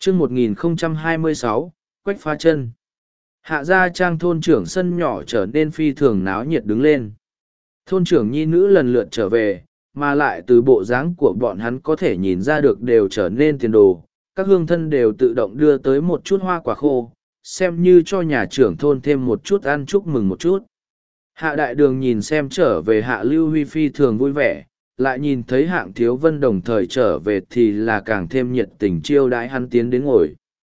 chương 1026, Quách phá chân. Hạ gia trang thôn trưởng sân nhỏ trở nên phi thường náo nhiệt đứng lên. Thôn trưởng nhi nữ lần lượt trở về, mà lại từ bộ dáng của bọn hắn có thể nhìn ra được đều trở nên tiền đồ. Các hương thân đều tự động đưa tới một chút hoa quả khô, xem như cho nhà trưởng thôn thêm một chút ăn chúc mừng một chút. Hạ đại đường nhìn xem trở về Hạ Lưu Huy phi thường vui vẻ, lại nhìn thấy Hạng Thiếu Vân đồng thời trở về thì là càng thêm nhiệt tình chiêu đãi hắn tiến đến ngồi.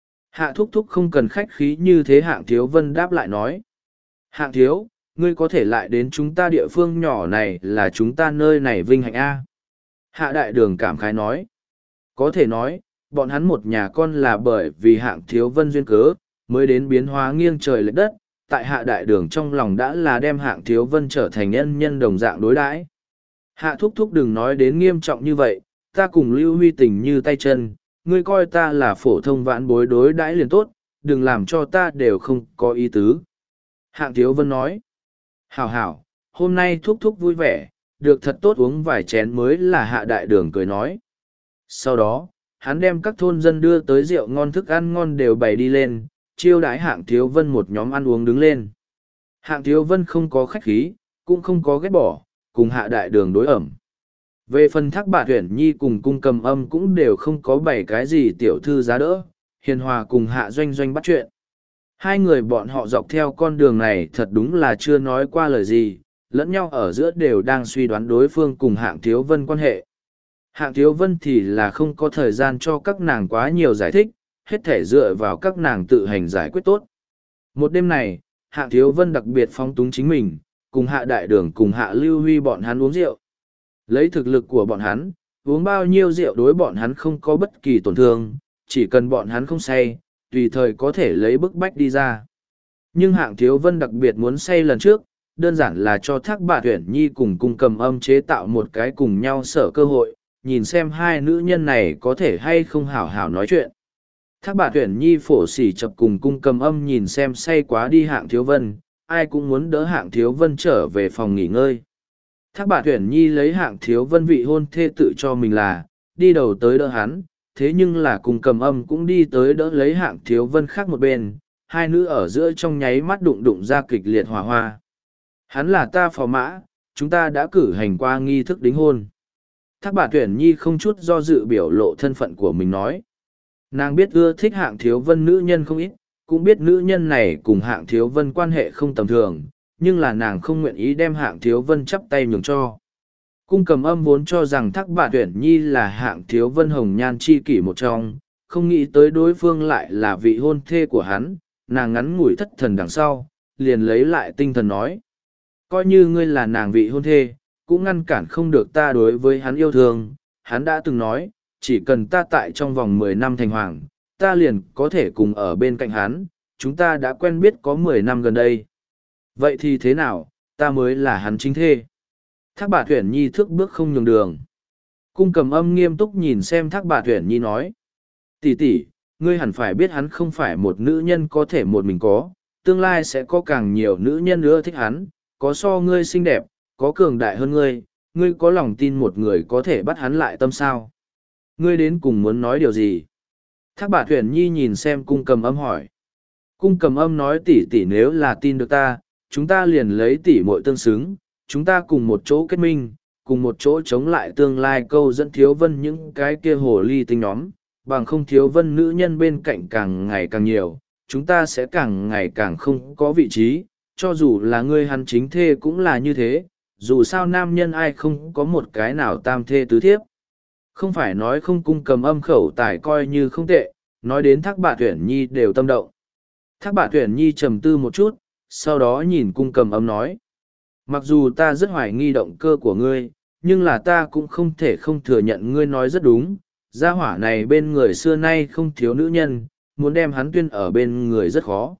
Hạ thúc thúc không cần khách khí như thế, Hạng Thiếu Vân đáp lại nói. Hạng thiếu, ngươi có thể lại đến chúng ta địa phương nhỏ này là chúng ta nơi này vinh hạnh a. Hạ đại đường cảm khái nói. Có thể nói, bọn hắn một nhà con là bởi vì Hạng Thiếu Vân duyên cớ, mới đến biến hóa nghiêng trời lệch đất, tại Hạ đại đường trong lòng đã là đem Hạng Thiếu Vân trở thành nhân nhân đồng dạng đối đãi. Hạ thúc thúc đừng nói đến nghiêm trọng như vậy, ta cùng Lưu Huy tình như tay chân, ngươi coi ta là phổ thông vãn bối đối đãi liền tốt, đừng làm cho ta đều không có ý tứ. Hạng Thiếu Vân nói, hảo hảo, hôm nay thúc thúc vui vẻ, được thật tốt uống vài chén mới là. Hạ đại đường cười nói. Sau đó, hắn đem các thôn dân đưa tới rượu ngon thức ăn ngon đều bày đi lên, chiêu đãi Hạng Thiếu Vân một nhóm ăn uống đứng lên. Hạng Thiếu Vân không có khách khí, cũng không có ghét bỏ, cùng Hạ đại đường đối ẩm. Về phần Thác Bạt Uyển Nhi cùng Cung Cầm Âm cũng đều không có bày cái gì tiểu thư giá đỡ, hiền hòa cùng Hạ Doanh Doanh bắt chuyện. Hai người bọn họ dọc theo con đường này thật đúng là chưa nói qua lời gì, lẫn nhau ở giữa đều đang suy đoán đối phương cùng Hạng Thiếu Vân quan hệ. Hạng Thiếu Vân thì là không có thời gian cho các nàng quá nhiều giải thích, hết thể dựa vào các nàng tự hành giải quyết tốt. Một đêm này, Hạng Thiếu Vân đặc biệt phóng túng chính mình, cùng Hạ đại đường cùng Hạ Lưu Huy bọn hắn uống rượu. Lấy thực lực của bọn hắn, uống bao nhiêu rượu đối bọn hắn không có bất kỳ tổn thương, chỉ cần bọn hắn không say, tùy thời có thể lấy bức bách đi ra. Nhưng Hạng Thiếu Vân đặc biệt muốn say lần trước, đơn giản là cho Thác Bạt Uyển Nhi cùng Cung Cầm Âm chế tạo một cái cùng nhau sở cơ hội, nhìn xem hai nữ nhân này có thể hay không hảo hảo nói chuyện. Thác Bạt Uyển Nhi phổ sỉ chập cùng Cung Cầm Âm nhìn xem say quá đi Hạng Thiếu Vân, ai cũng muốn đỡ Hạng Thiếu Vân trở về phòng nghỉ ngơi. Thác Bạt Uyển Nhi lấy Hạng Thiếu Vân vị hôn thê tự cho mình là, đi đầu tới đỡ hắn, thế nhưng là Cung Cầm Âm cũng đi tới đỡ lấy Hạng Thiếu Vân khác một bên, hai nữ ở giữa trong nháy mắt đụng đụng ra kịch liệt hỏa hoa. Hắn là ta phò mã, chúng ta đã cử hành qua nghi thức đính hôn. Thác Bạt Uyển Nhi không chút do dự biểu lộ thân phận của mình nói. Nàng biết ưa thích Hạng Thiếu Vân nữ nhân không ít, cũng biết nữ nhân này cùng Hạng Thiếu Vân quan hệ không tầm thường, nhưng là nàng không nguyện ý đem Hạng Thiếu Vân chắp tay nhường cho. Cung Cầm Âm vốn cho rằng Thác Bạt Uyển Nhi là Hạng Thiếu Vân hồng nhan chi kỷ một trong, không nghĩ tới đối phương lại là vị hôn thê của hắn, nàng ngắn ngủi thất thần đằng sau, liền lấy lại tinh thần nói. Coi như ngươi là nàng vị hôn thê, cũng ngăn cản không được ta đối với hắn yêu thương, hắn đã từng nói, chỉ cần ta tại trong vòng 10 năm thành hoàng, ta liền có thể cùng ở bên cạnh hắn, chúng ta đã quen biết có 10 năm gần đây. Vậy thì thế nào, ta mới là hắn chính thê. Thác Bạt Uyển Nhi thước bước không nhường đường. Cung Cầm Âm nghiêm túc nhìn xem Thác Bạt Uyển Nhi nói. Tỷ tỷ, ngươi hẳn phải biết hắn không phải một nữ nhân có thể một mình có, tương lai sẽ có càng nhiều nữ nhân nữa thích hắn, có so ngươi xinh đẹp, có cường đại hơn ngươi, ngươi có lòng tin một người có thể bắt hắn lại tâm sao. Ngươi đến cùng muốn nói điều gì? Thác Bạt Uyển Nhi nhìn xem Cung Cầm Âm hỏi. Cung Cầm Âm nói tỷ tỷ nếu là tin được ta, chúng ta liền lấy tỷ muội tương xứng, chúng ta cùng một chỗ kết minh, cùng một chỗ chống lại tương lai câu dẫn Thiếu Vân những cái kia hồ ly tinh nhóm, bằng không Thiếu Vân nữ nhân bên cạnh càng ngày càng nhiều, chúng ta sẽ càng ngày càng không có vị trí, cho dù là ngươi hắn chính thê cũng là như thế, dù sao nam nhân ai không có một cái nào tam thê tứ thiếp. Không phải nói không. Cung Cầm Âm khẩu tài coi như không tệ, nói đến Thác Bạt Uyển Nhi đều tâm động. Thác Bạt Uyển Nhi trầm tư một chút, sau đó nhìn Cung Cầm Âm nói. Mặc dù ta rất hoài nghi động cơ của ngươi, nhưng là ta cũng không thể không thừa nhận ngươi nói rất đúng. Gia hỏa này bên người xưa nay không thiếu nữ nhân, muốn đem hắn tuyên ở bên người rất khó.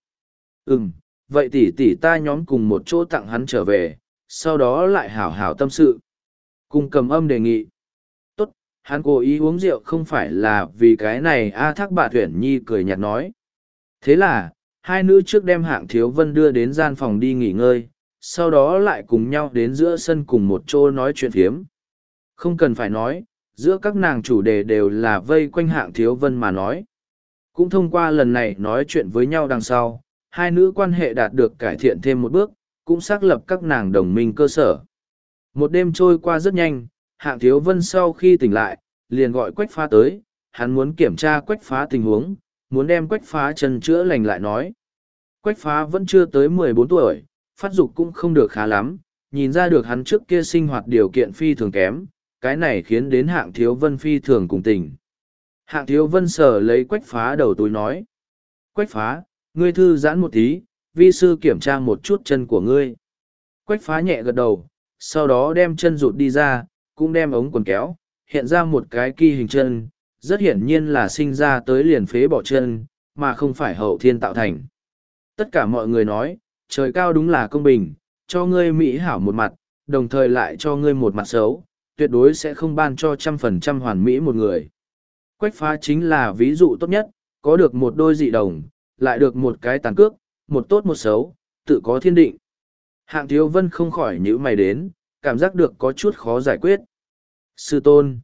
Vậy tỷ tỷ ta nhóm cùng một chỗ tặng hắn trở về, sau đó lại hảo hảo tâm sự. Cung Cầm Âm đề nghị. Tốt, hắn cố ý uống rượu không phải là vì cái này a. Thác Bạt Uyển Nhi cười nhạt nói. Thế là, hai nữ trước đem Hạng Thiếu Vân đưa đến gian phòng đi nghỉ ngơi, sau đó lại cùng nhau đến giữa sân cùng một chỗ nói chuyện phiếm. Không cần phải nói, giữa các nàng chủ đề đều là vây quanh Hạng Thiếu Vân mà nói. Cũng thông qua lần này nói chuyện với nhau đằng sau, hai nữ quan hệ đạt được cải thiện thêm một bước, cũng xác lập các nàng đồng minh cơ sở. Một đêm trôi qua rất nhanh, Hạng Thiếu Vân sau khi tỉnh lại, liền gọi Quách Phá tới, hắn muốn kiểm tra Quách Phá tình huống, muốn đem Quách Phá chân chữa lành lại nói. Quách Phá vẫn chưa tới 14 tuổi, phát dục cũng không được khá lắm, nhìn ra được hắn trước kia sinh hoạt điều kiện phi thường kém, cái này khiến đến Hạng Thiếu Vân phi thường cùng tình. Hạng Thiếu Vân sờ lấy Quách Phá đầu túi nói. Quách Phá, ngươi thư giãn một tí, vi sư kiểm tra một chút chân của ngươi. Quách Phá nhẹ gật đầu, sau đó đem chân rụt đi ra, cũng đem ống quần kéo, hiện ra một cái kỳ hình chân, rất hiển nhiên là sinh ra tới liền phế bỏ chân, mà không phải hậu thiên tạo thành. Tất cả mọi người nói, trời cao đúng là công bình, cho ngươi mỹ hảo một mặt, đồng thời lại cho ngươi một mặt xấu, tuyệt đối sẽ không ban cho 100% hoàn mỹ một người. Quách Phá chính là ví dụ tốt nhất, có được một đôi dị đồng, lại được một cái tàn cước, một tốt một xấu, tự có thiên định. Hạng Thiếu Vân không khỏi nhíu mày đến, cảm giác được có chút khó giải quyết. Sư tôn,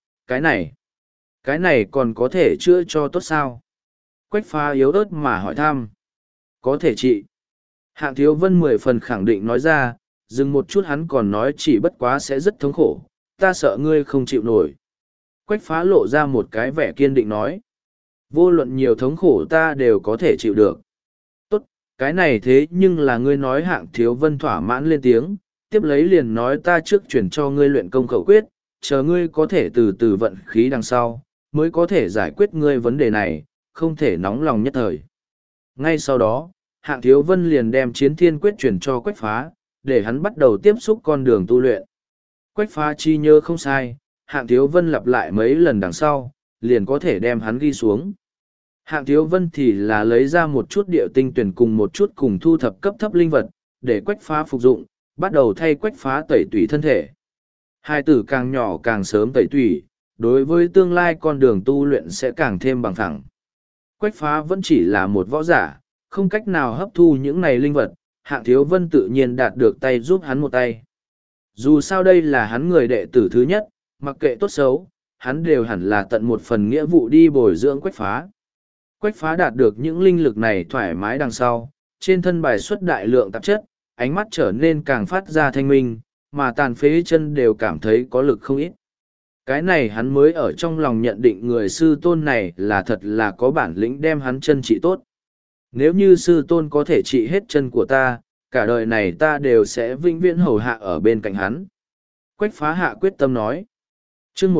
cái này còn có thể chữa cho tốt sao? Quách Phá yếu ớt mà hỏi thăm. Có thể trị. Hạng Thiếu Vân 10 phần khẳng định nói ra, dừng một chút hắn còn nói chỉ bất quá sẽ rất thống khổ, ta sợ ngươi không chịu nổi. Quách Phá lộ ra một cái vẻ kiên định nói. Vô luận nhiều thống khổ ta đều có thể chịu được. Tốt, cái này thế nhưng là ngươi nói. Hạng Thiếu Vân thỏa mãn lên tiếng, tiếp lấy liền nói ta trước chuyển cho ngươi luyện công khẩu quyết, chờ ngươi có thể từ từ vận khí đằng sau, mới có thể giải quyết ngươi vấn đề này, không thể nóng lòng nhất thời. Ngay sau đó, Hạng Thiếu Vân liền đem Chiến Thiên Quyết chuyển cho Quách Phá, để hắn bắt đầu tiếp xúc con đường tu luyện. Quách Phá chi nhớ không sai, Hạng Thiếu Vân lặp lại mấy lần đằng sau, liền có thể đem hắn ghi xuống. Hạng Thiếu Vân thì là lấy ra một chút địa tinh tuyển cùng một chút cùng thu thập cấp thấp linh vật, để Quách Phá phục dụng, bắt đầu thay Quách Phá tẩy tủy thân thể. Hai tử càng nhỏ càng sớm tẩy tủy, đối với tương lai con đường tu luyện sẽ càng thêm bằng phẳng. Quách Phá vẫn chỉ là một võ giả, không cách nào hấp thu những này linh vật, Hạng Thiếu Vân tự nhiên đạt được tay giúp hắn một tay. Dù sao đây là hắn người đệ tử thứ nhất, mặc kệ tốt xấu, hắn đều hẳn là tận một phần nghĩa vụ đi bồi dưỡng Quách Phá. Quách Phá đạt được những linh lực này thoải mái đằng sau, trên thân bài xuất đại lượng tạp chất, ánh mắt trở nên càng phát ra thanh minh, mà tàn phế chân đều cảm thấy có lực không ít. Cái này hắn mới ở trong lòng nhận định người sư tôn này là thật là có bản lĩnh đem hắn chân trị tốt. Nếu như sư tôn có thể trị hết chân của ta, cả đời này ta đều sẽ vĩnh viễn hầu hạ ở bên cạnh hắn. Quách Phá hạ quyết tâm nói. Chương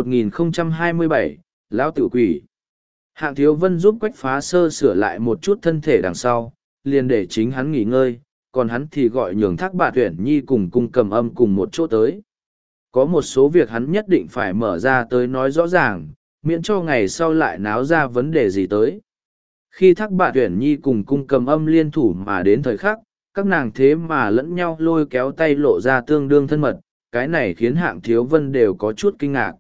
1027, Lão Tử Quỷ. Hạng Thiếu Vân giúp Quách Phá sơ sửa lại một chút thân thể đằng sau, liền để chính hắn nghỉ ngơi, còn hắn thì gọi nhường Thác Bạt Uyển Nhi cùng Cung Cầm Âm cùng một chỗ tới. Có một số việc hắn nhất định phải mở ra tới nói rõ ràng, miễn cho ngày sau lại náo ra vấn đề gì tới. Khi Thác Bạt Uyển Nhi cùng Cung Cầm Âm liên thủ mà đến thời khắc, các nàng thế mà lẫn nhau lôi kéo tay lộ ra tương đương thân mật, cái này khiến Hạng Thiếu Vân đều có chút kinh ngạc.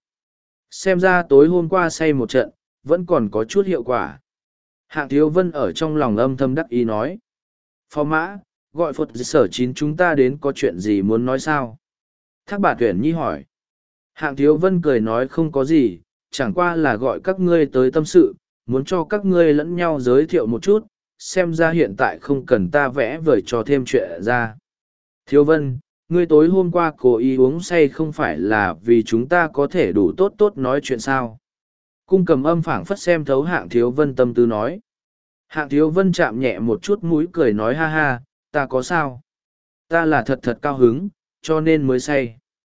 Xem ra tối hôm qua say một trận, vẫn còn có chút hiệu quả. Hạng Thiếu Vân ở trong lòng âm thầm đắc ý nói. Phó mã, gọi Phật sở chín chúng ta đến có chuyện gì muốn nói sao? Thác Bạt Uyển Nhi hỏi. Hạng Thiếu Vân cười nói không có gì, chẳng qua là gọi các ngươi tới tâm sự, muốn cho các ngươi lẫn nhau giới thiệu một chút, xem ra hiện tại không cần ta vẽ vời cho thêm chuyện ra. Thiếu Vân, ngươi tối hôm qua cố ý uống say không phải là vì chúng ta có thể đủ tốt tốt nói chuyện sao? Cung Cầm Âm phảng phất xem thấu Hạng Thiếu Vân tâm tư nói. Hạng Thiếu Vân chạm nhẹ một chút mũi cười nói ha ha, ta có sao? Ta là thật thật cao hứng, cho nên mới say.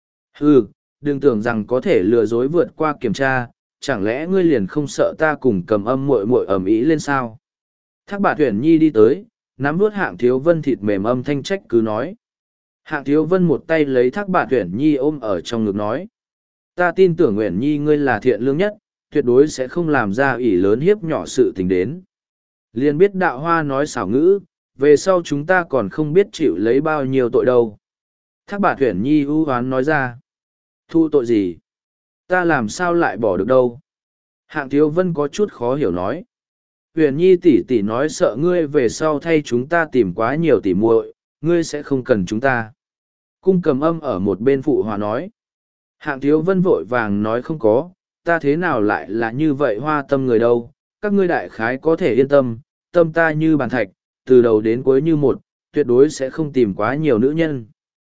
Hừ, đừng tưởng rằng có thể lừa dối vượt qua kiểm tra, chẳng lẽ ngươi liền không sợ ta cùng Cầm Âm muội muội ầm ĩ lên sao? Thác Bạt Uyển Nhi đi tới, nắm vuốt Hạng Thiếu Vân thịt mềm âm thanh trách cứ nói. Hạng Thiếu Vân một tay lấy Thác Bạt Uyển Nhi ôm ở trong ngực nói. Ta tin tưởng Uyển Nhi ngươi là thiện lương nhất, tuyệt đối sẽ không làm ra ỷ lớn hiếp nhỏ sự tình đến. Liền biết đạo hoa nói xảo ngữ, về sau chúng ta còn không biết chịu lấy bao nhiêu tội đâu. Thác Bạt Uyển Nhi ưu hoán nói ra. Thu tội gì? Ta làm sao lại bỏ được đâu? Hạng Thiếu Vân có chút khó hiểu nói. Uyển Nhi tỷ tỷ nói sợ ngươi về sau thay chúng ta tìm quá nhiều tỉ muội, ngươi sẽ không cần chúng ta. Cung Cầm Âm ở một bên phụ hòa nói. Hạng Thiếu Vân vội vàng nói không có, ta thế nào lại là như vậy hoa tâm người đâu, các ngươi đại khái có thể yên tâm, tâm ta như bàn thạch, từ đầu đến cuối như một, tuyệt đối sẽ không tìm quá nhiều nữ nhân.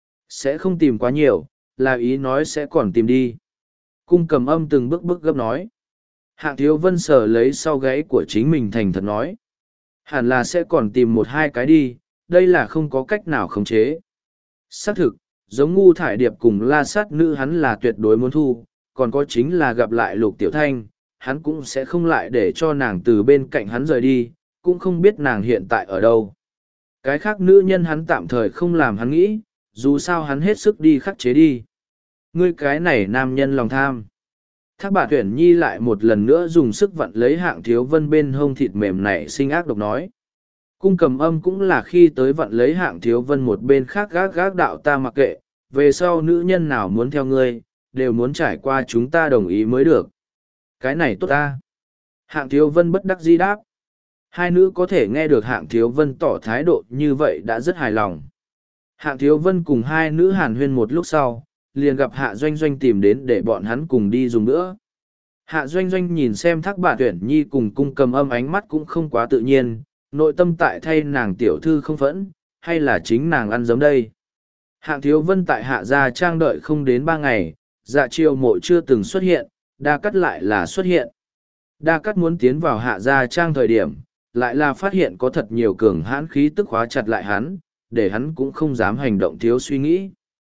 Sẽ không tìm quá nhiều, là ý nói sẽ còn tìm đi. Cung Cầm Âm từng bước gấp nói. Hạng Thiếu Vân sờ lấy sau gáy của chính mình thành thật nói. Hẳn là sẽ còn tìm một hai cái đi, đây là không có cách nào khống chế. Xác thực, giống Ngu Thải Điệp cùng La Sát Nữ hắn là tuyệt đối muốn thu, còn có chính là gặp lại Lục Tiểu Thanh, hắn cũng sẽ không lại để cho nàng từ bên cạnh hắn rời đi, cũng không biết nàng hiện tại ở đâu. Cái khác nữ nhân hắn tạm thời không làm hắn nghĩ, dù sao hắn hết sức đi khắc chế đi. Ngươi cái này nam nhân lòng tham. Thác Bà Tuyển Nhi lại một lần nữa dùng sức vặn lấy Hạng Thiếu Vân bên hông thịt mềm này sinh ác độc nói. Cung Cầm Âm cũng là khi tới vặn lấy Hạng Thiếu Vân một bên khác gác đạo ta mặc kệ, về sau nữ nhân nào muốn theo ngươi, đều muốn trải qua chúng ta đồng ý mới được. Cái này tốt ta. Hạng Thiếu Vân bất đắc dĩ đáp. Hai nữ có thể nghe được Hạng Thiếu Vân tỏ thái độ như vậy đã rất hài lòng. Hạng Thiếu Vân cùng hai nữ hàn huyên một lúc sau, liền gặp Hạ Doanh Doanh tìm đến để bọn hắn cùng đi dùng nữa. Hạ Doanh Doanh nhìn xem Thác Bà Tuyển Nhi cùng Cung Cầm Âm ánh mắt cũng không quá tự nhiên, nội tâm tại thay nàng tiểu thư không phẫn, hay là chính nàng ăn giấm đây. Hạng Thiếu Vân tại Hạ Gia Trang đợi không đến 3 ngày, Dạ Chiêu Mộ chưa từng xuất hiện, Đa Cắt lại là xuất hiện. Đa Cắt muốn tiến vào Hạ Gia Trang thời điểm, lại là phát hiện có thật nhiều cường hãn khí tức khóa chặt lại hắn, để hắn cũng không dám hành động thiếu suy nghĩ.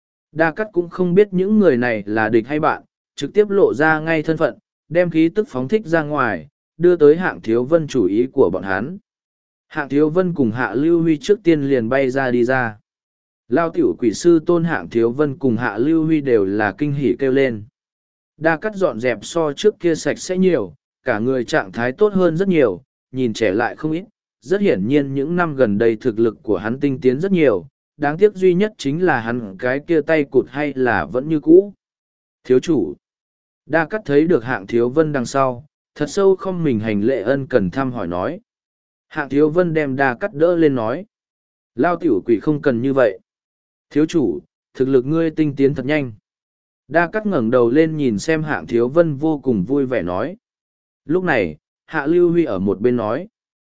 Đa Cắt cũng không biết những người này là địch hay bạn, trực tiếp lộ ra ngay thân phận, đem khí tức phóng thích ra ngoài, đưa tới Hạng Thiếu Vân chủ ý của bọn hắn. Hạng Thiếu Vân cùng Hạ Lưu Huy trước tiên liền bay ra đi ra. Lao tiểu quỷ sư Tôn Hạng Thiếu Vân cùng Hạ Lưu Huy đều là kinh hỉ kêu lên. Đa Cắt dọn dẹp so trước kia sạch sẽ nhiều, cả người trạng thái tốt hơn rất nhiều, nhìn trẻ lại không ít. Rất hiển nhiên những năm gần đây thực lực của hắn tinh tiến rất nhiều, đáng tiếc duy nhất chính là hắn cái kia tay cụt hay là vẫn như cũ. Thiếu chủ. Đa Cắt thấy được Hạng Thiếu Vân đằng sau, thật sâu không mình hành lễ ân cần thăm hỏi nói. Hạng Thiếu Vân đem Đa Cắt đỡ lên nói. Lao tiểu quỷ không cần như vậy. Thiếu chủ, thực lực ngươi tinh tiến thật nhanh. Đa Cắt ngẩng đầu lên nhìn xem Hạng Thiếu Vân vô cùng vui vẻ nói. Lúc này, Hạ Lưu Huy ở một bên nói.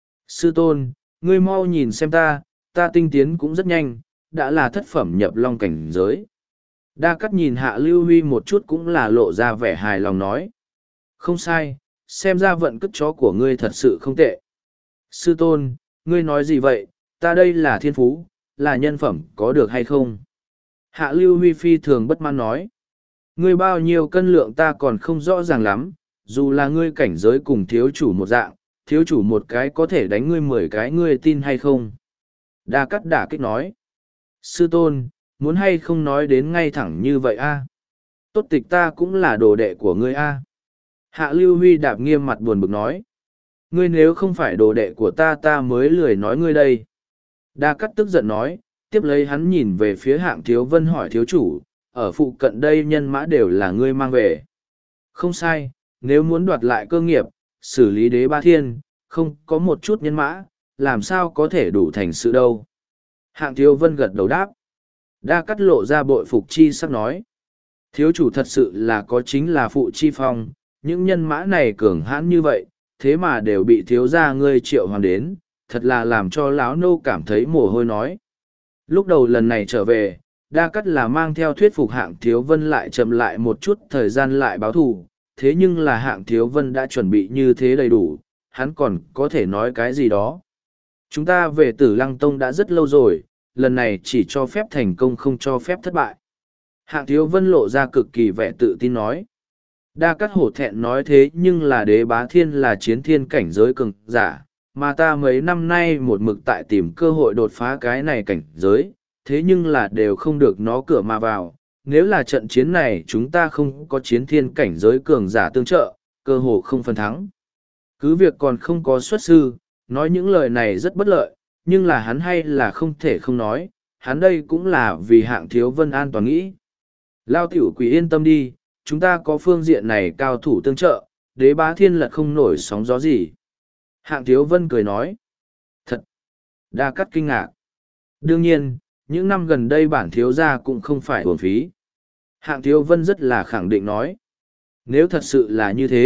Sư tôn, ngươi mau nhìn xem ta tinh tiến cũng rất nhanh, đã là thất phẩm nhập long cảnh giới. Đa Cắt nhìn Hạ Lưu Huy một chút cũng là lộ ra vẻ hài lòng nói. Không sai, xem ra vận cất chó của ngươi thật sự không tệ. Sư tôn, ngươi nói gì vậy, ta đây là thiên phú, là nhân phẩm có được hay không? Hạ Lưu Huy phi thường bất mãn nói. Ngươi bao nhiêu cân lượng ta còn không rõ ràng lắm, dù là ngươi cảnh giới cùng thiếu chủ một dạng, thiếu chủ một cái có thể đánh ngươi 10 cái ngươi tin hay không? Đa Cắt đả kích nói. Sư tôn, muốn hay không nói đến ngay thẳng như vậy a? Tốt tịch ta cũng là đồ đệ của ngươi a. Hạ Lưu Huy đạp nghiêm mặt buồn bực nói. Ngươi nếu không phải đồ đệ của ta mới lười nói ngươi đây. Đa Cắt tức giận nói, tiếp lấy hắn nhìn về phía Hạng Thiếu Vân hỏi thiếu chủ, ở phụ cận đây nhân mã đều là ngươi mang về. Không sai, nếu muốn đoạt lại cơ nghiệp, xử lý đế ba thiên, không có một chút nhân mã, làm sao có thể đủ thành sự đâu. Hạng Thiếu Vân gật đầu đáp. Đa Cắt lộ ra bội phục chi sắc nói. Thiếu chủ thật sự là có chính là phụ chi phong, những nhân mã này cường hãn như vậy, thế mà đều bị thiếu gia ngươi triệu hoàn đến, thật là làm cho lão nô cảm thấy mồ hôi nói. Lúc đầu lần này trở về, Đa Cắt là mang theo thuyết phục Hạng Thiếu Vân lại chậm lại một chút thời gian lại báo thù, thế nhưng là Hạng Thiếu Vân đã chuẩn bị như thế đầy đủ, hắn còn có thể nói cái gì đó. Chúng ta về Tử Lăng Tông đã rất lâu rồi, lần này chỉ cho phép thành công không cho phép thất bại. Hạng Thiếu Vân lộ ra cực kỳ vẻ tự tin nói. Đa Cắt hổ thẹn nói thế nhưng là đế bá thiên là chiến thiên cảnh giới cường giả, mà ta mấy năm nay một mực tại tìm cơ hội đột phá cái này cảnh giới, thế nhưng là đều không được nó cửa mà vào. Nếu là trận chiến này chúng ta không có chiến thiên cảnh giới cường giả tương trợ, cơ hồ không phần thắng. Cứ việc còn không có xuất sư, nói những lời này rất bất lợi, nhưng là hắn hay là không thể không nói, hắn đây cũng là vì Hạng Thiếu Vân an toàn nghĩ. Lao tiểu quỷ yên tâm đi, chúng ta có phương diện này cao thủ tương trợ, đế bá thiên lật không nổi sóng gió gì. Hạng Thiếu Vân cười nói. Thật! Đa Cắt kinh ngạc. Đương nhiên, những năm gần đây bản thiếu gia cũng không phải uổng phí. Hạng Thiếu Vân rất là khẳng định nói. Nếu thật sự là như thế,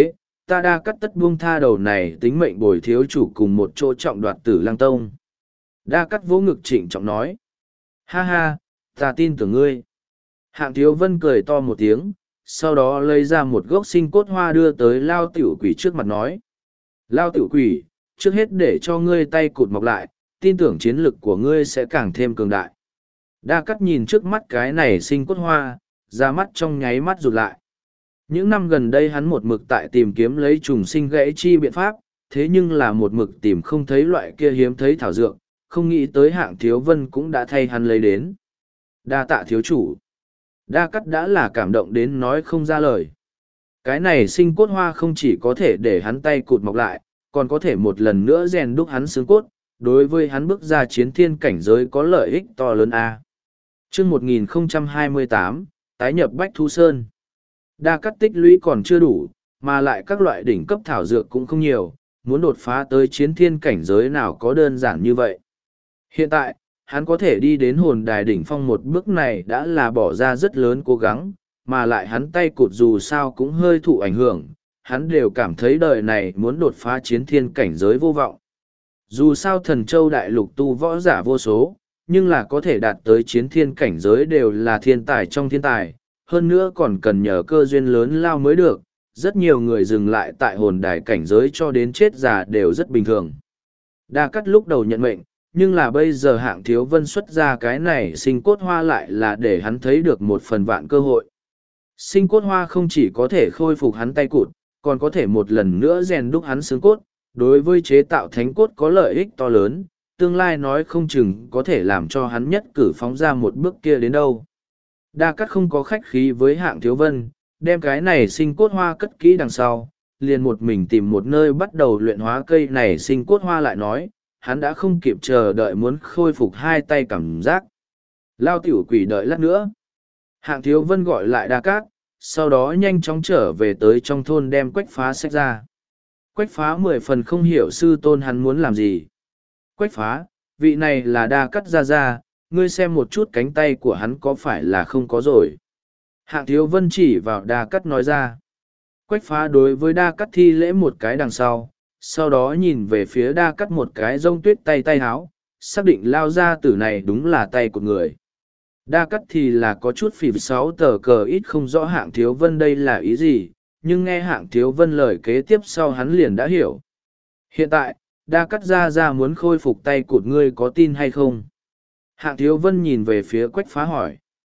ta Đa Cắt tất buông tha đầu này tính mệnh bồi thiếu chủ cùng một chỗ trọng đoạt Tử Lăng Tông. Đa Cắt vỗ ngực trịnh trọng nói. Ha ha, ta tin tưởng ngươi. Hạng Thiếu Vân cười to một tiếng, sau đó lấy ra một gốc sinh cốt hoa đưa tới Lao Tiểu Quỷ trước mặt nói. Lao Tiểu Quỷ, trước hết để cho ngươi tay cụt mọc lại, tin tưởng chiến lực của ngươi sẽ càng thêm cường đại. Đa Cắt nhìn trước mắt cái này sinh cốt hoa, ra mắt trong nháy mắt rụt lại. Những năm gần đây hắn một mực tại tìm kiếm lấy trùng sinh gãy chi biện pháp, thế nhưng là một mực tìm không thấy loại kia hiếm thấy thảo dược, không nghĩ tới Hạng Thiếu Vân cũng đã thay hắn lấy đến. Đa tạ thiếu chủ. Đa Cắt đã là cảm động đến nói không ra lời. Cái này sinh cốt hoa không chỉ có thể để hắn tay cụt mọc lại, còn có thể một lần nữa rèn đúc hắn xương cốt, đối với hắn bước ra chiến thiên cảnh giới có lợi ích to lớn a. Chương 1028, tái nhập Bách Thú Sơn. Đa Cắt tích lũy còn chưa đủ, mà lại các loại đỉnh cấp thảo dược cũng không nhiều, muốn đột phá tới chiến thiên cảnh giới nào có đơn giản như vậy. Hiện tại, hắn có thể đi đến hồn đài đỉnh phong một bước này đã là bỏ ra rất lớn cố gắng, mà lại hắn tay cụt dù sao cũng hơi thụ ảnh hưởng, hắn đều cảm thấy đời này muốn đột phá chiến thiên cảnh giới vô vọng. Dù sao Thần Châu đại lục tu võ giả vô số, nhưng là có thể đạt tới chiến thiên cảnh giới đều là thiên tài trong thiên tài, hơn nữa còn cần nhờ cơ duyên lớn lao mới được, rất nhiều người dừng lại tại hồn đài cảnh giới cho đến chết già đều rất bình thường. Đa Cắt lúc đầu nhận mệnh, nhưng là bây giờ Hạng Thiếu Vân xuất ra cái này sinh cốt hoa lại là để hắn thấy được một phần vạn cơ hội. Sinh cốt hoa không chỉ có thể khôi phục hắn tay cụt, còn có thể một lần nữa rèn đúc hắn xương cốt, đối với chế tạo thánh cốt có lợi ích to lớn, tương lai nói không chừng có thể làm cho hắn nhất cử phóng ra một bước kia đến đâu. Đa Cắt không có khách khí với Hạng Thiếu Vân, đem cái này sinh cốt hoa cất kỹ đằng sau, liền một mình tìm một nơi bắt đầu luyện hóa cây này sinh cốt hoa lại nói, hắn đã không kịp chờ đợi muốn khôi phục hai tay cảm giác. Lao Tiểu Quỷ đợi lát nữa. Hạng Thiếu Vân gọi lại Đa Cát, sau đó nhanh chóng trở về tới trong thôn đem Quách Phá xách ra. Quách Phá 10 phần không hiểu sư tôn hắn muốn làm gì. Quách Phá, vị này là Đa Cát ra, ngươi xem một chút cánh tay của hắn có phải là không có rồi. Hạng Thiếu Vân chỉ vào Đa Cát nói ra. Quách Phá đối với Đa Cát thi lễ một cái đằng sau đó nhìn về phía Đa Cát một cái rông tuyết tay háo, xác định lao ra tử này đúng là tay của người. Đa Cát thì là có chút phì 6 tờ cờ ít không rõ Hạng Thiếu Vân đây là ý gì, nhưng nghe Hạng Thiếu Vân lời kế tiếp sau hắn liền đã hiểu. Hiện tại, Đa Cát ra muốn khôi phục tay cụt ngươi có tin hay không? Hạng Thiếu Vân nhìn về phía Quách Phá hỏi.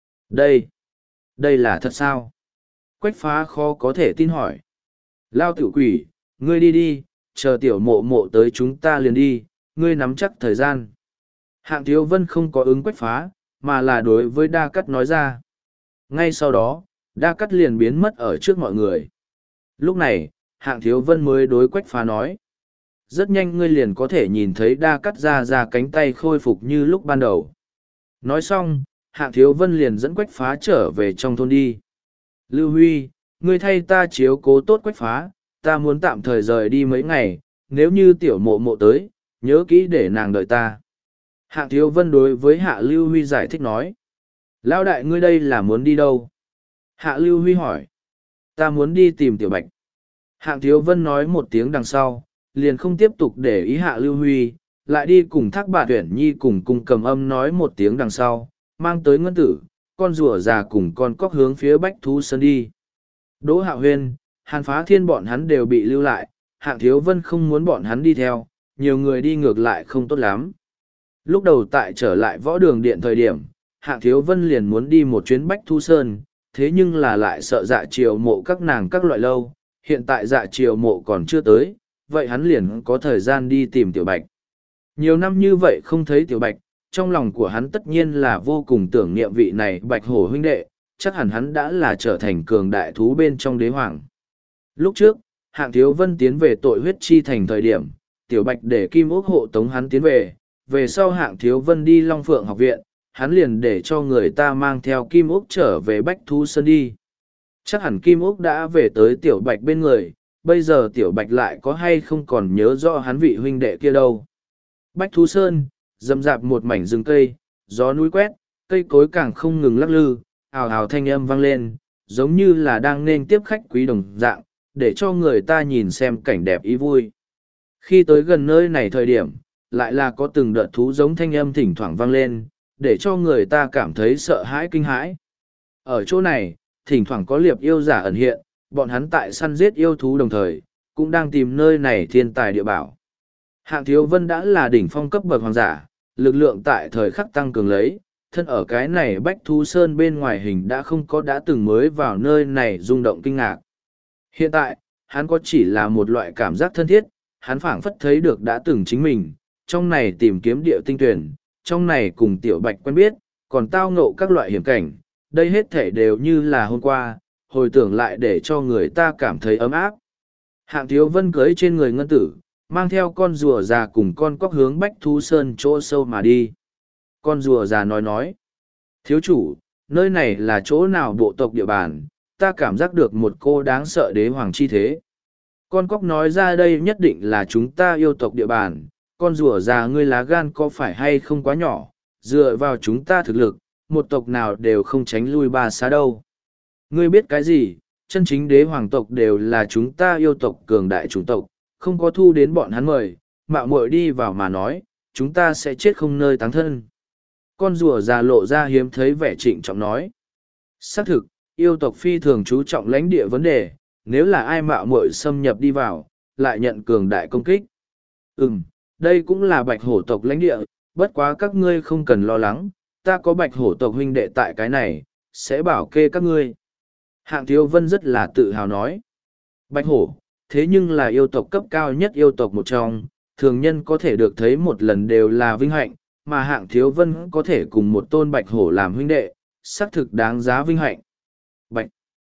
Đây là thật sao? Quách Phá khó có thể tin hỏi. Lao Tiểu Quỷ, ngươi đi, chờ tiểu mộ mộ tới chúng ta liền đi, ngươi nắm chắc thời gian. Hạng Thiếu Vân không có ứng Quách Phá, mà là đối với Đa Cát nói ra. Ngay sau đó, Đa Cát liền biến mất ở trước mọi người. Lúc này, Hạng Thiếu Vân mới đối Quách Phá nói. Rất nhanh ngươi liền có thể nhìn thấy Đa Cát ra cánh tay khôi phục như lúc ban đầu. Nói xong, Hạng Thiếu Vân liền dẫn Quách Phá trở về trong thôn đi. Lưu Huy, ngươi thay ta chiếu cố tốt Quách Phá, ta muốn tạm thời rời đi mấy ngày, nếu như tiểu mộ mộ tới, nhớ kỹ để nàng đợi ta. Hạng Thiếu Vân đối với Hạ Lưu Huy giải thích nói. Lão đại ngươi đây là muốn đi đâu? Hạ Lưu Huy hỏi. Ta muốn đi tìm Tiểu Bạch. Hạng Thiếu Vân nói một tiếng đằng sau, liền không tiếp tục để ý Hạ Lưu Huy, lại đi cùng Thác Bà Tuyển Nhi cùng Cầm Âm nói một tiếng đằng sau, mang tới Ngân Tử, con rùa già cùng con cóc hướng phía Bách Thú Sơn đi. Đỗ Hạo Huyên, Hàn Phá Thiên bọn hắn đều bị lưu lại, Hạng Thiếu Vân không muốn bọn hắn đi theo, nhiều người đi ngược lại không tốt lắm. Lúc đầu tại trở lại võ đường điện thời điểm, Hạng Thiếu Vân liền muốn đi một chuyến Bách Thu Sơn, thế nhưng là lại sợ Dạ Triều Mộ các nàng các loại lâu, hiện tại Dạ Triều Mộ còn chưa tới, vậy hắn liền có thời gian đi tìm Tiểu Bạch. Nhiều năm như vậy không thấy Tiểu Bạch, trong lòng của hắn tất nhiên là vô cùng tưởng niệm vị này Bạch Hổ huynh đệ, chắc hẳn hắn đã là trở thành cường đại thú bên trong đế hoàng. Lúc trước, Hạng Thiếu Vân tiến về tội huyết chi thành thời điểm, Tiểu Bạch để Kim Ốc hộ tống hắn tiến về sau Hạng Thiếu Vân đi Long Phượng học viện, hắn liền để cho người ta mang theo Kim Ốc trở về Bách Thú Sơn đi. Chắc hẳn Kim Ốc đã về tới Tiểu Bạch bên người, bây giờ Tiểu Bạch lại có hay không còn nhớ rõ hắn vị huynh đệ kia đâu. Bách Thú Sơn, rậm rạp một mảnh rừng cây, gió núi quét, cây cối càng không ngừng lắc lư, ào ào thanh âm vang lên, giống như là đang nên tiếp khách quý đồng dạng, để cho người ta nhìn xem cảnh đẹp ý vui. Khi tới gần nơi này thời điểm, lại là có từng đợt thú giống thanh âm thỉnh thoảng vang lên, để cho người ta cảm thấy sợ hãi kinh hãi. Ở chỗ này, thỉnh thoảng có liệp yêu giả ẩn hiện, bọn hắn tại săn giết yêu thú đồng thời, cũng đang tìm nơi này thiên tài địa bảo. Hạng Thiếu Vân đã là đỉnh phong cấp bậc hoàng giả, lực lượng tại thời khắc tăng cường lấy, thân ở cái này Bách Thú Sơn bên ngoài hình đã không có đã từng mới vào nơi này rung động kinh ngạc. Hiện tại, hắn có chỉ là một loại cảm giác thân thiết, hắn phảng phất thấy được đã từng chính mình, trong này tìm kiếm địa tinh tuyển, trong này cùng Tiểu Bạch quen biết, còn tao ngộ các loại hiểm cảnh, đây hết thể đều như là hôm qua, hồi tưởng lại để cho người ta cảm thấy ấm áp. Hạng Thiếu Vân cưới trên người ngân tử, mang theo con rùa già cùng con cóc hướng Bách Thú Sơn chỗ sâu mà đi. Con rùa già nói, thiếu chủ, nơi này là chỗ nào bộ tộc địa bàn, ta cảm giác được một cô đáng sợ đế hoàng chi thế. Con cóc nói ra đây nhất định là chúng ta yêu tộc địa bàn, con rùa già ngươi lá gan có phải hay không quá nhỏ, dựa vào chúng ta thực lực, một tộc nào đều không tránh lui ba xá đâu. Ngươi biết cái gì, chân chính đế hoàng tộc đều là chúng ta yêu tộc cường đại chủng tộc, không có thu đến bọn hắn mời, mạo muội đi vào mà nói, chúng ta sẽ chết không nơi táng thân. Con rùa già lộ ra hiếm thấy vẻ trịnh trọng nói. Xác thực, yêu tộc phi thường chú trọng lãnh địa vấn đề, nếu là ai mạo muội xâm nhập đi vào, lại nhận cường đại công kích. Đây cũng là bạch hổ tộc lãnh địa, bất quá các ngươi không cần lo lắng, ta có bạch hổ tộc huynh đệ tại cái này, sẽ bảo kê các ngươi. Hạng Thiếu Vân rất là tự hào nói. Bạch hổ, thế nhưng là yêu tộc cấp cao nhất yêu tộc một trong, thường nhân có thể được thấy một lần đều là vinh hạnh, mà Hạng Thiếu Vân có thể cùng một tôn bạch hổ làm huynh đệ, xác thực đáng giá vinh hạnh. Bạch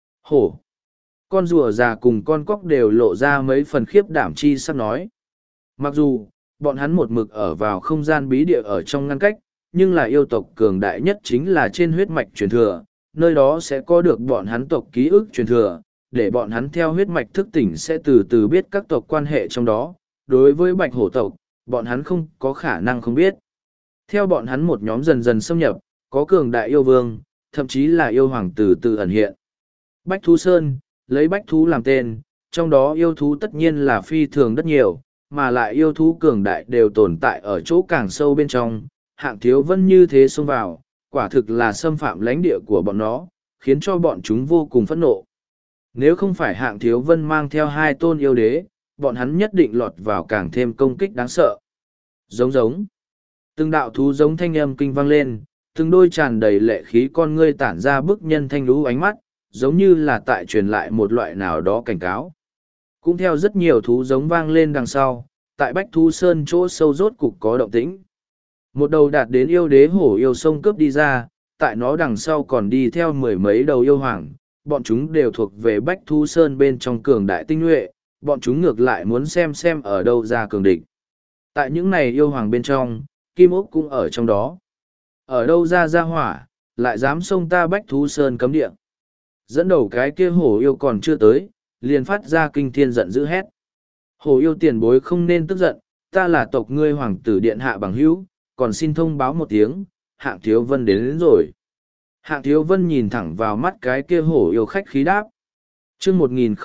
hổ, con rùa già cùng con cóc đều lộ ra mấy phần khiếp đảm chi sắp nói. Mặc dù, bọn hắn một mực ở vào không gian bí địa ở trong ngăn cách, nhưng là yêu tộc cường đại nhất chính là trên huyết mạch truyền thừa, nơi đó sẽ có được bọn hắn tộc ký ức truyền thừa, để bọn hắn theo huyết mạch thức tỉnh sẽ từ từ biết các tộc quan hệ trong đó. Đối với bạch hổ tộc, bọn hắn không có khả năng không biết. Theo bọn hắn một nhóm dần dần xâm nhập, có cường đại yêu vương, thậm chí là yêu hoàng từ từ ẩn hiện. Bách Thú Sơn, lấy bách thú làm tên, trong đó yêu thú tất nhiên là phi thường rất nhiều, mà lại yêu thú cường đại đều tồn tại ở chỗ càng sâu bên trong. Hạng Thiếu Vân như thế xông vào, quả thực là xâm phạm lãnh địa của bọn nó, khiến cho bọn chúng vô cùng phẫn nộ. Nếu không phải Hạng Thiếu Vân mang theo hai tôn yêu đế, bọn hắn nhất định lọt vào càng thêm công kích đáng sợ. Giống. Từng đạo thú giống thanh âm kinh vang lên, từng đôi tràn đầy lệ khí con ngươi tản ra bức nhân thanh lũ ánh mắt, giống như là tại truyền lại một loại nào đó cảnh cáo. Cũng theo rất nhiều thú giống vang lên đằng sau, tại Bách Thú Sơn chỗ sâu rốt cục có động tĩnh. Một đầu đạt đến yêu đế hổ yêu sông cướp đi ra, tại nó đằng sau còn đi theo mười mấy đầu yêu hoàng, bọn chúng đều thuộc về Bách Thú Sơn bên trong cường đại tinh nhuệ, bọn chúng ngược lại muốn xem ở đâu ra cường địch. Tại những này yêu hoàng bên trong, Kim Ốc cũng ở trong đó. Ở đâu ra hỏa, lại dám xông ta Bách Thú Sơn cấm địa. Dẫn đầu cái kia hổ yêu còn chưa tới, liền phát ra kinh thiên giận dữ hét. Hổ yêu tiền bối không nên tức giận, ta là tộc ngươi hoàng tử điện hạ bằng hữu, còn xin thông báo một tiếng, Hạng Thiếu Vân đến rồi. Hạng Thiếu Vân nhìn thẳng vào mắt cái kia hổ yêu khách khí đáp. Chương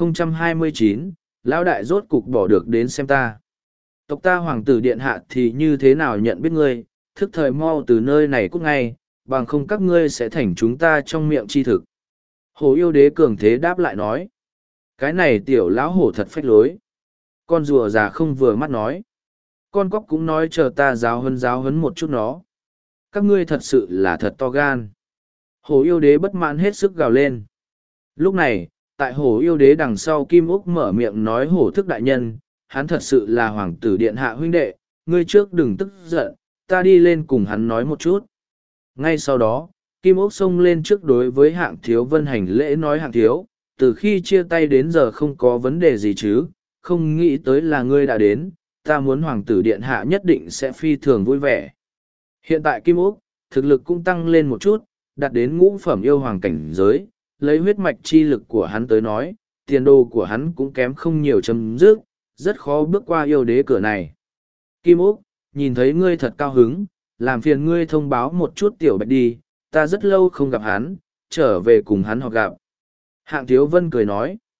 1029, lão đại rốt cục bỏ được đến xem ta. Tộc ta hoàng tử điện hạ thì như thế nào nhận biết ngươi, thức thời mau từ nơi này cút ngay, bằng không các ngươi sẽ thành chúng ta trong miệng chi thực. Hổ yêu đế cường thế đáp lại nói. Cái này tiểu lão hổ thật phách lối. Con rùa già không vừa mắt nói. Con cóc cũng nói chờ ta giáo huấn một chút nó. Các ngươi thật sự là thật to gan. Hổ yêu đế bất mãn hết sức gào lên. Lúc này, tại hổ yêu đế đằng sau Kim Úc mở miệng nói hổ thức đại nhân, hắn thật sự là hoàng tử điện hạ huynh đệ, ngươi trước đừng tức giận, ta đi lên cùng hắn nói một chút. Ngay sau đó, Kim Úc xông lên trước đối với Hạng Thiếu Vân hành lễ nói Hạng Thiếu, từ khi chia tay đến giờ không có vấn đề gì chứ, không nghĩ tới là ngươi đã đến, ta muốn hoàng tử điện hạ nhất định sẽ phi thường vui vẻ. Hiện tại Kim Úc, thực lực cũng tăng lên một chút, đạt đến ngũ phẩm yêu hoàng cảnh giới, lấy huyết mạch chi lực của hắn tới nói, tiền đồ của hắn cũng kém không nhiều chấm dứt, rất khó bước qua yêu đế cửa này. Kim Úc, nhìn thấy ngươi thật cao hứng, làm phiền ngươi thông báo một chút tiểu bạch đi, ta rất lâu không gặp hắn, trở về cùng hắn họp gặp. Hạng Thiếu Vân cười nói.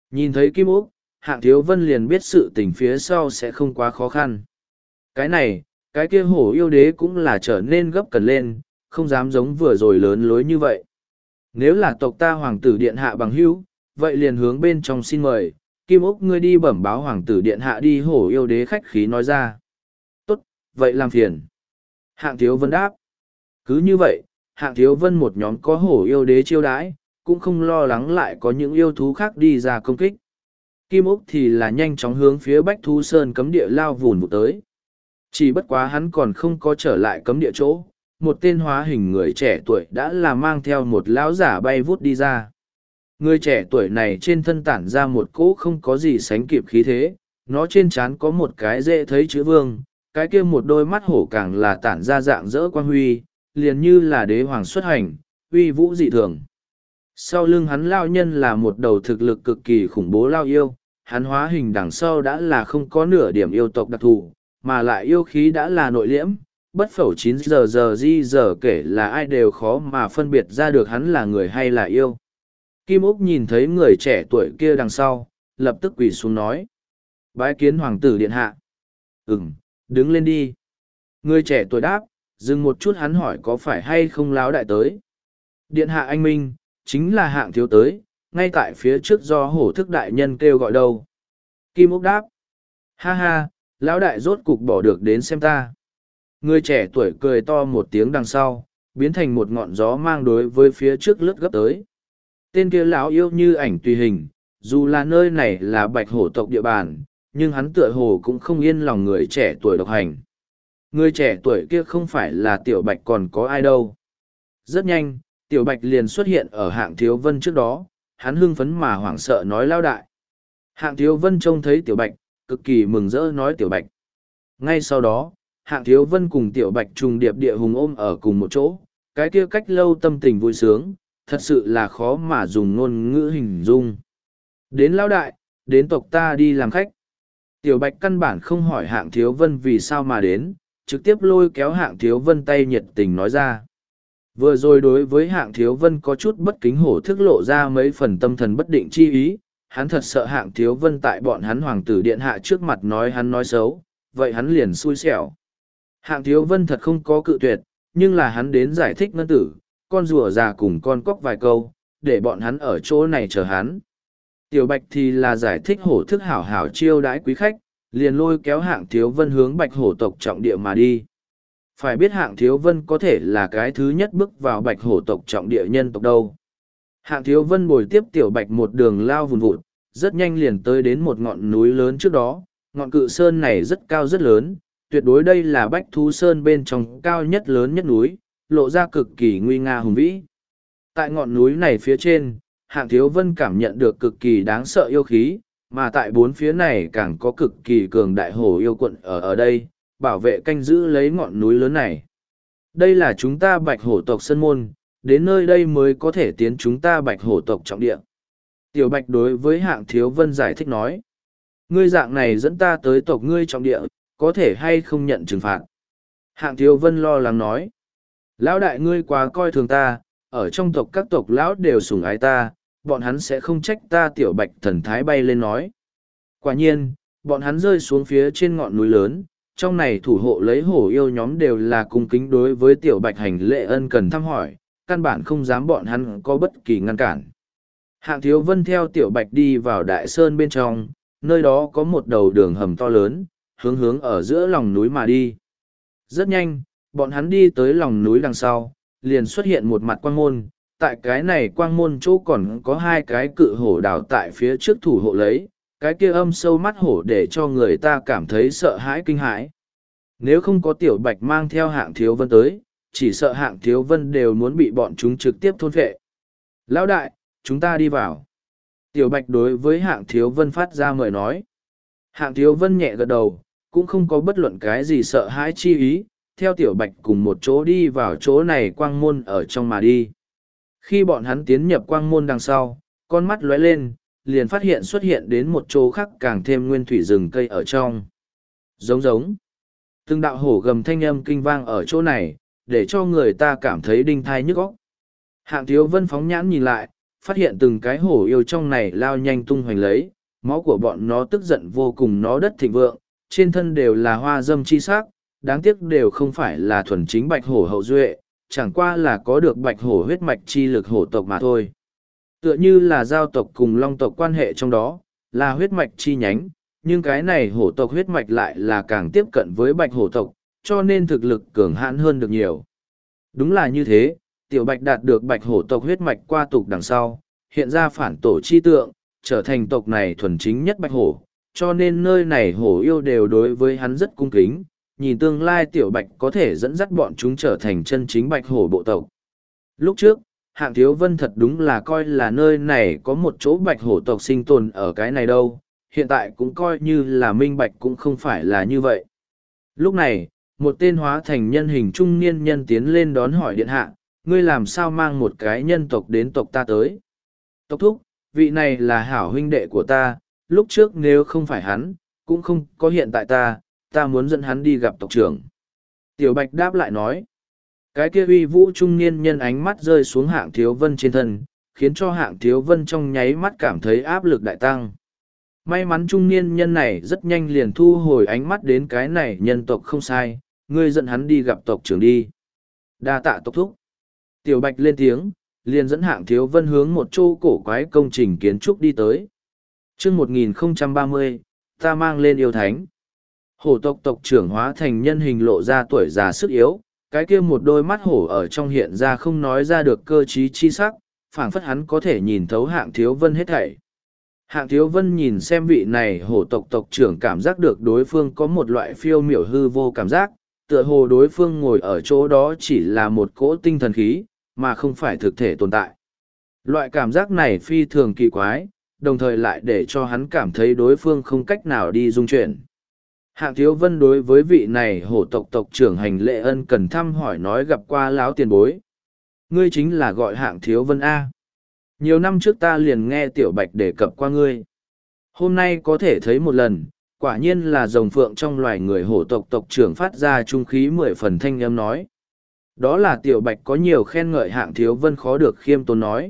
Nhìn thấy Kim Úc, Hạng Thiếu Vân liền biết sự tình phía sau sẽ không quá khó khăn. Cái này, cái kia hổ yêu đế cũng là trở nên gấp cần lên, không dám giống vừa rồi lớn lối như vậy. Nếu là tộc ta hoàng tử điện hạ bằng hữu, vậy liền hướng bên trong xin mời, Kim Úc ngươi đi bẩm báo hoàng tử điện hạ đi hổ yêu đế khách khí nói ra. Tốt, vậy làm phiền. Hạng Thiếu Vân đáp. Cứ như vậy, Hạng Thiếu Vân một nhóm có hổ yêu đế chiêu đãi, cũng không lo lắng lại có những yêu thú khác đi ra công kích. Kim Úc thì là nhanh chóng hướng phía Bách Thú Sơn cấm địa lao vùn vụt tới. Chỉ bất quá hắn còn không có trở lại cấm địa chỗ, một tên hóa hình người trẻ tuổi đã là mang theo một lão giả bay vút đi ra. Người trẻ tuổi này trên thân tản ra một cỗ không có gì sánh kịp khí thế, nó trên trán có một cái dễ thấy chữ vương, cái kia một đôi mắt hổ càng là tản ra dạng dỡ quang huy, liền như là đế hoàng xuất hành, uy vũ dị thường. Sau lưng hắn lao nhân là một đầu thực lực cực kỳ khủng bố lao yêu, hắn hóa hình đằng sau đã là không có nửa điểm yêu tộc đặc thù, mà lại yêu khí đã là nội liễm, bất phẩu 9 giờ kể là ai đều khó mà phân biệt ra được hắn là người hay là yêu. Kim Úc nhìn thấy người trẻ tuổi kia đằng sau, lập tức quỳ xuống nói. Bái kiến hoàng tử điện hạ. Đứng lên đi. Người trẻ tuổi đáp, dừng một chút hắn hỏi có phải hay không láo đại tới. Điện hạ anh minh, chính là Hạng thiếu tới, ngay tại phía trước do hổ thức đại nhân kêu gọi đâu. Kim Úc đáp. Ha ha, lão đại rốt cục bỏ được đến xem ta. Người trẻ tuổi cười to một tiếng đằng sau, biến thành một ngọn gió mang đối với phía trước lướt gấp tới. Tên kia lão yêu như ảnh tùy hình, dù là nơi này là bạch hổ tộc địa bàn, nhưng hắn tựa hồ cũng không yên lòng người trẻ tuổi độc hành. Người trẻ tuổi kia không phải là tiểu bạch còn có ai đâu. Rất nhanh, tiểu bạch liền xuất hiện ở Hạng Thiếu Vân trước đó, hắn hưng phấn mà hoảng sợ nói lao đại. Hạng Thiếu Vân trông thấy tiểu bạch, cực kỳ mừng rỡ nói tiểu bạch. Ngay sau đó, Hạng Thiếu Vân cùng tiểu bạch trùng điệp địa hùng ôm ở cùng một chỗ, cái kia cách lâu tâm tình vui sướng, thật sự là khó mà dùng ngôn ngữ hình dung. Đến lão đại, đến tộc ta đi làm khách. Tiểu bạch căn bản không hỏi Hạng Thiếu Vân vì sao mà đến, trực tiếp lôi kéo Hạng Thiếu Vân tay nhiệt tình nói ra. Vừa rồi đối với Hạng Thiếu Vân có chút bất kính hổ thức lộ ra mấy phần tâm thần bất định chi ý, hắn thật sợ Hạng Thiếu Vân tại bọn hắn hoàng tử điện hạ trước mặt nói hắn nói xấu, vậy hắn liền xui xẻo. Hạng Thiếu Vân thật không có cự tuyệt, nhưng là hắn đến giải thích ngân tử, con rùa già cùng con cóc vài câu, để bọn hắn ở chỗ này chờ hắn. Tiểu Bạch thì là giải thích hổ thức hảo hảo chiêu đãi quý khách, liền lôi kéo Hạng Thiếu Vân hướng Bạch hổ tộc trọng địa mà đi. Phải biết Hạng Thiếu Vân có thể là cái thứ nhất bước vào Bạch hổ tộc trọng địa nhân tộc đâu. Hạng Thiếu Vân bồi tiếp Tiểu Bạch một đường lao vùn vụt, rất nhanh liền tới đến một ngọn núi lớn trước đó, ngọn cự sơn này rất cao rất lớn, tuyệt đối đây là Bách Thú Sơn bên trong cao nhất lớn nhất núi, lộ ra cực kỳ nguy nga hùng vĩ. Tại ngọn núi này phía trên, Hạng Thiếu Vân cảm nhận được cực kỳ đáng sợ yêu khí, mà tại bốn phía này càng có cực kỳ cường đại hổ yêu quận ở đây, bảo vệ canh giữ lấy ngọn núi lớn này. Đây là chúng ta Bạch hổ tộc Sơn Môn, đến nơi đây mới có thể tiến chúng ta Bạch hổ tộc trọng địa. Tiểu Bạch đối với Hạng Thiếu Vân giải thích nói, ngươi dạng này dẫn ta tới tộc ngươi trọng địa, có thể hay không nhận trừng phạt. Hạng Thiếu Vân lo lắng nói, lão đại ngươi quá coi thường ta, ở trong tộc các tộc lão đều sủng ái ta, bọn hắn sẽ không trách ta. Tiểu Bạch thần thái bay lên nói. Quả nhiên, bọn hắn rơi xuống phía trên ngọn núi lớn, trong này thủ hộ lấy hổ yêu nhóm đều là cung kính đối với Tiểu Bạch hành lễ ân cần thăm hỏi, căn bản không dám bọn hắn có bất kỳ ngăn cản. Hạng Thiếu Vân theo Tiểu Bạch đi vào đại sơn bên trong, nơi đó có một đầu đường hầm to lớn, hướng ở giữa lòng núi mà đi. Rất nhanh, bọn hắn đi tới lòng núi đằng sau, liền xuất hiện một mặt quang môn, tại cái này quang môn chỗ còn có hai cái cự hổ đào tại phía trước thủ hộ lấy, cái kia âm sâu mắt hổ để cho người ta cảm thấy sợ hãi kinh hãi. Nếu không có Tiểu Bạch mang theo Hạng Thiếu Vân tới, chỉ sợ Hạng Thiếu Vân đều muốn bị bọn chúng trực tiếp thôn phệ. Lão đại, chúng ta đi vào. Tiểu Bạch đối với Hạng Thiếu Vân phát ra mời nói. Hạng Thiếu Vân nhẹ gật đầu, cũng không có bất luận cái gì sợ hãi chi ý, theo Tiểu Bạch cùng một chỗ đi vào chỗ này quang môn ở trong mà đi. Khi bọn hắn tiến nhập quang môn đằng sau, con mắt lóe lên, liền phát hiện xuất hiện đến một chỗ khác càng thêm nguyên thủy rừng cây ở trong. Giống giống. Từng đạo hổ gầm thanh âm kinh vang ở chỗ này, để cho người ta cảm thấy đinh thai nhức óc. Hạng Thiếu Vân phóng nhãn nhìn lại, phát hiện từng cái hổ yêu trong này lao nhanh tung hoành lấy, máu của bọn nó tức giận vô cùng, nó đất thịnh vượng, trên thân đều là hoa dâm chi sắc, đáng tiếc đều không phải là thuần chính bạch hổ hậu duệ, chẳng qua là có được bạch hổ huyết mạch chi lực hổ tộc mà thôi. Tựa như là giao tộc cùng long tộc quan hệ trong đó, là huyết mạch chi nhánh, nhưng cái này hổ tộc huyết mạch lại là càng tiếp cận với bạch hổ tộc, cho nên thực lực cường hãn hơn được nhiều. Đúng là như thế, tiểu bạch đạt được bạch hổ tộc huyết mạch qua tục đằng sau, hiện ra phản tổ chi tượng, trở thành tộc này thuần chính nhất bạch hổ, cho nên nơi này hổ yêu đều đối với hắn rất cung kính, nhìn tương lai tiểu bạch có thể dẫn dắt bọn chúng trở thành chân chính bạch hổ bộ tộc. Lúc trước, Hạng Thiếu Vân thật đúng là coi là nơi này có một chỗ bạch hổ tộc sinh tồn ở cái này đâu, hiện tại cũng coi như là minh bạch cũng không phải là như vậy. Lúc này, một tên hóa thành nhân hình trung niên nhân tiến lên đón hỏi điện hạ, ngươi làm sao mang một cái nhân tộc đến tộc ta tới? Tộc thúc, vị này là hảo huynh đệ của ta, lúc trước nếu không phải hắn, cũng không có hiện tại ta muốn dẫn hắn đi gặp tộc trưởng. Tiểu Bạch đáp lại nói, cái kia uy vũ trung niên nhân ánh mắt rơi xuống Hạng Thiếu Vân trên thân, khiến cho Hạng Thiếu Vân trong nháy mắt cảm thấy áp lực đại tăng. May mắn trung niên nhân này rất nhanh liền thu hồi ánh mắt đến cái này nhân tộc không sai, ngươi dẫn hắn đi gặp tộc trưởng đi. Đa tạ tộc thúc. Tiểu Bạch lên tiếng, liền dẫn Hạng Thiếu Vân hướng một chỗ cổ quái công trình kiến trúc đi tới. Chương 1030, ta mang lên yêu thánh. Hổ tộc tộc trưởng hóa thành nhân hình lộ ra tuổi già sức yếu, cái kia một đôi mắt hổ ở trong hiện ra không nói ra được cơ trí chi sắc, phảng phất hắn có thể nhìn thấu Hạng Thiếu Vân hết thảy. Hạng Thiếu Vân nhìn xem vị này hổ tộc tộc trưởng, cảm giác được đối phương có một loại phiêu miểu hư vô cảm giác, tựa hồ đối phương ngồi ở chỗ đó chỉ là một cỗ tinh thần khí, mà không phải thực thể tồn tại. Loại cảm giác này phi thường kỳ quái, đồng thời lại để cho hắn cảm thấy đối phương không cách nào đi dung chuyển. Hạng Thiếu Vân đối với vị này hổ tộc tộc trưởng hành lễ ân cần thăm hỏi nói gặp qua láo tiền bối. Ngươi chính là gọi Hạng Thiếu Vân A. Nhiều năm trước ta liền nghe Tiểu Bạch đề cập qua ngươi. Hôm nay có thể thấy một lần, quả nhiên là rồng phượng trong loài người hổ tộc tộc trưởng phát ra trung khí 10 phần thanh âm nói. Đó là Tiểu Bạch có nhiều khen ngợi Hạng Thiếu Vân khó được khiêm tốn nói.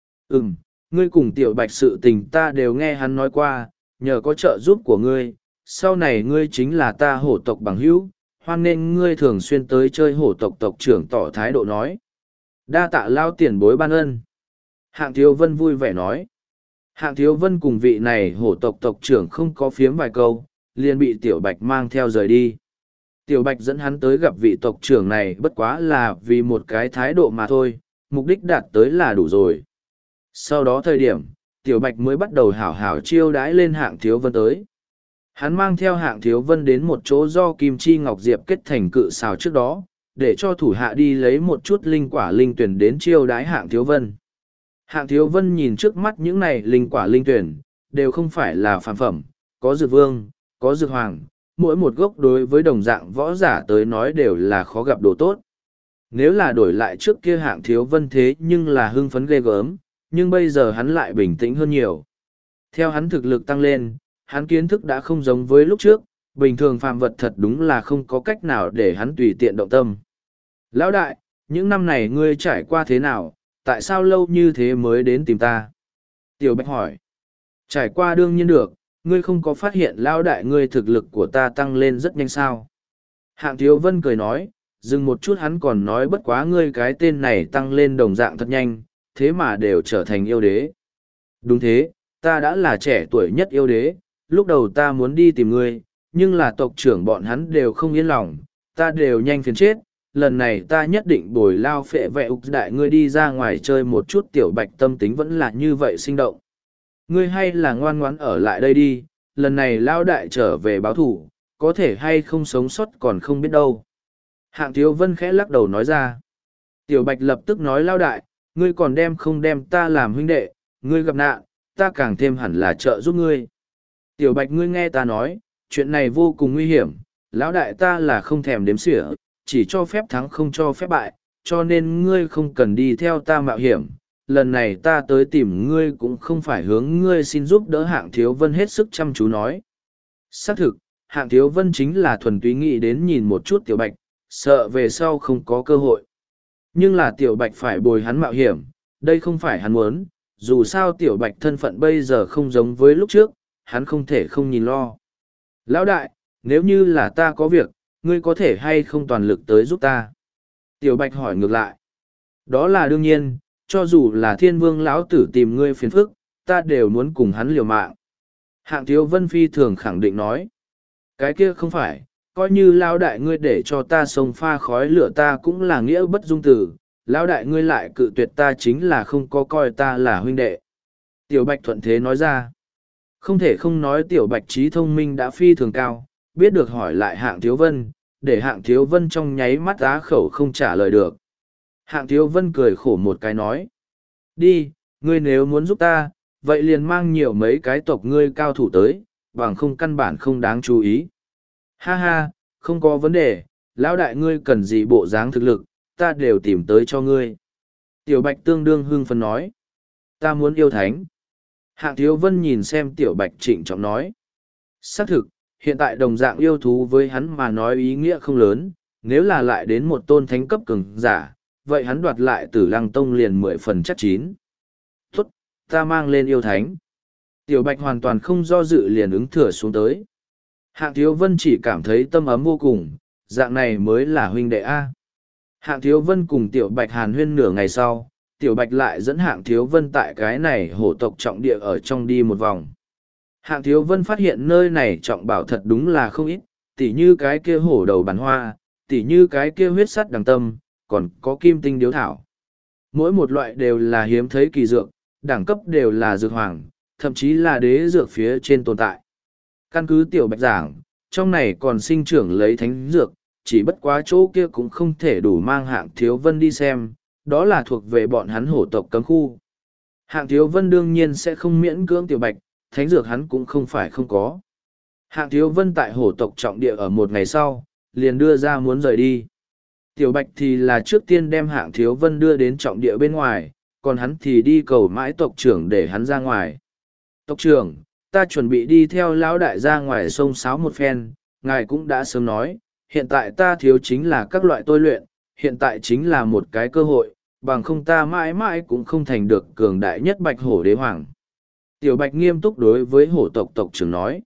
Ngươi cùng Tiểu Bạch sự tình ta đều nghe hắn nói qua, nhờ có trợ giúp của ngươi, sau này ngươi chính là ta hổ tộc bằng hữu, hoan nên ngươi thường xuyên tới chơi hổ tộc tộc trưởng tỏ thái độ nói. Đa tạ lao tiền bối ban ân. Hạng Thiếu Vân vui vẻ nói. Hạng Thiếu Vân cùng vị này hổ tộc tộc trưởng không có phiếm vài câu, liền bị Tiểu Bạch mang theo rời đi. Tiểu Bạch dẫn hắn tới gặp vị tộc trưởng này bất quá là vì một cái thái độ mà thôi, mục đích đạt tới là đủ rồi. Sau đó thời điểm, Tiểu Bạch mới bắt đầu hảo hảo chiêu đãi lên Hạng Thiếu Vân tới. Hắn mang theo Hạng Thiếu Vân đến một chỗ do Kim Chi Ngọc Diệp kết thành cự xào trước đó, để cho thủ hạ đi lấy một chút linh quả linh tuyển đến chiêu đãi Hạng Thiếu Vân. Hạng Thiếu Vân nhìn trước mắt những này linh quả linh tuyển, đều không phải là phàm phẩm, có dược vương, có dược hoàng, mỗi một gốc đối với đồng dạng võ giả tới nói đều là khó gặp đồ tốt. Nếu là đổi lại trước kia Hạng Thiếu Vân thế nhưng là hưng phấn ghê gớm, nhưng bây giờ hắn lại bình tĩnh hơn nhiều. Theo hắn thực lực tăng lên, hắn kiến thức đã không giống với lúc trước, bình thường phàm vật thật đúng là không có cách nào để hắn tùy tiện động tâm. Lão đại, những năm này ngươi trải qua thế nào, tại sao lâu như thế mới đến tìm ta? Tiểu Bạch hỏi. Trải qua đương nhiên được, ngươi không có phát hiện lão đại ngươi thực lực của ta tăng lên rất nhanh sao? Hạng Thiếu Vân cười nói, dừng một chút hắn còn nói bất quá ngươi cái tên này tăng lên đồng dạng thật nhanh, thế mà đều trở thành yêu đế. Đúng thế, ta đã là trẻ tuổi nhất yêu đế, lúc đầu ta muốn đi tìm ngươi, nhưng là tộc trưởng bọn hắn đều không yên lòng, ta đều nhanh phiền chết, lần này ta nhất định bồi lao phệ vệ ục đại ngươi đi ra ngoài chơi một chút. Tiểu Bạch tâm tính vẫn là như vậy sinh động. Ngươi hay là ngoan ngoãn ở lại đây đi, lần này lao đại trở về báo thủ, có thể hay không sống sót còn không biết đâu. Hạng Thiếu Vân khẽ lắc đầu nói ra. Tiểu Bạch lập tức nói lao đại, ngươi còn đem không đem ta làm huynh đệ, ngươi gặp nạn, ta càng thêm hẳn là trợ giúp ngươi. Tiểu Bạch ngươi nghe ta nói, chuyện này vô cùng nguy hiểm, lão đại ta là không thèm đếm xỉa, chỉ cho phép thắng không cho phép bại, cho nên ngươi không cần đi theo ta mạo hiểm. Lần này ta tới tìm ngươi cũng không phải hướng ngươi xin giúp đỡ. Hạng Thiếu Vân hết sức chăm chú nói. Xác thực, Hạng Thiếu Vân chính là thuần túy nghĩ đến nhìn một chút Tiểu Bạch, sợ về sau không có cơ hội. Nhưng là Tiểu Bạch phải bồi hắn mạo hiểm, đây không phải hắn muốn, dù sao tiểu bạch thân phận bây giờ không giống với lúc trước, hắn không thể không nhìn lo. Lão đại, nếu như là ta có việc, ngươi có thể hay không toàn lực tới giúp ta? Tiểu bạch hỏi ngược lại. Đó là đương nhiên, cho dù là thiên vương lão tử tìm ngươi phiền phức, ta đều muốn cùng hắn liều mạng. Hạng Thiếu Vân phi thường khẳng định nói. Cái kia không phải, coi như lão đại ngươi để cho ta sông pha khói lửa ta cũng là nghĩa bất dung tử, lão đại ngươi lại cự tuyệt ta chính là không có coi ta là huynh đệ. Tiểu bạch thuận thế nói ra. Không thể không nói tiểu bạch trí thông minh đã phi thường cao, biết được hỏi lại Hạng Thiếu Vân, để Hạng Thiếu Vân trong nháy mắt á khẩu không trả lời được. Hạng Thiếu Vân cười khổ một cái nói. Đi, ngươi nếu muốn giúp ta, vậy liền mang nhiều mấy cái tộc ngươi cao thủ tới, bằng không căn bản không đáng chú ý. Ha ha, không có vấn đề, lão đại ngươi cần gì bộ dáng thực lực, ta đều tìm tới cho ngươi. Tiểu Bạch tương đương hưng phấn nói. Ta muốn yêu thánh. Hạng Thiếu Vân nhìn xem Tiểu Bạch trịnh trọng nói. Xác thực, hiện tại đồng dạng yêu thú với hắn mà nói ý nghĩa không lớn, nếu là lại đến một tôn thánh cấp cường giả, vậy hắn đoạt lại Tử Lăng Tông liền 10 phần chắc chín. Tốt, ta mang lên yêu thánh. Tiểu Bạch hoàn toàn không do dự liền ứng thừa xuống tới. Hạng Thiếu Vân chỉ cảm thấy tâm ấm vô cùng, dạng này mới là huynh đệ A. Hạng Thiếu Vân cùng Tiểu Bạch hàn huyên nửa ngày sau, Tiểu Bạch lại dẫn Hạng Thiếu Vân tại cái này hổ tộc trọng địa ở trong đi một vòng. Hạng Thiếu Vân phát hiện nơi này trọng bảo thật đúng là không ít, tỉ như cái kia hổ đầu bàn hoa, tỉ như cái kia huyết sắt đằng tâm, còn có kim tinh điếu thảo. Mỗi một loại đều là hiếm thấy kỳ dược, đẳng cấp đều là dược hoàng, thậm chí là đế dược phía trên tồn tại. Căn cứ Tiểu Bạch giảng, trong này còn sinh trưởng lấy thánh dược, chỉ bất quá chỗ kia cũng không thể đủ mang Hạng Thiếu Vân đi xem, đó là thuộc về bọn hắn hổ tộc cấm khu. Hạng Thiếu Vân đương nhiên sẽ không miễn cưỡng Tiểu Bạch, thánh dược hắn cũng không phải không có. Hạng Thiếu Vân tại hổ tộc trọng địa ở một ngày sau, liền đưa ra muốn rời đi. Tiểu Bạch thì là trước tiên đem Hạng Thiếu Vân đưa đến trọng địa bên ngoài, còn hắn thì đi cầu mãi tộc trưởng để hắn ra ngoài. Tộc trưởng, ta chuẩn bị đi theo lão đại ra ngoài sông sáo một phen, ngài cũng đã sớm nói, hiện tại ta thiếu chính là các loại tôi luyện, hiện tại chính là một cái cơ hội, bằng không ta mãi mãi cũng không thành được cường đại nhất Bạch Hổ Đế Hoàng. Tiểu Bạch nghiêm túc đối với hổ tộc tộc trưởng nói.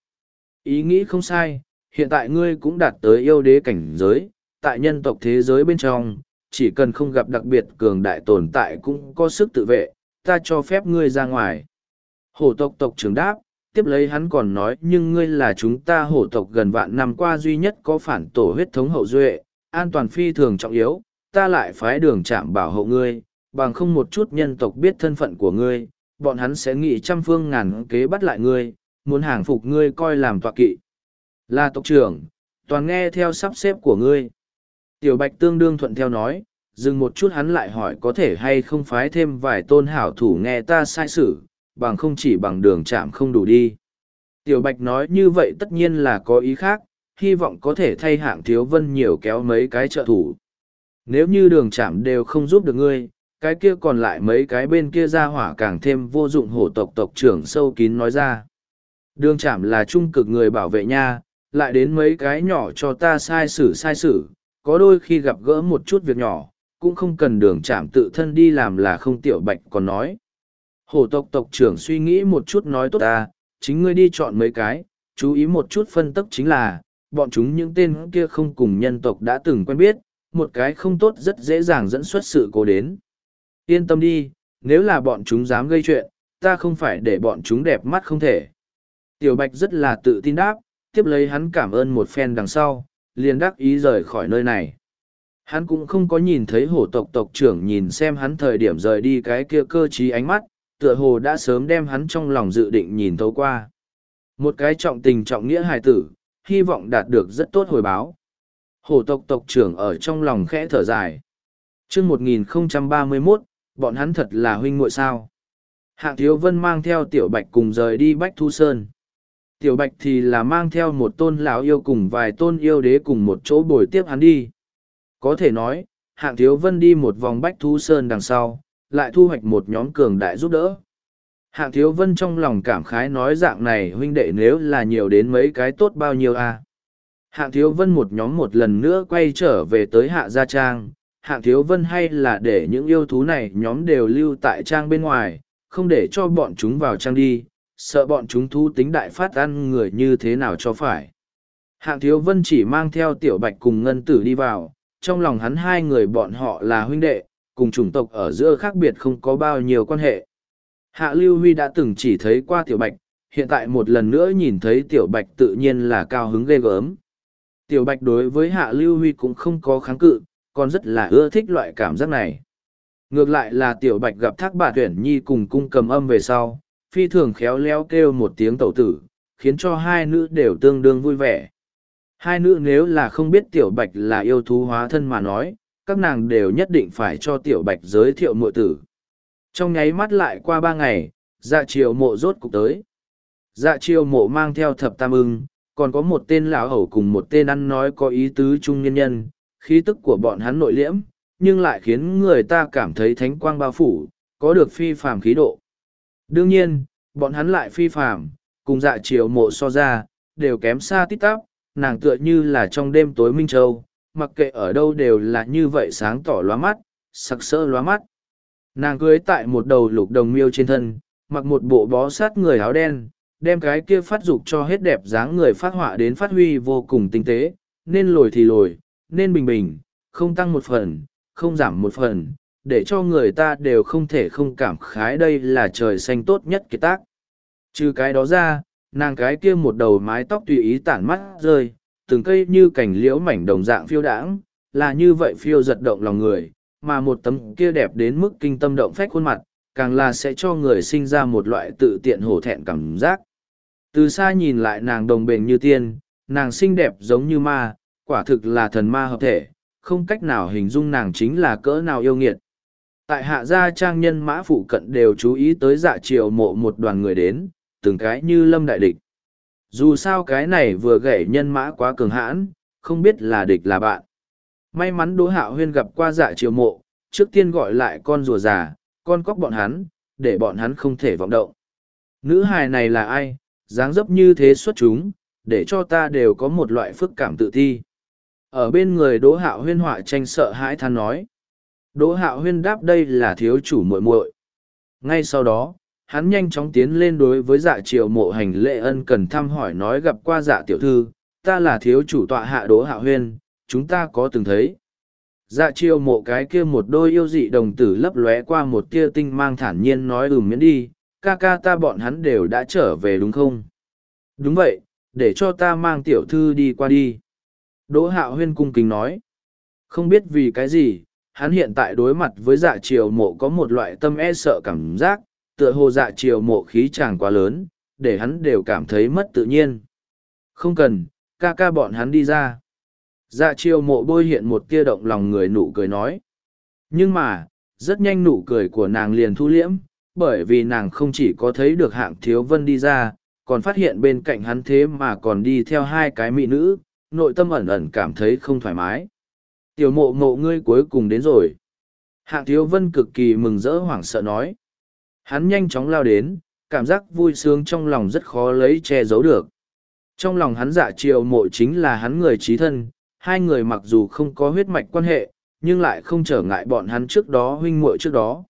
Ý nghĩ không sai, hiện tại ngươi cũng đạt tới yêu đế cảnh giới, tại nhân tộc thế giới bên trong, chỉ cần không gặp đặc biệt cường đại tồn tại cũng có sức tự vệ, ta cho phép ngươi ra ngoài. Hổ tộc tộc trưởng đáp, tiếp lấy hắn còn nói nhưng ngươi là chúng ta hổ tộc gần vạn năm qua duy nhất có phản tổ huyết thống hậu duệ, an toàn phi thường trọng yếu, ta lại phái đường trạm bảo hộ ngươi, bằng không một chút nhân tộc biết thân phận của ngươi, bọn hắn sẽ nghĩ trăm phương ngàn kế bắt lại ngươi, muốn hàng phục ngươi coi làm tọa kỵ. Là tộc trưởng, toàn nghe theo sắp xếp của ngươi. Tiểu Bạch tương đương thuận theo nói, dừng một chút hắn lại hỏi có thể hay không phái thêm vài tôn hảo thủ nghe ta sai sử, bằng không chỉ bằng đường chạm không đủ đi. Tiểu Bạch nói như vậy tất nhiên là có ý khác, hy vọng có thể thay Hạng Thiếu Vân nhiều kéo mấy cái trợ thủ. Nếu như đường chạm đều không giúp được ngươi, cái kia còn lại mấy cái bên kia ra hỏa càng thêm vô dụng hổ tộc tộc trưởng sâu kín nói ra. Đường chạm là trung cực người bảo vệ nha, lại đến mấy cái nhỏ cho ta sai sử, có đôi khi gặp gỡ một chút việc nhỏ, cũng không cần đường chạm tự thân đi làm là không. Tiểu Bạch còn nói. Hổ tộc tộc trưởng suy nghĩ một chút nói tốt ta, chính ngươi đi chọn mấy cái, chú ý một chút phân tích chính là, bọn chúng những tên kia không cùng nhân tộc đã từng quen biết, một cái không tốt rất dễ dàng dẫn xuất sự cố đến. Yên tâm đi, nếu là bọn chúng dám gây chuyện, ta không phải để bọn chúng đẹp mắt không thể. Tiểu Bạch rất là tự tin đáp, tiếp lấy hắn cảm ơn một phen đằng sau, liền đắc ý rời khỏi nơi này. Hắn cũng không có nhìn thấy hổ tộc tộc trưởng nhìn xem hắn thời điểm rời đi cái kia cơ trí ánh mắt, tựa hồ đã sớm đem hắn trong lòng dự định nhìn thấu qua. Một cái trọng tình trọng nghĩa hài tử, hy vọng đạt được rất tốt hồi báo. Hổ tộc tộc trưởng ở trong lòng khẽ thở dài. Trước 1031, bọn hắn thật là huynh muội sao. Hạng Thiếu Vân mang theo Tiểu Bạch cùng rời đi Bách Thu Sơn. Tiểu Bạch thì là mang theo một tôn lão yêu cùng vài tôn yêu đế cùng một chỗ bồi tiếp hắn đi. Có thể nói, Hạng Thiếu Vân đi một vòng Bách Thu Sơn đằng sau, lại thu hoạch một nhóm cường đại giúp đỡ. Hạng Thiếu Vân trong lòng cảm khái nói dạng này huynh đệ nếu là nhiều đến mấy cái tốt bao nhiêu à. Hạng Thiếu Vân một nhóm một lần nữa quay trở về tới Hạ Gia Trang. Hạng Thiếu Vân hay là để những yêu thú này nhóm đều lưu tại trang bên ngoài, không để cho bọn chúng vào trang đi, sợ bọn chúng thú tính đại phát ăn người như thế nào cho phải. Hạng Thiếu Vân chỉ mang theo Tiểu Bạch cùng Ngân Tử đi vào, trong lòng hắn hai người bọn họ là huynh đệ, cùng chủng tộc ở giữa khác biệt không có bao nhiêu quan hệ. Hạ Lưu Huy đã từng chỉ thấy qua Tiểu Bạch, hiện tại một lần nữa nhìn thấy Tiểu Bạch tự nhiên là cao hứng ghê gớm. Tiểu Bạch đối với Hạ Lưu Huy cũng không có kháng cự, còn rất là ưa thích loại cảm giác này. Ngược lại là Tiểu Bạch gặp Thác Bà Tuyển Nhi cùng cung cầm âm về sau, phi thường khéo léo kêu một tiếng tẩu tử, khiến cho hai nữ đều tương đương vui vẻ. Hai nữ nếu là không biết Tiểu Bạch là yêu thú hóa thân mà nói, các nàng đều nhất định phải cho Tiểu Bạch giới thiệu muội tử. Trong nháy mắt lại qua 3 ngày, Dạ Triều Mộ rốt cục tới. Dạ Triều Mộ mang theo Thập Tam Ưng, còn có một tên lão hầu cùng một tên ăn nói có ý tứ trung nhân nhân, khí tức của bọn hắn nội liễm, nhưng lại khiến người ta cảm thấy thánh quang bao phủ, có được phi phàm khí độ. Đương nhiên, bọn hắn lại phi phàm, cùng Dạ Triều Mộ so ra, đều kém xa tít tắp, nàng tựa như là trong đêm tối minh châu, mặc kệ ở đâu đều là như vậy sáng tỏ lóa mắt, sặc sỡ lóa mắt. Nàng cưới tại một đầu lục đồng miêu trên thân, mặc một bộ bó sát người áo đen, đem cái kia phát dục cho hết đẹp dáng người phát họa đến phát huy vô cùng tinh tế, nên lồi thì lồi, nên bình bình, không tăng một phần, không giảm một phần, để cho người ta đều không thể không cảm khái đây là trời xanh tốt nhất kiệt tác. Trừ cái đó ra, nàng cái kia một đầu mái tóc tùy ý tản mắt rơi, từng cây như cành liễu mảnh đồng dạng phiêu đãng, là như vậy phiêu giật động lòng người, mà một tấm kia đẹp đến mức kinh tâm động phách khuôn mặt, càng là sẽ cho người sinh ra một loại tự tiện hổ thẹn cảm giác. Từ xa nhìn lại nàng đồng bền như tiên, nàng xinh đẹp giống như ma, quả thực là thần ma hợp thể, không cách nào hình dung nàng chính là cỡ nào yêu nghiệt. Tại Hạ gia trang nhân mã phụ cận đều chú ý tới Dạ Triều Mộ một đoàn người đến, từng cái như lâm đại địch. Dù sao cái này vừa gảy nhân mã quá cường hãn, không biết là địch là bạn. May mắn Đỗ Hạo Huyên gặp qua Dạ Triều Mộ, trước tiên gọi lại con rùa già, con cóc bọn hắn, để bọn hắn không thể vọng động. Nữ hài này là ai, dáng dấp như thế xuất chúng, để cho ta đều có một loại phức cảm tự thi. Ở bên người Đỗ Hạo Huyên họa tranh sợ hãi than nói. Đỗ Hạo Huyên đáp đây là thiếu chủ muội muội. Ngay sau đó, hắn nhanh chóng tiến lên đối với Dạ Triều Mộ hành lễ ân cần thăm hỏi nói gặp qua Dạ tiểu thư, ta là thiếu chủ tọa hạ Đỗ Hạo Huyên, chúng ta có từng thấy. Dạ Triều Mộ cái kia một đôi yêu dị đồng tử lấp lóe qua một tia tinh mang thản nhiên nói miễn đi, ca ca ta bọn hắn đều đã trở về đúng không? Đúng vậy, để cho ta mang tiểu thư đi qua đi. Đỗ Hạo Huyên cung kính nói. Không biết vì cái gì, hắn hiện tại đối mặt với Dạ Triều Mộ có một loại tâm e sợ cảm giác, tựa hồ Dạ Triều Mộ khí chàng quá lớn, để hắn đều cảm thấy mất tự nhiên. Không cần, ca ca bọn hắn đi ra. Dạ Triều Mộ bôi hiện một tia động lòng người nụ cười nói. Nhưng mà, rất nhanh nụ cười của nàng liền thu liễm, bởi vì nàng không chỉ có thấy được Hạng Thiếu Vân đi ra, còn phát hiện bên cạnh hắn thế mà còn đi theo hai cái mỹ nữ, nội tâm ẩn ẩn cảm thấy không thoải mái. Tiểu Mộ Mộ ngươi cuối cùng đến rồi. Hạng Thiếu Vân cực kỳ mừng rỡ hoảng sợ nói. Hắn nhanh chóng lao đến, cảm giác vui sướng trong lòng rất khó lấy che giấu được. Trong lòng hắn Dạ Triều Mộ chính là hắn người chí thân, hai người mặc dù không có huyết mạch quan hệ, nhưng lại không trở ngại bọn hắn trước đó huynh muội trước đó.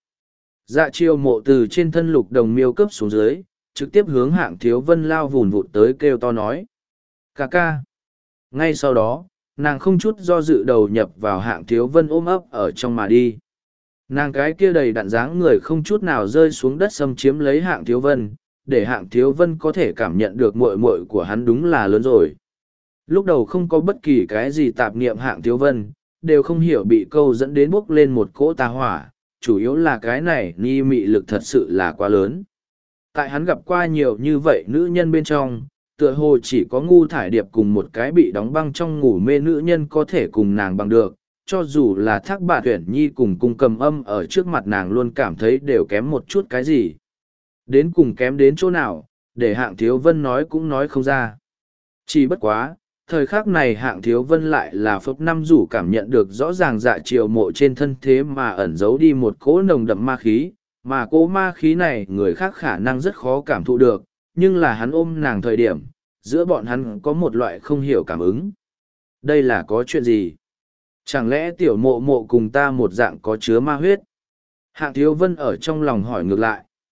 Dạ Triều Mộ từ trên thân lục đồng miêu cấp xuống dưới, trực tiếp hướng Hạng Thiếu Vân lao vùn vụt tới kêu to nói. Ca ca. Ngay sau đó, nàng không chút do dự đầu nhập vào Hạng Thiếu Vân ôm ấp ở trong mà đi. Nàng cái kia đầy đặn dáng người không chút nào rơi xuống đất xâm chiếm lấy Hạng Thiếu Vân, để Hạng Thiếu Vân có thể cảm nhận được muội muội của hắn đúng là lớn rồi. Lúc đầu không có bất kỳ cái gì tạp niệm Hạng Thiếu Vân, đều không hiểu bị câu dẫn đến bốc lên một cỗ tà hỏa, chủ yếu là cái này ni mị lực thật sự là quá lớn. Tại hắn gặp qua nhiều như vậy nữ nhân bên trong, tựa hồ chỉ có Ngu Thải Điệp cùng một cái bị đóng băng trong ngủ mê nữ nhân có thể cùng nàng bằng được, cho dù là Thác Bà Tuyển Nhi cùng cung cầm âm ở trước mặt nàng luôn cảm thấy đều kém một chút cái gì. Đến cùng kém đến chỗ nào, để Hạng Thiếu Vân nói cũng nói không ra. Chỉ bất quá, thời khắc này Hạng Thiếu Vân lại là phốc năm rủ cảm nhận được rõ ràng Dạ Triều Mộ trên thân thế mà ẩn giấu đi một cỗ nồng đậm ma khí, mà cỗ ma khí này người khác khả năng rất khó cảm thụ được, nhưng là hắn ôm nàng thời điểm, giữa bọn hắn có một loại không hiểu cảm ứng. Đây là có chuyện gì? Chẳng lẽ tiểu mộ mộ cùng ta một dạng có chứa ma huyết? Hạng Thiếu Vân ở trong lòng hỏi ngược lại.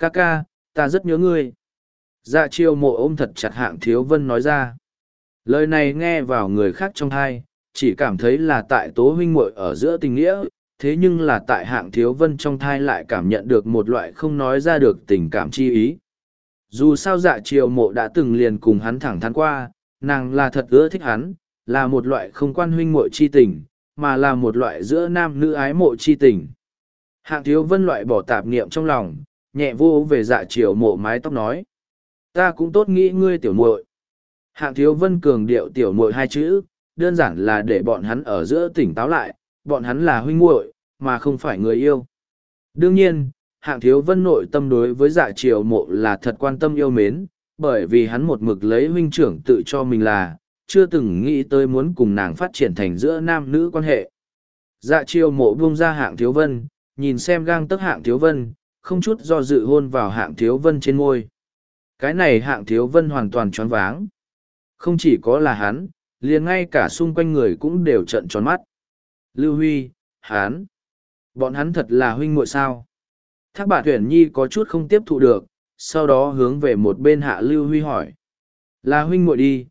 Ca ca, ta rất nhớ ngươi. Dạ chiêu mộ ôm thật chặt Hạng Thiếu Vân nói ra. Lời này nghe vào người khác trong thai, chỉ cảm thấy là tại tố huynh muội ở giữa tình nghĩa, thế nhưng là tại Hạng Thiếu Vân trong thai lại cảm nhận được một loại không nói ra được tình cảm chi ý. Dù sao dạ chiêu mộ đã từng liền cùng hắn thẳng thắn qua, nàng là thật ưa thích hắn, là một loại không quan huynh muội chi tình, mà là một loại giữa nam nữ ái mộ chi tình. Hạng Thiếu Vân loại bỏ tạp niệm trong lòng, nhẹ vô về dạ chiêu mộ mái tóc nói. Ta cũng tốt nghĩ ngươi tiểu muội. Hạng Thiếu Vân cường điệu tiểu muội hai chữ, đơn giản là để bọn hắn ở giữa tỉnh táo lại, bọn hắn là huynh muội, mà không phải người yêu. Đương nhiên, Hạng Thiếu Vân nội tâm đối với dạ triều mộ là thật quan tâm yêu mến, bởi vì hắn một mực lấy huynh trưởng tự cho mình là, chưa từng nghĩ tới muốn cùng nàng phát triển thành giữa nam nữ quan hệ. Dạ triều mộ buông ra Hạng Thiếu Vân, nhìn xem gang tấc Hạng Thiếu Vân, không chút do dự hôn vào Hạng Thiếu Vân trên môi. Cái này Hạng Thiếu Vân hoàn toàn choáng váng. Không chỉ có là hắn, liền ngay cả xung quanh người cũng đều trợn tròn mắt. Lưu Huy, hắn, bọn hắn thật là huynh muội sao? Thác Bạt Uyển Nhi có chút không tiếp thụ được, sau đó hướng về một bên Hạ Lưu Huy hỏi. Là huynh muội đi,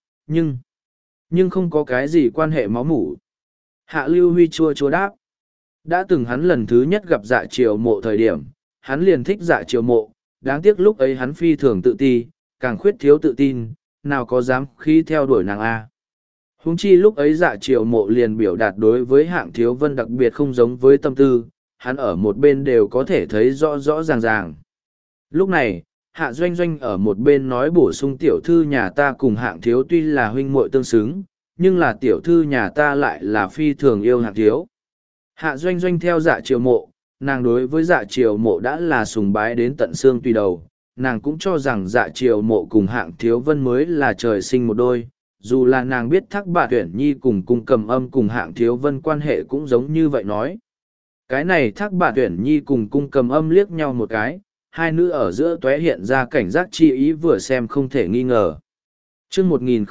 nhưng không có cái gì quan hệ máu mủ. Hạ Lưu Huy chua chua đáp. Đã từng hắn lần thứ nhất gặp dạ triều mộ thời điểm, hắn liền thích dạ triều mộ, đáng tiếc lúc ấy hắn phi thường tự ti, càng khuyết thiếu tự tin, nào có dám khi theo đuổi nàng A. Huống chi lúc ấy dạ triều mộ liền biểu đạt đối với Hạng Thiếu Vân đặc biệt không giống với tâm tư, hắn ở một bên đều có thể thấy rõ rõ ràng ràng. Lúc này, Hạ Doanh Doanh ở một bên nói bổ sung tiểu thư nhà ta cùng Hạng Thiếu tuy là huynh muội tương xứng, nhưng là tiểu thư nhà ta lại là phi thường yêu Hạng Thiếu. Hạ Doanh Doanh theo dạ triều mộ, nàng đối với dạ triều mộ đã là sùng bái đến tận xương tùy đầu, nàng cũng cho rằng dạ triều mộ cùng Hạng Thiếu Vân mới là trời sinh một đôi, dù là nàng biết Thác Bạt Uyển Nhi cùng cung cầm âm cùng Hạng Thiếu Vân quan hệ cũng giống như vậy nói. Cái này Thác Bạt Uyển Nhi cùng cung cầm âm liếc nhau một cái, hai nữ ở giữa tóe hiện ra cảnh giác chi ý vừa xem không thể nghi ngờ. Chương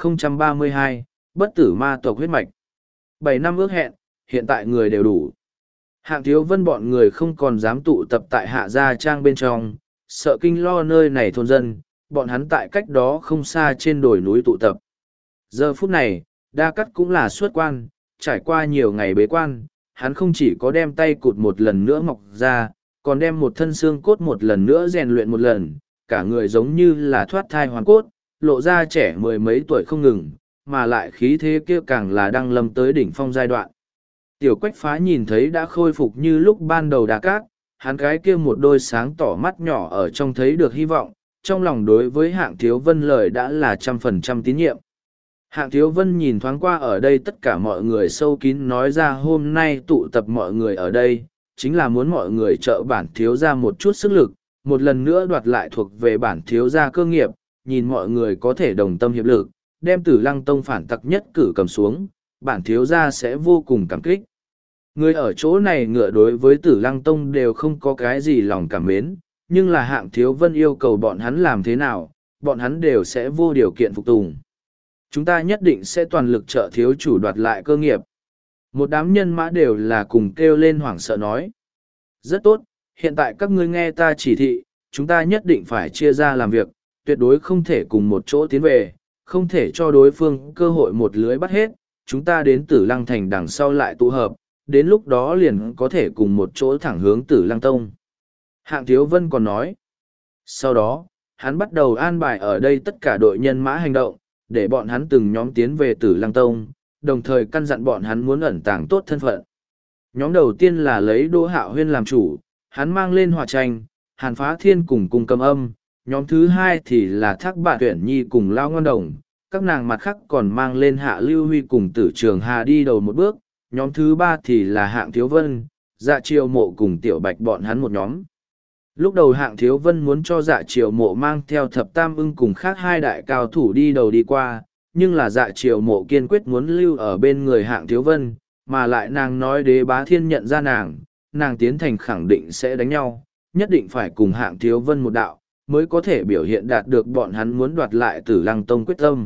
1032, bất tử ma tộc huyết mạch. 7 năm ước hẹn, hiện tại người đều đủ. Hạng Thiếu Vân bọn người không còn dám tụ tập tại Hạ Gia Trang bên trong, sợ kinh lo nơi này thôn dân, bọn hắn tại cách đó không xa trên đồi núi tụ tập. Giờ phút này, Đa Cắt cũng là xuất quan, trải qua nhiều ngày bế quan, hắn không chỉ có đem tay cụt một lần nữa mọc ra, còn đem một thân xương cốt một lần nữa rèn luyện một lần, cả người giống như là thoát thai hoàn cốt, lộ ra trẻ mười mấy tuổi không ngừng, mà lại khí thế kia càng là đang lâm tới đỉnh phong giai đoạn. Tiểu Quách Phá nhìn thấy đã khôi phục như lúc ban đầu Đa Cát, hắn cái kia một đôi sáng tỏ mắt nhỏ ở trong thấy được hy vọng, trong lòng đối với Hạng Thiếu Vân lời đã là 100% tín nhiệm. Hạng Thiếu Vân nhìn thoáng qua ở đây tất cả mọi người sâu kín nói ra hôm nay tụ tập mọi người ở đây, chính là muốn mọi người trợ bản thiếu gia một chút sức lực, một lần nữa đoạt lại thuộc về bản thiếu gia cơ nghiệp, nhìn mọi người có thể đồng tâm hiệp lực, đem Tử Lăng Tông phản tặc nhất cử cầm xuống, bản thiếu gia sẽ vô cùng cảm kích. Người ở chỗ này ngựa đối với Tử Lăng Tông đều không có cái gì lòng cảm mến, nhưng là Hạng Thiếu Vân yêu cầu bọn hắn làm thế nào, bọn hắn đều sẽ vô điều kiện phục tùng. Chúng ta nhất định sẽ toàn lực trợ thiếu chủ đoạt lại cơ nghiệp. Một đám nhân mã đều là cùng kêu lên hoảng sợ nói. Rất tốt, hiện tại các ngươi nghe ta chỉ thị, chúng ta nhất định phải chia ra làm việc, tuyệt đối không thể cùng một chỗ tiến về, không thể cho đối phương cơ hội một lưới bắt hết, chúng ta đến Tử Lăng Thành đằng sau lại tụ hợp, đến lúc đó liền có thể cùng một chỗ thẳng hướng Tử Lăng Tông. Hạng Thiếu Vân còn nói. Sau đó, hắn bắt đầu an bài ở đây tất cả đội nhân mã hành động, để bọn hắn từng nhóm tiến về Tử Lăng Tông, đồng thời căn dặn bọn hắn muốn ẩn tàng tốt thân phận. Nhóm đầu tiên là lấy Đỗ Hạo Huyên làm chủ, hắn mang lên Hỏa Tranh, Hàn Phá Thiên cùng cung cầm âm, nhóm thứ hai thì là Thác Bạt Uyển Nhi cùng Lao Ngon Đồng, các nàng mặt khác còn mang lên Hạ Lưu Huy cùng Tử Trường Hà đi đầu một bước, nhóm thứ ba thì là Hạng Thiếu Vân, Dạ Triều Mộ cùng Tiểu Bạch bọn hắn một nhóm. Lúc đầu Hạng Thiếu Vân muốn cho Dạ Triều Mộ mang theo Thập Tam Ưng cùng khác hai đại cao thủ đi đầu đi qua, nhưng là Dạ Triều Mộ kiên quyết muốn lưu ở bên người Hạng Thiếu Vân, mà lại nàng nói Đế Bá Thiên nhận ra nàng tiến thành khẳng định sẽ đánh nhau, nhất định phải cùng Hạng Thiếu Vân một đạo, mới có thể biểu hiện đạt được bọn hắn muốn đoạt lại Tử Lăng Tông quyết tâm.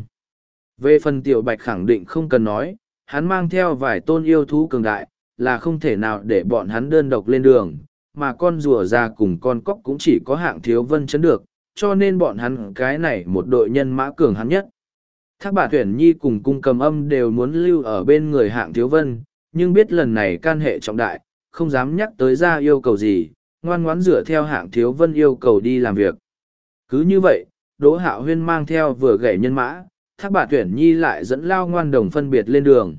Về phần Tiểu Bạch khẳng định không cần nói, hắn mang theo vài tôn yêu thú cường đại, là không thể nào để bọn hắn đơn độc lên đường, mà con rùa già cùng con cóc cũng chỉ có Hạng Thiếu Vân chấn được, cho nên bọn hắn cái này một đội nhân mã cường hắn nhất. Thác Bạt Tuyển Nhi cùng Cung Cầm Âm đều muốn lưu ở bên người Hạng Thiếu Vân, nhưng biết lần này can hệ trọng đại, không dám nhắc tới ra yêu cầu gì, ngoan ngoãn dựa theo Hạng Thiếu Vân yêu cầu đi làm việc. Cứ như vậy, Đỗ Hạo Huyên mang theo vừa gảy nhân mã, Thác Bạt Tuyển Nhi lại dẫn Lao Ngoan Đồng phân biệt lên đường.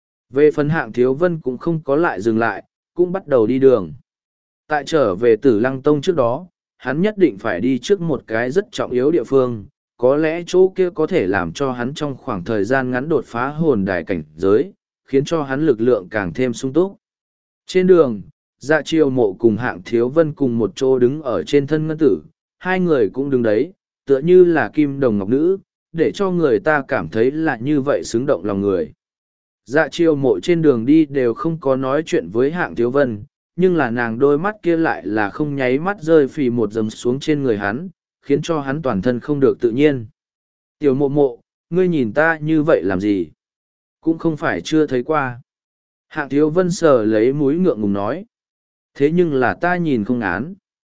Về phần Hạng Thiếu Vân cũng không có lại dừng lại, cũng bắt đầu đi đường. Tại trở về Tử Lăng Tông trước đó, hắn nhất định phải đi trước một cái rất trọng yếu địa phương, có lẽ chỗ kia có thể làm cho hắn trong khoảng thời gian ngắn đột phá hồn đài cảnh giới, khiến cho hắn lực lượng càng thêm sung túc. Trên đường, Dạ Chiêu Mộ cùng Hạng Thiếu Vân cùng một chỗ đứng ở trên thân ngân tử, hai người cũng đứng đấy, tựa như là kim đồng ngọc nữ, để cho người ta cảm thấy là như vậy xứng động lòng người. Dạ Chiêu Mộ trên đường đi đều không có nói chuyện với Hạng Thiếu Vân, nhưng là nàng đôi mắt kia lại là không nháy mắt rơi phì một dầm xuống trên người hắn, khiến cho hắn toàn thân không được tự nhiên. Tiểu Mộ Mộ, ngươi nhìn ta như vậy làm gì? Cũng không phải chưa thấy qua. Hạng Thiếu Vân sờ lấy mũi ngượng ngùng nói. Thế nhưng là ta nhìn không án.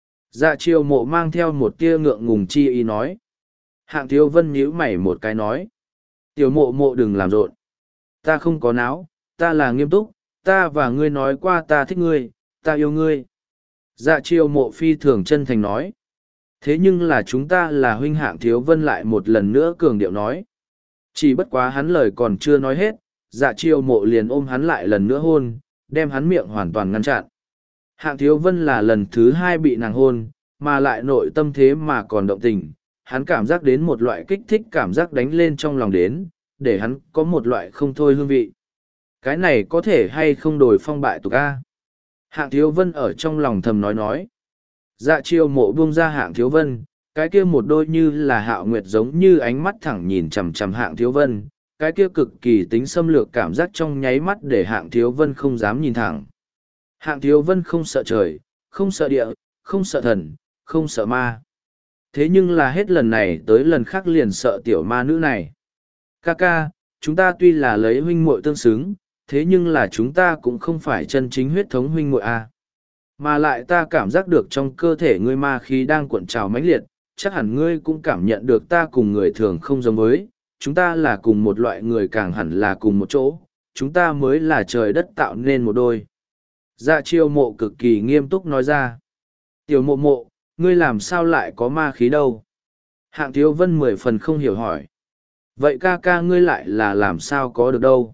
Dạ Chiêu Mộ mang theo một tia ngượng ngùng chi ý nói. Hạng Thiếu Vân nhíu mày một cái nói. Tiểu Mộ Mộ đừng làm rộn. Ta không có náo, ta là nghiêm túc, ta và ngươi nói qua ta thích ngươi, ta yêu ngươi. Dạ Chiêu Mộ phi thường chân thành nói. Thế nhưng là chúng ta là huynh. Hạng Thiếu Vân lại một lần nữa cường điệu nói. Chỉ bất quá hắn lời còn chưa nói hết, Dạ Chiêu Mộ liền ôm hắn lại lần nữa hôn, đem hắn miệng hoàn toàn ngăn chặn. Hạng Thiếu Vân là lần thứ hai bị nàng hôn, mà lại nội tâm thế mà còn động tình, hắn cảm giác đến một loại kích thích cảm giác đánh lên trong lòng đến, để hắn có một loại không thôi hương vị. Cái này có thể hay không đổi phong bại tục a? Hạng Thiếu Vân ở trong lòng thầm nói. Dạ Chiêu Mộ buông ra Hạng Thiếu Vân, cái kia một đôi như là Hạo Nguyệt giống như ánh mắt thẳng nhìn chằm chằm Hạng Thiếu Vân, cái kia cực kỳ tính xâm lược cảm giác trong nháy mắt để Hạng Thiếu Vân không dám nhìn thẳng. Hạng Thiếu Vân không sợ trời, không sợ địa, không sợ thần, không sợ ma. Thế nhưng là hết lần này tới lần khác liền sợ tiểu ma nữ này. Ca ca, chúng ta tuy là lấy huynh muội tương xứng, thế nhưng là chúng ta cũng không phải chân chính huyết thống huynh muội a. Mà lại ta cảm giác được trong cơ thể ngươi ma khí đang cuộn trào mãnh liệt, chắc hẳn ngươi cũng cảm nhận được ta cùng người thường không giống với, chúng ta là cùng một loại người, càng hẳn là cùng một chỗ, chúng ta mới là trời đất tạo nên một đôi. Dạ Chiêu Mộ cực kỳ nghiêm túc nói ra. Tiểu Mộ Mộ, ngươi làm sao lại có ma khí đâu? Hạng Thiếu Vân 10 phần không hiểu hỏi. Vậy ca ca ngươi lại là làm sao có được đâu?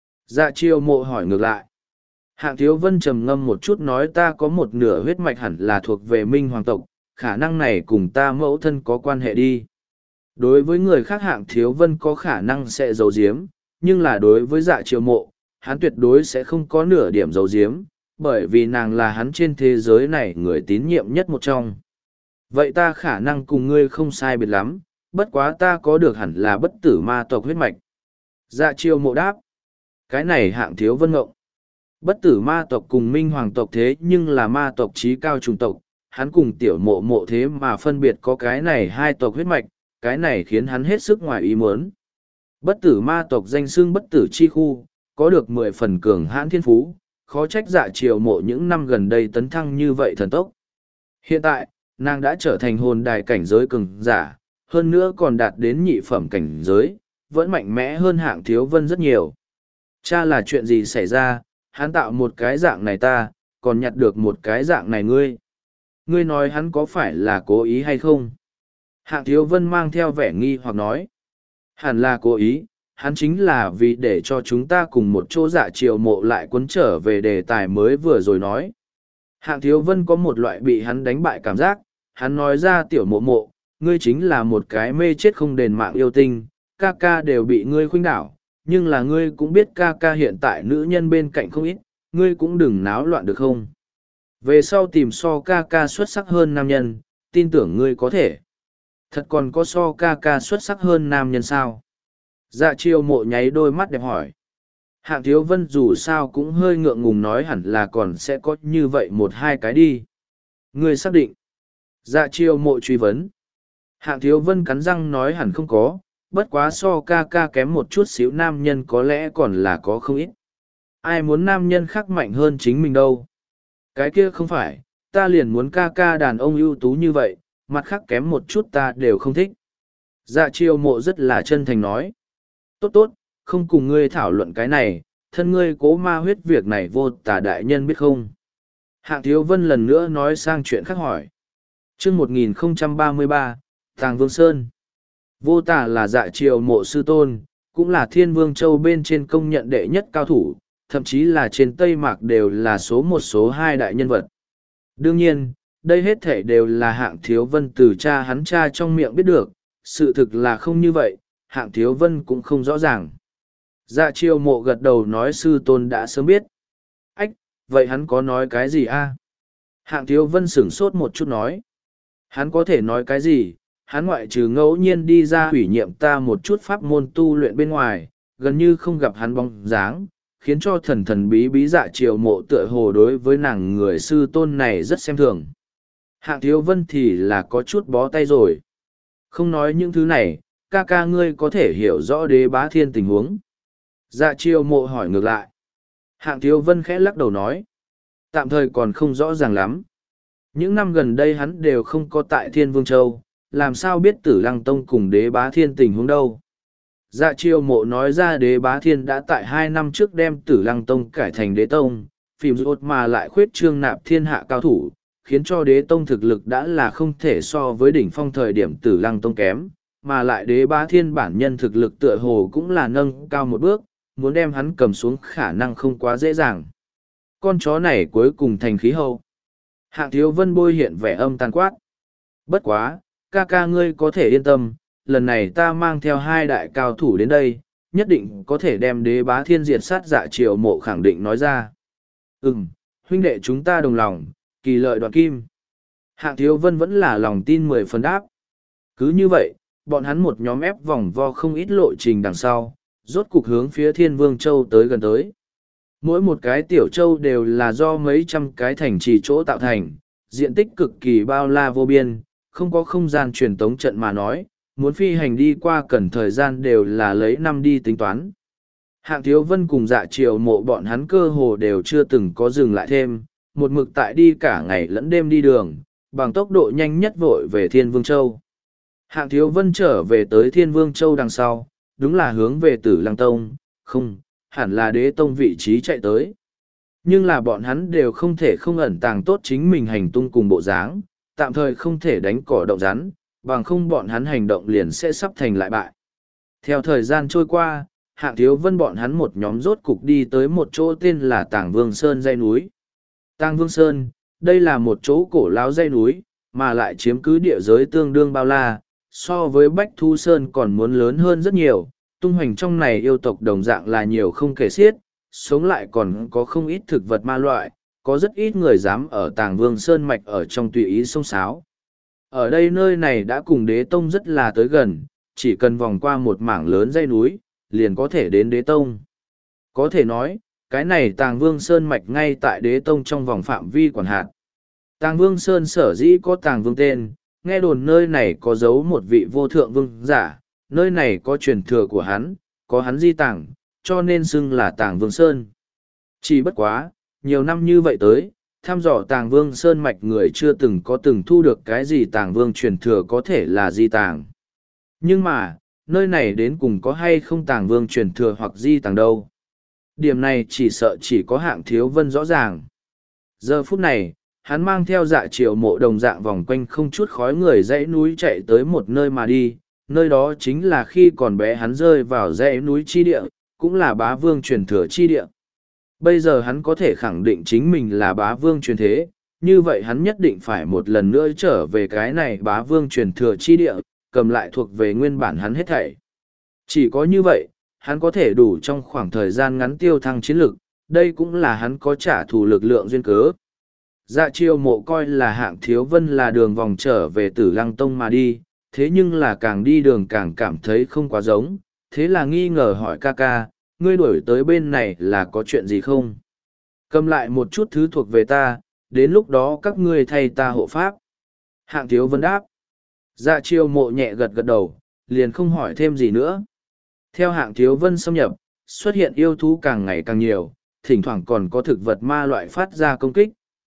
Dạ Chiêu Mộ hỏi ngược lại. Hạng Thiếu Vân trầm ngâm một chút nói ta có một nửa huyết mạch hẳn là thuộc về Minh Hoàng tộc, khả năng này cùng ta mẫu thân có quan hệ đi. Đối với người khác Hạng Thiếu Vân có khả năng sẽ giấu giếm, nhưng là đối với Dạ Chiêu Mộ, hắn tuyệt đối sẽ không có nửa điểm giấu giếm, bởi vì nàng là hắn trên thế giới này người tín nhiệm nhất một trong. Vậy ta khả năng cùng ngươi không sai biệt lắm, bất quá ta có được hẳn là bất tử ma tộc huyết mạch. Dạ Chiêu Mộ đáp. Cái này Hạng Thiếu Vân ngộng. Bất tử ma tộc cùng Minh Hoàng tộc thế nhưng là ma tộc trí cao chủng tộc, hắn cùng Tiểu Mộ Mộ thế mà phân biệt có cái này hai tộc huyết mạch, cái này khiến hắn hết sức ngoài ý muốn. Bất tử ma tộc danh xưng bất tử chi khu, có được 10 phần cường hãn thiên phú, khó trách Dạ Chiêu Mộ những năm gần đây tấn thăng như vậy thần tốc. Hiện tại, nàng đã trở thành hồn đài cảnh giới cường giả, hơn nữa còn đạt đến nhị phẩm cảnh giới, vẫn mạnh mẽ hơn Hạng Thiếu Vân rất nhiều. Cha là chuyện gì xảy ra, hắn tạo một cái dạng này ta, còn nhặt được một cái dạng này ngươi. Ngươi nói hắn có phải là cố ý hay không? Hạng Thiếu Vân mang theo vẻ nghi hoặc nói. Hẳn là cố ý, hắn chính là vì để cho chúng ta cùng một chỗ Dạ Chiêu Mộ lại cuốn trở về đề tài mới vừa rồi nói. Hạng Thiếu Vân có một loại bị hắn đánh bại cảm giác, hắn nói ra Tiểu Mộ Mộ, ngươi chính là một cái mê chết không đền mạng yêu tinh, ca ca đều bị ngươi khuynh đảo, nhưng là ngươi cũng biết ca ca hiện tại nữ nhân bên cạnh không ít, ngươi cũng đừng náo loạn được không? Về sau tìm so ca ca xuất sắc hơn nam nhân, tin tưởng ngươi có thể. Thật còn có so ca ca xuất sắc hơn nam nhân sao? Dạ Chiêu Mộ nháy đôi mắt đẹp hỏi. Hạng Thiếu Vân dù sao cũng hơi ngượng ngùng nói hẳn là còn sẽ có như vậy một hai cái đi. Ngươi xác định. Dạ Chiêu Mộ truy vấn. Hạng Thiếu Vân cắn răng nói hẳn không có, bất quá so ca ca kém một chút xíu nam nhân có lẽ còn là có không ít. Ai muốn nam nhân khác mạnh hơn chính mình đâu. Cái kia không phải, ta liền muốn ca ca đàn ông ưu tú như vậy, mặt khác kém một chút ta đều không thích. Dạ chiêu mộ rất là chân thành nói. Tốt tốt, không cùng ngươi thảo luận cái này, thân ngươi cố ma huyết việc này vô tả đại nhân biết không? Hạng Thiếu Vân lần nữa nói sang chuyện khác hỏi. Chương 1033, Tàng Vương Sơn. Vô tả là dạ triều mộ sư tôn, cũng là Thiên Vương Châu bên trên công nhận đệ nhất cao thủ, thậm chí là trên Tây Mạc đều là số một số hai đại nhân vật. Đương nhiên, đây hết thể đều là Hạng Thiếu Vân từ cha hắn cha trong miệng biết được, sự thực là không như vậy, Hạng Thiếu Vân cũng không rõ ràng. Dạ triều mộ gật đầu nói sư tôn đã sớm biết. Ách, vậy hắn có nói cái gì a? Hạng Thiếu Vân sửng sốt một chút nói. Hắn có thể nói cái gì, hắn ngoại trừ ngẫu nhiên đi ra hủy nhiệm ta một chút pháp môn tu luyện bên ngoài, gần như không gặp hắn bóng dáng, khiến cho thần thần bí bí dạ triều mộ tựa hồ đối với nàng người sư tôn này rất xem thường. Hạng Thiếu Vân thì là có chút bó tay rồi. Không nói những thứ này, ca ca ngươi có thể hiểu rõ Đế Bá Thiên tình huống. Dạ triều mộ hỏi ngược lại. Hạng Thiếu Vân khẽ lắc đầu nói. Tạm thời còn không rõ ràng lắm. Những năm gần đây hắn đều không có tại Thiên Vương Châu, làm sao biết Tử Lăng Tông cùng Đế Bá Thiên tình huống đâu. Dạ triều mộ nói ra Đế Bá Thiên đã tại 2 năm trước đem Tử Lăng Tông cải thành Đế Tông, phim rốt mà lại khuyết trương nạp thiên hạ cao thủ, khiến cho Đế Tông thực lực đã là không thể so với đỉnh phong thời điểm Tử Lăng Tông kém, mà lại Đế Bá Thiên bản nhân thực lực tựa hồ cũng là nâng cao một bước, muốn đem hắn cầm xuống khả năng không quá dễ dàng. Con chó này cuối cùng thành khí hậu. Hạng Thiếu Vân bôi hiện vẻ âm tàn quát. Bất quá, ca ca ngươi có thể yên tâm, lần này ta mang theo 2 đại cao thủ đến đây, nhất định có thể đem Đế Bá Thiên diệt sát. Dạ triều mộ khẳng định nói ra. Huynh đệ chúng ta đồng lòng, kỳ lợi đoạn kim. Hạng Thiếu Vân vẫn là lòng tin 10 phần đáp. Cứ như vậy, bọn hắn một nhóm ép vòng vo không ít lộ trình đằng sau, rốt cục hướng phía Thiên Vương Châu tới gần tới. Mỗi một cái tiểu châu đều là do mấy trăm cái thành trì chỗ tạo thành, diện tích cực kỳ bao la vô biên, không có không gian truyền tống trận mà nói, muốn phi hành đi qua cần thời gian đều là lấy năm đi tính toán. Hạng Thiếu Vân cùng dạ triều mộ bọn hắn cơ hồ đều chưa từng có dừng lại thêm, một mực tại đi cả ngày lẫn đêm đi đường, bằng tốc độ nhanh nhất vội về Thiên Vương Châu. Hạng Thiếu Vân trở về tới Thiên Vương Châu đằng sau, đúng là hướng về Tử Lăng Tông, không, hẳn là Đế Tông vị trí chạy tới. Nhưng là bọn hắn đều không thể không ẩn tàng tốt chính mình hành tung cùng bộ dáng, tạm thời không thể đánh cỏ động rắn, bằng không bọn hắn hành động liền sẽ sắp thành lại bại. Theo thời gian trôi qua, Hạng Thiếu Vân bọn hắn một nhóm rốt cục đi tới một chỗ tên là Tàng Vương Sơn dãy núi. Tàng Vương Sơn, đây là một chỗ cổ láo dãy núi, mà lại chiếm cứ địa giới tương đương bao la, so với Bách Thu Sơn còn muốn lớn hơn rất nhiều, tung hoành trong này yêu tộc đồng dạng là nhiều không kể xiết, sống lại còn có không ít thực vật ma loại, có rất ít người dám ở Tàng Vương Sơn mạch ở trong tùy ý sông sáo. Ở đây nơi này đã cùng Đế Tông rất là tới gần, chỉ cần vòng qua một mảng lớn dãy núi, liền có thể đến Đế Tông. Có thể nói, cái này Tàng Vương Sơn mạch ngay tại Đế Tông trong vòng phạm vi quản hạt. Tàng Vương Sơn sở dĩ có Tàng Vương tên, nghe đồn nơi này có giấu một vị vô thượng vương giả, nơi này có truyền thừa của hắn, có hắn di tàng, cho nên xưng là Tàng Vương Sơn. Chỉ bất quá, nhiều năm như vậy tới, thăm dò Tàng Vương Sơn mạch người chưa từng có từng thu được cái gì Tàng Vương truyền thừa có thể là di tàng. Nhưng mà, nơi này đến cùng có hay không Tàng Vương truyền thừa hoặc di tàng đâu. Điểm này chỉ sợ chỉ có Hạng Thiếu Vân rõ ràng. Giờ phút này, hắn mang theo dạ triều mộ đồng dạng vòng quanh không chút khói người dãy núi chạy tới một nơi mà đi, nơi đó chính là khi còn bé hắn rơi vào dãy núi chi địa, cũng là bá vương truyền thừa chi địa. Bây giờ hắn có thể khẳng định chính mình là bá vương truyền thế, như vậy hắn nhất định phải một lần nữa trở về cái này bá vương truyền thừa chi địa, cầm lại thuộc về nguyên bản hắn hết thảy. Chỉ có như vậy, hắn có thể đủ trong khoảng thời gian ngắn tiêu thăng chiến lực, đây cũng là hắn có trả thù lực lượng duyên cớ. Dạ triều mộ coi là Hạng Thiếu Vân là đường vòng trở về Tử Lăng Tông mà đi, thế nhưng là càng đi đường càng cảm thấy không quá giống, thế là nghi ngờ hỏi ca ca, ngươi đuổi tới bên này là có chuyện gì không? Cầm lại một chút thứ thuộc về ta, đến lúc đó các ngươi thay ta hộ pháp. Hạng Thiếu Vân đáp. Dạ triều mộ nhẹ gật gật đầu, liền không hỏi thêm gì nữa. Theo Hạng Thiếu Vân xâm nhập, xuất hiện yêu thú càng ngày càng nhiều, thỉnh thoảng còn có thực vật ma loại phát ra công kích,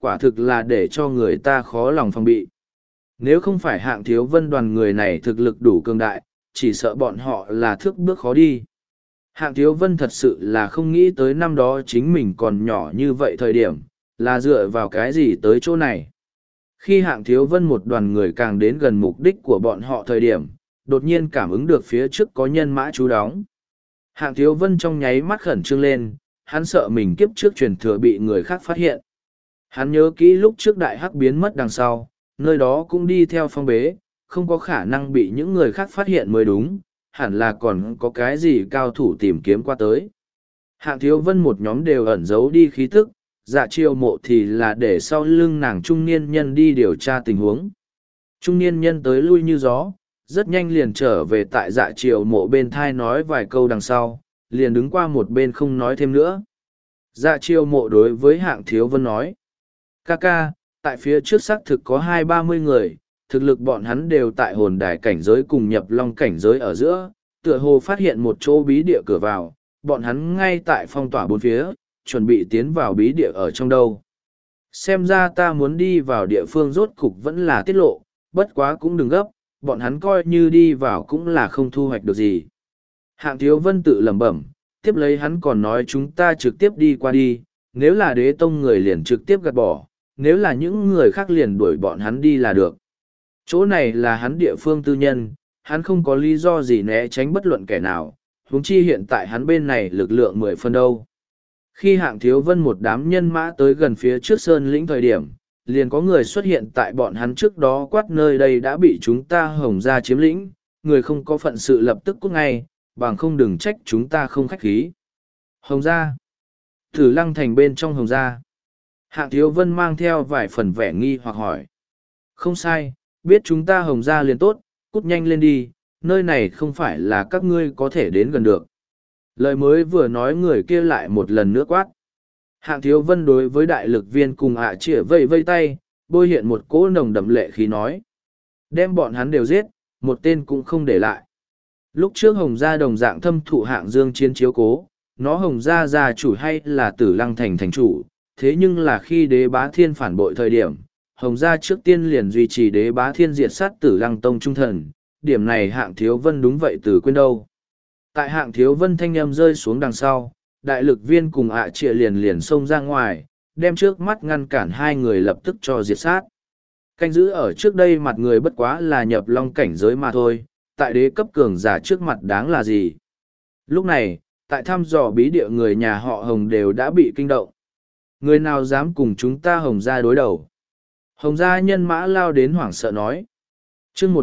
quả thực là để cho người ta khó lòng phòng bị. Nếu không phải Hạng Thiếu Vân đoàn người này thực lực đủ cường đại, chỉ sợ bọn họ là thước bước khó đi. Hạng Thiếu Vân thật sự là không nghĩ tới năm đó chính mình còn nhỏ như vậy thời điểm, là dựa vào cái gì tới chỗ này. Khi Hạng Thiếu Vân một đoàn người càng đến gần mục đích của bọn họ thời điểm, đột nhiên cảm ứng được phía trước có nhân mã trú đóng. Hạng Thiếu Vân trong nháy mắt khẩn trương lên, hắn sợ mình kiếp trước truyền thừa bị người khác phát hiện. Hắn nhớ kỹ lúc trước đại hắc biến mất đằng sau, nơi đó cũng đi theo phong bế, không có khả năng bị những người khác phát hiện mới đúng, hẳn là còn có cái gì cao thủ tìm kiếm qua tới. Hạng Thiếu Vân một nhóm đều ẩn giấu đi khí tức, Dạ Chiêu Mộ thì là để sau lưng nàng trung niên nhân đi điều tra tình huống. Trung niên nhân tới lui như gió, rất nhanh liền trở về tại Dạ Chiêu Mộ bên thai nói vài câu đằng sau, liền đứng qua một bên không nói thêm nữa. Dạ Chiêu Mộ đối với Hạng Thiếu Vân nói: "Ca ca, tại phía trước xác thực có 20-30 người, thực lực bọn hắn đều tại hồn đài cảnh giới cùng nhập long cảnh giới ở giữa, tựa hồ phát hiện một chỗ bí địa cửa vào, bọn hắn ngay tại phong tỏa bốn phía, chuẩn bị tiến vào bí địa ở trong đâu. Xem ra ta muốn đi vào địa phương rốt cục vẫn là tiết lộ, bất quá cũng đừng gấp, bọn hắn coi như đi vào cũng là không thu hoạch được gì." Hạng Thiếu Vân tự lẩm bẩm, tiếp lấy hắn còn nói chúng ta trực tiếp đi qua đi, nếu là Đế Tông người liền trực tiếp gạt bỏ, nếu là những người khác liền đuổi bọn hắn đi là được. Chỗ này là hắn địa phương tư nhân, hắn không có lý do gì né tránh bất luận kẻ nào, huống chi hiện tại hắn bên này lực lượng 10 phân đâu. Khi Hạng Thiếu Vân một đám nhân mã tới gần phía trước sơn lĩnh thời điểm, liền có người xuất hiện tại bọn hắn trước đó quát nơi đây đã bị chúng ta Hồng gia chiếm lĩnh, người không có phận sự lập tức cút ngay, bằng không đừng trách chúng ta không khách khí. Hồng gia. Thử Lăng Thành bên trong Hồng gia. Hạng Thiếu Vân mang theo vài phần vẻ nghi hoặc hỏi. Không sai, biết chúng ta Hồng gia liền tốt, cút nhanh lên đi, nơi này không phải là các ngươi có thể đến gần được. Lời mới vừa nói người kia lại một lần nữa quát. Hạng Thiếu Vân đối với đại lực viên cùng ạ chĩa vây vây tay, bôi hiện một cỗ nồng đậm lệ khí nói. Đem bọn hắn đều giết, một tên cũng không để lại. Lúc trước Hồng gia đồng dạng thâm thụ Hạng Dương chiến chiếu cố, nó Hồng gia gia chủ hay là Tử Lăng Thành thành chủ, thế nhưng là khi Đế Bá Thiên phản bội thời điểm, Hồng gia trước tiên liền duy trì Đế Bá Thiên diệt sát Tử Lăng Tông trung thần, điểm này Hạng Thiếu Vân đúng vậy từ quên đâu. Tại Hạng Thiếu Vân thanh âm rơi xuống đằng sau, đại lực viên cùng ạ trịa liền xông ra ngoài, đem trước mắt ngăn cản hai người lập tức cho diệt sát. Canh giữ ở trước đây mặt người bất quá là nhập long cảnh giới mà thôi, tại đế cấp cường giả trước mặt đáng là gì. Lúc này, tại thăm dò bí địa người nhà họ Hồng đều đã bị kinh động. Người nào dám cùng chúng ta Hồng gia đối đầu? Hồng gia nhân mã lao đến hoảng sợ nói. Chương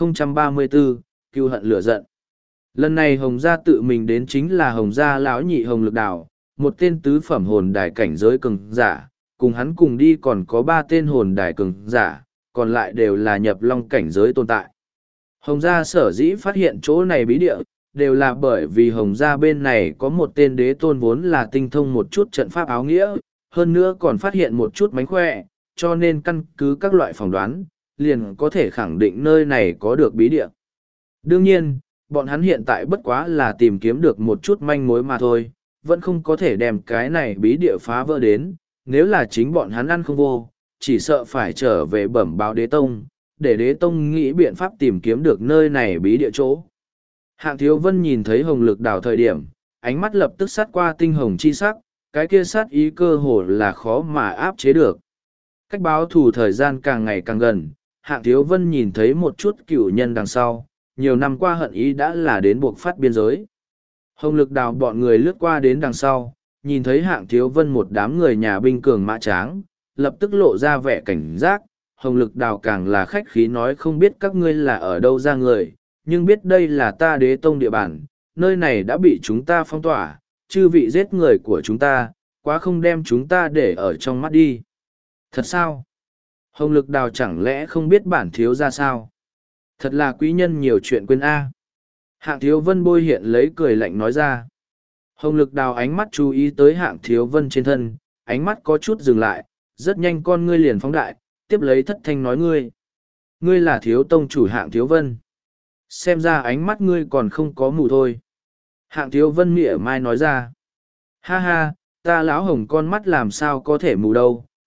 1034, cừu hận lửa giận. Lần này Hồng gia tự mình đến chính là Hồng gia lão nhị Hồng Lực Đào, một tên tứ phẩm hồn đài cảnh giới cường giả, cùng hắn cùng đi còn có 3 tên hồn đài cường giả, còn lại đều là nhập long cảnh giới tồn tại. Hồng gia sở dĩ phát hiện chỗ này bí địa, đều là bởi vì Hồng gia bên này có một tên đế tôn vốn là tinh thông một chút trận pháp áo nghĩa, hơn nữa còn phát hiện một chút mánh khỏe, cho nên căn cứ các loại phỏng đoán, liền có thể khẳng định nơi này có được bí địa. Đương nhiên, bọn hắn hiện tại bất quá là tìm kiếm được một chút manh mối mà thôi, vẫn không có thể đem cái này bí địa phá vỡ đến, nếu là chính bọn hắn ăn không vô, chỉ sợ phải trở về bẩm báo đế tông, để đế tông nghĩ biện pháp tìm kiếm được nơi này bí địa chỗ. Hạng Thiếu Vân nhìn thấy Hồng Lực Đào thời điểm, ánh mắt lập tức sát qua tinh hồng chi sắc, cái kia sát ý cơ hồ là khó mà áp chế được. Cách báo thù thời gian càng ngày càng gần, Hạng Thiếu Vân nhìn thấy một chút cửu nhân đằng sau, nhiều năm qua hận ý đã là đến buộc phát biên giới. Hồng Lực Đào bọn người lướt qua đến đằng sau, nhìn thấy Hạng Thiếu Vân một đám người nhà binh cường mã tráng, lập tức lộ ra vẻ cảnh giác. Hồng Lực Đào càng là khách khí nói không biết các ngươi là ở đâu ra người, nhưng biết đây là ta đế tông địa bàn, nơi này đã bị chúng ta phong tỏa, chư vị giết người của chúng ta, quá không đem chúng ta để ở trong mắt đi. Thật sao? Hồng Lực Đào chẳng lẽ không biết bản thiếu ra sao? Thật là quý nhân nhiều chuyện quên A. Hạng Thiếu Vân bôi hiện lấy cười lạnh nói ra. Hồng Lực Đào ánh mắt chú ý tới Hạng Thiếu Vân trên thân, ánh mắt có chút dừng lại, rất nhanh con ngươi liền phóng đại, tiếp lấy thất thanh nói ngươi. Ngươi là thiếu tông chủ Hạng Thiếu Vân. Xem ra ánh mắt ngươi còn không có mù thôi. Hạng Thiếu Vân mỉa mai nói ra. Ha ha, ta lão Hồng con mắt làm sao có thể mù đâu,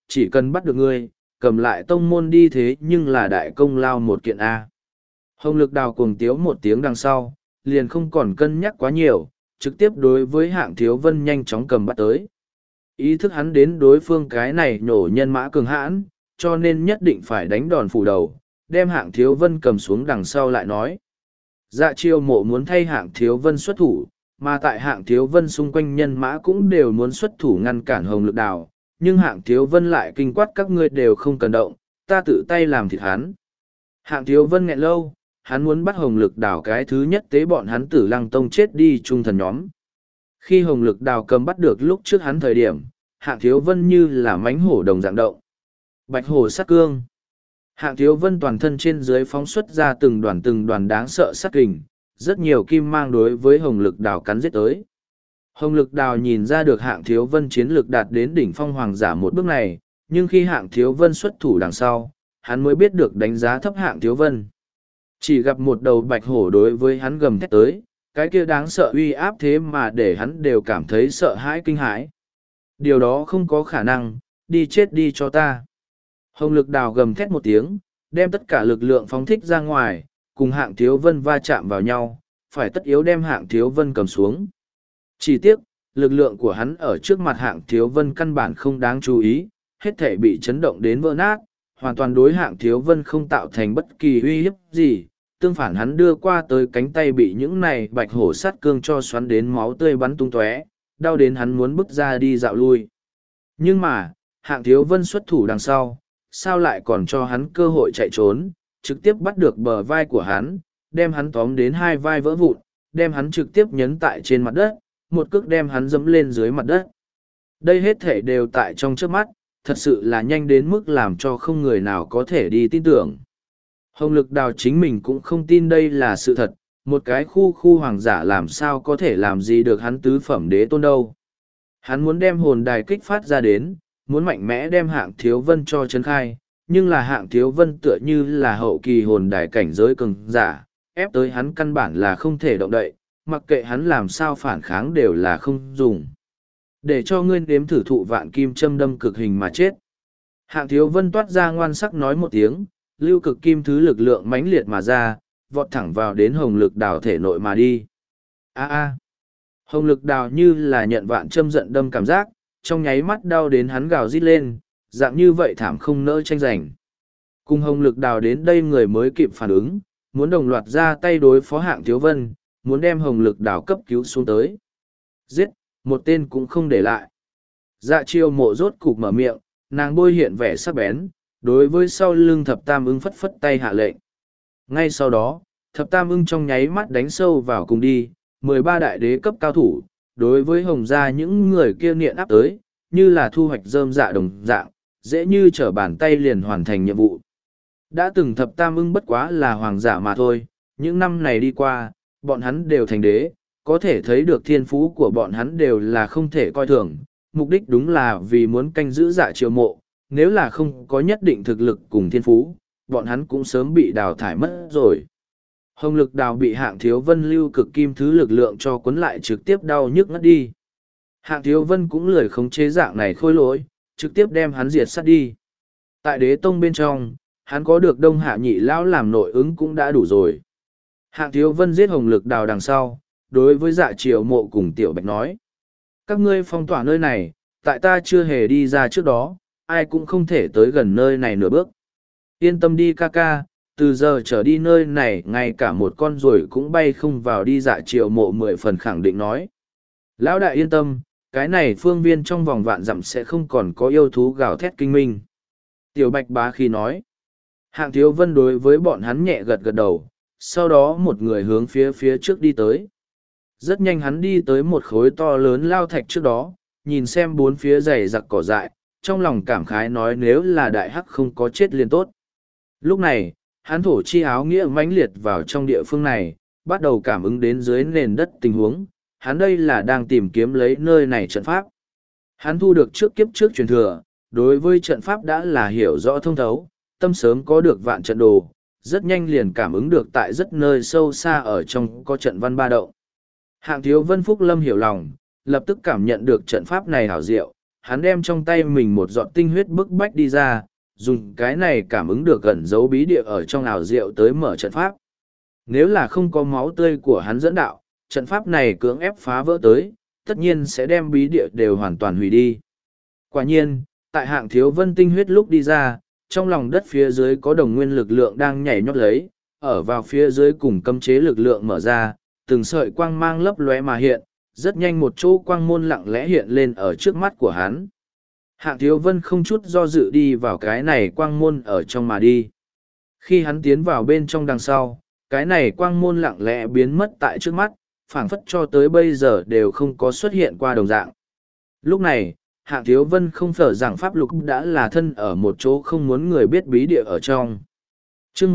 chỉ cần bắt được ngươi, cầm lại tông môn đi thế nhưng là đại công lao một kiện A. Hồng Lực Đào cuồng tiếu một tiếng đằng sau, liền không còn cân nhắc quá nhiều, trực tiếp đối với Hạng Thiếu Vân nhanh chóng cầm bắt tới. Ý thức hắn đến đối phương cái này nổ nhân mã cường hãn, cho nên nhất định phải đánh đòn phủ đầu, đem Hạng Thiếu Vân cầm xuống đằng sau lại nói. Dạ Chiêu Mộ muốn thay Hạng Thiếu Vân xuất thủ, mà tại Hạng Thiếu Vân xung quanh nhân mã cũng đều muốn xuất thủ ngăn cản Hồng Lực Đào, nhưng Hạng Thiếu Vân lại kinh quát các ngươi đều không cần động, ta tự tay làm thịt hắn. Hạng Thiếu Vân nghẹn lâu, hắn muốn bắt Hồng Lực Đào cái thứ nhất tế bọn hắn Tử Lăng Tông chết đi trung thần nhóm. Khi Hồng Lực Đào cầm bắt được lúc trước hắn thời điểm, Hạng Thiếu Vân như là mánh hổ đồng dạng động. Bạch hổ sát cương. Hạng Thiếu Vân toàn thân trên dưới phóng xuất ra từng đoàn đáng sợ sát kình, rất nhiều kim mang đối với Hồng Lực Đào cắn giết tới. Hồng Lực Đào nhìn ra được Hạng Thiếu Vân chiến lực đạt đến đỉnh phong hoàng giả một bước này, nhưng khi Hạng Thiếu Vân xuất thủ đằng sau, hắn mới biết được đánh giá thấp Hạng Thiếu Vân. Chỉ gặp một đầu bạch hổ đối với hắn gầm thét tới, cái kia đáng sợ uy áp thế mà để hắn đều cảm thấy sợ hãi kinh hãi. Điều đó không có khả năng, đi chết đi cho ta. Hồng Lực Đào gầm thét một tiếng, đem tất cả lực lượng phóng thích ra ngoài, cùng Hạng Thiếu Vân va chạm vào nhau, phải tất yếu đem Hạng Thiếu Vân cầm xuống. Chỉ tiếc, lực lượng của hắn ở trước mặt Hạng Thiếu Vân căn bản không đáng chú ý, hết thể bị chấn động đến vỡ nát, hoàn toàn đối Hạng Thiếu Vân không tạo thành bất kỳ uy hiếp gì. Tương phản hắn đưa qua tới cánh tay bị những này bạch hổ sắt cương cho xoắn đến máu tươi bắn tung tóe, đau đến hắn muốn bước ra đi dạo lui. Nhưng mà, Hạng Thiếu Vân xuất thủ đằng sau, sao lại còn cho hắn cơ hội chạy trốn, trực tiếp bắt được bờ vai của hắn, đem hắn tóm đến hai vai vỡ vụn, đem hắn trực tiếp nhấn tại trên mặt đất, một cước đem hắn dẫm lên dưới mặt đất. Đây hết thể đều tại trong trước mắt, thật sự là nhanh đến mức làm cho không người nào có thể đi tin tưởng. Hồng Lực Đào chính mình cũng không tin đây là sự thật, một cái khu hoàng giả làm sao có thể làm gì được hắn tứ phẩm đế tôn đâu. Hắn muốn đem hồn đài kích phát ra đến, muốn mạnh mẽ đem Hạng Thiếu Vân cho chấn khai, nhưng là Hạng Thiếu Vân tựa như là hậu kỳ hồn đài cảnh giới cường giả, ép tới hắn căn bản là không thể động đậy, mặc kệ hắn làm sao phản kháng đều là không dùng. Để cho ngươi nếm thử thụ vạn kim châm đâm cực hình mà chết. Hạng Thiếu Vân toát ra ngoan sắc nói một tiếng, lưu cực kim thứ lực lượng mãnh liệt mà ra, vọt thẳng vào đến Hồng Lực Đào thể nội mà đi. Hồng Lực Đào như là nhận vạn châm giận đâm cảm giác, trong nháy mắt đau đến hắn gào rít lên, dạng như vậy thảm không nỡ tranh giành. Cùng Hồng Lực Đào đến đây người mới kịp phản ứng, muốn đồng loạt ra tay đối phó Hạng Thiếu Vân, muốn đem Hồng Lực Đào cấp cứu xuống tới. Giết, một tên cũng không để lại. Dạ Chiêu Mộ rốt cục mở miệng, nàng bôi hiện vẻ sắc bén, đối với sau lưng Thập Tam Ưng phất phất tay hạ lệnh. Ngay sau đó, Thập Tam Ưng trong nháy mắt đánh sâu vào cùng đi, 13 đại đế cấp cao thủ, đối với Hồng gia những người kia niệm áp tới, như là thu hoạch rơm dạ đồng dạng, dễ như trở bàn tay liền hoàn thành nhiệm vụ. Đã từng Thập Tam Ưng bất quá là hoàng giả mà thôi, những năm này đi qua, bọn hắn đều thành đế, có thể thấy được thiên phú của bọn hắn đều là không thể coi thường, mục đích đúng là vì muốn canh giữ Dạ Chiêu Mộ, nếu là không có nhất định thực lực cùng thiên phú, bọn hắn cũng sớm bị đào thải mất rồi. Hồng Lực Đào bị Hạng Thiếu Vân lưu cực kim thứ lực lượng cho cuốn lại trực tiếp đau nhức ngất đi. Hạng Thiếu Vân cũng lười khống chế dạng này khôi lỗi, trực tiếp đem hắn diệt sát đi. Tại đế tông bên trong, hắn có được Đông Hạ Nhị Lão làm nội ứng cũng đã đủ rồi. Hạng Thiếu Vân giết Hồng Lực Đào đằng sau, đối với Dạ Chiêu Mộ cùng Tiểu Bạch nói. Các ngươi phong tỏa nơi này, tại ta chưa hề đi ra trước đó, ai cũng không thể tới gần nơi này nửa bước. Yên tâm đi ca ca, từ giờ trở đi nơi này ngay cả một con ruồi cũng bay không vào đi. Dạ Chiêu Mộ 10 phần khẳng định nói. Lão đại yên tâm, cái này phương viên trong vòng vạn dặm sẽ không còn có yêu thú gào thét kinh minh. Tiểu Bạch bá khí nói. Hạng Thiếu Vân đối với bọn hắn nhẹ gật gật đầu, sau đó một người hướng phía trước đi tới. Rất nhanh hắn đi tới một khối to lớn lao thạch trước đó, nhìn xem bốn phía dày rặc cỏ dại, trong lòng cảm khái nói nếu là đại hắc không có chết liền tốt. Lúc này, hắn thổ chi áo nghĩa mãnh liệt vào trong địa phương này, bắt đầu cảm ứng đến dưới nền đất tình huống, hắn đây là đang tìm kiếm lấy nơi này trận pháp. Hắn thu được trước kiếp trước truyền thừa, đối với trận pháp đã là hiểu rõ thông thấu, tâm sớm có được vạn trận đồ, rất nhanh liền cảm ứng được tại rất nơi sâu xa ở trong có trận văn ba động. Hạng Thiếu Vân Phúc Lâm hiểu lòng, lập tức cảm nhận được trận pháp này hảo diệu, hắn đem trong tay mình một giọt tinh huyết bức bách đi ra, dùng cái này cảm ứng được ẩn dấu bí địa ở trong ảo diệu tới mở trận pháp. Nếu là không có máu tươi của hắn dẫn đạo, trận pháp này cưỡng ép phá vỡ tới, tất nhiên sẽ đem bí địa đều hoàn toàn hủy đi. Quả nhiên, tại Hạng Thiếu Vân tinh huyết lúc đi ra, trong lòng đất phía dưới có đồng nguyên lực lượng đang nhảy nhót lấy, ở vào phía dưới cùng cấm chế lực lượng mở ra, từng sợi quang mang lấp lóe mà hiện, rất nhanh một chỗ quang môn lặng lẽ hiện lên ở trước mắt của hắn. Hạng Thiếu Vân không chút do dự đi vào cái này quang môn ở trong mà đi. Khi hắn tiến vào bên trong đằng sau, cái này quang môn lặng lẽ biến mất tại trước mắt, phảng phất cho tới bây giờ đều không có xuất hiện qua đồng dạng. Lúc này, Hạng Thiếu Vân không phở rằng pháp lục đã là thân ở một chỗ không muốn người biết bí địa ở trong. Chương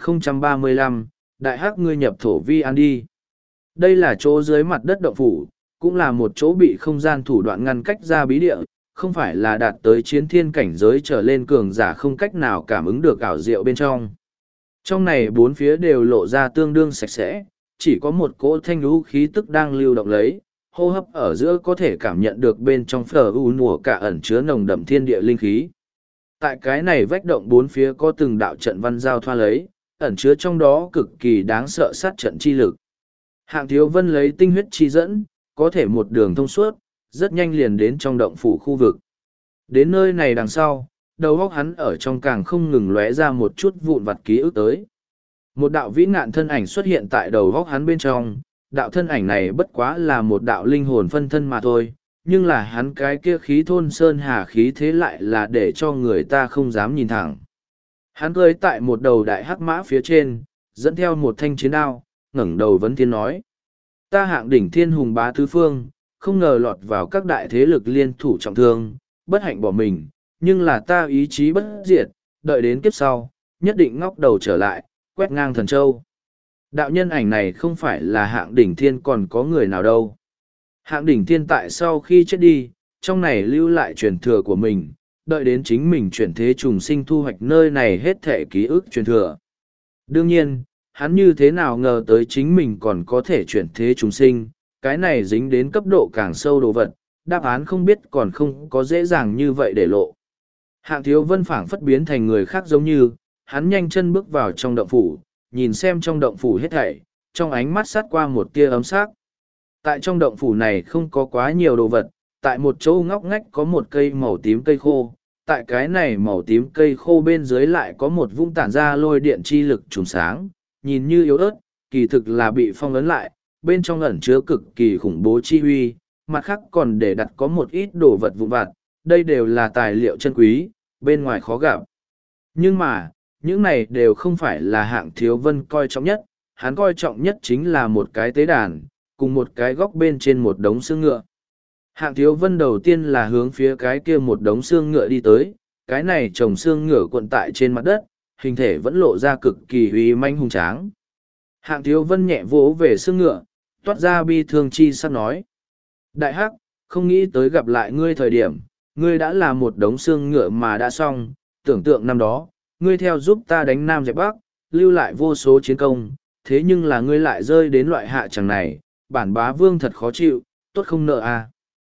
1035, Đại Hắc ngươi nhập thổ vi an đi. Đây là chỗ dưới mặt đất động phủ, cũng là một chỗ bị không gian thủ đoạn ngăn cách ra bí địa, không phải là đạt tới chiến thiên cảnh giới trở lên cường giả không cách nào cảm ứng được ảo diệu bên trong. Trong này bốn phía đều lộ ra tương đương sạch sẽ, chỉ có một cỗ thanh lũ khí tức đang lưu động lấy, hô hấp ở giữa có thể cảm nhận được bên trong phở u mùa cả ẩn chứa nồng đậm thiên địa linh khí. Tại cái này vách động bốn phía có từng đạo trận văn giao thoa lấy, ẩn chứa trong đó cực kỳ đáng sợ sát trận chi lực. Hạng Thiếu Vân lấy tinh huyết chi dẫn, có thể một đường thông suốt, rất nhanh liền đến trong động phủ khu vực. Đến nơi này đằng sau, đầu óc hắn ở trong càng không ngừng lóe ra một chút vụn vặt ký ức tới. Một đạo vĩ nạn thân ảnh xuất hiện tại đầu óc hắn bên trong, đạo thân ảnh này bất quá là một đạo linh hồn phân thân mà thôi, nhưng là hắn cái kia khí thôn sơn hà khí thế lại là để cho người ta không dám nhìn thẳng. Hắn cưỡi tại một đầu đại hắc mã phía trên, dẫn theo một thanh chiến đao, ngẩng đầu vấn thiên nói. Ta Hạng đỉnh thiên hùng bá tứ phương, không ngờ lọt vào các đại thế lực liên thủ trọng thương, bất hạnh bỏ mình, nhưng là ta ý chí bất diệt, đợi đến kiếp sau, nhất định ngóc đầu trở lại, quét ngang thần châu. Đạo nhân ảnh này không phải là Hạng đỉnh thiên còn có người nào đâu. Hạng đỉnh thiên tại sau khi chết đi, trong này lưu lại truyền thừa của mình, đợi đến chính mình chuyển thế trùng sinh thu hoạch nơi này hết thể ký ức truyền thừa. Đương nhiên, hắn như thế nào ngờ tới chính mình còn có thể chuyển thế trùng sinh, cái này dính đến cấp độ càng sâu đồ vật, đáp án không biết còn không có dễ dàng như vậy để lộ. Hạng Thiếu Vân phảng phất biến thành người khác giống như, hắn nhanh chân bước vào trong động phủ, nhìn xem trong động phủ hết thảy, trong ánh mắt sát qua một tia ấm sắc. Tại trong động phủ này không có quá nhiều đồ vật, tại một chỗ ngóc ngách có một cây màu tím cây khô, tại cái này màu tím cây khô bên dưới lại có một vũng tản ra lôi điện chi lực trùng sáng, nhìn như yếu ớt, kỳ thực là bị phong ấn lại, bên trong ẩn chứa cực kỳ khủng bố chi huy, mặt khác còn để đặt có một ít đồ vật vụn vặt, đây đều là tài liệu chân quý, bên ngoài khó gặp. Nhưng mà, những này đều không phải là Hạng Thiếu Vân coi trọng nhất, hắn coi trọng nhất chính là một cái tế đàn, cùng một cái góc bên trên một đống xương ngựa. Hạng Thiếu Vân đầu tiên là hướng phía cái kia một đống xương ngựa đi tới, cái này trồng xương ngựa cuộn tại trên mặt đất, hình thể vẫn lộ ra cực kỳ uy manh hùng tráng. Hạng Thiếu Vân nhẹ vỗ về xương ngựa, toát ra bi thương chi sắc nói. Đại Hắc, không nghĩ tới gặp lại ngươi thời điểm, ngươi đã là một đống xương ngựa mà đã xong, tưởng tượng năm đó, ngươi theo giúp ta đánh Nam dẹp Bắc, lưu lại vô số chiến công, thế nhưng là ngươi lại rơi đến loại hạ chẳng này, bản bá vương thật khó chịu, tốt không nợ à.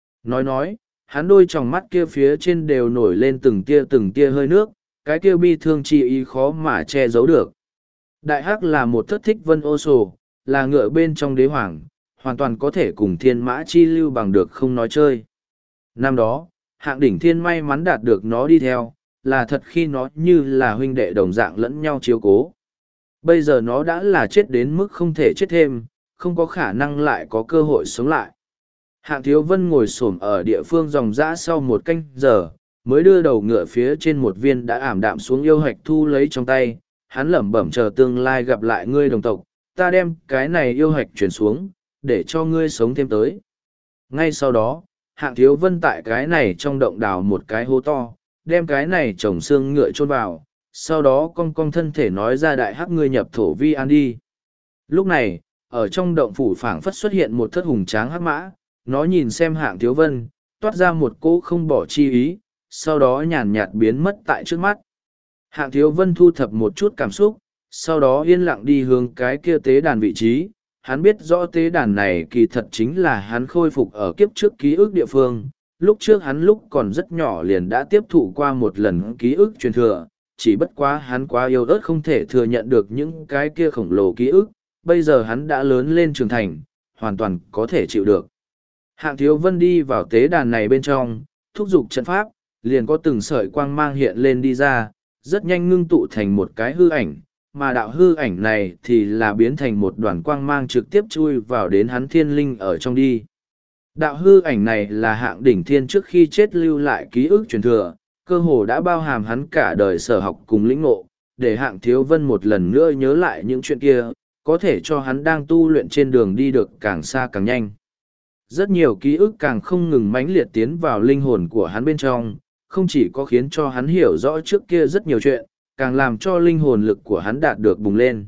Nói, hắn đôi tròng mắt kia phía trên đều nổi lên từng tia hơi nước, cái kia bi thương chi ý khó mà che giấu được. Đại Hắc là một thất thích vân ô sổ, là ngựa bên trong đế hoàng, hoàn toàn có thể cùng thiên mã chi lưu bằng được không nói chơi. Năm đó, Hạng đỉnh thiên may mắn đạt được nó đi theo, là thật khi nó như là huynh đệ đồng dạng lẫn nhau chiếu cố. Bây giờ nó đã là chết đến mức không thể chết thêm, không có khả năng lại có cơ hội sống lại. Hạng Thiếu Vân ngồi xổm ở địa phương dòng dã sau một canh giờ, mới đưa đầu ngựa phía trên một viên đã ảm đạm xuống yêu hạch thu lấy trong tay, hắn lẩm bẩm chờ tương lai gặp lại ngươi đồng tộc, ta đem cái này yêu hạch chuyển xuống, để cho ngươi sống thêm tới. Ngay sau đó, Hạng Thiếu Vân tại cái này trong động đào một cái hố to, đem cái này trồng xương ngựa chôn vào, sau đó cong thân thể nói ra Đại Hắc ngươi nhập thổ vi an đi. Lúc này, ở trong động phủ phảng phất xuất hiện một thất hùng tráng hắc mã, nó nhìn xem Hạng Thiếu Vân, toát ra một cỗ không bỏ chi ý, sau đó nhàn nhạt biến mất tại trước mắt. Hạng Thiếu Vân thu thập một chút cảm xúc, sau đó yên lặng đi hướng cái kia tế đàn vị trí. Hắn biết rõ tế đàn này kỳ thật chính là hắn khôi phục ở kiếp trước ký ức địa phương, lúc trước hắn lúc còn rất nhỏ liền đã tiếp thụ qua một lần ký ức truyền thừa, chỉ bất quá hắn quá yếu ớt không thể thừa nhận được những cái kia khổng lồ ký ức, bây giờ hắn đã lớn lên trưởng thành, hoàn toàn có thể chịu được. Hạng Thiếu Vân đi vào tế đàn này bên trong, thúc giục trận pháp, liền có từng sợi quang mang hiện lên đi ra, rất nhanh ngưng tụ thành một cái hư ảnh, mà đạo hư ảnh này thì là biến thành một đoàn quang mang trực tiếp chui vào đến hắn thiên linh ở trong đi. Đạo hư ảnh này là Hạng Đỉnh Thiên trước khi chết lưu lại ký ức truyền thừa, cơ hồ đã bao hàm hắn cả đời sở học cùng lĩnh ngộ, để Hạng Thiếu Vân một lần nữa nhớ lại những chuyện kia, có thể cho hắn đang tu luyện trên đường đi được càng xa càng nhanh. Rất nhiều ký ức càng không ngừng mãnh liệt tiến vào linh hồn của hắn bên trong, không chỉ có khiến cho hắn hiểu rõ trước kia rất nhiều chuyện, càng làm cho linh hồn lực của hắn đạt được bùng lên.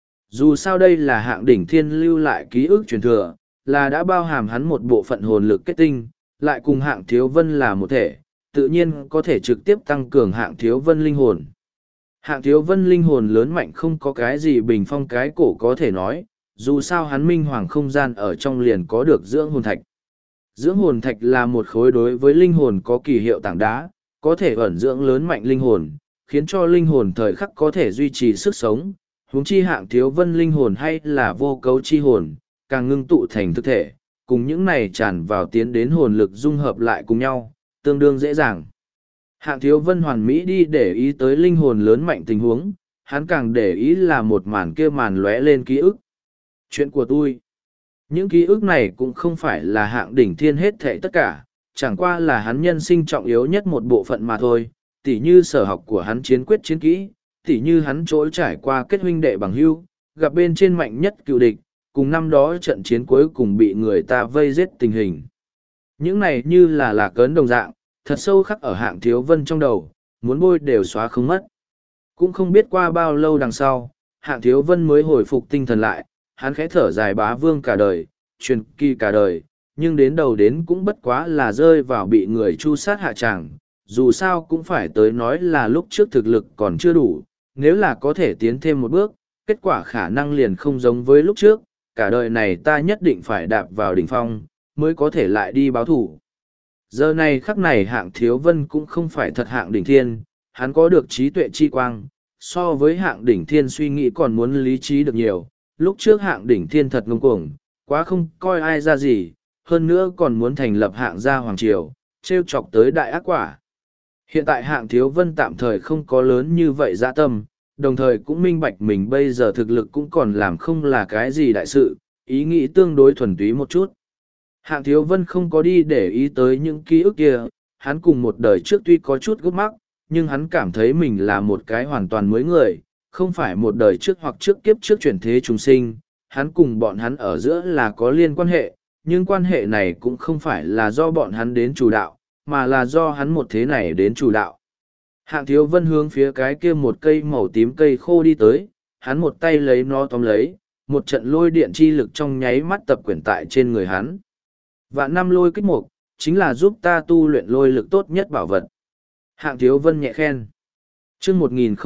Dù sao đây là Hạng Đỉnh Thiên lưu lại ký ức truyền thừa, là đã bao hàm hắn một bộ phận hồn lực kết tinh, lại cùng Hạng Thiếu Vân là một thể, tự nhiên có thể trực tiếp tăng cường Hạng Thiếu Vân linh hồn. Hạng Thiếu Vân linh hồn lớn mạnh không có cái gì bình phong cái cổ có thể nói, dù sao hắn minh hoàng không gian ở trong liền có được dưỡng hồn thạch. Dưỡng hồn thạch là một khối đối với linh hồn có kỳ hiệu tảng đá, có thể ẩn dưỡng lớn mạnh linh hồn, khiến cho linh hồn thời khắc có thể duy trì sức sống. Huống chi Hạng Thiếu Vân linh hồn hay là vô cấu chi hồn, càng ngưng tụ thành thực thể, cùng những này tràn vào tiến đến hồn lực dung hợp lại cùng nhau, tương đương dễ dàng. Hạng Thiếu Vân hoàn mỹ đi để ý tới linh hồn lớn mạnh tình huống, hắn càng để ý là một màn kia màn lóe lên ký ức. Chuyện của tôi. Những ký ức này cũng không phải là Hạng Đỉnh Thiên hết thảy tất cả, chẳng qua là hắn nhân sinh trọng yếu nhất một bộ phận mà thôi, tỉ như sở học của hắn chiến quyết chiến kỹ, tỉ như hắn trỗi trải qua kết huynh đệ bằng hữu, gặp bên trên mạnh nhất cựu địch, cùng năm đó trận chiến cuối cùng bị người ta vây giết tình hình. Những này như là lạc ấn đồng dạng, thật sâu khắc ở Hạng Thiếu Vân trong đầu, muốn bôi đều xóa không mất. Cũng không biết qua bao lâu đằng sau, Hạng Thiếu Vân mới hồi phục tinh thần lại, hắn khẽ thở dài bá vương cả đời, truyền kỳ cả đời, nhưng đến đầu đến cũng bất quá là rơi vào bị người chu sát hạ tràng. Dù sao cũng phải tới nói là lúc trước thực lực còn chưa đủ, nếu là có thể tiến thêm một bước, kết quả khả năng liền không giống với lúc trước, cả đời này ta nhất định phải đạp vào đỉnh phong, mới có thể lại đi báo thủ. Giờ này khắc này Hạng Thiếu Vân cũng không phải thật Hạng Đỉnh Thiên, hắn có được trí tuệ chi quang, so với Hạng Đỉnh Thiên suy nghĩ còn muốn lý trí được nhiều. Lúc trước Hạng Đỉnh Thiên thật ngông cuồng, quá không coi ai ra gì, hơn nữa còn muốn thành lập Hạng gia hoàng triều, trêu chọc tới đại ác quả. Hiện tại Hạng Thiếu Vân tạm thời không có lớn như vậy dạ tâm, đồng thời cũng minh bạch mình bây giờ thực lực cũng còn làm không là cái gì đại sự, ý nghĩ tương đối thuần túy một chút. Hạng Thiếu Vân không có đi để ý tới những ký ức kia, hắn cùng một đời trước tuy có chút gút mắc, nhưng hắn cảm thấy mình là một cái hoàn toàn mới người, không phải một đời trước hoặc trước kiếp trước chuyển thế trùng sinh, hắn cùng bọn hắn ở giữa là có liên quan hệ, nhưng quan hệ này cũng không phải là do bọn hắn đến chủ đạo, mà là do hắn một thế này đến chủ đạo. Hạng Thiếu Vân hướng phía cái kia một cây màu tím cây khô đi tới, hắn một tay lấy nó tóm lấy, một trận lôi điện chi lực trong nháy mắt tập quyển tại trên người hắn. Vạn năm lôi kích mục, chính là giúp ta tu luyện lôi lực tốt nhất bảo vật. Hạng Thiếu Vân nhẹ khen. Chương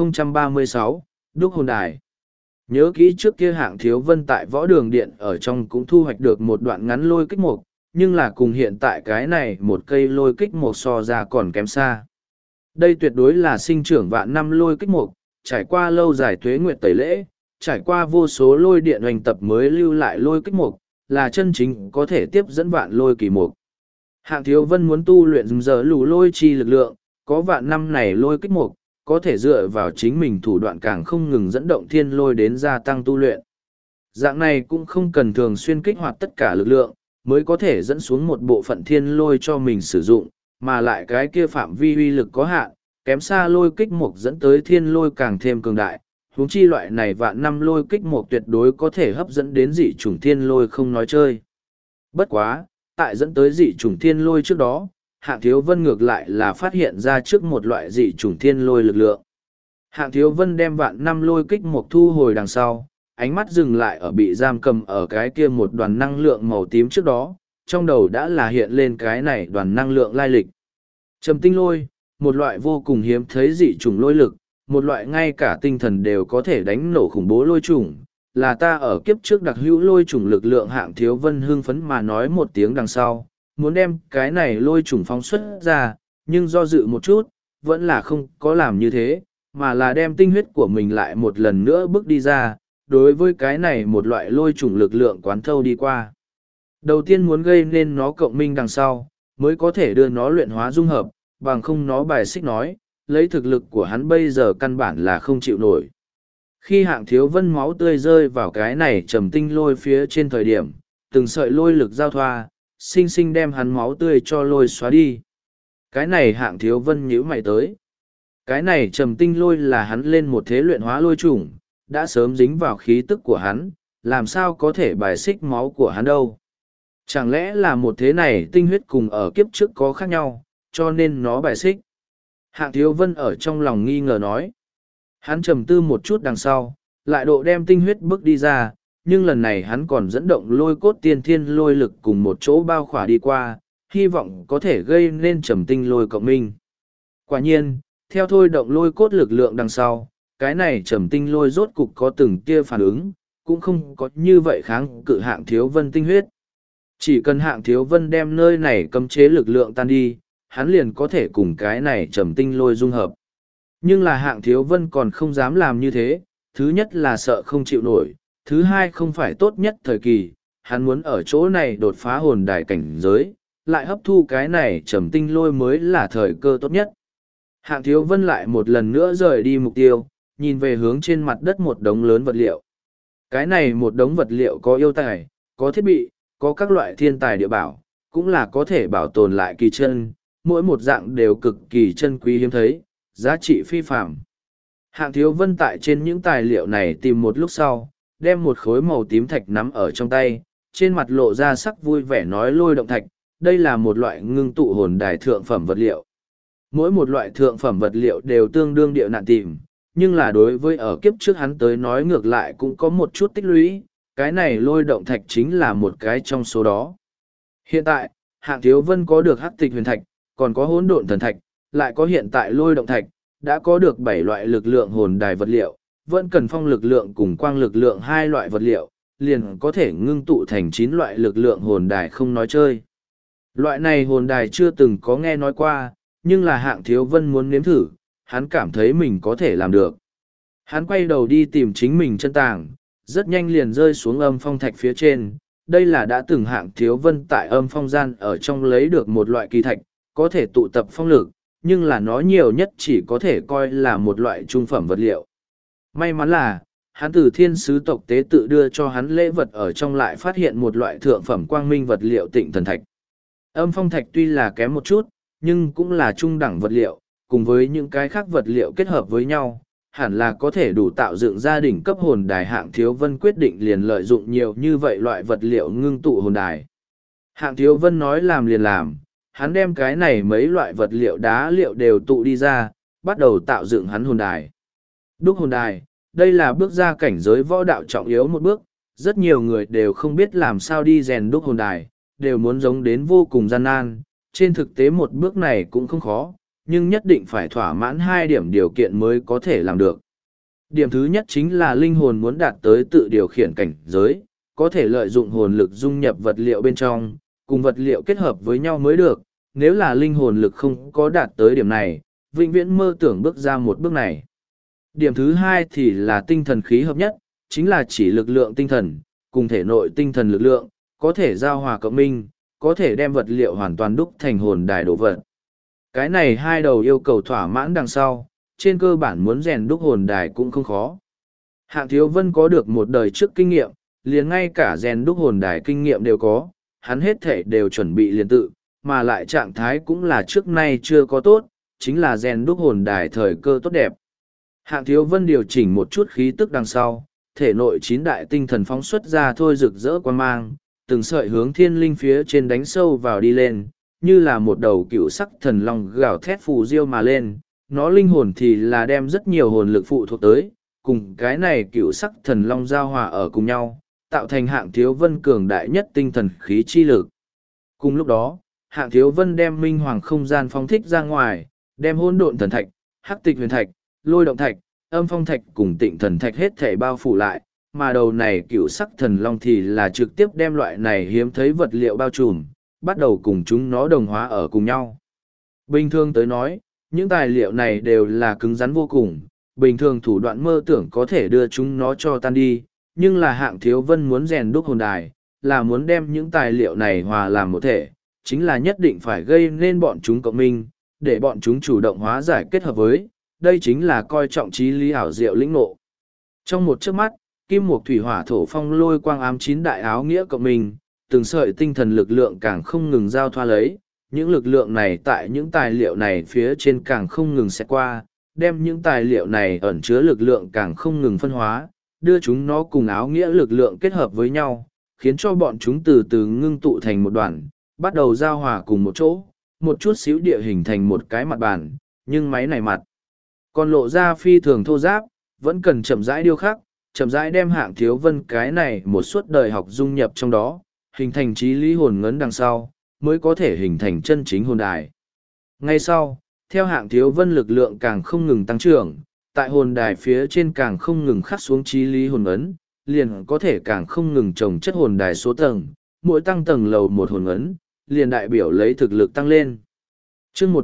1036, Đúc Hồn Đài. Nhớ kỹ trước kia Hạng Thiếu Vân tại võ đường điện ở trong cũng thu hoạch được một đoạn ngắn lôi kích mục, nhưng là cùng hiện tại cái này một cây lôi kích mục so ra còn kém xa. Đây tuyệt đối là sinh trưởng vạn năm lôi kích mục, trải qua lâu dài tuế nguyệt tẩy lễ, trải qua vô số lôi điện hoành tập mới lưu lại lôi kích mục, là chân chính có thể tiếp dẫn vạn lôi kỳ mục. Hạng Thiếu Vân muốn tu luyện giờ lù lôi chi lực lượng, có vạn năm này lôi kích mục, có thể dựa vào chính mình thủ đoạn càng không ngừng dẫn động thiên lôi đến gia tăng tu luyện. Dạng này cũng không cần thường xuyên kích hoạt tất cả lực lượng, mới có thể dẫn xuống một bộ phận thiên lôi cho mình sử dụng, mà lại cái kia phạm vi uy lực có hạn, kém xa lôi kích mục dẫn tới thiên lôi càng thêm cường đại. Huống chi loại này vạn năm lôi kích mục tuyệt đối có thể hấp dẫn đến dị chủng thiên lôi không nói chơi. Bất quá, tại dẫn tới dị chủng thiên lôi trước đó, Hạng Thiếu Vân ngược lại là phát hiện ra trước một loại dị chủng thiên lôi lực lượng. Hạng Thiếu Vân đem vạn năm lôi kích mục thu hồi đằng sau, ánh mắt dừng lại ở bị giam cầm ở cái kia một đoàn năng lượng màu tím trước đó, trong đầu đã là hiện lên cái này đoàn năng lượng lai lịch. Trầm tinh lôi, một loại vô cùng hiếm thấy dị chủng lôi lực, một loại ngay cả tinh thần đều có thể đánh nổ khủng bố lôi chủng, là ta ở kiếp trước đặc hữu lôi chủng lực lượng. Hạng Thiếu Vân hưng phấn mà nói một tiếng đằng sau, muốn đem cái này lôi trùng phóng xuất ra, nhưng do dự một chút, vẫn là không có làm như thế, mà là đem tinh huyết của mình lại một lần nữa bước đi ra, đối với cái này một loại lôi trùng lực lượng quán thâu đi qua. Đầu tiên muốn gây nên nó cộng minh đằng sau, mới có thể đưa nó luyện hóa dung hợp, bằng không nó bài xích nói, lấy thực lực của hắn bây giờ căn bản là không chịu nổi. Khi Hạng Thiếu Vân máu tươi rơi vào cái này trầm tinh lôi phía trên thời điểm, từng sợi lôi lực giao thoa, sinh sinh đem hắn máu tươi cho lôi xóa đi. Cái này Hạng Thiếu Vân nhíu mày tới. Cái này trầm tinh lôi là hắn lên một thế luyện hóa lôi chủng, đã sớm dính vào khí tức của hắn, làm sao có thể bài xích máu của hắn đâu. Chẳng lẽ là một thế này tinh huyết cùng ở kiếp trước có khác nhau, cho nên nó bài xích. Hạng Thiếu Vân ở trong lòng nghi ngờ nói. Hắn trầm tư một chút đằng sau, lại độ đem tinh huyết bước đi ra, nhưng lần này hắn còn dẫn động lôi cốt tiên thiên lôi lực cùng một chỗ bao khỏa đi qua, hy vọng có thể gây nên trầm tinh lôi cộng minh. Quả nhiên, theo thôi động lôi cốt lực lượng đằng sau, cái này trầm tinh lôi rốt cục có từng tia phản ứng, cũng không có như vậy kháng cự Hạng Thiếu Vân tinh huyết. Chỉ cần Hạng Thiếu Vân đem nơi này cấm chế lực lượng tan đi, hắn liền có thể cùng cái này trầm tinh lôi dung hợp. Nhưng là Hạng Thiếu Vân còn không dám làm như thế, thứ nhất là sợ không chịu nổi, thứ hai không phải tốt nhất thời kỳ, hắn muốn ở chỗ này đột phá hồn đài cảnh giới, lại hấp thu cái này trầm tinh lôi mới là thời cơ tốt nhất. Hạng Thiếu Vân lại một lần nữa rời đi mục tiêu, nhìn về hướng trên mặt đất một đống lớn vật liệu. Cái này một đống vật liệu có yêu tài, có thiết bị, có các loại thiên tài địa bảo, cũng là có thể bảo tồn lại kỳ chân, mỗi một dạng đều cực kỳ chân quý hiếm thấy, giá trị phi phạm. Hạng Thiếu Vân tại trên những tài liệu này tìm một lúc sau, đem một khối màu tím thạch nắm ở trong tay, trên mặt lộ ra sắc vui vẻ nói lôi động thạch, đây là một loại ngưng tụ hồn đài thượng phẩm vật liệu. Mỗi một loại thượng phẩm vật liệu đều tương đương địa nạn tìm, nhưng là đối với ở kiếp trước hắn tới nói ngược lại cũng có một chút tích lũy, cái này lôi động thạch chính là một cái trong số đó. Hiện tại, Hạng Thiếu Vân có được hắc tịch huyền thạch, còn có hỗn độn thần thạch, lại có hiện tại lôi động thạch, đã có được 7 loại lực lượng hồn đài vật liệu, vẫn cần phong lực lượng cùng quang lực lượng 2 loại vật liệu, liền có thể ngưng tụ thành 9 loại lực lượng hồn đài không nói chơi. Loại này hồn đài chưa từng có nghe nói qua, nhưng là Hạng Thiếu Vân muốn nếm thử, hắn cảm thấy mình có thể làm được. Hắn quay đầu đi tìm chính mình chân tàng, rất nhanh liền rơi xuống âm phong thạch phía trên. Đây là đã từng Hạng Thiếu Vân tại âm phong gian ở trong lấy được một loại kỳ thạch, có thể tụ tập phong lực, nhưng là nó nhiều nhất chỉ có thể coi là một loại trung phẩm vật liệu. May mắn là, hắn từ thiên sứ tộc tế tự đưa cho hắn lễ vật ở trong lại phát hiện một loại thượng phẩm quang minh vật liệu tịnh thần thạch. Âm phong thạch tuy là kém một chút, nhưng cũng là trung đẳng vật liệu, cùng với những cái khác vật liệu kết hợp với nhau, hẳn là có thể đủ tạo dựng gia đình cấp hồn đài. Hạng Thiếu Vân quyết định liền lợi dụng nhiều như vậy loại vật liệu ngưng tụ hồn đài. Hạng Thiếu Vân nói làm liền làm, hắn đem cái này mấy loại vật liệu đá liệu đều tụ đi ra, bắt đầu tạo dựng hắn hồn đài. Đúc hồn đài, đây là bước ra cảnh giới võ đạo trọng yếu một bước, rất nhiều người đều không biết làm sao đi rèn đúc hồn đài, đều muốn giống đến vô cùng gian nan. Trên thực tế một bước này cũng không khó, nhưng nhất định phải thỏa mãn 2 điểm điều kiện mới có thể làm được. Điểm thứ nhất chính là linh hồn muốn đạt tới tự điều khiển cảnh giới, có thể lợi dụng hồn lực dung nhập vật liệu bên trong, cùng vật liệu kết hợp với nhau mới được. Nếu là linh hồn lực không có đạt tới điểm này, vĩnh viễn mơ tưởng bước ra một bước này. Điểm thứ hai thì là tinh thần khí hợp nhất, chính là chỉ lực lượng tinh thần, cùng thể nội tinh thần lực lượng, có thể giao hòa cộng minh, có thể đem vật liệu hoàn toàn đúc thành hồn đài đồ vật. Cái này 2 đầu yêu cầu thỏa mãn đằng sau, trên cơ bản muốn rèn đúc hồn đài cũng không khó. Hạng Thiếu Vân có được một đời trước kinh nghiệm, liền ngay cả rèn đúc hồn đài kinh nghiệm đều có, hắn hết thể đều chuẩn bị liền tự, mà lại trạng thái cũng là trước nay chưa có tốt, chính là rèn đúc hồn đài thời cơ tốt đẹp. Hạng Thiếu Vân điều chỉnh một chút khí tức đằng sau, thể nội 9 đại tinh thần phóng xuất ra thôi rực rỡ quan mang, từng sợi hướng thiên linh phía trên đánh sâu vào đi lên, như là một đầu cựu sắc thần long gào thét phù diêu mà lên. Nó linh hồn thì là đem rất nhiều hồn lực phụ thuộc tới, cùng cái này cựu sắc thần long giao hòa ở cùng nhau, tạo thành Hạng Thiếu Vân cường đại nhất tinh thần khí chi lực. Cùng lúc đó, Hạng Thiếu Vân đem minh hoàng không gian phóng thích ra ngoài, đem hỗn độn thần thạch, hắc tịch huyền thạch, lôi động thạch, âm phong thạch cùng tịnh thần thạch hết thể bao phủ lại, mà đầu này cựu sắc thần long thì là trực tiếp đem loại này hiếm thấy vật liệu bao trùm, bắt đầu cùng chúng nó đồng hóa ở cùng nhau. Bình thường tới nói, những tài liệu này đều là cứng rắn vô cùng, bình thường thủ đoạn mơ tưởng có thể đưa chúng nó cho tan đi, nhưng là Hạng Thiếu Vân muốn rèn đúc hồn đài, là muốn đem những tài liệu này hòa làm một thể, chính là nhất định phải gây nên bọn chúng cộng minh, để bọn chúng chủ động hóa giải kết hợp với, đây chính là coi trọng trí lý ảo diệu lĩnh ngộ. Trong một chớp mắt, kim mộc thủy hỏa thổ phong lôi quang ám chín đại áo nghĩa cộng minh, từng sợi tinh thần lực lượng càng không ngừng giao thoa lấy, những lực lượng này tại những tài liệu này phía trên càng không ngừng xẹt qua, đem những tài liệu này ẩn chứa lực lượng càng không ngừng phân hóa, đưa chúng nó cùng áo nghĩa lực lượng kết hợp với nhau, khiến cho bọn chúng từ từ ngưng tụ thành một đoàn, bắt đầu giao hòa cùng một chỗ, một chút xíu địa hình thành một cái mặt bàn, nhưng máy này mặt còn lộ ra phi thường thô giáp, vẫn cần chậm rãi điêu khắc, chậm rãi đem Hạng Thiếu Vân cái này một suốt đời học dung nhập trong đó, hình thành trí lý hồn ngấn đằng sau, mới có thể hình thành chân chính hồn đài. Ngay sau, theo Hạng Thiếu Vân lực lượng càng không ngừng tăng trưởng, tại hồn đài phía trên càng không ngừng khắc xuống trí lý hồn ấn, liền có thể càng không ngừng trồng chất hồn đài số tầng, mỗi tăng tầng lầu một hồn ấn, liền đại biểu lấy thực lực tăng lên. Chương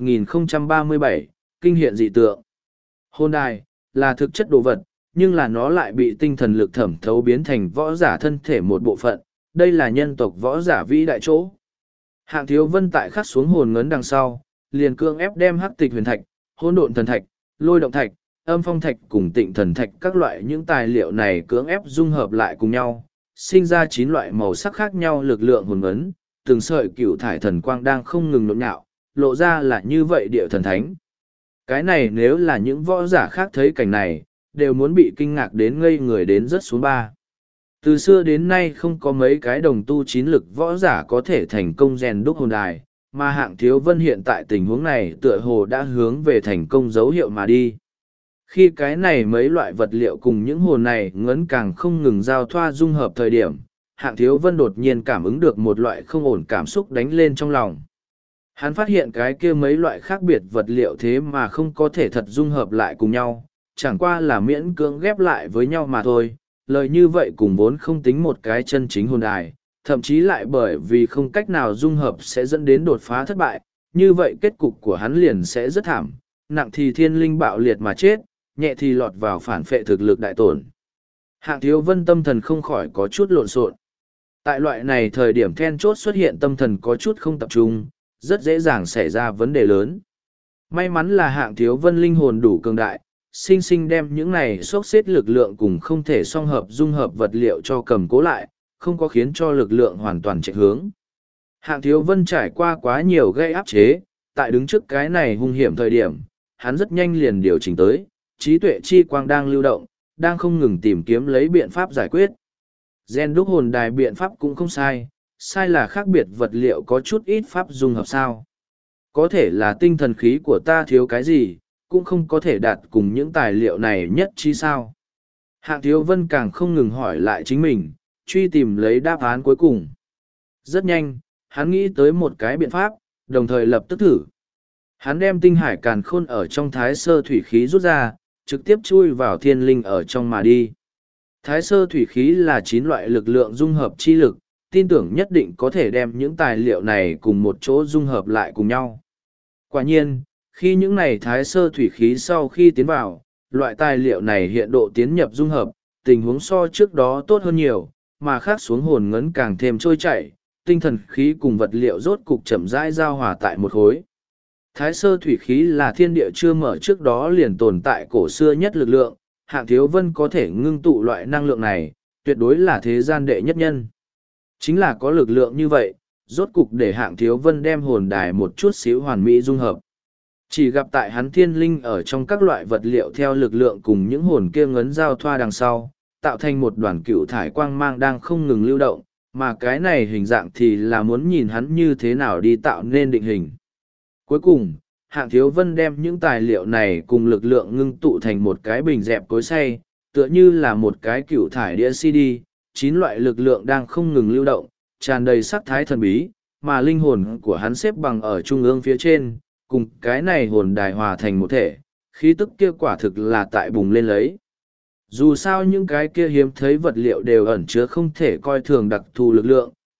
1037, Kinh hiện dị tượng. Hồn đài là thực chất đồ vật, nhưng là nó lại bị tinh thần lực thẩm thấu biến thành võ giả thân thể một bộ phận, đây là nhân tộc võ giả vĩ đại chỗ. Hạng Thiếu Vân tại khắc xuống hồn ngấn đằng sau, liền cương ép đem hắc tịch huyền thạch, hỗn độn thần thạch, lôi động thạch, âm phong thạch cùng tịnh thần thạch các loại những tài liệu này cưỡng ép dung hợp lại cùng nhau, sinh ra 9 loại màu sắc khác nhau lực lượng hồn ngấn, từng sợi cựu thải thần quang đang không ngừng nhộn nhạo, lộ ra là như vậy địa thần thánh. Cái này nếu là những võ giả khác thấy cảnh này, đều muốn bị kinh ngạc đến ngây người đến rất xuống ba. Từ xưa đến nay không có mấy cái đồng tu 9 lực võ giả có thể thành công rèn đúc hồn đài, mà Hạng Thiếu Vân hiện tại tình huống này tựa hồ đã hướng về thành công dấu hiệu mà đi. Khi cái này mấy loại vật liệu cùng những hồn này ngấn càng không ngừng giao thoa dung hợp thời điểm, Hạng Thiếu Vân đột nhiên cảm ứng được một loại không ổn cảm xúc đánh lên trong lòng. Hắn phát hiện cái kia mấy loại khác biệt vật liệu thế mà không có thể thật dung hợp lại cùng nhau, chẳng qua là miễn cưỡng ghép lại với nhau mà thôi. Lời như vậy cùng vốn không tính một cái chân chính hồn đài, thậm chí lại bởi vì không cách nào dung hợp sẽ dẫn đến đột phá thất bại, như vậy kết cục của hắn liền sẽ rất thảm, nặng thì thiên linh bạo liệt mà chết, nhẹ thì lọt vào phản phệ thực lực đại tổn. Hạng Thiếu Vân tâm thần không khỏi có chút lộn xộn. Tại loại này thời điểm then chốt xuất hiện tâm thần có chút không tập trung, rất dễ dàng xảy ra vấn đề lớn. May mắn là Hạng Thiếu Vân linh hồn đủ cường đại, sinh sinh đem những này xốc xếp lực lượng cùng không thể song hợp dung hợp vật liệu cho cầm cố lại, không có khiến cho lực lượng hoàn toàn chạy hướng. Hạng Thiếu Vân trải qua quá nhiều gây áp chế, tại đứng trước cái này hung hiểm thời điểm, hắn rất nhanh liền điều chỉnh tới, trí tuệ chi quang đang lưu động, đang không ngừng tìm kiếm lấy biện pháp giải quyết. Gen đúc hồn đài biện pháp cũng không sai, sai là khác biệt vật liệu có chút ít pháp dung hợp sao. Có thể là tinh thần khí của ta thiếu cái gì, cũng không có thể đạt cùng những tài liệu này nhất trí sao. Hạng Thiếu Vân càng không ngừng hỏi lại chính mình, truy tìm lấy đáp án cuối cùng. Rất nhanh, hắn nghĩ tới một cái biện pháp, đồng thời lập tức thử. Hắn đem tinh hải càn khôn ở trong thái sơ thủy khí rút ra, trực tiếp chui vào thiên linh ở trong mà đi. Thái sơ thủy khí là 9 loại lực lượng dung hợp chi lực, tin tưởng nhất định có thể đem những tài liệu này cùng một chỗ dung hợp lại cùng nhau. Quả nhiên, khi những này thái sơ thủy khí sau khi tiến vào, loại tài liệu này hiện độ tiến nhập dung hợp, tình huống so trước đó tốt hơn nhiều, mà khác xuống hồn ngấn càng thêm trôi chảy, tinh thần khí cùng vật liệu rốt cục chậm rãi giao hòa tại một khối. Thái sơ thủy khí là thiên địa chưa mở trước đó liền tồn tại cổ xưa nhất lực lượng, Hạng Thiếu Vân có thể ngưng tụ loại năng lượng này, tuyệt đối là thế gian đệ nhất nhân. Chính là có lực lượng như vậy, rốt cục để Hạng Thiếu Vân đem hồn đài một chút xíu hoàn mỹ dung hợp. Chỉ gặp tại hắn thiên linh ở trong các loại vật liệu theo lực lượng cùng những hồn kia ngấn giao thoa đằng sau, tạo thành một đoàn cựu thải quang mang đang không ngừng lưu động, mà cái này hình dạng thì là muốn nhìn hắn như thế nào đi tạo nên định hình. Cuối cùng, Hạng Thiếu Vân đem những tài liệu này cùng lực lượng ngưng tụ thành một cái bình dẹp cối xay, tựa như là một cái cựu thải đĩa CD, 9 loại lực lượng đang không ngừng lưu động, tràn đầy sắc thái thần bí, mà linh hồn của hắn xếp bằng ở trung ương phía trên, cùng cái này hồn đài hòa thành một thể, khí tức kia quả thực là tại bùng lên lấy. Dù sao những cái kia hiếm thấy vật liệu đều ẩn chứa không thể coi thường đặc thù lực lượng,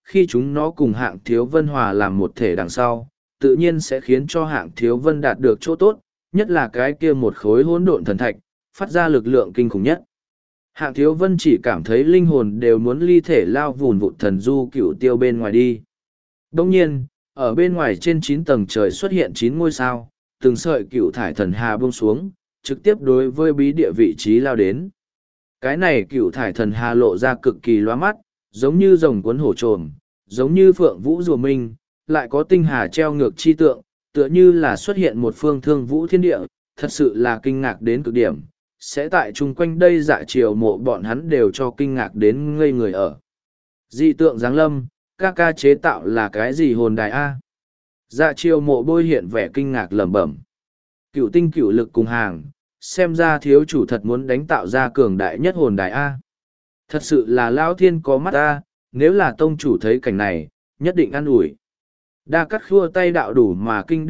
khi chúng nó cùng hạng thiếu vân hòa làm một thể đằng sau, tự nhiên sẽ khiến cho hạng thiếu vân đạt được chỗ tốt, nhất là cái kia một khối hỗn độn thần thạch, phát ra lực lượng kinh khủng nhất. Hạng thiếu vân chỉ cảm thấy linh hồn đều muốn ly thể lao vùn vụt thần du cựu tiêu bên ngoài đi. Đông nhiên, ở bên ngoài trên 9 tầng trời xuất hiện 9 ngôi sao, từng sợi cựu thải thần hà buông xuống, trực tiếp đối với bí địa vị trí lao đến. Cái này cựu thải thần hà lộ ra cực kỳ loa mắt, giống như rồng cuốn hổ trồm, giống như phượng vũ rùa minh, lại có tinh hà treo ngược chi tượng, tựa như là xuất hiện một phương thương vũ thiên địa, thật sự là kinh ngạc đến cực điểm. Sẽ tại chung quanh đây dạ triều mộ bọn hắn đều cho kinh ngạc đến ngây người ở. Dị tượng giáng lâm, ca ca chế tạo là cái gì hồn đài A? Dạ triều mộ bôi hiện vẻ kinh ngạc lẩm bẩm. Cựu tinh cựu lực cùng hàng, xem ra thiếu chủ thật muốn đánh tạo ra cường đại nhất hồn đài A. Thật sự là Lão Thiên có mắt A, nếu là tông chủ thấy cảnh này, nhất định ăn ủi. Đa cắt khua tay đạo đủ mà kinh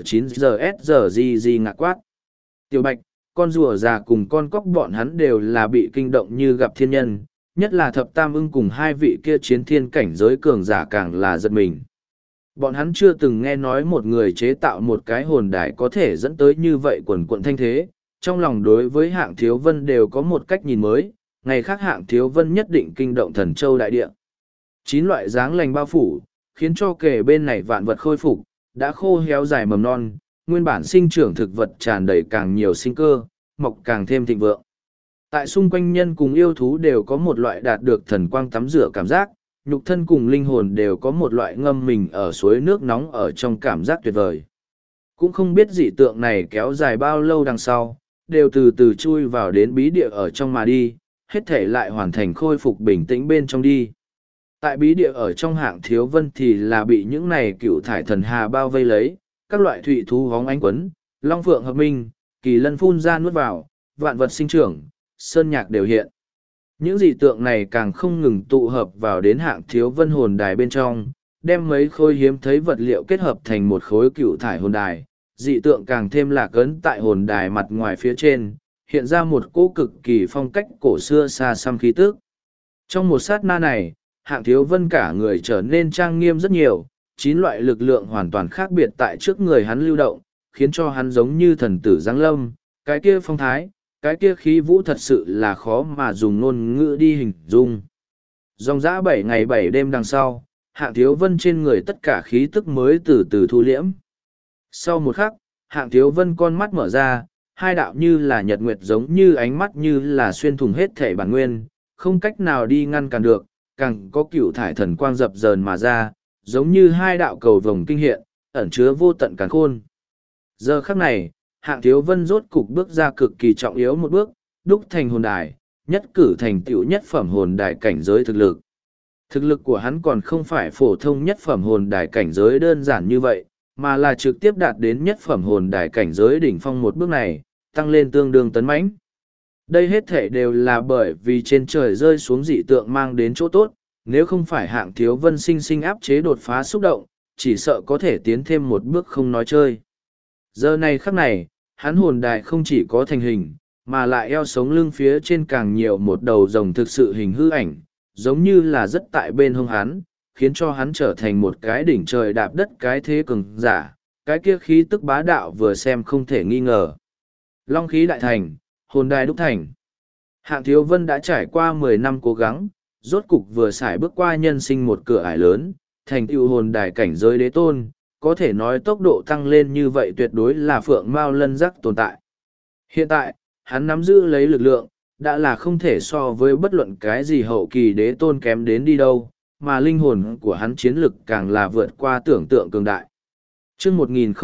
DN9GSG ngạc quát. Tiểu Bạch, con rùa già cùng con cóc bọn hắn đều là bị kinh động như gặp thiên nhân, nhất là thập tam ưng cùng hai vị kia chiến thiên cảnh giới cường giả càng là giật mình. Bọn hắn chưa từng nghe nói một người chế tạo một cái hồn đài có thể dẫn tới như vậy quần quận thanh thế, trong lòng đối với hạng thiếu vân đều có một cách nhìn mới, ngày khác hạng thiếu vân nhất định kinh động thần châu đại địa. 9 loại dáng lành bao phủ, khiến cho kề bên này vạn vật khôi phục, đã khô héo dài mầm non, nguyên bản sinh trưởng thực vật tràn đầy càng nhiều sinh cơ, mọc càng thêm thịnh vượng. Tại xung quanh nhân cùng yêu thú đều có một loại đạt được thần quang tắm rửa cảm giác, nhục thân cùng linh hồn đều có một loại ngâm mình ở suối nước nóng ở trong cảm giác tuyệt vời. Cũng không biết dị tượng này kéo dài bao lâu đằng sau, đều từ từ chui vào đến bí địa ở trong mà đi, hết thể lại hoàn thành khôi phục bình tĩnh bên trong đi. Tại bí địa ở trong hạng thiếu vân thì là bị những này cựu thải thần hà bao vây lấy, các loại thụy thú hóng ánh quấn, long phượng hợp minh, kỳ lân phun ra nuốt vào, vạn vật sinh trưởng, sơn nhạc đều hiện. Những dị tượng này càng không ngừng tụ hợp vào đến hạng thiếu vân hồn đài bên trong, đem mấy khối hiếm thấy vật liệu kết hợp thành một khối cựu thải hồn đài, dị tượng càng thêm lạc ấn tại hồn đài mặt ngoài phía trên, hiện ra một cỗ cực kỳ phong cách cổ xưa xa xăm khí tức. Trong một sát na này, hạng thiếu vân cả người trở nên trang nghiêm rất nhiều, 9 loại lực lượng hoàn toàn khác biệt tại trước người hắn lưu động, khiến cho hắn giống như thần tử giáng lâm, cái kia phong thái, cái kia khí vũ thật sự là khó mà dùng ngôn ngữ đi hình dung. Dòng dã 7 ngày 7 đêm đằng sau, hạng thiếu vân trên người tất cả khí tức mới từ từ thu liễm. Sau một khắc, hạng thiếu vân con mắt mở ra, hai đạo như là nhật nguyệt giống như ánh mắt như là xuyên thủng hết thể bản nguyên, không cách nào đi ngăn cản được, càng có cựu thải thần quang dập dờn mà ra, giống như hai đạo cầu vồng kinh hiện, ẩn chứa vô tận càn khôn. Giờ khắc này, hạng thiếu vân rốt cục bước ra cực kỳ trọng yếu một bước, đúc thành hồn đài, nhất cử thành tựu nhất phẩm hồn đài cảnh giới thực lực. Thực lực của hắn còn không phải phổ thông nhất phẩm hồn đài cảnh giới đơn giản như vậy, mà là trực tiếp đạt đến nhất phẩm hồn đài cảnh giới đỉnh phong một bước này, tăng lên tương đương tấn mãnh. Đây hết thể đều là bởi vì trên trời rơi xuống dị tượng mang đến chỗ tốt, nếu không phải hạng thiếu vân sinh áp chế đột phá xúc động, chỉ sợ có thể tiến thêm một bước không nói chơi. Giờ này khắc này, hắn hồn đài không chỉ có thành hình, mà lại eo sống lưng phía trên càng nhiều một đầu rồng thực sự hình hư ảnh, giống như là rất tại bên hông hắn, khiến cho hắn trở thành một cái đỉnh trời đạp đất cái thế cường giả, cái kia khí tức bá đạo vừa xem không thể nghi ngờ. Long khí đại thành, hồn đài đúc thành. Hạng thiếu vân đã trải qua 10 năm cố gắng, rốt cục vừa xài bước qua nhân sinh một cửa ải lớn, thành tựu hồn đài cảnh giới đế tôn, có thể nói tốc độ tăng lên như vậy tuyệt đối là phượng mao lân giác tồn tại. Hiện tại, hắn nắm giữ lấy lực lượng, đã là không thể so với bất luận cái gì hậu kỳ đế tôn kém đến đi đâu, mà linh hồn của hắn chiến lực càng là vượt qua tưởng tượng cường đại. Chương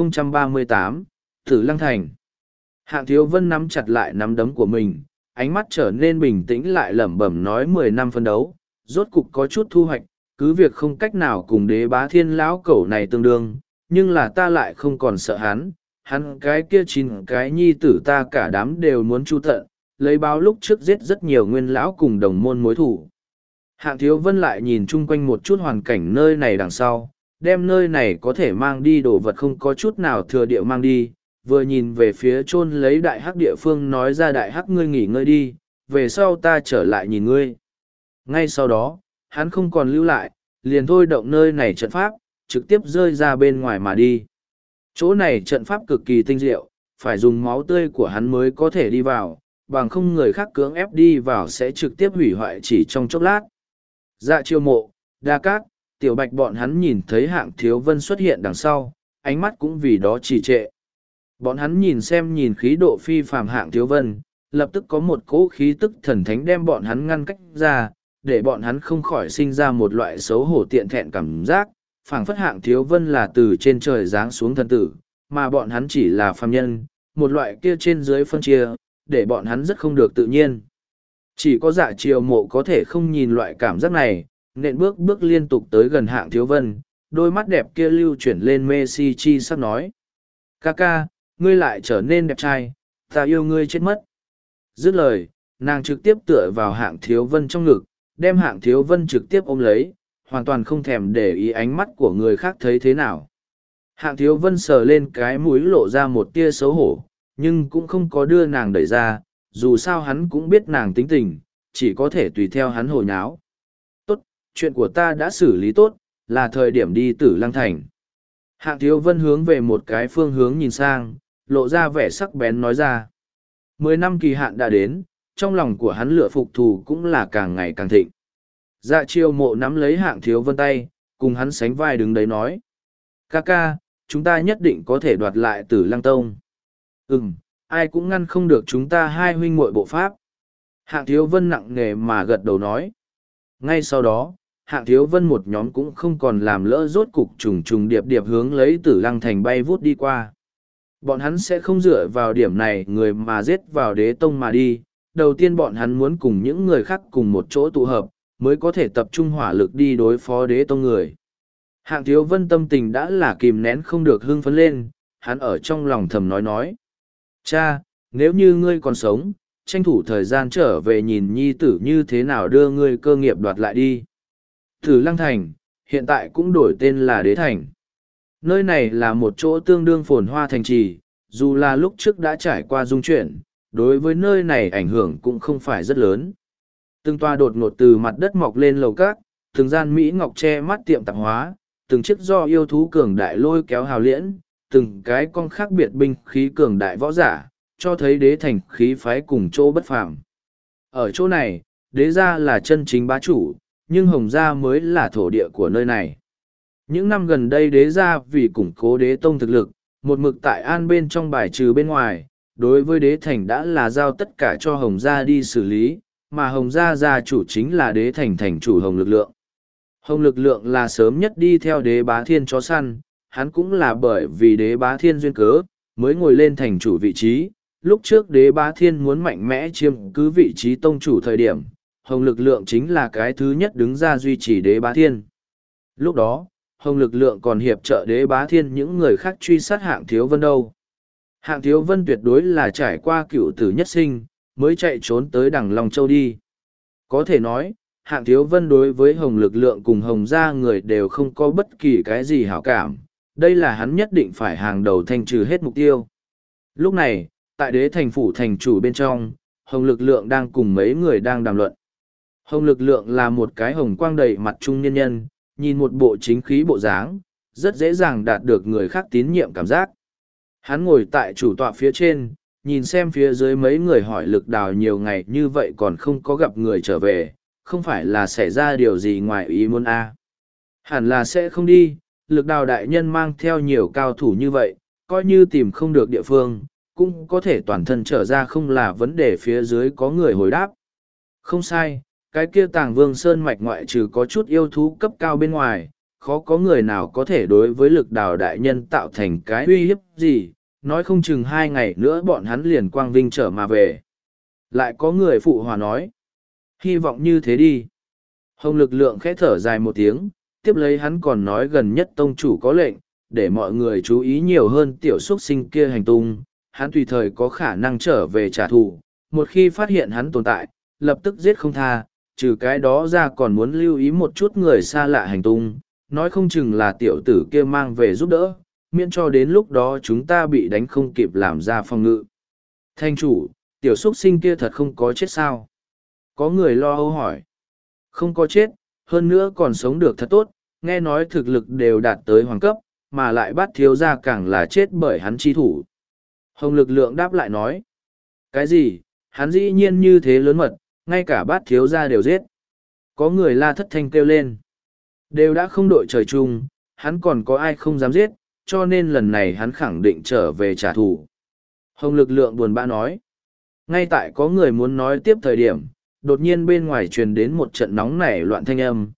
1038, Tử Lăng Thành. Hạng thiếu vân nắm chặt lại nắm đấm của mình, ánh mắt trở nên bình tĩnh lại lẩm bẩm nói 10 năm phân đấu, rốt cục có chút thu hoạch, cứ việc không cách nào cùng đế bá thiên lão cẩu này tương đương, nhưng là ta lại không còn sợ hắn cái kia 9 cái nhi tử ta cả đám đều muốn chu tận, lấy báo lúc trước giết rất nhiều nguyên lão cùng đồng môn mối thủ. Hạng thiếu vân lại nhìn chung quanh một chút hoàn cảnh nơi này đằng sau, đem nơi này có thể mang đi đồ vật không có chút nào thừa địa mang đi, vừa nhìn về phía chôn lấy đại hắc địa phương nói ra đại hắc ngươi nghỉ ngơi đi, về sau ta trở lại nhìn ngươi. Ngay sau đó, hắn không còn lưu lại, liền thôi động nơi này trận pháp, trực tiếp rơi ra bên ngoài mà đi. Chỗ này trận pháp cực kỳ tinh diệu, phải dùng máu tươi của hắn mới có thể đi vào, bằng không người khác cưỡng ép đi vào sẽ trực tiếp hủy hoại chỉ trong chốc lát. Dạ Chiêu Mộ, Đa Cát, Tiểu Bạch bọn hắn nhìn thấy Hạng Thiếu Vân xuất hiện đằng sau, ánh mắt cũng vì đó trì trệ. Bọn hắn nhìn khí độ phi phàm Hạng Thiếu Vân, lập tức có một cỗ khí tức thần thánh đem bọn hắn ngăn cách ra, để bọn hắn không khỏi sinh ra một loại xấu hổ tiện thẹn cảm giác, phảng phất Hạng Thiếu Vân là từ trên trời giáng xuống thần tử, mà bọn hắn chỉ là phàm nhân, một loại kia trên dưới phân chia, để bọn hắn rất không được tự nhiên. Chỉ có Dạ Chiêu Mộ có thể không nhìn loại cảm giác này, nện bước bước liên tục tới gần Hạng Thiếu Vân, đôi mắt đẹp kia lưu chuyển lên mê si chi sắc nói. Ca ca, ngươi lại trở nên đẹp trai, ta yêu ngươi chết mất. Dứt lời, nàng trực tiếp tựa vào Hạng Thiếu Vân trong ngực, đem Hạng Thiếu Vân trực tiếp ôm lấy, hoàn toàn không thèm để ý ánh mắt của người khác thấy thế nào. Hạng Thiếu Vân sờ lên cái mũi lộ ra một tia xấu hổ, nhưng cũng không có đưa nàng đẩy ra, dù sao hắn cũng biết nàng tính tình, chỉ có thể tùy theo hắn hồ nháo. Tốt, chuyện của ta đã xử lý tốt, là thời điểm đi Tử Lăng Thành. Hạng Thiếu Vân hướng về một cái phương hướng nhìn sang, lộ ra vẻ sắc bén nói ra. 10 năm kỳ hạn đã đến, trong lòng của hắn lửa phục thù cũng là càng ngày càng thịnh. Dạ Chiêu Mộ nắm lấy Hạng Thiếu Vân tay, cùng hắn sánh vai đứng đấy nói. Ca ca, chúng ta nhất định có thể đoạt lại Tử Lăng Tông. Ai cũng ngăn không được chúng ta hai huynh muội bộ pháp. Hạng Thiếu Vân nặng nề mà gật đầu nói. Ngay sau đó, Hạng Thiếu Vân một nhóm cũng không còn làm lỡ, rốt cục trùng trùng điệp điệp hướng lấy Tử Lăng Thành bay vút đi qua. Bọn hắn sẽ không dựa vào điểm này người mà giết vào Đế Tông mà đi. Đầu tiên bọn hắn muốn cùng những người khác cùng một chỗ tụ hợp, mới có thể tập trung hỏa lực đi đối phó Đế Tông người. Hạng Thiếu Vân tâm tình đã là kìm nén không được hưng phấn lên, hắn ở trong lòng thầm nói. Cha, nếu như ngươi còn sống, tranh thủ thời gian trở về nhìn nhi tử như thế nào đưa ngươi cơ nghiệp đoạt lại đi. Tử Lăng Thành, hiện tại cũng đổi tên là Đế Thành. Nơi này là một chỗ tương đương phồn hoa thành trì, dù là lúc trước đã trải qua dung chuyển, đối với nơi này ảnh hưởng cũng không phải rất lớn. Từng toa đột ngột từ mặt đất mọc lên lầu cát, từng gian Mỹ ngọc che mắt tiệm tạp hóa, từng chiếc do yêu thú cường đại lôi kéo hào liễn, từng cái con khác biệt binh khí cường đại võ giả, cho thấy Đế Thành khí phái cùng chỗ bất phàm. Ở chỗ này, Đế gia là chân chính bá chủ, nhưng Hồng gia mới là thổ địa của nơi này. Những năm gần đây Đế gia vì củng cố Đế Tông thực lực, một mực tại an bên trong bài trừ bên ngoài, đối với Đế Thành đã là giao tất cả cho Hồng gia đi xử lý, mà Hồng gia gia chủ chính là Đế Thành thành chủ Hồng Lực Lượng. Hồng Lực Lượng là sớm nhất đi theo Đế Bá Thiên chó săn, hắn cũng là bởi vì Đế Bá Thiên duyên cớ, mới ngồi lên thành chủ vị trí. Lúc trước Đế Bá Thiên muốn mạnh mẽ chiếm cứ vị trí tông chủ thời điểm, Hồng Lực Lượng chính là cái thứ nhất đứng ra duy trì Đế Bá Thiên. Lúc đó, Hồng Lực Lượng còn hiệp trợ Đế Bá Thiên những người khác truy sát Hạng Thiếu Vân đâu. Hạng Thiếu Vân tuyệt đối là trải qua cựu tử nhất sinh, mới chạy trốn tới Đằng Long Châu đi. Có thể nói, Hạng Thiếu Vân đối với Hồng Lực Lượng cùng Hồng gia người đều không có bất kỳ cái gì hảo cảm, đây là hắn nhất định phải hàng đầu thanh trừ hết mục tiêu. Lúc này, tại Đế Thành phủ thành chủ bên trong, Hồng Lực Lượng đang cùng mấy người đang đàm luận. Hồng Lực Lượng là một cái hồng quang đầy mặt trung niên nhân, nhìn một bộ chính khí bộ dáng, rất dễ dàng đạt được người khác tín nhiệm cảm giác. Hắn ngồi tại chủ tọa phía trên, nhìn xem phía dưới mấy người hỏi Lực Đào nhiều ngày như vậy còn không có gặp người trở về, không phải là xảy ra điều gì ngoài ý muốn a? Hẳn là sẽ không đi, Lực Đào đại nhân mang theo nhiều cao thủ như vậy, coi như tìm không được địa phương, cũng có thể toàn thân trở ra, không là vấn đề. Phía dưới có người hồi đáp. Không sai, cái kia Tàng Vương Sơn mạch ngoại trừ có chút yêu thú cấp cao bên ngoài, khó có người nào có thể đối với Lực Đào đại nhân tạo thành cái uy hiếp gì, nói không chừng 2 ngày nữa bọn hắn liền quang vinh trở mà về. Lại có người phụ hòa nói. Hy vọng như thế đi. Hồng Lực Lượng khẽ thở dài một tiếng, tiếp lấy hắn còn nói gần nhất tông chủ có lệnh, để mọi người chú ý nhiều hơn tiểu xuất sinh kia hành tung, hắn tùy thời có khả năng trở về trả thù, một khi phát hiện hắn tồn tại, lập tức giết không tha, trừ cái đó ra còn muốn lưu ý một chút người xa lạ hành tung, nói không chừng là tiểu tử kia mang về giúp đỡ, miễn cho đến lúc đó chúng ta bị đánh không kịp làm ra phòng ngự. Thanh chủ, tiểu xuất sinh kia thật không có chết sao? Có người lo âu hỏi. Không có chết, hơn nữa còn sống được thật tốt, nghe nói thực lực đều đạt tới hoàng cấp, mà lại Bát thiếu gia càng là chết bởi hắn chi thủ. Hồng Lực Lượng đáp lại nói, cái gì, hắn dĩ nhiên như thế lớn mật, ngay cả Bát thiếu gia đều giết. Có người la thất thanh kêu lên, đều đã không đội trời chung, hắn còn có ai không dám giết, cho nên lần này hắn khẳng định trở về trả thù. Hồng Lực Lượng buồn bã nói, ngay tại có người muốn nói tiếp thời điểm, đột nhiên bên ngoài truyền đến một trận nóng nảy loạn thanh âm,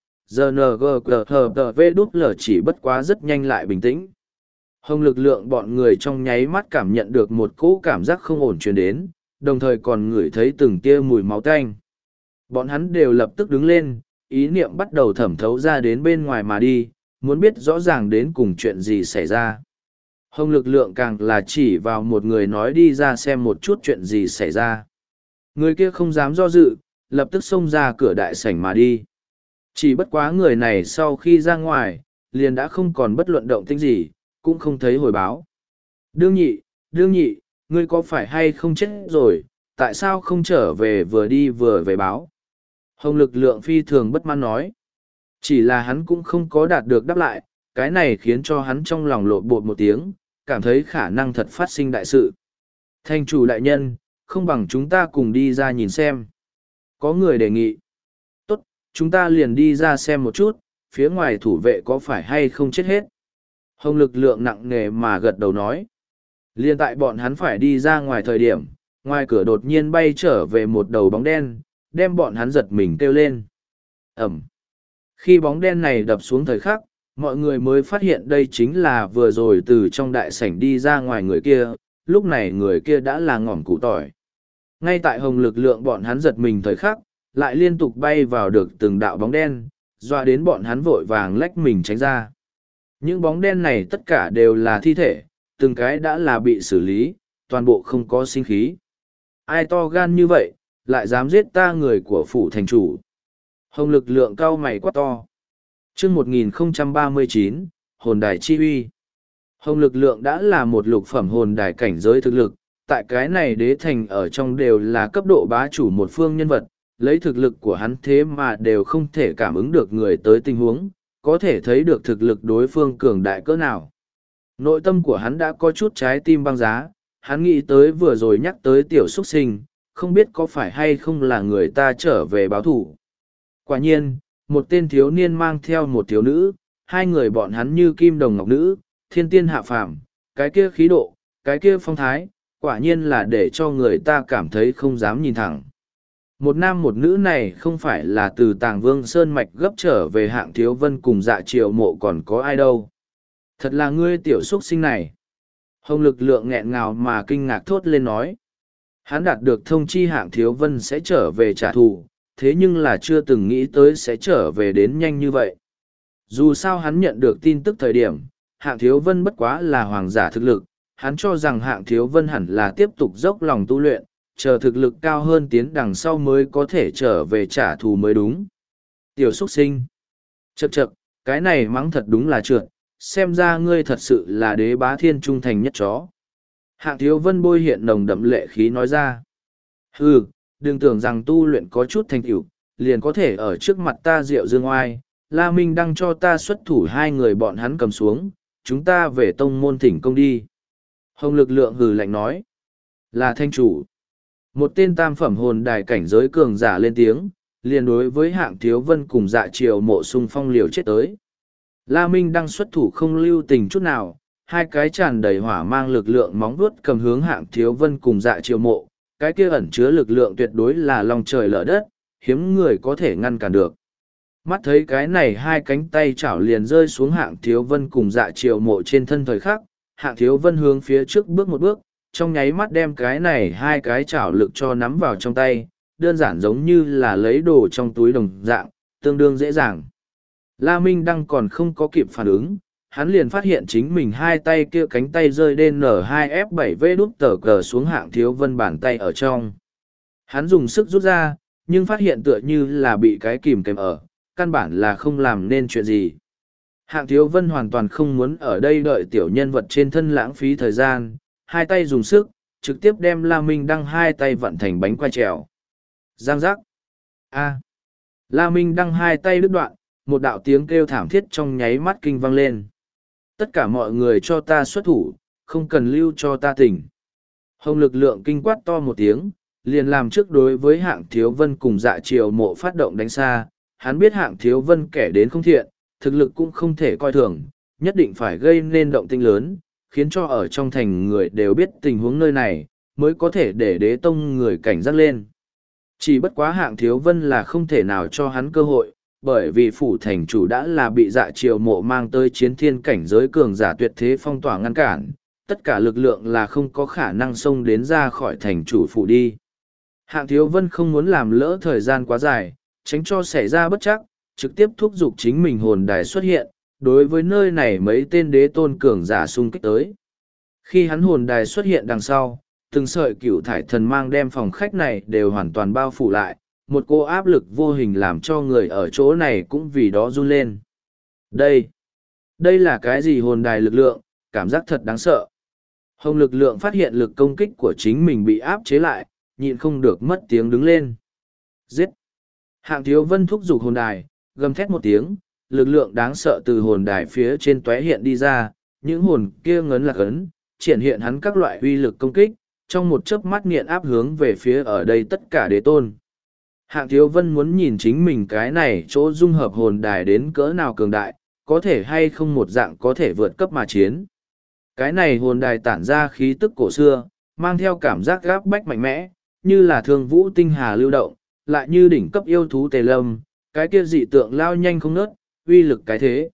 GNGGHV đúp lở chỉ bất quá rất nhanh lại bình tĩnh. Hồng Lực Lượng bọn người trong nháy mắt cảm nhận được một cỗ cảm giác không ổn truyền đến, đồng thời còn ngửi thấy từng tia mùi máu tanh. Bọn hắn đều lập tức đứng lên, ý niệm bắt đầu thẩm thấu ra đến bên ngoài mà đi, muốn biết rõ ràng đến cùng chuyện gì xảy ra. Hồng Lực Lượng càng là chỉ vào một người nói đi ra xem một chút chuyện gì xảy ra. Người kia không dám do dự, lập tức xông ra cửa đại sảnh mà đi. Chỉ bất quá người này sau khi ra ngoài, liền đã không còn bất luận động tĩnh gì, cũng không thấy hồi báo. Đương nhị, ngươi có phải hay không chết rồi, tại sao không trở về vừa đi vừa về báo? Hồng Lực Lượng phi thường bất mãn nói. Chỉ là hắn cũng không có đạt được đáp lại, cái này khiến cho hắn trong lòng lộn bột một tiếng, cảm thấy khả năng thật phát sinh đại sự. Thành chủ đại nhân, không bằng chúng ta cùng đi ra nhìn xem. Có người đề nghị. Tốt, chúng ta liền đi ra xem một chút, phía ngoài thủ vệ có phải hay không chết hết. Hồng Lực Lượng nặng nề mà gật đầu nói. Liên tại bọn hắn phải đi ra ngoài thời điểm, ngoài cửa đột nhiên bay trở về một đầu bóng đen, đem bọn hắn giật mình kêu lên. Ẩm. Khi bóng đen này đập xuống thời khắc, mọi người mới phát hiện đây chính là vừa rồi từ trong đại sảnh đi ra ngoài người kia, lúc này người kia đã là ngỏm củ tỏi. Ngay tại Hồng Lực Lượng bọn hắn giật mình thời khắc, lại liên tục bay vào được từng đạo bóng đen, doa đến bọn hắn vội vàng lách mình tránh ra. Những bóng đen này tất cả đều là thi thể, từng cái đã là bị xử lý, toàn bộ không có sinh khí. Ai to gan như vậy, lại dám giết ta người của phủ thành chủ. Hồng Lực Lượng cau mày quát to. Chương 1039, Hồn Đài Chi Uy. Hồng Lực Lượng đã là một lục phẩm hồn đài cảnh giới thực lực, tại cái này đế thành ở trong đều là cấp độ bá chủ một phương nhân vật, lấy thực lực của hắn thế mà đều không thể cảm ứng được người tới tình huống, có thể thấy được thực lực đối phương cường đại cỡ nào. Nội tâm của hắn đã có chút trái tim băng giá, hắn nghĩ tới vừa rồi nhắc tới tiểu xuất sinh, không biết có phải hay không là người ta trở về báo thủ. Quả nhiên, một tên thiếu niên mang theo một thiếu nữ, hai người bọn hắn như kim đồng ngọc nữ, thiên tiên hạ phàm, cái kia khí độ, cái kia phong thái, quả nhiên là để cho người ta cảm thấy không dám nhìn thẳng. Một nam một nữ này không phải là từ Tàng Vương Sơn Mạch gấp trở về Hạng Thiếu Vân cùng Dạ Triều Mộ còn có ai đâu. Thật là ngươi tiểu xuất sinh này. Hồng Lực Lượng nghẹn ngào mà kinh ngạc thốt lên nói. Hắn đạt được thông chi Hạng Thiếu Vân sẽ trở về trả thù, thế nhưng là chưa từng nghĩ tới sẽ trở về đến nhanh như vậy. Dù sao hắn nhận được tin tức thời điểm, Hạng Thiếu Vân bất quá là hoàng giả thực lực, hắn cho rằng Hạng Thiếu Vân hẳn là tiếp tục dốc lòng tu luyện, chờ thực lực cao hơn tiến đằng sau mới có thể trở về trả thù mới đúng. Tiểu xuất sinh. Chậc, cái này mắng thật đúng là trượt, xem ra ngươi thật sự là đế bá thiên trung thành nhất chó. Hạng Thiếu Vân bôi hiện nồng đậm lệ khí nói ra. Hừ, đừng tưởng rằng tu luyện có chút thành tựu liền có thể ở trước mặt ta rượu dương oai. La Minh Đăng cho ta xuất thủ hai người bọn hắn cầm xuống, chúng ta về tông môn thỉnh công đi. Hồng Lực Lượng hừ lạnh nói. Là thanh chủ. Một tên tam phẩm hồn đài cảnh giới cường giả lên tiếng, liền đối với Hạng Thiếu Vân cùng Dạ Triều Mộ xung phong liều chết tới. La Minh Đăng xuất thủ không lưu tình chút nào, hai cái tràn đầy hỏa mang lực lượng móng vuốt cầm hướng Hạng Thiếu Vân cùng Dạ Triều Mộ, cái kia ẩn chứa lực lượng tuyệt đối là lòng trời lở đất, hiếm người có thể ngăn cản được. Mắt thấy cái này hai cánh tay chảo liền rơi xuống Hạng Thiếu Vân cùng Dạ Triều Mộ trên thân thời khắc, Hạng Thiếu Vân hướng phía trước bước một bước, trong nháy mắt đem cái này hai cái chảo lực cho nắm vào trong tay, đơn giản giống như là lấy đồ trong túi đồng dạng, tương đương dễ dàng. La Minh Đăng còn không có kịp phản ứng, hắn liền phát hiện chính mình hai tay kia cánh tay rơi DN2F7V đút tờ cờ xuống Hạng Thiếu Vân bàn tay ở trong. Hắn dùng sức rút ra, nhưng phát hiện tựa như là bị cái kìm kèm ở, căn bản là không làm nên chuyện gì. Hạng Thiếu Vân hoàn toàn không muốn ở đây đợi tiểu nhân vật trên thân lãng phí thời gian, hai tay dùng sức, trực tiếp đem La Minh Đăng hai tay vặn thành bánh quai trèo. Giang giác. A. La Minh Đăng hai tay đứt đoạn, một đạo tiếng kêu thảm thiết trong nháy mắt kinh vang lên. Tất cả mọi người cho ta xuất thủ, không cần lưu cho ta tỉnh. Hồng lực lượng kinh quát to một tiếng, liền làm trước đối với hạng thiếu vân cùng dạ triều mộ phát động đánh xa. Hắn biết hạng thiếu vân kẻ đến không thiện, thực lực cũng không thể coi thường, nhất định phải gây nên động tĩnh lớn, khiến cho ở trong thành người đều biết tình huống nơi này, mới có thể để đế tông người cảnh giác lên. Chỉ bất quá hạng thiếu vân là không thể nào cho hắn cơ hội, bởi vì phủ thành chủ đã là bị dạ triều mộ mang tới chiến thiên cảnh giới cường giả tuyệt thế phong tỏa ngăn cản, tất cả lực lượng là không có khả năng xông đến ra khỏi thành chủ phủ đi. Hạng thiếu vân không muốn làm lỡ thời gian quá dài, tránh cho xảy ra bất chắc, trực tiếp thúc giục chính mình hồn đài xuất hiện, đối với nơi này mấy tên đế tôn cường giả xung kích tới. Khi hắn hồn đài xuất hiện đằng sau, từng sợi cửu thải thần mang đem phòng khách này đều hoàn toàn bao phủ lại, một cô áp lực vô hình làm cho người ở chỗ này cũng vì đó run lên. Đây là cái gì hồn đài lực lượng, cảm giác thật đáng sợ. Hồng lực lượng phát hiện lực công kích của chính mình bị áp chế lại, nhịn không được mất tiếng đứng lên. Giết! Hạng thiếu vân thúc giục hồn đài, gầm thét một tiếng, lực lượng đáng sợ từ hồn đài phía trên tóe hiện đi ra, những hồn kia ngấn lạc ấn, triển hiện hắn các loại uy lực công kích, trong một chớp mắt nghiện áp hướng về phía ở đây tất cả đế tôn. Hạng thiếu vân muốn nhìn chính mình cái này chỗ dung hợp hồn đài đến cỡ nào cường đại, có thể hay không một dạng có thể vượt cấp mà chiến. Cái này hồn đài tản ra khí tức cổ xưa, mang theo cảm giác gáp bách mạnh mẽ, như là thương vũ tinh hà lưu động, lại như đỉnh cấp yêu thú tề lâm, cái kia dị tượng lao nhanh không nớt, uy lực cái thế.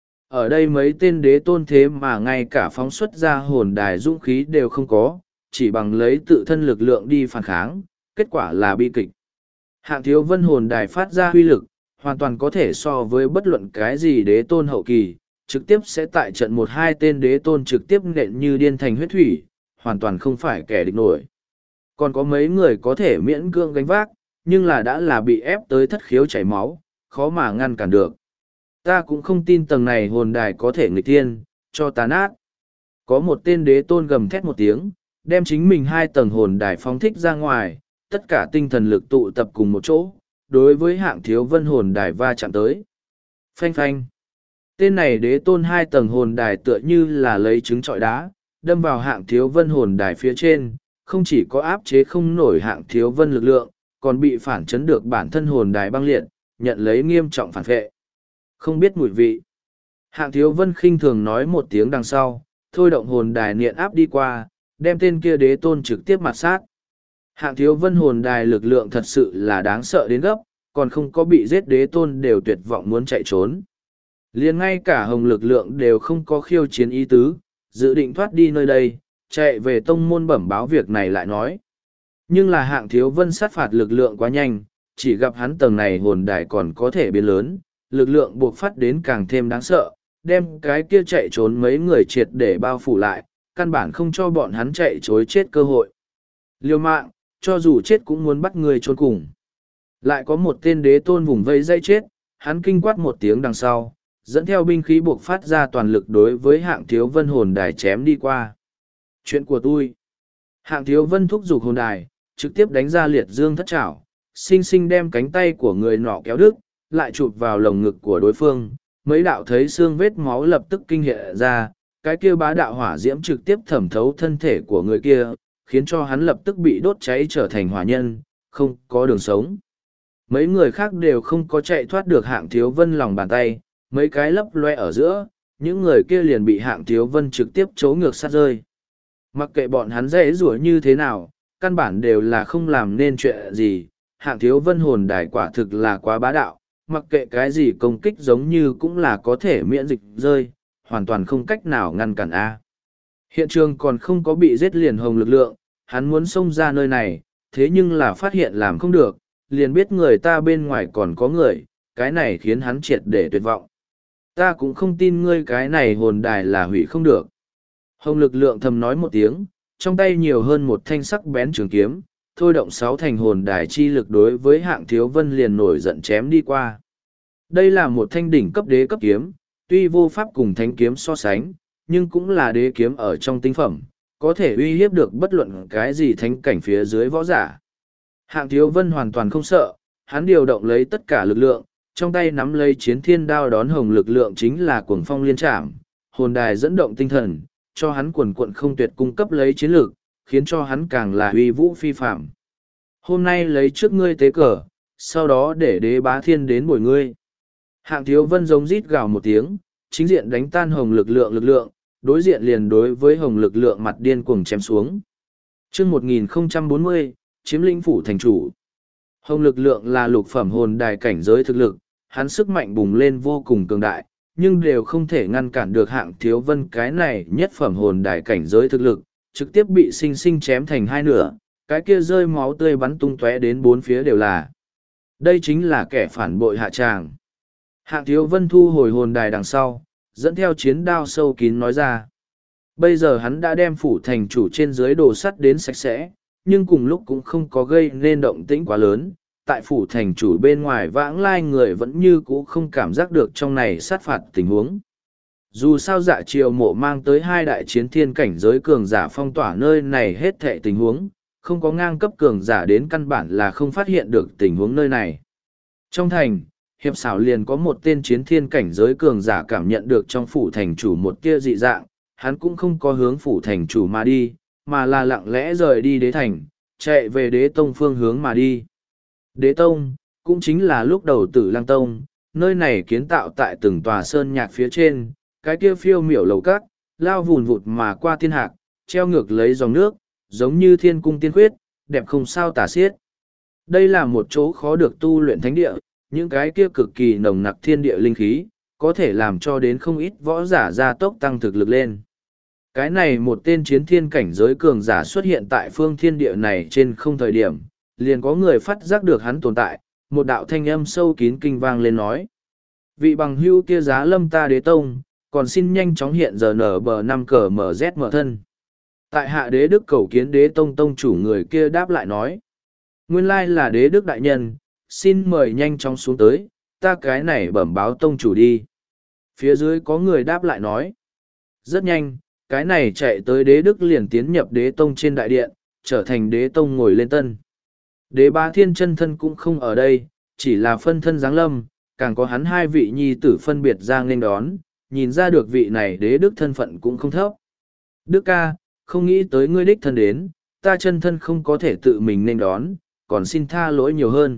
Ở đây mấy tên đế tôn thế mà ngay cả phóng xuất ra hồn đài dũng khí đều không có, chỉ bằng lấy tự thân lực lượng đi phản kháng, kết quả là bi kịch. Hạng thiếu vân hồn đài phát ra uy lực, hoàn toàn có thể so với bất luận cái gì đế tôn hậu kỳ, trực tiếp sẽ tại trận một hai tên đế tôn trực tiếp nện như điên thành huyết thủy, hoàn toàn không phải kẻ địch nổi. Còn có mấy người có thể miễn cưỡng gánh vác, nhưng là đã là bị ép tới thất khiếu chảy máu, khó mà ngăn cản được. Ta cũng không tin tầng này hồn đài có thể nghịch thiên, cho ta nát. Có một tên đế tôn gầm thét một tiếng, đem chính mình hai tầng hồn đài phóng thích ra ngoài, tất cả tinh thần lực tụ tập cùng một chỗ, đối với hạng thiếu vân hồn đài va chạm tới. Phanh phanh. Tên này đế tôn hai tầng hồn đài tựa như là lấy trứng trọi đá, đâm vào hạng thiếu vân hồn đài phía trên, không chỉ có áp chế không nổi hạng thiếu vân lực lượng, còn bị phản chấn được bản thân hồn đài băng liệt, nhận lấy nghiêm trọng phản vệ. Không biết mùi vị. Hạng thiếu vân khinh thường nói một tiếng đằng sau, thôi động hồn đài niệm áp đi qua, đem tên kia đế tôn trực tiếp mặt sát. Hạng thiếu vân hồn đài lực lượng thật sự là đáng sợ đến gấp, còn không có bị giết đế tôn đều tuyệt vọng muốn chạy trốn. Liền ngay cả hồng lực lượng đều không có khiêu chiến ý tứ, dự định thoát đi nơi đây, chạy về tông môn bẩm báo việc này lại nói. Nhưng là hạng thiếu vân sát phạt lực lượng quá nhanh, chỉ gặp hắn tầng này hồn đài còn có thể biến lớn, lực lượng buộc phát đến càng thêm đáng sợ, đem cái kia chạy trốn mấy người triệt để bao phủ lại, căn bản không cho bọn hắn chạy chối chết cơ hội. Liêu mạng, cho dù chết cũng muốn bắt người trốn cùng. Lại có một tên đế tôn vùng vây dây chết, hắn kinh quát một tiếng đằng sau, dẫn theo binh khí buộc phát ra toàn lực đối với hạng thiếu vân hồn đài chém đi qua. Chuyện của tôi. Hạng thiếu vân thúc giục hồn đài, trực tiếp đánh ra liệt dương thất trảo, sinh sinh đem cánh tay của người nọ kéo đứt, lại chụp vào lồng ngực của đối phương. Mấy đạo thấy xương vết máu lập tức kinh hiện ra, cái kia bá đạo hỏa diễm trực tiếp thẩm thấu thân thể của người kia, khiến cho hắn lập tức bị đốt cháy trở thành hỏa nhân, không có đường sống. Mấy người khác đều không có chạy thoát được hạng thiếu vân lòng bàn tay, mấy cái lấp loe ở giữa, những người kia liền bị hạng thiếu vân trực tiếp chấu ngược sát rơi. Mặc kệ bọn hắn dễ rủa như thế nào, căn bản đều là không làm nên chuyện gì, hạng thiếu vân hồn đài quả thực là quá bá đạo, mặc kệ cái gì công kích giống như cũng là có thể miễn dịch rơi, hoàn toàn không cách nào ngăn cản A. Hiện trường còn không có bị giết liền hồng lực lượng, hắn muốn xông ra nơi này, thế nhưng là phát hiện làm không được, liền biết người ta bên ngoài còn có người, cái này khiến hắn triệt để tuyệt vọng. Ta cũng không tin ngươi cái này hồn đài là hủy không được. Hồng lực lượng thầm nói một tiếng, trong tay nhiều hơn một thanh sắc bén trường kiếm, thôi động 6 thành hồn đài chi lực đối với hạng thiếu vân liền nổi giận chém đi qua. Đây là một thanh đỉnh cấp đế cấp kiếm, tuy vô pháp cùng thánh kiếm so sánh, nhưng cũng là đế kiếm ở trong tinh phẩm, có thể uy hiếp được bất luận cái gì thánh cảnh phía dưới võ giả. Hạng thiếu vân hoàn toàn không sợ, hắn điều động lấy tất cả lực lượng, trong tay nắm lấy chiến thiên đao đón hồng lực lượng chính là cuồng phong liên trảm, hồn đài dẫn động tinh thần, cho hắn quần quận không tuyệt cung cấp lấy chiến lược, khiến cho hắn càng là uy vũ phi phạm. Hôm nay lấy trước ngươi tế cờ, sau đó để Đế Bá Thiên đến bồi ngươi. Hạng Thiếu Vân giống rít gào một tiếng, chính diện đánh tan hồng lực lượng, đối diện liền đối với hồng lực lượng mặt điên cuồng chém xuống. Chương 1040, chiếm lĩnh phủ thành chủ. Hồng lực lượng là lục phẩm hồn đài cảnh giới thực lực, hắn sức mạnh bùng lên vô cùng cường đại, nhưng đều không thể ngăn cản được Hạng Thiếu Vân cái này nhất phẩm hồn đài cảnh giới thực lực, trực tiếp bị sinh sinh chém thành hai nửa, cái kia rơi máu tươi bắn tung tóe đến bốn phía đều là. Đây chính là kẻ phản bội hạ tràng. Hạng Thiếu Vân thu hồi hồn đài đằng sau, dẫn theo chiến đao sâu kín nói ra. Bây giờ hắn đã đem phủ thành chủ trên dưới đồ sắt đến sạch sẽ, nhưng cùng lúc cũng không có gây nên động tĩnh quá lớn. Tại phủ thành chủ bên ngoài vãng lai người vẫn như cũ không cảm giác được trong này sát phạt tình huống. Dù sao Dạ Triều Mộ mang tới hai đại chiến thiên cảnh giới cường giả phong tỏa nơi này hết thệ tình huống, không có ngang cấp cường giả đến căn bản là không phát hiện được tình huống nơi này. Trong thành, hiệp xảo liền có một tên chiến thiên cảnh giới cường giả cảm nhận được trong phủ thành chủ một tia dị dạng, hắn cũng không có hướng phủ thành chủ mà đi, mà là lặng lẽ rời đi đế thành, chạy về đế tông phương hướng mà đi. Đế tông, cũng chính là lúc đầu Tử Lăng tông, nơi này kiến tạo tại từng tòa sơn nhạc phía trên, cái kia phiêu miểu lầu cát, lao vùn vụt mà qua thiên hạc, treo ngược lấy dòng nước, giống như thiên cung tiên khuyết, đẹp không sao tả xiết. Đây là một chỗ khó được tu luyện thánh địa, những cái kia cực kỳ nồng nặc thiên địa linh khí, có thể làm cho đến không ít võ giả gia tốc tăng thực lực lên. Cái này một tên chiến thiên cảnh giới cường giả xuất hiện tại phương thiên địa này trên không thời điểm, liền có người phát giác được hắn tồn tại, một đạo thanh âm sâu kín kinh vang lên nói. Vị bằng hưu kia giá lâm ta đế tông, còn xin nhanh chóng hiện giờ nở bờ 5 cờ mở rét mở thân. Tại hạ đế đức cầu kiến đế tông tông chủ người kia đáp lại nói. Nguyên lai là đế đức đại nhân, xin mời nhanh chóng xuống tới, ta cái này bẩm báo tông chủ đi. Phía dưới có người đáp lại nói. Rất nhanh, cái này chạy tới đế đức liền tiến nhập đế tông trên đại điện, trở thành đế tông ngồi lên tân. Đế Bá Thiên chân thân cũng không ở đây, chỉ là phân thân giáng lâm, càng có hắn hai vị nhi tử phân biệt ra nghênh đón, nhìn ra được vị này đế đức thân phận cũng không thấp. Đức ca, không nghĩ tới ngươi đích thân đến, ta chân thân không có thể tự mình nên đón, còn xin tha lỗi nhiều hơn.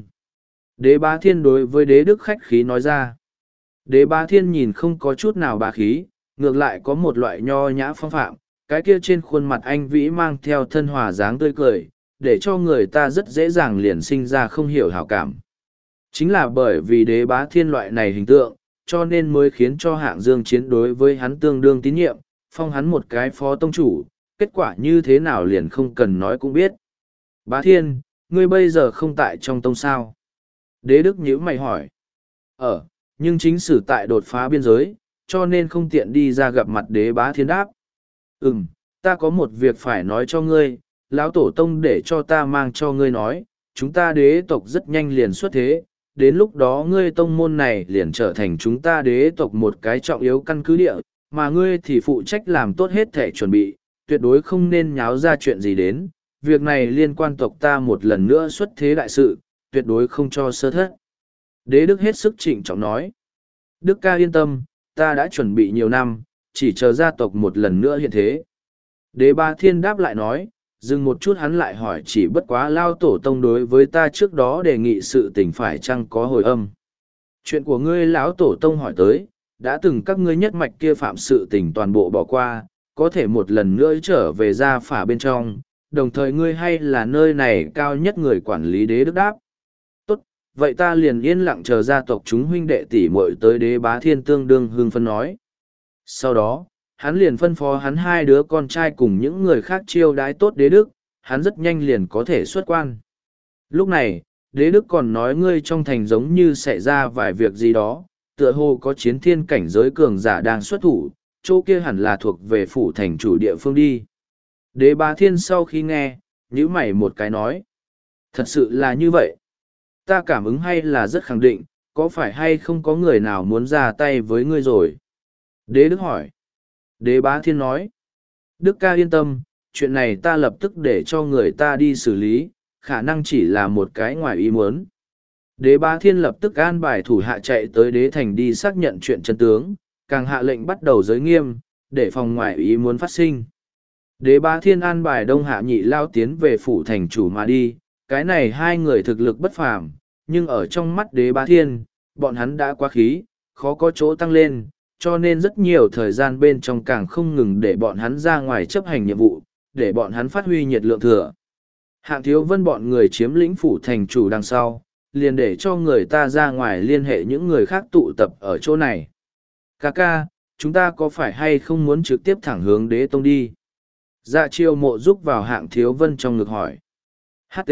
Đế Bá Thiên đối với đế đức khách khí nói ra. Đế Bá Thiên nhìn không có chút nào bá khí, ngược lại có một loại nho nhã phong phạm, cái kia trên khuôn mặt anh vĩ mang theo thân hòa dáng tươi cười, để cho người ta rất dễ dàng liền sinh ra không hiểu hảo cảm. Chính là bởi vì Đế Bá Thiên loại này hình tượng, cho nên mới khiến cho Hạng Dương Chiến đối với hắn tương đương tín nhiệm, phong hắn một cái phó tông chủ, kết quả như thế nào liền không cần nói cũng biết. Bá Thiên, ngươi bây giờ không tại trong tông sao? Đế Đức nhíu mày hỏi. Nhưng chính sử tại đột phá biên giới, cho nên không tiện đi ra gặp mặt Đế Bá Thiên đáp. Ta có một việc phải nói cho ngươi, lão tổ tông để cho ta mang cho ngươi nói, chúng ta đế tộc rất nhanh liền xuất thế, đến lúc đó ngươi tông môn này liền trở thành chúng ta đế tộc một cái trọng yếu căn cứ địa, mà ngươi thì phụ trách làm tốt hết thể chuẩn bị, tuyệt đối không nên nháo ra chuyện gì đến, việc này liên quan tộc ta một lần nữa xuất thế đại sự, tuyệt đối không cho sơ thất. Đế Đức hết sức trịnh trọng nói. Đức ca yên tâm, ta đã chuẩn bị nhiều năm, chỉ chờ gia tộc một lần nữa hiện thế. Đế Bá Thiên đáp lại nói, dừng một chút hắn lại hỏi chỉ bất quá lao tổ tông đối với ta trước đó đề nghị sự tình phải chăng có hồi âm. Chuyện của ngươi lão tổ tông hỏi tới, đã từng các ngươi nhất mạch kia phạm sự tình toàn bộ bỏ qua, có thể một lần nữa trở về gia phả bên trong, đồng thời ngươi hay là nơi này cao nhất người quản lý Đế Đức đáp. Tốt, vậy ta liền yên lặng chờ gia tộc chúng huynh đệ tỷ muội tới Đế Bá Thiên tương đương hưng phấn nói. Sau đó, hắn liền phân phó hắn hai đứa con trai cùng những người khác chiêu đái tốt Đế Đức, hắn rất nhanh liền có thể xuất quan. Lúc này, Đế Đức còn nói ngươi trong thành giống như xảy ra vài việc gì đó, tựa hồ có chiến thiên cảnh giới cường giả đang xuất thủ, chỗ kia hẳn là thuộc về phủ thành chủ địa phương đi. Đế Bá Thiên sau khi nghe, nhíu mày một cái nói. Thật sự là như vậy. Ta cảm ứng hay là rất khẳng định, có phải hay không có người nào muốn ra tay với ngươi rồi? Đế Đức hỏi. Đế Bá Thiên nói. Đức ca yên tâm, chuyện này ta lập tức để cho người ta đi xử lý, khả năng chỉ là một cái ngoài ý muốn. Đế Bá Thiên lập tức an bài thủ hạ chạy tới đế thành đi xác nhận chuyện chân tướng, càng hạ lệnh bắt đầu giới nghiêm, để phòng ngoại ý muốn phát sinh. Đế Bá Thiên an bài Đông Hạ Nhị Lao tiến về phủ thành chủ mà đi, cái này hai người thực lực bất phàm, nhưng ở trong mắt Đế Bá Thiên, bọn hắn đã quá khí, khó có chỗ tăng lên, cho nên rất nhiều thời gian bên trong càng không ngừng để bọn hắn ra ngoài chấp hành nhiệm vụ, để bọn hắn phát huy nhiệt lượng thừa. Hạng Thiếu Vân bọn người chiếm lĩnh phủ thành chủ đằng sau, liền để cho người ta ra ngoài liên hệ những người khác tụ tập ở chỗ này. Ca, chúng ta có phải hay không muốn trực tiếp thẳng hướng Đế Tông đi? Dạ Chiêu Mộ giúp vào Hạng Thiếu Vân trong ngực hỏi. HT.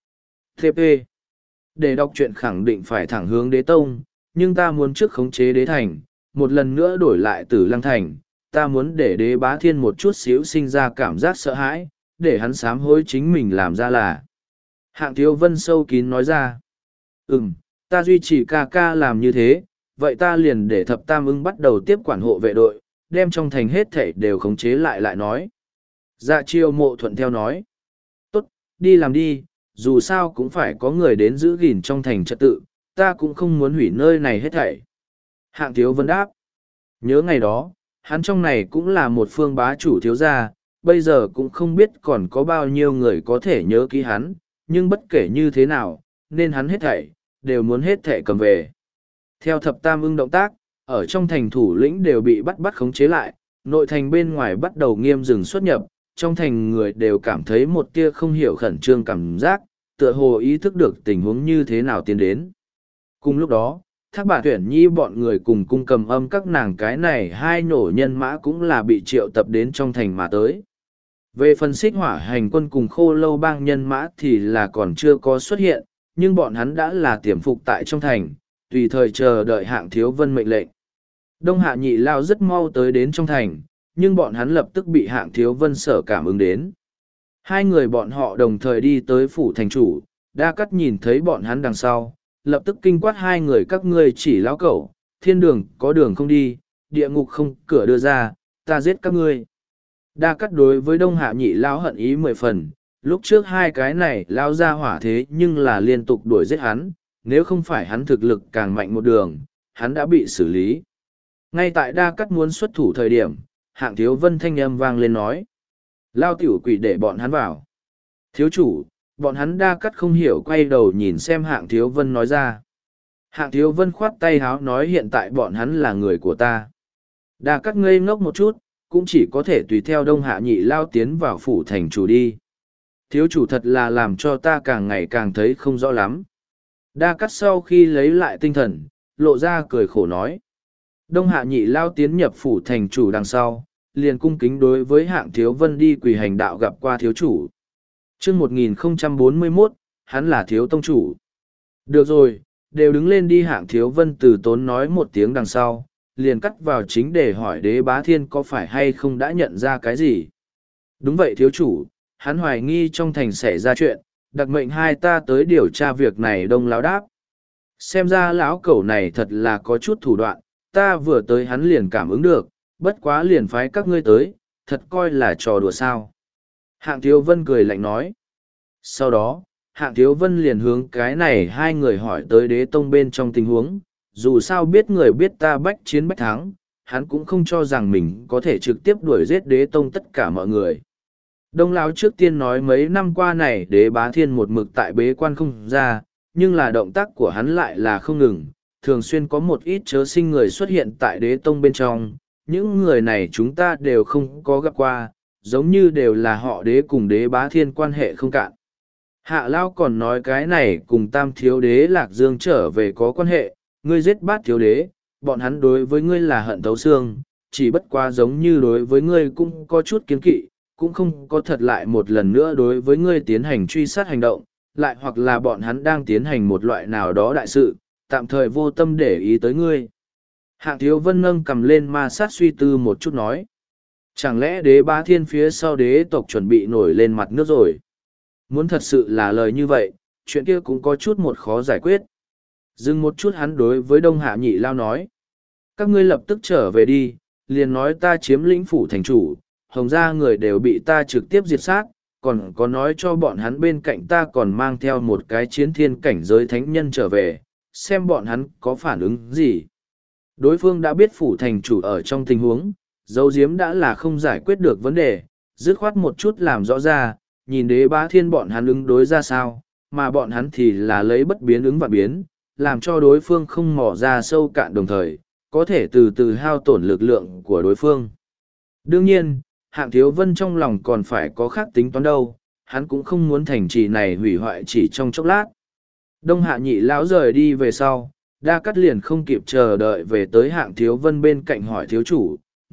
TP. Để đọc truyện khẳng định phải thẳng hướng Đế Tông, nhưng ta muốn trước khống chế Đế Thành, một lần nữa đổi lại Tử Lăng Thành. Ta muốn để Đế Bá Thiên một chút xíu sinh ra cảm giác sợ hãi, để hắn sám hối chính mình làm ra là. Hạng Thiếu Vân sâu kín nói ra. Ta duy trì ca làm như thế, vậy ta liền để Thập Tam Ưng bắt đầu tiếp quản hộ vệ đội, đem trong thành hết thảy đều khống chế lại nói. Dạ Chiêu Mộ thuận theo nói. Tốt, đi làm đi, dù sao cũng phải có người đến giữ gìn trong thành trật tự, ta cũng không muốn hủy nơi này hết thảy. Hạng Thiếu Vân đáp. Nhớ ngày đó, hắn trong này cũng là một phương bá chủ thiếu gia, bây giờ cũng không biết còn có bao nhiêu người có thể nhớ ký hắn, nhưng bất kể như thế nào, nên hắn hết thảy, đều muốn hết thảy cầm về. Theo Thập Tam Ưng động tác, ở trong thành thủ lĩnh đều bị bắt khống chế lại, nội thành bên ngoài bắt đầu nghiêm dừng xuất nhập, trong thành người đều cảm thấy một tia không hiểu khẩn trương cảm giác, tựa hồ ý thức được tình huống như thế nào tiến đến. Cùng lúc đó, Thác Bà Tuyển Nhi bọn người cùng cung cầm âm các nàng cái này hai nổ nhân mã cũng là bị triệu tập đến trong thành mà tới. Về phần Xích Hỏa hành quân cùng Khô Lâu bang nhân mã thì là còn chưa có xuất hiện, nhưng bọn hắn đã là tiềm phục tại trong thành, tùy thời chờ đợi Hạng Thiếu Vân mệnh lệnh. Đông Hạ Nhị Lao rất mau tới đến trong thành, nhưng bọn hắn lập tức bị Hạng Thiếu Vân sở cảm ứng đến. Hai người bọn họ đồng thời đi tới phủ thành chủ, Đa Cắt nhìn thấy bọn hắn đằng sau, lập tức kinh quát hai người các ngươi chỉ lão cẩu, thiên đường có đường không đi, địa ngục không cửa đưa ra, ta giết các ngươi. Đa Cắt đối với Đông Hạ Nhị Lao hận ý 10 phần, lúc trước hai cái này lao ra hỏa thế nhưng là liên tục đuổi giết hắn, nếu không phải hắn thực lực càng mạnh một đường, hắn đã bị xử lý. Ngay tại Đa Cắt muốn xuất thủ thời điểm, Hạng Thiếu Vân thanh âm vang lên nói. Lao tiểu quỷ để bọn hắn vào. Thiếu chủ, bọn hắn Đa Cắt không hiểu quay đầu nhìn xem Hạng Thiếu Vân nói ra. Hạng Thiếu Vân khoát tay háo nói hiện tại bọn hắn là người của ta. Đa Cắt ngây ngốc một chút, cũng chỉ có thể tùy theo Đông Hạ Nhị Lao tiến vào phủ thành chủ đi. Thiếu chủ thật là làm cho ta càng ngày càng thấy không rõ lắm. Đa Cắt sau khi lấy lại tinh thần, lộ ra cười khổ nói. Đông Hạ Nhị Lao tiến nhập phủ thành chủ đằng sau, liền cung kính đối với Hạng Thiếu Vân đi quỳ hành đạo gặp qua thiếu chủ. Chương 1041, hắn là thiếu tông chủ. Được rồi, đều đứng lên đi. Hạng Thiếu Vân từ tốn nói một tiếng đằng sau, liền cắt vào chính để hỏi Đế Bá Thiên có phải hay không đã nhận ra cái gì. Đúng vậy thiếu chủ, hắn hoài nghi trong thành xảy ra chuyện, đặc mệnh hai ta tới điều tra việc này. Đông lão đáp. Xem ra lão cẩu này thật là có chút thủ đoạn, ta vừa tới hắn liền cảm ứng được, bất quá liền phái các ngươi tới, thật coi là trò đùa sao. Hạng Thiếu Vân cười lạnh nói. Sau đó, Hạng Thiếu Vân liền hướng cái này hai người hỏi tới Đế Tông bên trong tình huống, dù sao biết người biết ta bách chiến bách thắng, hắn cũng không cho rằng mình có thể trực tiếp đuổi giết Đế Tông tất cả mọi người. Đông lão trước tiên nói mấy năm qua này Đế Bá Thiên một mực tại bế quan không ra, nhưng là động tác của hắn lại là không ngừng, thường xuyên có một ít chớ sinh người xuất hiện tại Đế Tông bên trong, những người này chúng ta đều không có gặp qua, giống như đều là họ Đế cùng Đế Bá Thiên quan hệ không cạn. Hạ Lao còn nói cái này cùng Tam Thiếu Đế Lạc Dương trở về có quan hệ, ngươi giết Bát Thiếu Đế, bọn hắn đối với ngươi là hận thấu xương, chỉ bất quá giống như đối với ngươi cũng có chút kiến kỵ, cũng không có thật lại một lần nữa đối với ngươi tiến hành truy sát hành động, lại hoặc là bọn hắn đang tiến hành một loại nào đó đại sự, tạm thời vô tâm để ý tới ngươi. Hạng Thiếu Vân nâng cầm lên ma sát suy tư một chút nói. Chẳng lẽ Đế Bá Thiên phía sau đế tộc chuẩn bị nổi lên mặt nước rồi? Muốn thật sự là lời như vậy, chuyện kia cũng có chút một khó giải quyết. Dừng một chút hắn đối với Đông Hạ Nhị Lao nói. Các ngươi lập tức trở về đi, liền nói ta chiếm lĩnh phủ thành chủ, hồng gia người đều bị ta trực tiếp diệt sát, còn có nói cho bọn hắn bên cạnh ta còn mang theo một cái chiến thiên cảnh giới thánh nhân trở về, xem bọn hắn có phản ứng gì. Đối phương đã biết phủ thành chủ ở trong tình huống, dấu diếm đã là không giải quyết được vấn đề, dứt khoát một chút làm rõ ra, nhìn Đế Bá Thiên bọn hắn ứng đối ra sao, mà bọn hắn thì là lấy bất biến ứng vạn biến, làm cho đối phương không mò ra sâu cạn đồng thời, có thể từ từ hao tổn lực lượng của đối phương. Đương nhiên, Hạng Thiếu Vân trong lòng còn phải có khác tính toán đâu, hắn cũng không muốn thành trì này hủy hoại chỉ trong chốc lát. Đông Hạ Nhị lão rời đi về sau, Đa Cát liền không kịp chờ đợi về tới Hạng Thiếu Vân bên cạnh hỏi thiếu chủ,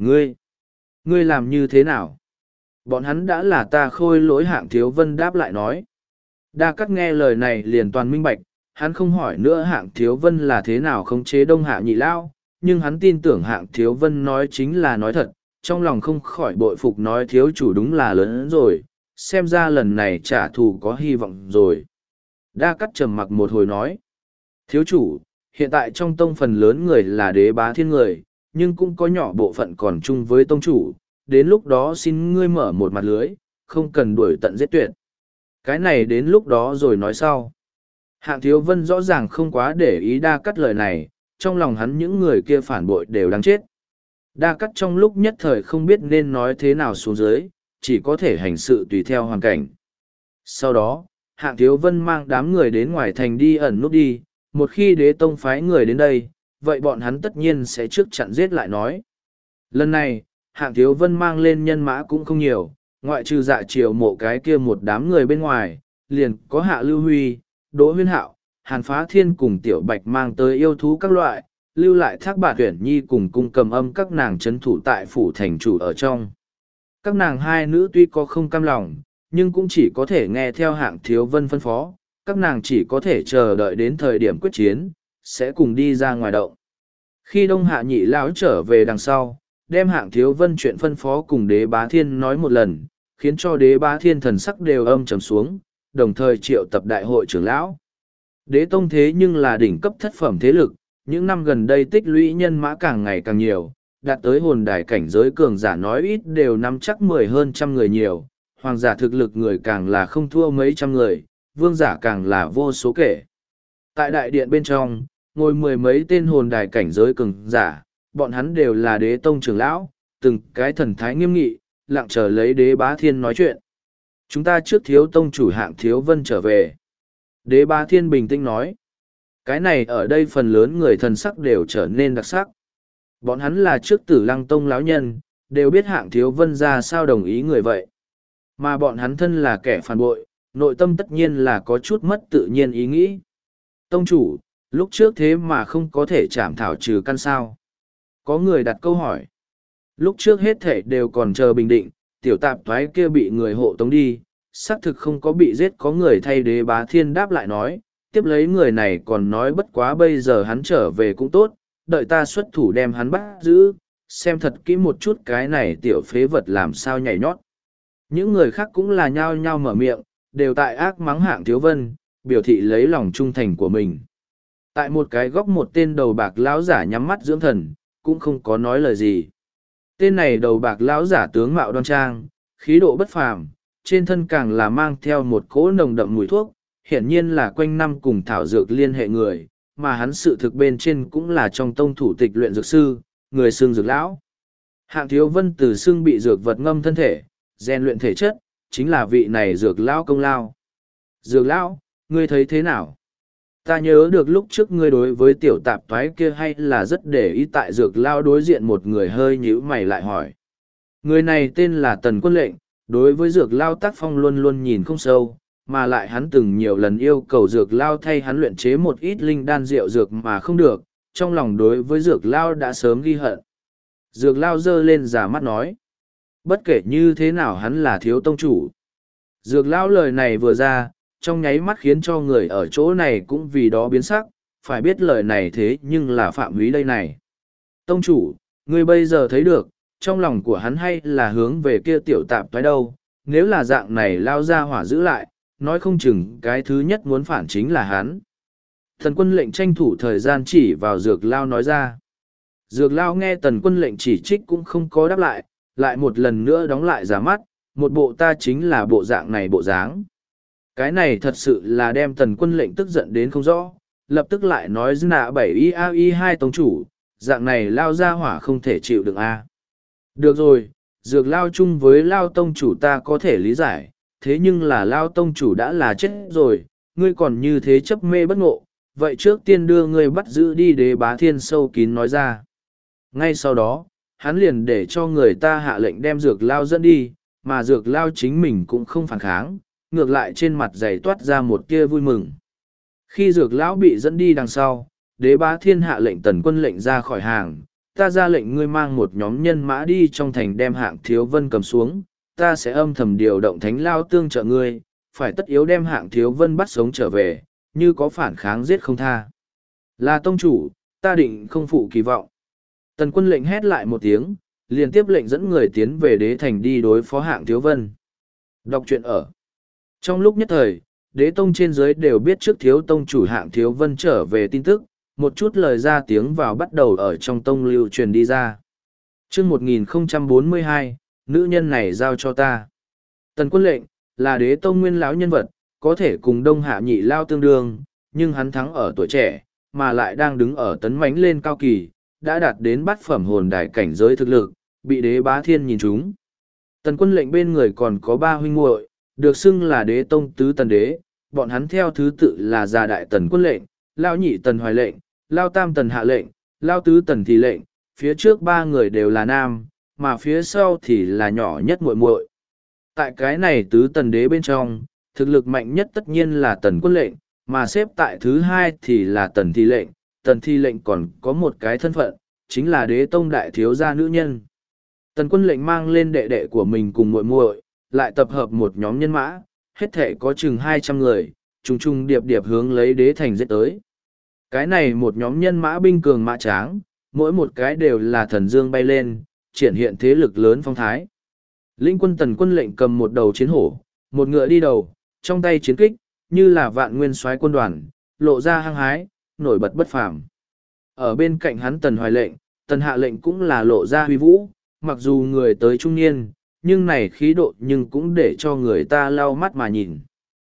ngươi làm như thế nào? Bọn hắn đã là ta khôi lỗi. Hạng Thiếu Vân đáp lại nói. Đa Cát nghe lời này liền toàn minh bạch, hắn không hỏi nữa Hạng Thiếu Vân là thế nào khống chế Đông Hạ Nhị lão, nhưng hắn tin tưởng Hạng Thiếu Vân nói chính là nói thật, trong lòng không khỏi bội phục nói thiếu chủ đúng là lớn hơn rồi, xem ra lần này trả thù có hy vọng rồi. Đa Cát trầm mặc một hồi nói, thiếu chủ, hiện tại trong tông phần lớn người là Đế Bá Thiên người, nhưng cũng có nhỏ bộ phận còn chung với tông chủ, đến lúc đó xin ngươi mở một mặt lưới, không cần đuổi tận giết tuyệt. Cái này đến lúc đó rồi nói sau. Hạng Thiếu Vân rõ ràng không quá để ý Đa Cát lời này, trong lòng hắn những người kia phản bội đều đáng chết. Đa Cát trong lúc nhất thời không biết nên nói thế nào xuống dưới, chỉ có thể hành sự tùy theo hoàn cảnh. Sau đó, Hạng Thiếu Vân mang đám người đến ngoài thành đi ẩn nút đi, một khi Đế Tông phái người đến đây, vậy bọn hắn tất nhiên sẽ trước chặn giết lại nói. Lần này, Hạng Thiếu Vân mang lên nhân mã cũng không nhiều, ngoại trừ Dạ Triều Mộ cái kia một đám người bên ngoài, liền có Hạ Lưu Huy, Đỗ Huyên Hạo, Hàn Phá Thiên cùng Tiểu Bạch mang tới yêu thú các loại, lưu lại Thác Bạt Tuyển Nhi cùng cung cầm âm các nàng trấn thủ tại phủ thành chủ ở trong. Các nàng hai nữ tuy có không cam lòng, nhưng cũng chỉ có thể nghe theo Hạng Thiếu Vân phân phó, các nàng chỉ có thể chờ đợi đến thời điểm quyết chiến, sẽ cùng đi ra ngoài động. Khi Đông Hạ Nhị lão trở về đằng sau, đem Hạng Thiếu Vân chuyện phân phó cùng Đế Bá Thiên nói một lần, khiến cho Đế Bá Thiên thần sắc đều âm trầm xuống, đồng thời triệu tập đại hội trưởng lão. Đế Tông thế nhưng là đỉnh cấp thất phẩm thế lực, những năm gần đây tích lũy nhân mã càng ngày càng nhiều, đạt tới hồn đài cảnh giới cường giả nói ít đều nắm chắc 10 hơn trăm người nhiều, hoàng giả thực lực người càng là không thua mấy trăm người, vương giả càng là vô số kể. Tại đại điện bên trong, ngồi mười mấy tên hồn đài cảnh giới cường giả, bọn hắn đều là Đế Tông trưởng lão, từng cái thần thái nghiêm nghị, lặng chờ lấy Đế Bá Thiên nói chuyện. Chúng ta trước thiếu tông chủ Hạng Thiếu Vân trở về. Đế Bá Thiên bình tĩnh nói. Cái này ở đây phần lớn người thần sắc đều trở nên đặc sắc. Bọn hắn là trước Tử Lăng Tông lão nhân, đều biết Hạng Thiếu Vân ra sao đồng ý người vậy. Mà bọn hắn thân là kẻ phản bội, nội tâm tất nhiên là có chút mất tự nhiên ý nghĩ. Tông chủ, lúc trước thế mà không có thể chảm thảo trừ căn sao. Có người đặt câu hỏi. Lúc trước hết thể đều còn chờ bình định, tiểu tạp thoái kia bị người hộ tống đi, xác thực không có bị giết, có người thay Đế Bá Thiên đáp lại nói, tiếp lấy người này còn nói bất quá bây giờ hắn trở về cũng tốt, đợi ta xuất thủ đem hắn bắt giữ, xem thật kỹ một chút cái này tiểu phế vật làm sao nhảy nhót. Những người khác cũng là nhao nhao mở miệng, đều tại ác mắng Hạng Thiếu Vân, biểu thị lấy lòng trung thành của mình. Tại một cái góc một tên đầu bạc lão giả nhắm mắt dưỡng thần, cũng không có nói lời gì. Tên này đầu bạc lão giả tướng mạo đoan trang, khí độ bất phàm, trên thân càng là mang theo một cỗ nồng đậm mùi thuốc, hiển nhiên là quanh năm cùng thảo dược liên hệ người, mà hắn sự thực bên trên cũng là trong tông thủ tịch luyện dược sư, người xương dược lão. Hạng Thiếu Vân từ xương bị dược vật ngâm thân thể, rèn luyện thể chất, chính là vị này dược lão công lao. Dược lão, ngươi thấy thế nào? Ta nhớ được lúc trước ngươi đối với tiểu tạp thoái kia hay là rất để ý. Tại dược lão đối diện một người hơi nhíu mày lại hỏi. Người này tên là Tần Quân Lệnh, đối với dược lão tác phong luôn luôn nhìn không sâu, mà lại hắn từng nhiều lần yêu cầu dược lão thay hắn luyện chế một ít linh đan rượu dược mà không được, trong lòng đối với dược lão đã sớm ghi hận. Dược lão giơ lên giả mắt nói. Bất kể như thế nào hắn là thiếu tông chủ. Dược lão lời này vừa ra, trong nháy mắt khiến cho người ở chỗ này cũng vì đó biến sắc, phải biết lời này thế nhưng là phạm húy đây này. Tông chủ, ngươi bây giờ thấy được, trong lòng của hắn hay là hướng về kia tiểu tạp toái đâu, nếu là dạng này lao ra hỏa giữ lại, nói không chừng cái thứ nhất muốn phản chính là hắn. Thần Quân Lệnh tranh thủ thời gian chỉ vào dược lao nói ra. Dược lao nghe Tần Quân Lệnh chỉ trích cũng không có đáp lại, lại một lần nữa đóng lại giả mắt, một bộ ta chính là bộ dạng này bộ dáng. Cái này thật sự là đem Tần Quân Lệnh tức giận đến không rõ, lập tức lại nói nạ 7 tông chủ, dạng này lao ra hỏa không thể chịu được a. Được rồi, dược lao chung với lao tông chủ ta có thể lý giải, thế nhưng là lao tông chủ đã là chết rồi, ngươi còn như thế chấp mê bất ngộ, vậy trước tiên đưa ngươi bắt giữ đi Đế Bá Thiên sâu kín nói ra. Ngay sau đó, hắn liền để cho người ta hạ lệnh đem dược lao dẫn đi, mà dược lao chính mình cũng không phản kháng, ngược lại trên mặt giày toát ra một tia vui mừng. Khi dược lão bị dẫn đi đằng sau, Đế Bá Thiên hạ lệnh Tần Quân Lệnh ra khỏi hàng, ta ra lệnh ngươi mang một nhóm nhân mã đi trong thành đem Hạng Thiếu Vân cầm xuống, ta sẽ âm thầm điều động thánh lao tương trợ ngươi, phải tất yếu đem Hạng Thiếu Vân bắt sống trở về, như có phản kháng giết không tha. Là tông chủ, ta định không phụ kỳ vọng. Tần Quân Lệnh hét lại một tiếng, liền tiếp lệnh dẫn người tiến về đế thành đi đối phó Hạng Thiếu Vân. Đọc truyện ở. Trong lúc nhất thời, đế tông trên dưới đều biết trước thiếu tông chủ Hạng Thiếu Vân trở về tin tức, một chút lời ra tiếng vào bắt đầu ở trong tông lưu truyền đi ra. Chương 1042, nữ nhân này giao cho ta. Tần Quân Lệnh là đế tông nguyên lão nhân vật, có thể cùng Đông Hạ Nhị Lao tương đương, nhưng hắn thắng ở tuổi trẻ, mà lại đang đứng ở tấn mãnh lên cao kỳ, đã đạt đến bát phẩm hồn đài cảnh giới thực lực, bị Đế Bá Thiên nhìn trúng. Tần Quân Lệnh bên người còn có ba huynh muội, được xưng là đế tông tứ tần đế, bọn hắn theo thứ tự là già đại Tần Quân Lệnh, lao nhị Tần Hoài Lệnh, lao tam Tần Hạ Lệnh, lao tứ Tần Thì Lệnh, phía trước ba người đều là nam, mà phía sau thì là nhỏ nhất muội muội. Tại cái này tứ tần đế bên trong, thực lực mạnh nhất tất nhiên là Tần Quân Lệnh, mà xếp tại thứ hai thì là Tần Thì Lệnh. Tần Thì Lệnh còn có một cái thân phận, chính là đế tông đại thiếu gia nữ nhân. Tần Quân Lệnh mang lên đệ đệ của mình cùng muội muội, lại tập hợp một nhóm nhân mã, hết thể có chừng 200 người, trùng trùng điệp điệp hướng lấy đế thành giết tới. Cái này một nhóm nhân mã binh cường mã tráng, mỗi một cái đều là thần dương bay lên, triển hiện thế lực lớn phong thái. Linh quân Tần Quân Lệnh cầm một đầu chiến hổ, một ngựa đi đầu, trong tay chiến kích, như là vạn nguyên soái quân đoàn, lộ ra hăng hái, nổi bật bất phàm. Ở bên cạnh hắn Tần Hoài Lệnh, Tần Hạ Lệnh cũng là lộ ra huy vũ, mặc dù người tới trung niên, nhưng này khí độ nhưng cũng để cho người ta lau mắt mà nhìn.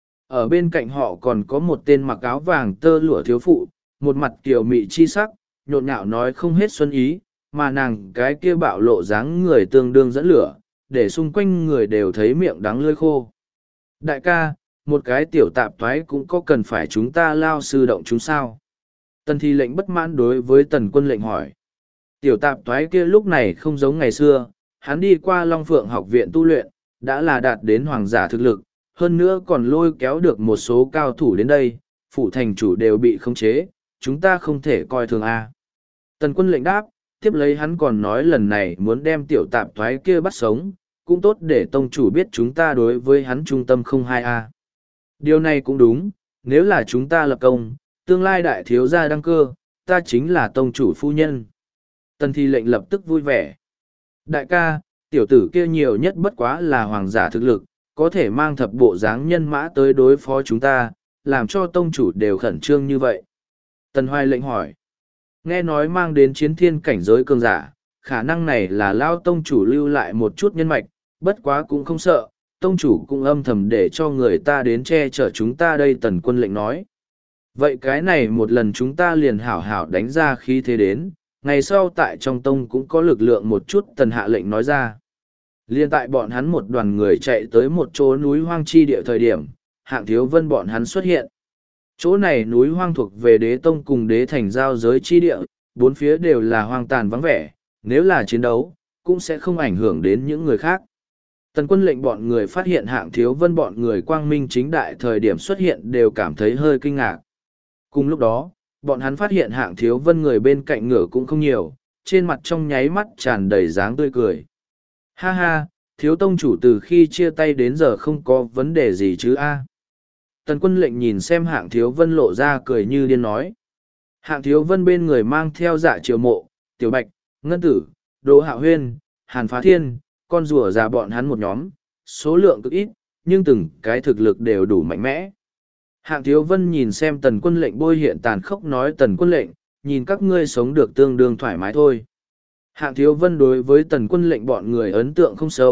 Ở bên cạnh họ còn có một tên mặc áo vàng tơ lụa thiếu phụ, một mặt kiều mị chi sắc, nhộn nhạo nói không hết xuân ý, mà nàng cái kia bạo lộ dáng người tương đương dẫn lửa, để xung quanh người đều thấy miệng đắng lưỡi khô. Đại ca, một cái tiểu tạp thoái cũng có cần phải chúng ta lao sư động chúng sao? Tần Thì Lệnh bất mãn đối với Tần Quân Lệnh hỏi. Tiểu tạp thoái kia lúc này không giống ngày xưa, hắn đi qua Long Phượng học viện tu luyện, đã là đạt đến hoàng giả thực lực, hơn nữa còn lôi kéo được một số cao thủ đến đây, phủ thành chủ đều bị khống chế, chúng ta không thể coi thường a. Tần Quân Lệnh đáp, tiếp lấy hắn còn nói lần này muốn đem tiểu tạp thoái kia bắt sống, cũng tốt để tông chủ biết chúng ta đối với hắn trung tâm không hai a. Điều này cũng đúng, nếu là chúng ta lập công, tương lai đại thiếu gia đăng cơ, ta chính là tông chủ phu nhân. Tần Thì Lệnh lập tức vui vẻ. Đại ca, tiểu tử kia nhiều nhất bất quá là hoàng giả thực lực, có thể mang thập bộ dáng nhân mã tới đối phó chúng ta, làm cho tông chủ đều khẩn trương như vậy. Tần Hoài Lệnh hỏi. Nghe nói mang đến chiến thiên cảnh giới cường giả, khả năng này là lao tông chủ lưu lại một chút nhân mạch, bất quá cũng không sợ, tông chủ cũng âm thầm để cho người ta đến che chở chúng ta đây. Tần Quân Lệnh nói. Vậy cái này một lần chúng ta liền hảo hảo đánh ra khí thế đến, ngày sau tại trong tông cũng có lực lượng một chút. Tần Hạ Lệnh nói ra. Liên tại bọn hắn một đoàn người chạy tới một chỗ núi hoang chi địa thời điểm, Hạng Thiếu Vân bọn hắn xuất hiện. Chỗ này núi hoang thuộc về đế tông cùng đế thành giao giới chi địa, bốn phía đều là hoang tàn vắng vẻ, nếu là chiến đấu, cũng sẽ không ảnh hưởng đến những người khác. Tần Quân Lệnh bọn người phát hiện Hạng Thiếu Vân bọn người quang minh chính đại thời điểm xuất hiện đều cảm thấy hơi kinh ngạc. Cùng lúc đó, bọn hắn phát hiện Hạng Thiếu Vân người bên cạnh ngựa cũng không nhiều, trên mặt trong nháy mắt tràn đầy dáng tươi cười. Ha ha, Thiếu tông chủ từ khi chia tay đến giờ không có vấn đề gì chứ a? Tần Quân Lệnh nhìn xem Hạng Thiếu Vân lộ ra cười như điên nói. Hạng Thiếu Vân bên người mang theo Dạ Triều Mộ, Tiểu Bạch, Ngân Tử, Đỗ Hạo Huyên, Hàn Phá Thiên, con rùa già bọn hắn một nhóm, số lượng cực ít, nhưng từng cái thực lực đều đủ mạnh mẽ. Hạng Thiếu Vân nhìn xem Tần Quân Lệnh bôi hiện tàn khốc nói. Tần Quân Lệnh, nhìn các ngươi sống được tương đương thoải mái thôi. Hạng Thiếu Vân đối với Tần Quân Lệnh bọn người ấn tượng không sâu,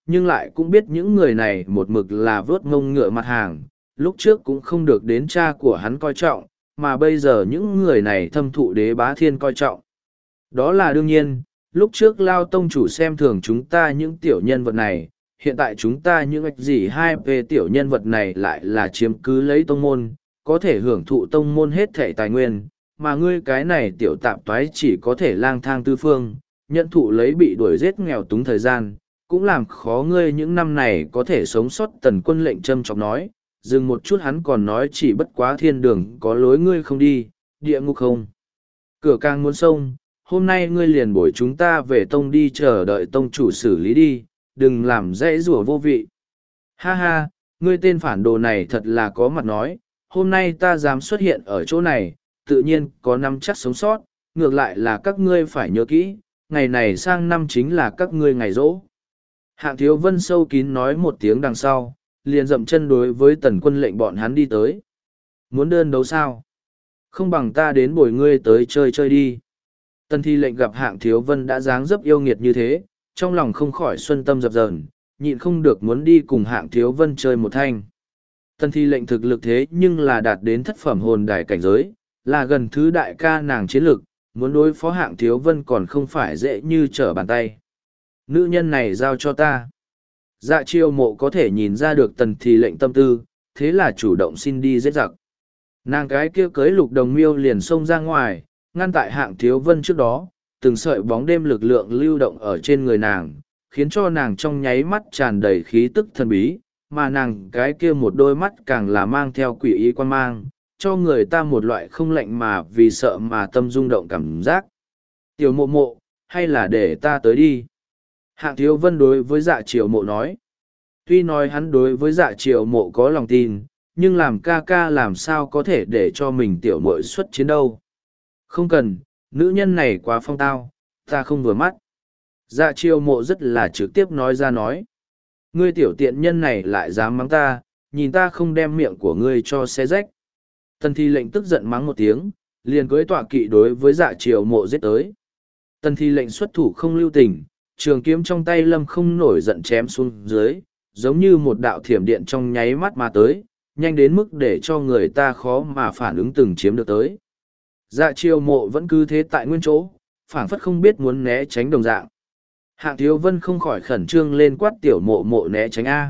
nhưng lại cũng biết những người này một mực là vớt ngông ngựa mặt hàng, lúc trước cũng không được đến cha của hắn coi trọng, mà bây giờ những người này thâm thụ Đế Bá Thiên coi trọng. Đó là đương nhiên, lúc trước Lao Tông chủ xem thường chúng ta những tiểu nhân vật này, hiện tại chúng ta những ạch gì hai về tiểu nhân vật này lại là chiếm cứ lấy tông môn, có thể hưởng thụ tông môn hết thể tài nguyên, mà ngươi cái này tiểu tạp toái chỉ có thể lang thang tư phương, nhận thụ lấy bị đuổi giết nghèo túng thời gian, cũng làm khó ngươi những năm này có thể sống sót. Tần Quân lệnh châm chọc nói, dừng một chút hắn còn nói chỉ bất quá thiên đường có lối ngươi không đi, địa ngục không. Cửa càng muốn sông, hôm nay ngươi liền bổi chúng ta về tông đi chờ đợi tông chủ xử lý đi, đừng làm dễ rủa vô vị. Ha ha, ngươi tên phản đồ này thật là có mặt nói, hôm nay ta dám xuất hiện ở chỗ này, tự nhiên có năm chắc sống sót, ngược lại là các ngươi phải nhớ kỹ, ngày này sang năm chính là các ngươi ngày rỗ. Hạng Thiếu Vân sâu kín nói một tiếng đằng sau, liền dậm chân đối với Tần Quân lệnh bọn hắn đi tới. Muốn đơn đấu sao? Không bằng ta đến bồi ngươi tới chơi chơi đi. Tần Thi lệnh gặp Hạng Thiếu Vân đã dáng dấp yêu nghiệt như thế, trong lòng không khỏi xuân tâm dập dờn, nhịn không được muốn đi cùng Hạng Thiếu Vân chơi một thanh. Tần Thi lệnh thực lực thế nhưng là đạt đến thất phẩm hồn đài cảnh giới, là gần thứ đại ca nàng chiến lực, muốn đối phó Hạng Thiếu Vân còn không phải dễ như trở bàn tay. Nữ nhân này giao cho ta. Dạ Chiêu Mộ có thể nhìn ra được Tần Thi lệnh tâm tư, thế là chủ động xin đi giết giặc. Nàng cái kia cưới Lục Đồng Miêu liền xông ra ngoài, ngăn tại Hạng Thiếu Vân trước đó, từng sợi bóng đêm lực lượng lưu động ở trên người nàng, khiến cho nàng trong nháy mắt tràn đầy khí tức thần bí, mà nàng cái kia một đôi mắt càng là mang theo quỷ ý quan mang, cho người ta một loại không lạnh mà vì sợ mà tâm rung động cảm giác. Tiểu Mộ Mộ, hay là để ta tới đi. Hạng Thiếu Vân đối với Dạ Chiêu Mộ nói. Tuy nói hắn đối với Dạ Chiêu Mộ có lòng tin, nhưng làm ca ca làm sao có thể để cho mình tiểu muội xuất chiến đâu. Không cần, nữ nhân này quá phong tao, ta không vừa mắt. Dạ Chiêu Mộ rất là trực tiếp nói ra nói. Ngươi tiểu tiện nhân này lại dám mắng ta, nhìn ta không đem miệng của ngươi cho xé rách. Tần Thi lệnh tức giận mắng một tiếng, liền cưỡi tọa kỵ đối với Dạ Chiêu Mộ giết tới. Tần Thi lệnh xuất thủ không lưu tình, trường kiếm trong tay lâm không nổi giận chém xuống dưới, giống như một đạo thiểm điện trong nháy mắt mà tới, nhanh đến mức để cho người ta khó mà phản ứng từng chiếm được tới. Dạ Chiêu Mộ vẫn cứ thế tại nguyên chỗ, phảng phất không biết muốn né tránh đồng dạng. Hạng Thiếu Vân không khỏi khẩn trương lên quát Tiểu Mộ Mộ né tránh A.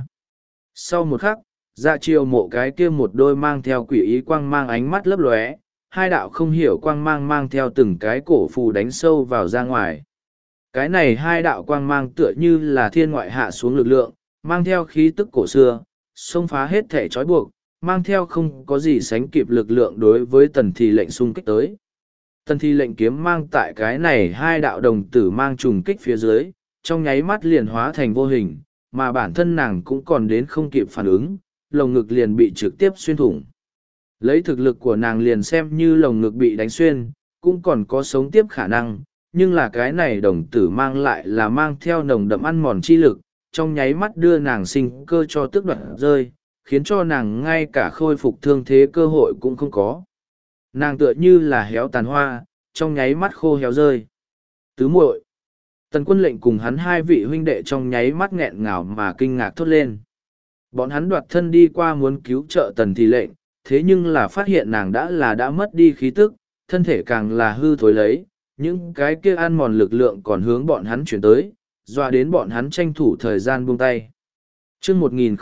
Sau một khắc, Dạ Chiêu Mộ cái kia một đôi mang theo quỷ ý quang mang ánh mắt lấp lóe, hai đạo không hiểu quang mang mang theo từng cái cổ phù đánh sâu vào ra ngoài. Cái này hai đạo quang mang tựa như là thiên ngoại hạ xuống lực lượng, mang theo khí tức cổ xưa, xông phá hết thể trói buộc, mang theo không có gì sánh kịp lực lượng đối với Tần Thi lệnh xung kích tới. Tần Thi lệnh kiếm mang tại cái này hai đạo đồng tử mang trùng kích phía dưới, trong nháy mắt liền hóa thành vô hình, mà bản thân nàng cũng còn đến không kịp phản ứng, lồng ngực liền bị trực tiếp xuyên thủng. Lấy thực lực của nàng liền xem như lồng ngực bị đánh xuyên, cũng còn có sống tiếp khả năng, nhưng là cái này đồng tử mang lại là mang theo nồng đậm ăn mòn chi lực, trong nháy mắt đưa nàng sinh cơ cho tước đoạt rơi, khiến cho nàng ngay cả khôi phục thương thế cơ hội cũng không có. Nàng tựa như là héo tàn hoa, trong nháy mắt khô héo rơi. Tứ muội, Tần Quân lệnh cùng hắn hai vị huynh đệ trong nháy mắt nghẹn ngào mà kinh ngạc thốt lên. Bọn hắn đoạt thân đi qua muốn cứu trợ Tần Thi lệnh, thế nhưng là phát hiện nàng đã mất đi khí tức, thân thể càng là hư thối lấy, những cái kia ăn mòn lực lượng còn hướng bọn hắn chuyển tới, dọa đến bọn hắn tranh thủ thời gian buông tay. Chương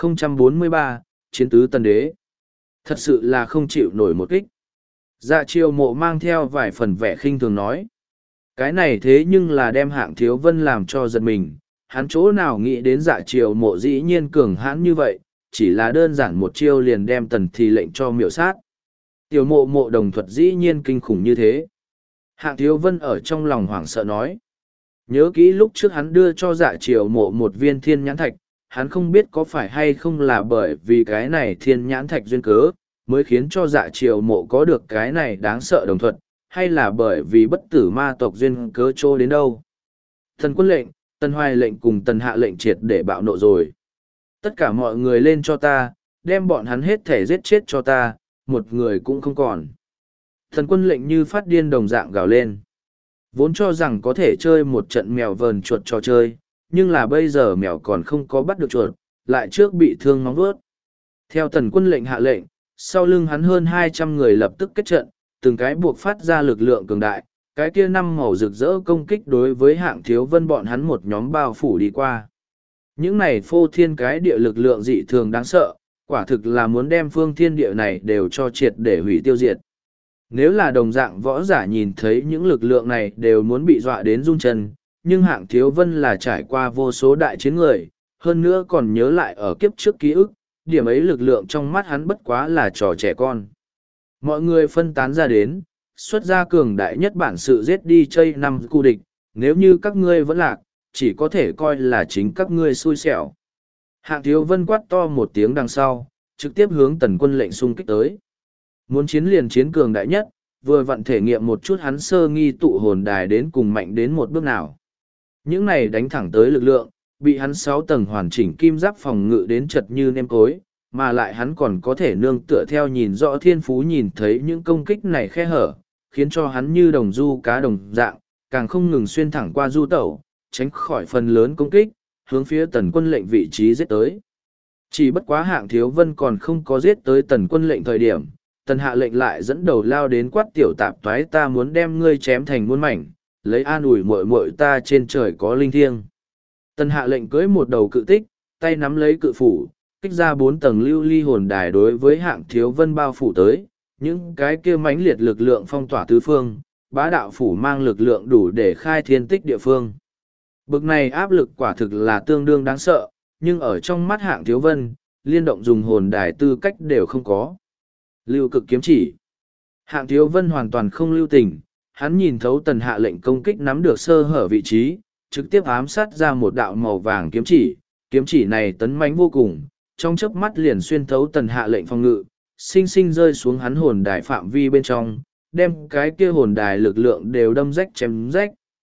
1043, Chiến tứ Tần Đế. Thật sự là không chịu nổi một kích. Dạ Chiêu Mộ mang theo vài phần vẻ khinh thường nói. Cái này thế nhưng là đem Hạng Thiếu Vân làm cho giật mình, hắn chỗ nào nghĩ đến Dạ Chiêu Mộ dĩ nhiên cường hãn như vậy, chỉ là đơn giản một chiêu liền đem Tần Thi lệnh cho miểu sát. Tiểu Mộ Mộ đồng thuật dĩ nhiên kinh khủng như thế. Hạng Thiếu Vân ở trong lòng hoảng sợ nói. Nhớ kỹ lúc trước hắn đưa cho Dạ Chiêu Mộ một viên thiên nhãn thạch, hắn không biết có phải hay không là bởi vì cái này thiên nhãn thạch duyên cớ, mới khiến cho Dạ Chiêu Mộ có được cái này đáng sợ đồng thuật, hay là bởi vì bất tử ma tộc duyên cớ trô đến đâu. Tần Quân lệnh, Tần Hoài lệnh cùng Tần Hạ lệnh triệt để bạo nộ rồi. Tất cả mọi người lên cho ta, đem bọn hắn hết thể giết chết cho ta, một người cũng không còn. Tần Quân lệnh như phát điên đồng dạng gào lên. Vốn cho rằng có thể chơi một trận mèo vờn chuột trò chơi, nhưng là bây giờ mèo còn không có bắt được chuột, lại trước bị thương móng vuốt. Theo tần quân lệnh hạ lệnh, sau lưng hắn hơn 200 người lập tức kết trận, từng cái buộc phát ra lực lượng cường đại, cái kia năm màu rực rỡ công kích đối với Hạng Thiếu Vân bọn hắn một nhóm bao phủ đi qua. Những này phô thiên cái địa lực lượng dị thường đáng sợ, quả thực là muốn đem phương thiên địa này đều cho triệt để hủy tiêu diệt. Nếu là đồng dạng võ giả nhìn thấy những lực lượng này đều muốn bị dọa đến run chân, nhưng Hạng Thiếu Vân là trải qua vô số đại chiến người, hơn nữa còn nhớ lại ở kiếp trước ký ức, điểm ấy lực lượng trong mắt hắn bất quá là trò trẻ con. Mọi người phân tán ra đến, xuất ra cường đại nhất bản sự giết đi chây năm cu địch, nếu như các ngươi vẫn lạc, chỉ có thể coi là chính các ngươi xui xẻo. Hạng Thiếu Vân quát to một tiếng đằng sau, trực tiếp hướng tần quân lệnh xung kích tới. Muốn chiến liền chiến cường đại nhất, vừa vặn thể nghiệm một chút hắn sơ nghi tụ hồn đài đến cùng mạnh đến một bước nào. Những này đánh thẳng tới lực lượng, bị hắn 6 tầng hoàn chỉnh kim giáp phòng ngự đến chật như nêm cối, mà lại hắn còn có thể nương tựa theo nhìn rõ thiên phú nhìn thấy những công kích này khe hở, khiến cho hắn như đồng du cá đồng dạng, càng không ngừng xuyên thẳng qua du tẩu, tránh khỏi phần lớn công kích, hướng phía tần quân lệnh vị trí giết tới. Chỉ bất quá Hạng Thiếu Vân còn không có giết tới tần quân lệnh thời điểm, tần hạ lệnh lại dẫn đầu lao đến quát tiểu tạp toái, ta muốn đem ngươi chém thành muôn mảnh, lấy an ủi muội muội ta trên trời có linh thiêng. Tần hạ lệnh cưỡi một đầu cự tích, tay nắm lấy cự phủ, kích ra 4 tầng lưu ly hồn đài đối với Hạng Thiếu Vân bao phủ tới, những cái kia mãnh liệt lực lượng phong tỏa tứ phương, bá đạo phủ mang lực lượng đủ để khai thiên tích địa phương. Bực này áp lực quả thực là tương đương đáng sợ, nhưng ở trong mắt Hạng Thiếu Vân, liên động dùng hồn đài tư cách đều không có. Lưu cực kiếm chỉ. Hạng Thiếu Vân hoàn toàn không lưu tình, hắn nhìn thấu tần hạ lệnh công kích nắm được sơ hở vị trí, trực tiếp ám sát ra một đạo màu vàng kiếm chỉ này tấn mãnh vô cùng, trong chớp mắt liền xuyên thấu tần hạ lệnh phòng ngự, sinh sinh rơi xuống hắn hồn đài phạm vi bên trong, đem cái kia hồn đài lực lượng đều đâm rách chém rách.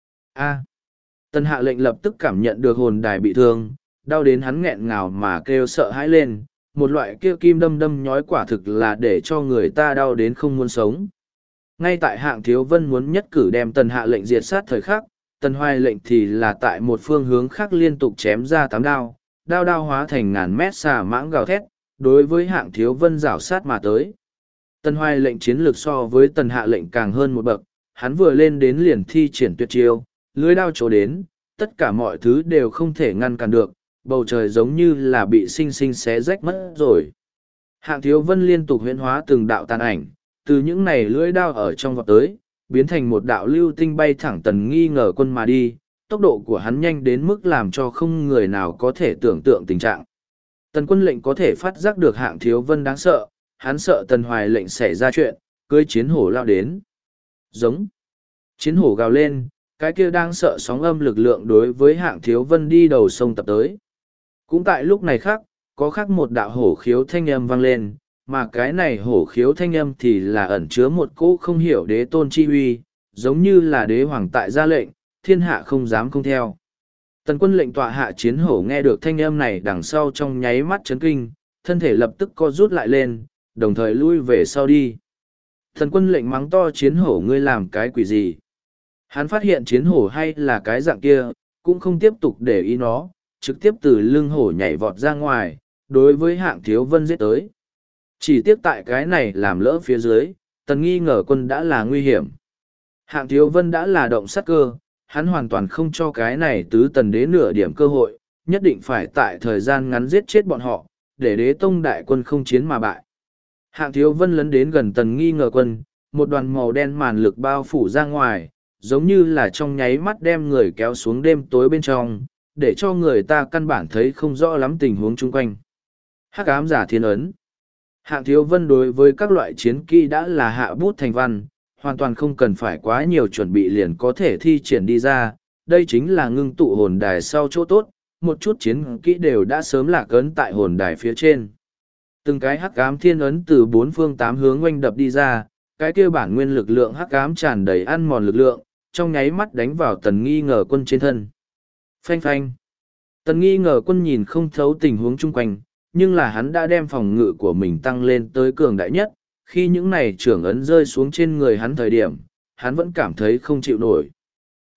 A. Tần hạ lệnh lập tức cảm nhận được hồn đài bị thương, đau đến hắn nghẹn ngào mà kêu sợ hãi lên, một loại kia kim đâm đâm nhói quả thực là để cho người ta đau đến không muốn sống. Ngay tại Hạng Thiếu Vân muốn nhất cử đem tần hạ lệnh diệt sát thời khắc, tần hoài lệnh thì là tại một phương hướng khác liên tục chém ra 8 đao, đao đao hóa thành ngàn mét xà mãng gào thét, đối với Hạng Thiếu Vân rảo sát mà tới. Tần hoài lệnh chiến lược so với tần hạ lệnh càng hơn một bậc, hắn vừa lên đến liền thi triển tuyệt chiêu, lưới đao chỗ đến, tất cả mọi thứ đều không thể ngăn cản được, bầu trời giống như là bị sinh sinh xé rách mất rồi. Hạng Thiếu Vân liên tục huyễn hóa từng đạo tàn ảnh, từ những này lưỡi đao ở trong vọt tới, biến thành một đạo lưu tinh bay thẳng tần nghi ngờ quân mà đi, tốc độ của hắn nhanh đến mức làm cho không người nào có thể tưởng tượng tình trạng. Tần quân lệnh có thể phát giác được Hạng Thiếu Vân đáng sợ, hắn sợ tần hoài lệnh xảy ra chuyện, cưỡi chiến hổ lao đến. Giống. Chiến hổ gào lên, cái kia đang sợ sóng âm lực lượng đối với Hạng Thiếu Vân đi đầu sông tập tới. Cũng tại lúc này khác, có khác một đạo hổ khiếu thanh âm vang lên, mà cái này hổ khiếu thanh âm thì là ẩn chứa một cỗ không hiểu đế tôn chi uy, giống như là đế hoàng tại ra lệnh, thiên hạ không dám không theo. Tần quân lệnh tọa hạ chiến hổ nghe được thanh âm này đằng sau trong nháy mắt chấn kinh, thân thể lập tức co rút lại lên, đồng thời lui về sau đi. Tần quân lệnh mắng to chiến hổ, ngươi làm cái quỷ gì? Hắn phát hiện chiến hổ hay là cái dạng kia, cũng không tiếp tục để ý nó, trực tiếp từ lưng hổ nhảy vọt ra ngoài, đối với Hạng Thiếu Vân giết tới. Chỉ tiếc tại cái này làm lỡ phía dưới, tần nghi ngờ quân đã là nguy hiểm. Hạng Thiếu Vân đã là động sát cơ, hắn hoàn toàn không cho cái này tứ tần đế nửa điểm cơ hội, nhất định phải tại thời gian ngắn giết chết bọn họ, để đế tông đại quân không chiến mà bại. Hạng Thiếu Vân lấn đến gần tần nghi ngờ quân, một đoàn màu đen màn lực bao phủ ra ngoài, giống như là trong nháy mắt đem người kéo xuống đêm tối bên trong, để cho người ta căn bản thấy không rõ lắm tình huống chung quanh. Hắc ám giả thiên ấn. Hạng Thiếu Vân đối với các loại chiến kỹ đã là hạ bút thành văn, hoàn toàn không cần phải quá nhiều chuẩn bị liền có thể thi triển đi ra, đây chính là ngưng tụ hồn đài sau chỗ tốt, một chút chiến kỹ đều đã sớm lạc ấn tại hồn đài phía trên. Từng cái hắc ám thiên ấn từ 4 phương 8 hướng oanh đập đi ra, cái kia bản nguyên lực lượng hắc ám tràn đầy ăn mòn lực lượng, trong nháy mắt đánh vào tần nghi ngờ quân trên thân. Phanh phanh. Tần nghi ngờ quân nhìn không thấu tình huống chung quanh, nhưng là hắn đã đem phòng ngự của mình tăng lên tới cường đại nhất, khi những này trưởng ấn rơi xuống trên người hắn thời điểm, hắn vẫn cảm thấy không chịu nổi.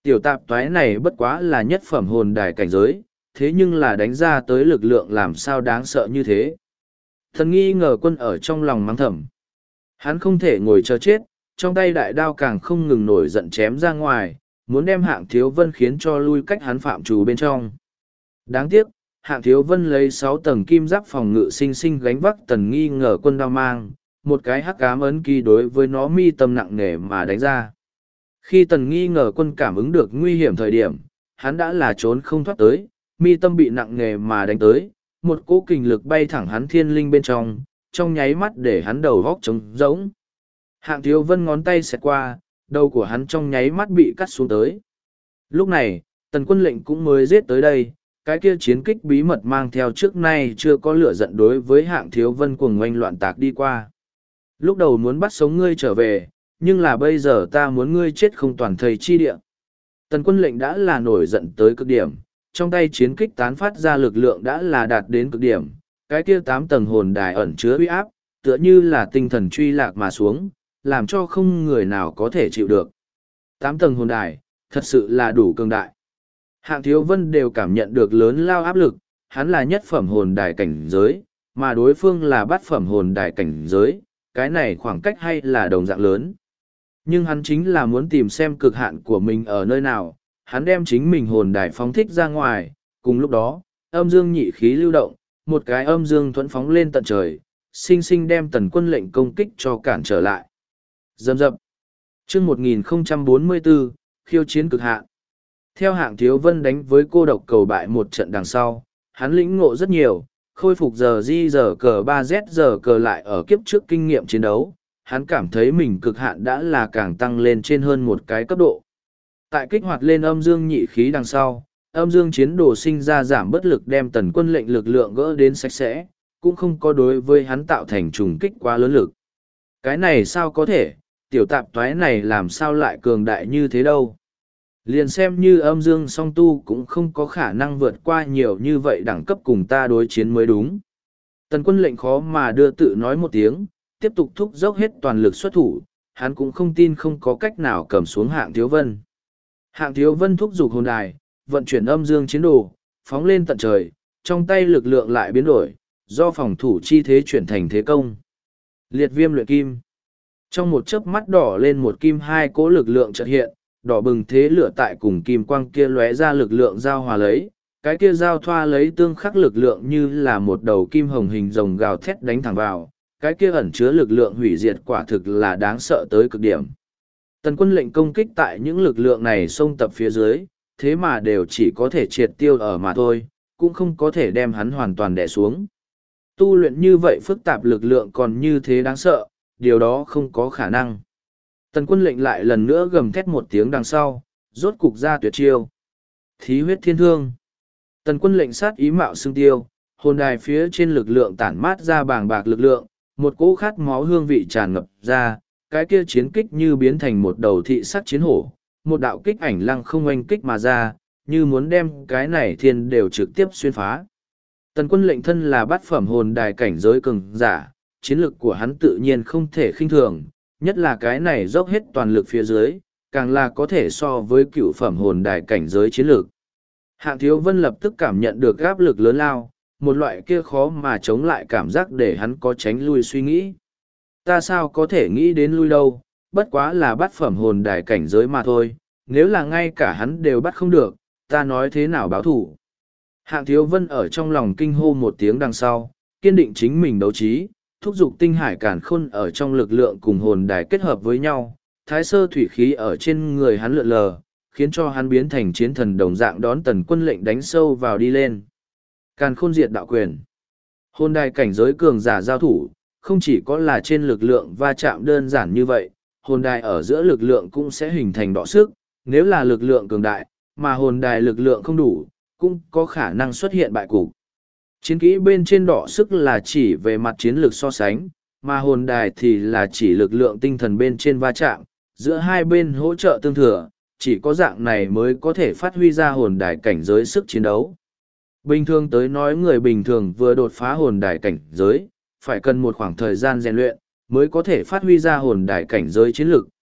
Tiểu tạp toái này bất quá là nhất phẩm hồn đài cảnh giới, thế nhưng là đánh ra tới lực lượng làm sao đáng sợ như thế. Thần nghi ngờ quân ở trong lòng mắng thầm. Hắn không thể ngồi chờ chết, trong tay đại đao càng không ngừng nổi giận chém ra ngoài, muốn đem Hạng Thiếu Vân khiến cho lui cách hắn phạm trù bên trong. Đáng tiếc, Hạng Thiếu Vân lấy 6 tầng kim giáp phòng ngự sinh sinh gánh vác Tần nghi ngờ quân đao mang, một cái hắc ám ấn ký đối với nó mi tâm nặng nề mà đánh ra. Khi Tần nghi ngờ quân cảm ứng được nguy hiểm thời điểm, hắn đã là trốn không thoát tới, mi tâm bị nặng nề mà đánh tới, một cỗ kình lực bay thẳng hắn thiên linh bên trong nháy mắt để hắn đầu góc trống rỗng. Hạng Thiếu Vân ngón tay xẹt qua, đầu của hắn trong nháy mắt bị cắt xuống tới. Lúc này, Tần Quân Lệnh cũng mới giết tới đây, cái kia chiến kích bí mật mang theo trước nay chưa có lửa giận đối với Hạng Thiếu Vân cuồng oanh loạn tạc đi qua. Lúc đầu muốn bắt sống ngươi trở về, nhưng là bây giờ ta muốn ngươi chết không toàn thây chi địa. Tần Quân Lệnh đã là nổi giận tới cực điểm, trong tay chiến kích tán phát ra lực lượng đã là đạt đến cực điểm, cái kia 8 tầng hồn đài ẩn chứa uy áp, tựa như là tinh thần truy lạc mà xuống, làm cho không người nào có thể chịu được. 8 tầng hồn đài, thật sự là đủ cường đại. Hạng Thiếu Vân đều cảm nhận được lớn lao áp lực, hắn là nhất phẩm hồn đài cảnh giới, mà đối phương là bát phẩm hồn đài cảnh giới, cái này khoảng cách hay là đồng dạng lớn. Nhưng hắn chính là muốn tìm xem cực hạn của mình ở nơi nào, hắn đem chính mình hồn đài phóng thích ra ngoài, cùng lúc đó, âm dương nhị khí lưu động, một cái âm dương thuẫn phóng lên tận trời, sinh sinh đem Tần Quân Lệnh công kích cho cản trở lại. Dầm dập. Chương 1044, khiêu chiến cực hạn. Theo Hạng Thiếu Vân đánh với cô độc cầu bại một trận đằng sau, hắn lĩnh ngộ rất nhiều, khôi phục giờ cờ 3Z giờ cờ lại ở kiếp trước kinh nghiệm chiến đấu, hắn cảm thấy mình cực hạn đã là càng tăng lên trên hơn một cái cấp độ. Tại kích hoạt lên âm dương nhị khí đằng sau, âm dương chiến đồ sinh ra giảm bất lực đem Tần Quân Lệnh lực lượng gỡ đến sạch sẽ, cũng không có đối với hắn tạo thành trùng kích quá lớn lực. Cái này sao có thể, tiểu tạp toái này làm sao lại cường đại như thế đâu. Liền xem như âm dương song tu cũng không có khả năng vượt qua nhiều như vậy đẳng cấp cùng ta đối chiến mới đúng. Tần Quân Lệnh khó mà đưa tự nói một tiếng, tiếp tục thúc dốc hết toàn lực xuất thủ, hắn cũng không tin không có cách nào cầm xuống Hạng Thiếu Vân. Hạng Thiếu Vân thúc giục hồn đài, vận chuyển âm dương chiến đồ, phóng lên tận trời, trong tay lực lượng lại biến đổi, do phòng thủ chi thế chuyển thành thế công. Liệt viêm luyện kim. Trong một chớp mắt đỏ lên một kim hai cỗ lực lượng chợt hiện, đỏ bừng thế lửa tại cùng kim quang kia lóe ra lực lượng giao hòa lấy, cái kia giao thoa lấy tương khắc lực lượng như là một đầu kim hồng hình rồng gào thét đánh thẳng vào, cái kia ẩn chứa lực lượng hủy diệt quả thực là đáng sợ tới cực điểm. Tần Quân Lệnh công kích tại những lực lượng này xông tập phía dưới, thế mà đều chỉ có thể triệt tiêu ở mà thôi, cũng không có thể đem hắn hoàn toàn đè xuống. Tu luyện như vậy phức tạp lực lượng còn như thế đáng sợ, điều đó không có khả năng. Tần Quân Lệnh lại lần nữa gầm thét một tiếng đằng sau, rốt cục ra tuyệt chiêu. Thí huyết thiên thương. Tần Quân Lệnh sát ý mạo xương tiêu, hồn đài phía trên lực lượng tản mát ra bàng bạc lực lượng, một cỗ khát máu hương vị tràn ngập ra, cái kia chiến kích như biến thành một đầu thị sắc chiến hổ, một đạo kích ảnh lăng không oanh kích mà ra, như muốn đem cái này thiên đều trực tiếp xuyên phá. Tần Quân Lệnh thân là bát phẩm hồn đài cảnh giới cường giả, chiến lực của hắn tự nhiên không thể khinh thường, nhất là cái này dốc hết toàn lực phía dưới, càng là có thể so với cựu phẩm hồn đài cảnh giới chiến lực. Hạng Thiếu Vân lập tức cảm nhận được áp lực lớn lao, một loại kia khó mà chống lại cảm giác để hắn có tránh lui suy nghĩ. Ta sao có thể nghĩ đến lui đâu, bất quá là bát phẩm hồn đài cảnh giới mà thôi, nếu là ngay cả hắn đều bắt không được, ta nói thế nào báo thủ. Hạng Thiếu Vân ở trong lòng kinh hô một tiếng đằng sau, kiên định chính mình đấu trí, thúc giục tinh hải càn khôn ở trong lực lượng cùng hồn đài kết hợp với nhau, thái sơ thủy khí ở trên người hắn lượn lờ, khiến cho hắn biến thành chiến thần đồng dạng đón Tần Quân Lệnh đánh sâu vào đi lên. Càn khôn diệt đạo quyền. Hồn đài cảnh giới cường giả giao thủ, không chỉ có là trên lực lượng va chạm đơn giản như vậy, hồn đài ở giữa lực lượng cũng sẽ hình thành đọ sức, nếu là lực lượng cường đại, mà hồn đài lực lượng không đủ, cũng có khả năng xuất hiện bại cục. Chiến kỹ bên trên đọ sức là chỉ về mặt chiến lược so sánh, mà hồn đài thì là chỉ lực lượng tinh thần bên trên va chạm, giữa hai bên hỗ trợ tương thừa, chỉ có dạng này mới có thể phát huy ra hồn đài cảnh giới sức chiến đấu. Bình thường tới nói người bình thường vừa đột phá hồn đài cảnh giới, phải cần một khoảng thời gian rèn luyện, mới có thể phát huy ra hồn đài cảnh giới chiến lực,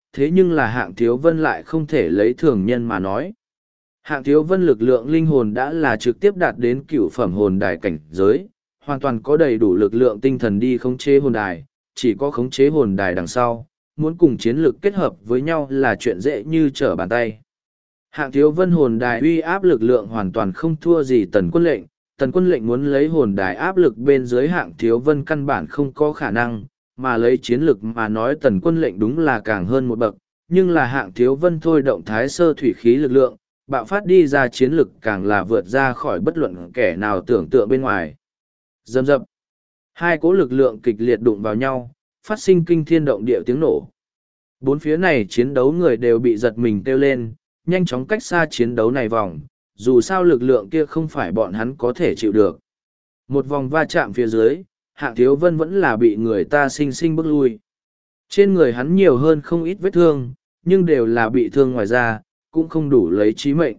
thế nhưng là Hạng Thiếu Vân lại không thể lấy thường nhân mà nói. Hạng Thiếu Vân lực lượng linh hồn đã là trực tiếp đạt đến cửu phẩm hồn đài cảnh giới, hoàn toàn có đầy đủ lực lượng tinh thần đi khống chế hồn đài, chỉ có khống chế hồn đài đằng sau, muốn cùng chiến lực kết hợp với nhau là chuyện dễ như trở bàn tay. Hạng Thiếu Vân hồn đài uy áp lực lượng hoàn toàn không thua gì Tần Quân Lệnh, Tần Quân Lệnh muốn lấy hồn đài áp lực bên dưới Hạng Thiếu Vân căn bản không có khả năng, mà lấy chiến lực mà nói Tần Quân Lệnh đúng là càng hơn một bậc, nhưng là Hạng Thiếu Vân thôi động thái sơ thủy khí lực lượng, bạo phát đi ra chiến lực càng là vượt ra khỏi bất luận kẻ nào tưởng tượng bên ngoài. Rầm rập. Hai cỗ lực lượng kịch liệt đụng vào nhau, phát sinh kinh thiên động địa tiếng nổ. Bốn phía này chiến đấu người đều bị giật mình kêu lên, nhanh chóng cách xa chiến đấu này vòng, dù sao lực lượng kia không phải bọn hắn có thể chịu được. Một vòng va chạm phía dưới, Hạng Thiếu Vân vẫn là bị người ta sinh sinh bước lui. Trên người hắn nhiều hơn không ít vết thương, nhưng đều là bị thương ngoài da, cũng không đủ lấy chí mệnh.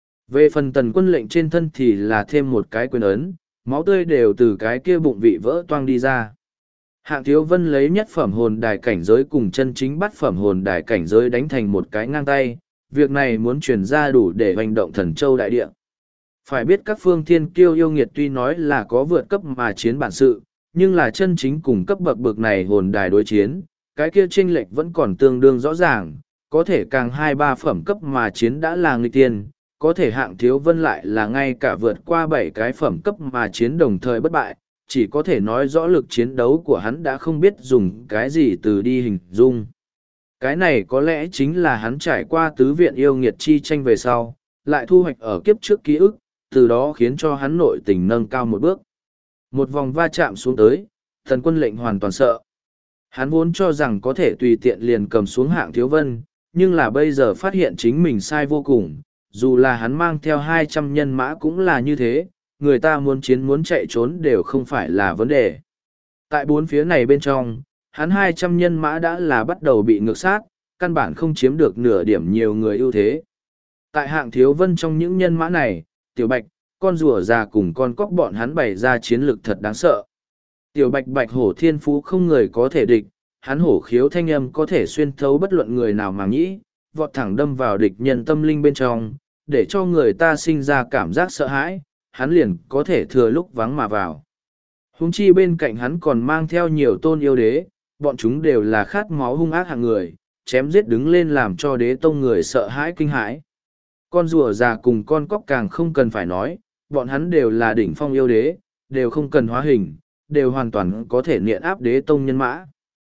Về phần Tần Quân Lệnh trên thân thì là thêm một cái quyền ấn, máu tươi đều từ cái kia bụng vị vỡ toang đi ra. Hạng Thiếu Vân lấy nhất phẩm hồn đài cảnh giới cùng chân chính bắt phẩm hồn đài cảnh giới đánh thành một cái ngang tay, việc này muốn truyền ra đủ để hoành động Thần Châu đại địa. Phải biết các phương thiên kiêu yêu nghiệt tuy nói là có vượt cấp mà chiến bản sự, nhưng là chân chính cùng cấp bậc bậc này hồn đài đối chiến, cái kia chênh lệch vẫn còn tương đương rõ ràng, có thể càng 2-3 phẩm cấp mà chiến đã là nghịch tiên, có thể Hạng Thiếu Vân lại là ngay cả vượt qua 7 cái phẩm cấp mà chiến đồng thời bất bại, chỉ có thể nói rõ lực chiến đấu của hắn đã không biết dùng cái gì từ đi hình dung. Cái này có lẽ chính là hắn trải qua tứ viện yêu nghiệt chi tranh về sau, lại thu hoạch ở kiếp trước ký ức, từ đó khiến cho hắn nội tình nâng cao một bước. Một vòng va chạm xuống tới, Tần Quân Lệnh hoàn toàn sợ. Hắn vốn cho rằng có thể tùy tiện liền cầm xuống Hạng Thiếu Vân, nhưng là bây giờ phát hiện chính mình sai vô cùng, dù là hắn mang theo 200 nhân mã cũng là như thế, người ta muốn chiến muốn chạy trốn đều không phải là vấn đề. Tại bốn phía này bên trong, hắn 200 nhân mã đã là bắt đầu bị ngược sát, căn bản không chiếm được nửa điểm nhiều người ưu thế. Tại Hạng Thiếu Vân trong những nhân mã này, Tiểu Bạch, con rùa già cùng con cóc bọn hắn bày ra chiến lực thật đáng sợ. Tiểu Bạch Bạch hổ thiên phú không người có thể địch, hắn hổ khiếu thanh âm có thể xuyên thấu bất luận người nào mà nghĩ, vọt thẳng đâm vào địch nhân tâm linh bên trong, để cho người ta sinh ra cảm giác sợ hãi, hắn liền có thể thừa lúc vắng mà vào. Huống chi bên cạnh hắn còn mang theo nhiều tôn yêu đế, bọn chúng đều là khát máu hung ác hạng người, chém giết đứng lên làm cho đế tông người sợ hãi kinh hãi. Con rùa già cùng con cóc càng không cần phải nói, bọn hắn đều là đỉnh phong yêu đế, đều không cần hóa hình, đều hoàn toàn có thể niện áp đế tông nhân mã.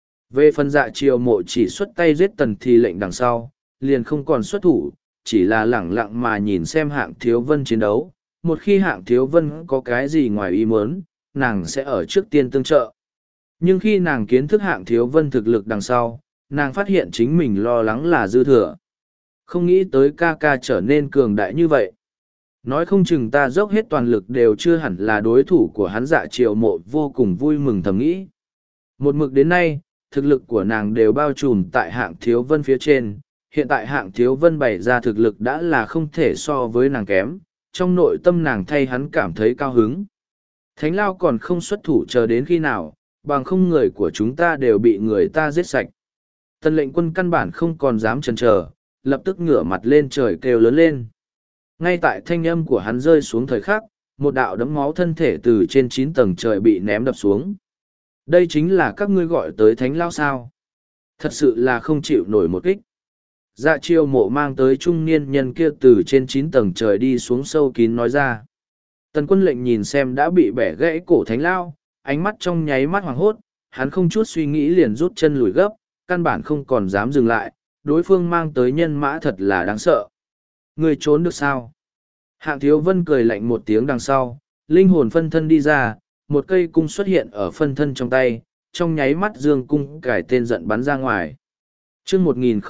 Về phần Dạ Triều Mộ chỉ xuất tay giết Tần Thì lệnh đằng sau, liền không còn xuất thủ, chỉ là lẳng lặng mà nhìn xem Hạng Thiếu Vân chiến đấu. Một khi Hạng Thiếu Vân có cái gì ngoài ý muốn, nàng sẽ ở trước tiên tương trợ. Nhưng khi nàng kiến thức Hạng Thiếu Vân thực lực đằng sau, nàng phát hiện chính mình lo lắng là dư thừa. Không nghĩ tới ca ca trở nên cường đại như vậy. Nói không chừng ta dốc hết toàn lực đều chưa hẳn là đối thủ của hắn. Dạ Triều Mộ vô cùng vui mừng thầm nghĩ. Một mực đến nay, thực lực của nàng đều bao trùm tại Hạng Thiếu Vân phía trên. Hiện tại Hạng Thiếu Vân bày ra thực lực đã là không thể so với nàng kém. Trong nội tâm nàng thay hắn cảm thấy cao hứng. Thánh Lao còn không xuất thủ chờ đến khi nào, bằng không người của chúng ta đều bị người ta giết sạch. Tần Lệnh Quân căn bản không còn dám chần chờ, lập tức ngửa mặt lên trời kêu lớn lên. Ngay tại thanh âm của hắn rơi xuống thời khắc, một đạo đấm máu thân thể từ trên 9 tầng trời bị ném đập xuống. Đây chính là các ngươi gọi tới Thánh Lao sao? Thật sự là không chịu nổi một kích. Dạ Triều Mộ mang tới trung niên nhân kia từ trên 9 tầng trời đi xuống sâu kín nói ra. Tần Quân Lệnh nhìn xem đã bị bẻ gãy cổ Thánh Lao, ánh mắt trong nháy mắt hoảng hốt, hắn không chút suy nghĩ liền rút chân lùi gấp, căn bản không còn dám dừng lại, đối phương mang tới nhân mã thật là đáng sợ. Người trốn được sao? Hạng Thiếu Vân cười lạnh một tiếng đằng sau, linh hồn phân thân đi ra, một cây cung xuất hiện ở phân thân trong tay, trong nháy mắt dương cung cải tên giận bắn ra ngoài. Chương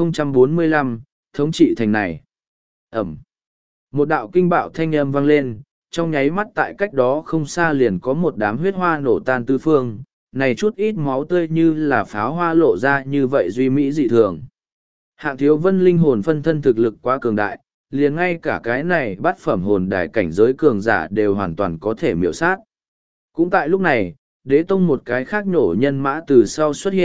1045, thống trị thành này. Ẩm. Một đạo kinh bạo thanh âm vang lên, trong nháy mắt tại cách đó không xa liền có một đám huyết hoa nổ tan tứ phương, này chút ít máu tươi như là pháo hoa lộ ra như vậy duy mỹ dị thường. Hạng Thiếu Vân linh hồn phân thân thực lực quá cường đại, liền ngay cả cái này bát phẩm hồn đài cảnh giới cường giả đều hoàn toàn có thể miểu sát. Cũng tại lúc này, đế tông một cái khác nổ nhân mã từ sau xuất hiện,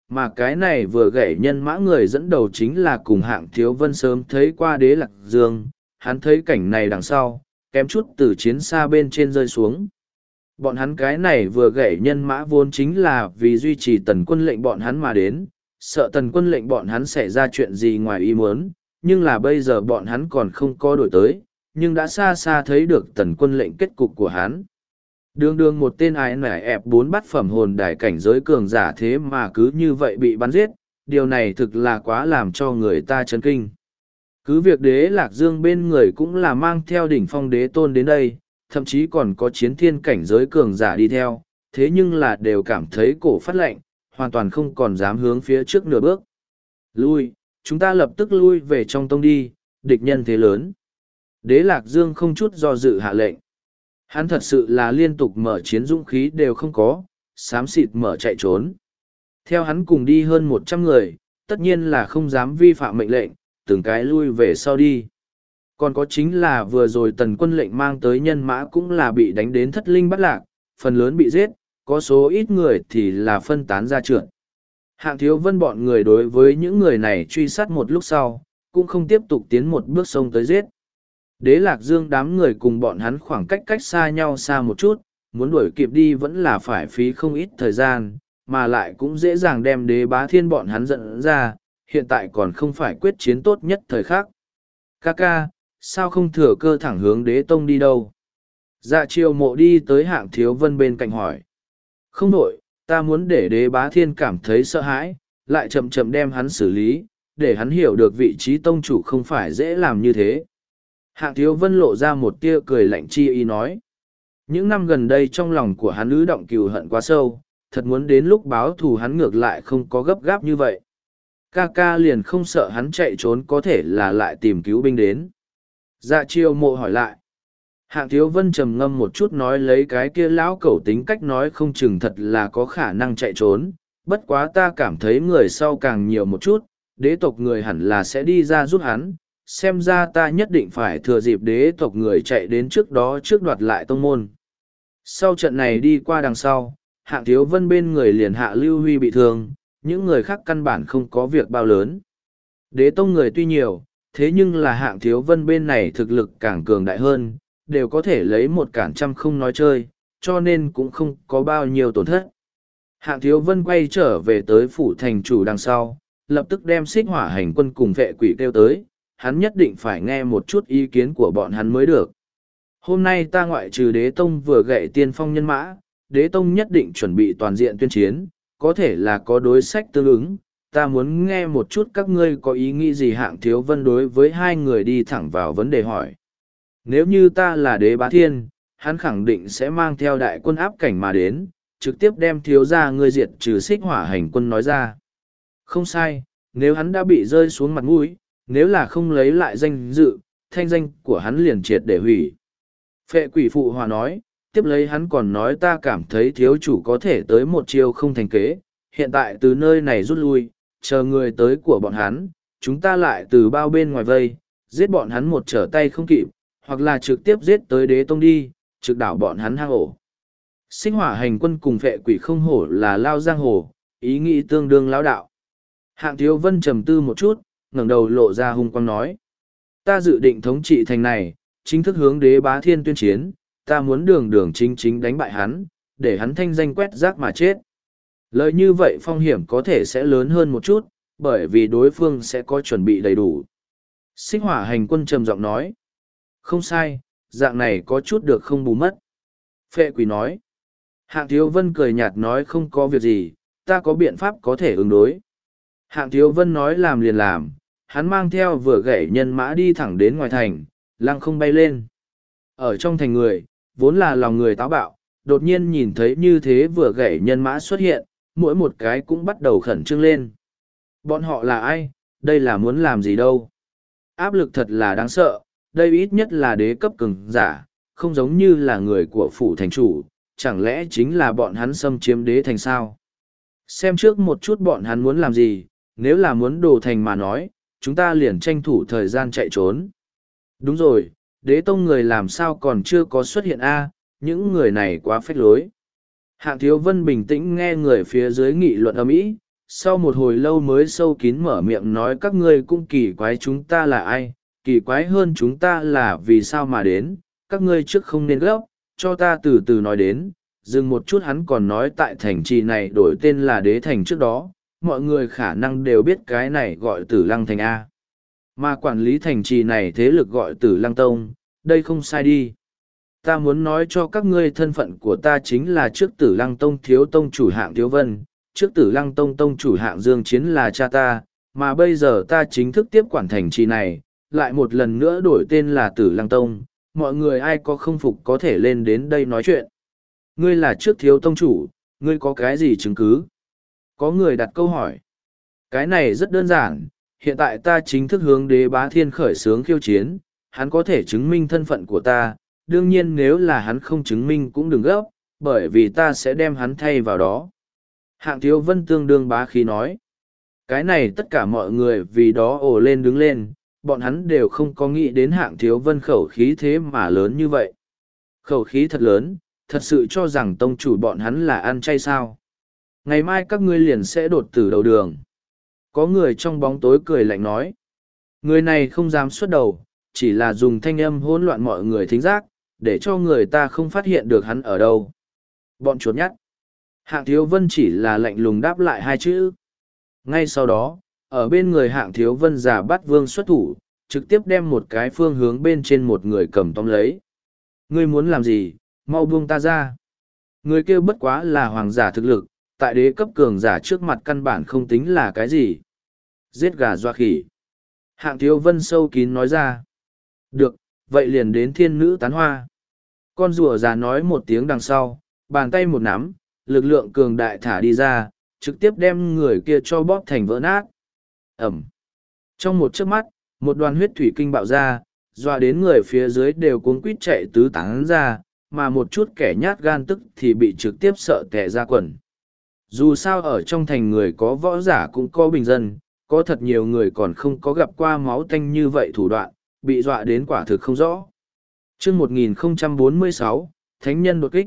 mà cái này vừa gảy nhân mã người dẫn đầu chính là cùng Hạng Thiếu Vân sớm thấy qua Đế Lạc Dương, hắn thấy cảnh này đằng sau, kém chút từ chiến xa bên trên rơi xuống. Bọn hắn cái này vừa gảy nhân mã vốn chính là vì duy trì tần quân lệnh bọn hắn mà đến, sợ tần quân lệnh bọn hắn xảy ra chuyện gì ngoài ý muốn, nhưng là bây giờ bọn hắn còn không có đổi tới, nhưng đã xa xa thấy được tần quân lệnh kết cục của hắn. Đường đường một tên ái nải ẹp 4 bát phẩm hồn đài cảnh giới cường giả thế mà cứ như vậy bị bắn giết, điều này thực là quá làm cho người ta chấn kinh. Cứ việc Đế Lạc Dương bên người cũng là mang theo đỉnh phong đế tôn đến đây, thậm chí còn có chiến thiên cảnh giới cường giả đi theo, thế nhưng là đều cảm thấy cổ phát lạnh, hoàn toàn không còn dám hướng phía trước nửa bước. Lui, chúng ta lập tức lui về trong tông đi, địch nhân thế lớn. Đế Lạc Dương không chút do dự hạ lệnh. Hắn thật sự là liên tục mở chiến dũng khí đều không có, xám xịt mở chạy trốn. Theo hắn cùng đi hơn 100 người, tất nhiên là không dám vi phạm mệnh lệnh, từng cái lui về sau đi. Còn có chính là vừa rồi tần quân lệnh mang tới nhân mã cũng là bị đánh đến thất linh bắt lạc, phần lớn bị giết, có số ít người thì là phân tán ra trượt. Hạng Thiếu Vân bọn người đối với những người này truy sát một lúc sau, cũng không tiếp tục tiến một bước sông tới giết. Đế Lạc Dương đám người cùng bọn hắn khoảng cách cách xa nhau xa một chút, muốn đuổi kịp đi vẫn là phải phí không ít thời gian, mà lại cũng dễ dàng đem Đế Bá Thiên bọn hắn dẫn ra, hiện tại còn không phải quyết chiến tốt nhất thời khắc. Kaka, sao không thừa cơ thẳng hướng Đế Tông đi đâu? Dạ Triều Mộ đi tới Hạng Thiếu Vân bên cạnh hỏi. Không đổi, ta muốn để Đế Bá Thiên cảm thấy sợ hãi, lại chậm chậm đem hắn xử lý, để hắn hiểu được vị trí tông chủ không phải dễ làm như thế. Hạng Thiếu Vân lộ ra một tia cười lạnh chi ý nói. Những năm gần đây trong lòng của hắn ứ động cừu hận quá sâu, thật muốn đến lúc báo thù hắn ngược lại không có gấp gáp như vậy. Ca liền không sợ hắn chạy trốn có thể là lại tìm cứu binh đến. Dạ Triều Mộ hỏi lại. Hạng Thiếu Vân trầm ngâm một chút nói lấy cái kia lão cẩu tính cách nói không chừng thật là có khả năng chạy trốn, bất quá ta cảm thấy người sau càng nhiều một chút, đế tộc người hẳn là sẽ đi ra giúp hắn, xem ra ta nhất định phải thừa dịp đế tộc người chạy đến trước đó trước đoạt lại tông môn. Sau trận này đi qua đằng sau, Hạng Thiếu Vân bên người liền Hạ Lưu Huy bị thương, những người khác căn bản không có việc bao lớn. Đế tông người tuy nhiều, thế nhưng là Hạng Thiếu Vân bên này thực lực càng cường đại hơn, đều có thể lấy một cản trăm không nói chơi, cho nên cũng không có bao nhiêu tổn thất. Hạng Thiếu Vân quay trở về tới phủ thành chủ đằng sau, lập tức đem Xích Hỏa hành quân cùng vệ quỷ kêu tới, hắn nhất định phải nghe một chút ý kiến của bọn hắn mới được. Hôm nay ta ngoại trừ đế tông vừa gậy tiên phong nhân mã, đế tông nhất định chuẩn bị toàn diện tuyên chiến, có thể là có đối sách tương ứng, ta muốn nghe một chút các ngươi có ý nghĩ gì. Hạng Thiếu Vân đối với hai người đi thẳng vào vấn đề hỏi. Nếu như ta là Đế Bá Thiên, hắn khẳng định sẽ mang theo đại quân áp cảnh mà đến, trực tiếp đem thiếu gia ngươi diệt trừ Xích Hỏa hành quân nói ra. Không sai, nếu hắn đã bị rơi xuống mặt mũi, nếu là không lấy lại danh dự, thanh danh của hắn liền triệt để hủy. Phệ quỷ phụ hòa nói, tiếp lấy hắn còn nói ta cảm thấy thiếu chủ có thể tới một chiêu không thành kế, hiện tại từ nơi này rút lui, chờ người tới của bọn hắn, chúng ta lại từ bao bên ngoài vây, giết bọn hắn một trở tay không kịp, hoặc là trực tiếp giết tới đế tông đi, trực đảo bọn hắn hang ổ. Xích Hỏa hành quân cùng Phệ quỷ không hổ là lao giang hồ, ý nghĩ tương đương lão đạo. Hạng Thiếu Vân trầm tư một chút, ngẩng đầu lộ ra hung quang nói. Ta dự định thống trị thành này, chính thức hướng Đế Bá Thiên tuyên chiến, ta muốn đường đường chính chính đánh bại hắn, để hắn thanh danh quét rác mà chết. Lời như vậy phong hiểm có thể sẽ lớn hơn một chút, bởi vì đối phương sẽ có chuẩn bị đầy đủ. Xích Hỏa hành quân trầm giọng nói. Không sai, dạng này có chút được không bù mất. Phệ quỷ nói. Hạng Thiếu Vân cười nhạt nói không có việc gì, ta có biện pháp có thể ứng đối. Hạng Thiếu Vân nói làm liền làm, hắn mang theo vừa gảy nhân mã đi thẳng đến ngoài thành, lăng không bay lên. Ở trong thành người, vốn là lòng người táo bạo, đột nhiên nhìn thấy như thế vừa gảy nhân mã xuất hiện, mỗi một cái cũng bắt đầu khẩn trương lên. Bọn họ là ai, đây là muốn làm gì đâu. Áp lực thật là đáng sợ, đây ít nhất là đế cấp cường giả, không giống như là người của phủ thành chủ, chẳng lẽ chính là bọn hắn xâm chiếm đế thành sao? Xem trước một chút bọn hắn muốn làm gì, nếu là muốn đồ thành mà nói, chúng ta liền tranh thủ thời gian chạy trốn. Đúng rồi, đế tông người làm sao còn chưa có xuất hiện a? Những người này quá phách lối. Hạng Thiếu Vân bình tĩnh nghe người phía dưới nghị luận ầm ĩ, sau một hồi lâu mới sâu kín mở miệng nói các ngươi cũng kỳ quái chúng ta là ai, kỳ quái hơn chúng ta là vì sao mà đến, các ngươi trước không nên gấp, cho ta từ từ nói đến. Dừng một chút hắn còn nói tại thành trì này đổi tên là Đế Thành trước đó, mọi người khả năng đều biết cái này gọi Tử Lăng Thành A. Mà quản lý thành trì này thế lực gọi Tử Lăng Tông, đây không sai đi. Ta muốn nói cho các ngươi thân phận của ta chính là trước Tử Lăng Tông thiếu tông chủ hạng Thiếu Vân, trước Tử Lăng Tông tông chủ hạng Dương Chiến là cha ta, mà bây giờ ta chính thức tiếp quản thành trì này, lại một lần nữa đổi tên là Tử Lăng Tông, mọi người ai có không phục có thể lên đến đây nói chuyện. Ngươi là trước thiếu tông chủ, ngươi có cái gì chứng cứ? Có người đặt câu hỏi. Cái này rất đơn giản, hiện tại ta chính thức hướng Đế Bá Thiên khởi xướng khiêu chiến, hắn có thể chứng minh thân phận của ta, đương nhiên nếu là hắn không chứng minh cũng đừng gấp, bởi vì ta sẽ đem hắn thay vào đó. Hạng Thiếu Vân tương đương bá khí nói. Cái này tất cả mọi người vì đó ồ lên đứng lên, bọn hắn đều không có nghĩ đến Hạng Thiếu Vân khẩu khí thế mà lớn như vậy. Khẩu khí thật lớn, thật sự cho rằng tông chủ bọn hắn là ăn chay sao. Ngày mai các ngươi liền sẽ đột tử đầu đường. Có người trong bóng tối cười lạnh nói. Người này không dám xuất đầu, chỉ là dùng thanh âm hỗn loạn mọi người thính giác, để cho người ta không phát hiện được hắn ở đâu. Bọn chuột nhắt. Hạng Thiếu Vân chỉ là lạnh lùng đáp lại hai chữ. Ngay sau đó, ở bên người Hạng Thiếu Vân giả bắt vương xuất thủ, trực tiếp đem một cái phương hướng bên trên một người cầm tóm lấy. Ngươi muốn làm gì, mau buông ta ra. Người kêu bất quá là hoàng giả thực lực, tại đế cấp cường giả trước mặt căn bản không tính là cái gì. Giết gà doa khỉ. Hạng Thiếu Vân sâu kín nói ra. Được, vậy liền đến thiên nữ tán hoa. Con rùa già nói một tiếng đằng sau, bàn tay một nắm, lực lượng cường đại thả đi ra, trực tiếp đem người kia cho bóp thành vỡ nát. Ẩm. Trong một chớp mắt, một đoàn huyết thủy kinh bạo ra, dọa đến người phía dưới đều cuống quýt chạy tứ tán ra, mà một chút kẻ nhát gan tức thì bị trực tiếp sợ tè ra quần. Dù sao ở trong thành người có võ giả cũng có bình dân, có thật nhiều người còn không có gặp qua máu tanh như vậy thủ đoạn, bị dọa đến quả thực không rõ. Chương 1046, Thánh nhân đột kích.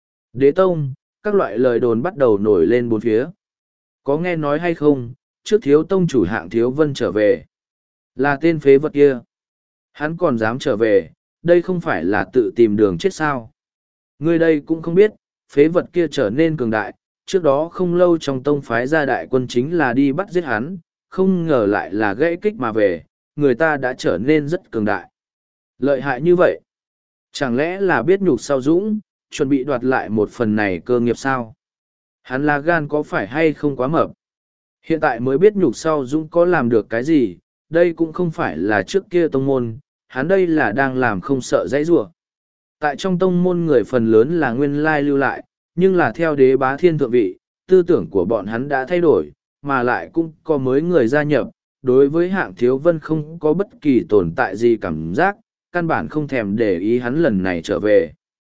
Đế Tông, các loại lời đồn bắt đầu nổi lên bốn phía. Có nghe nói hay không, trước thiếu tông chủ Hạng Thiếu Vân trở về. Là tên phế vật kia. Hắn còn dám trở về, đây không phải là tự tìm đường chết sao. Người đây cũng không biết, phế vật kia trở nên cường đại, trước đó không lâu trong tông phái gia đại quân chính là đi bắt giết hắn, không ngờ lại là gãy kích mà về, người ta đã trở nên rất cường đại. Lợi hại như vậy. Chẳng lẽ là biết nhục sau dũng, chuẩn bị đoạt lại một phần này cơ nghiệp sao? Hắn là gan có phải hay không quá mập? Hiện tại mới biết nhục sau dũng có làm được cái gì, đây cũng không phải là trước kia tông môn, hắn đây là đang làm không sợ dãy rủa. Tại trong tông môn người phần lớn là nguyên lai lưu lại, nhưng là theo Đế Bá Thiên thượng vị, tư tưởng của bọn hắn đã thay đổi, mà lại cũng có mới người gia nhập, đối với Hạng Thiếu Vân không có bất kỳ tồn tại gì cảm giác, căn bản không thèm để ý hắn lần này trở về.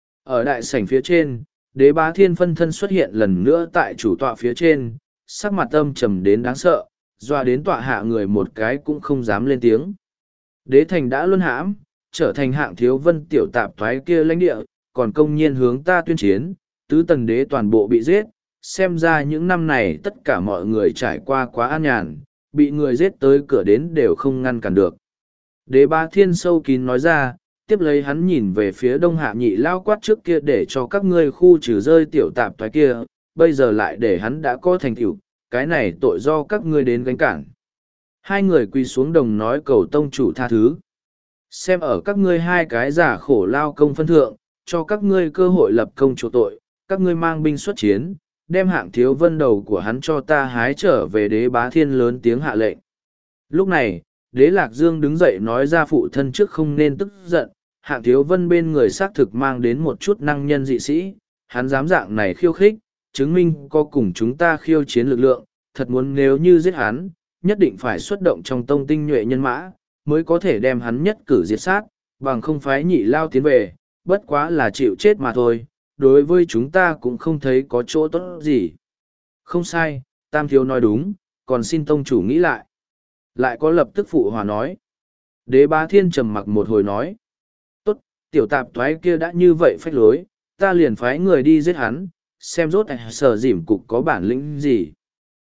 Ở đại sảnh phía trên, Đế Bá Thiên phân thân xuất hiện lần nữa tại chủ tọa phía trên, sắc mặt âm trầm đến đáng sợ, doa đến tọa hạ người một cái cũng không dám lên tiếng. Đế Thành đã luân hãm, trở thành Hạng Thiếu Vân tiểu tạp thoái kia lãnh địa, còn công nhiên hướng ta tuyên chiến, tứ tần đế toàn bộ bị giết, xem ra những năm này tất cả mọi người trải qua quá an nhàn, bị người giết tới cửa đến đều không ngăn cản được. Đế Bá Thiên sâu kín nói ra, tiếp lấy hắn nhìn về phía Đông Hạ Nhị lao quát trước kia để cho các ngươi khu trừ rơi tiểu tạp thoái kia, bây giờ lại để hắn đã có thành tựu, cái này tội do các ngươi đến gánh cản. Hai người quỳ xuống đồng nói cầu tông chủ tha thứ. Xem ở các ngươi hai cái giả khổ lao công phân thượng, cho các ngươi cơ hội lập công chỗ tội, các ngươi mang binh xuất chiến, đem Hạng Thiếu Vân đầu của hắn cho ta hái trở về. Đế Bá Thiên lớn tiếng hạ lệnh. Lúc này, Đế Lạc Dương đứng dậy nói ra phụ thân trước không nên tức giận, Hạng Thiếu Vân bên người xác thực mang đến một chút năng nhân dị sĩ, hắn dám dạng này khiêu khích, chứng minh có cùng chúng ta khiêu chiến lực lượng, thật muốn nếu như giết hắn, nhất định phải xuất động trong tông tinh nhuệ nhân mã, mới có thể đem hắn nhất cử diệt sát, bằng không phái Nhị lao tiến về, bất quá là chịu chết mà thôi, đối với chúng ta cũng không thấy có chỗ tốt gì. Không sai, Tam Thiếu nói đúng, còn xin tông chủ nghĩ lại. Lại có lập tức phụ hòa nói. Đế Bá Thiên trầm mặc một hồi nói. Tốt, tiểu tạp thoái kia đã như vậy phách lối, ta liền phái người đi giết hắn, xem rốt sở dỉm cục có bản lĩnh gì.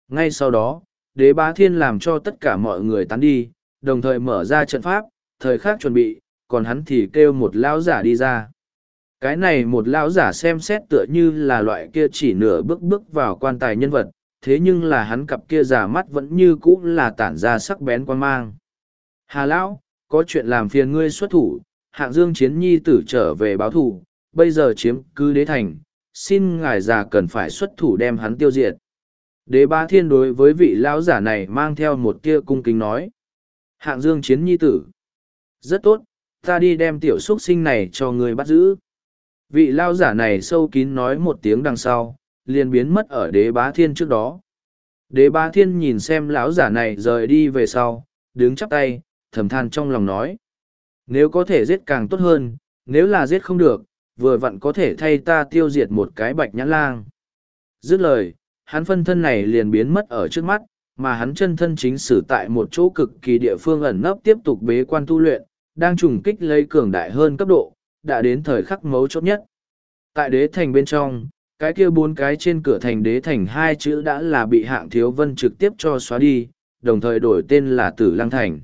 Ngay sau đó, đế bá thiên làm cho tất cả mọi người tán đi, đồng thời mở ra trận pháp, thời khắc chuẩn bị, còn hắn thì kêu một lão giả đi ra. Cái này một lão giả xem xét tựa như là loại kia chỉ nửa bước bước vào quan tài nhân vật, thế nhưng là hắn cặp kia giả mắt vẫn như cũ là tản ra sắc bén quan mang. Hà lão, có chuyện làm phiền ngươi xuất thủ, Hạng Dương Chiến nhi tử trở về báo thù, bây giờ chiếm cứ đế thành, xin ngài già cần phải xuất thủ đem hắn tiêu diệt. Đế Bá Thiên đối với vị lão giả này mang theo một tia cung kính nói. Hạng Dương Chiến nhi tử. Rất tốt, ta đi đem tiểu xuất sinh này cho ngươi bắt giữ. Vị lão giả này sâu kín nói một tiếng đằng sau, liền biến mất ở Đế Bá Thiên trước đó. Đế Bá Thiên nhìn xem lão giả này rời đi về sau, đứng chắp tay, thầm than trong lòng nói. Nếu có thể giết càng tốt hơn, nếu là giết không được, vừa vặn có thể thay ta tiêu diệt một cái bạch nhãn lang. Dứt lời, hắn phân thân này liền biến mất ở trước mắt, mà hắn chân thân chính sử tại một chỗ cực kỳ địa phương ẩn nấp tiếp tục bế quan tu luyện, đang trùng kích lấy cường đại hơn cấp độ, đã đến thời khắc mấu chốt nhất. Tại đế thành bên trong, cái kia 4 cái trên cửa thành đế thành 2 chữ đã là bị Hạng Thiếu Vân trực tiếp cho xóa đi, đồng thời đổi tên là Tử Lăng Thành.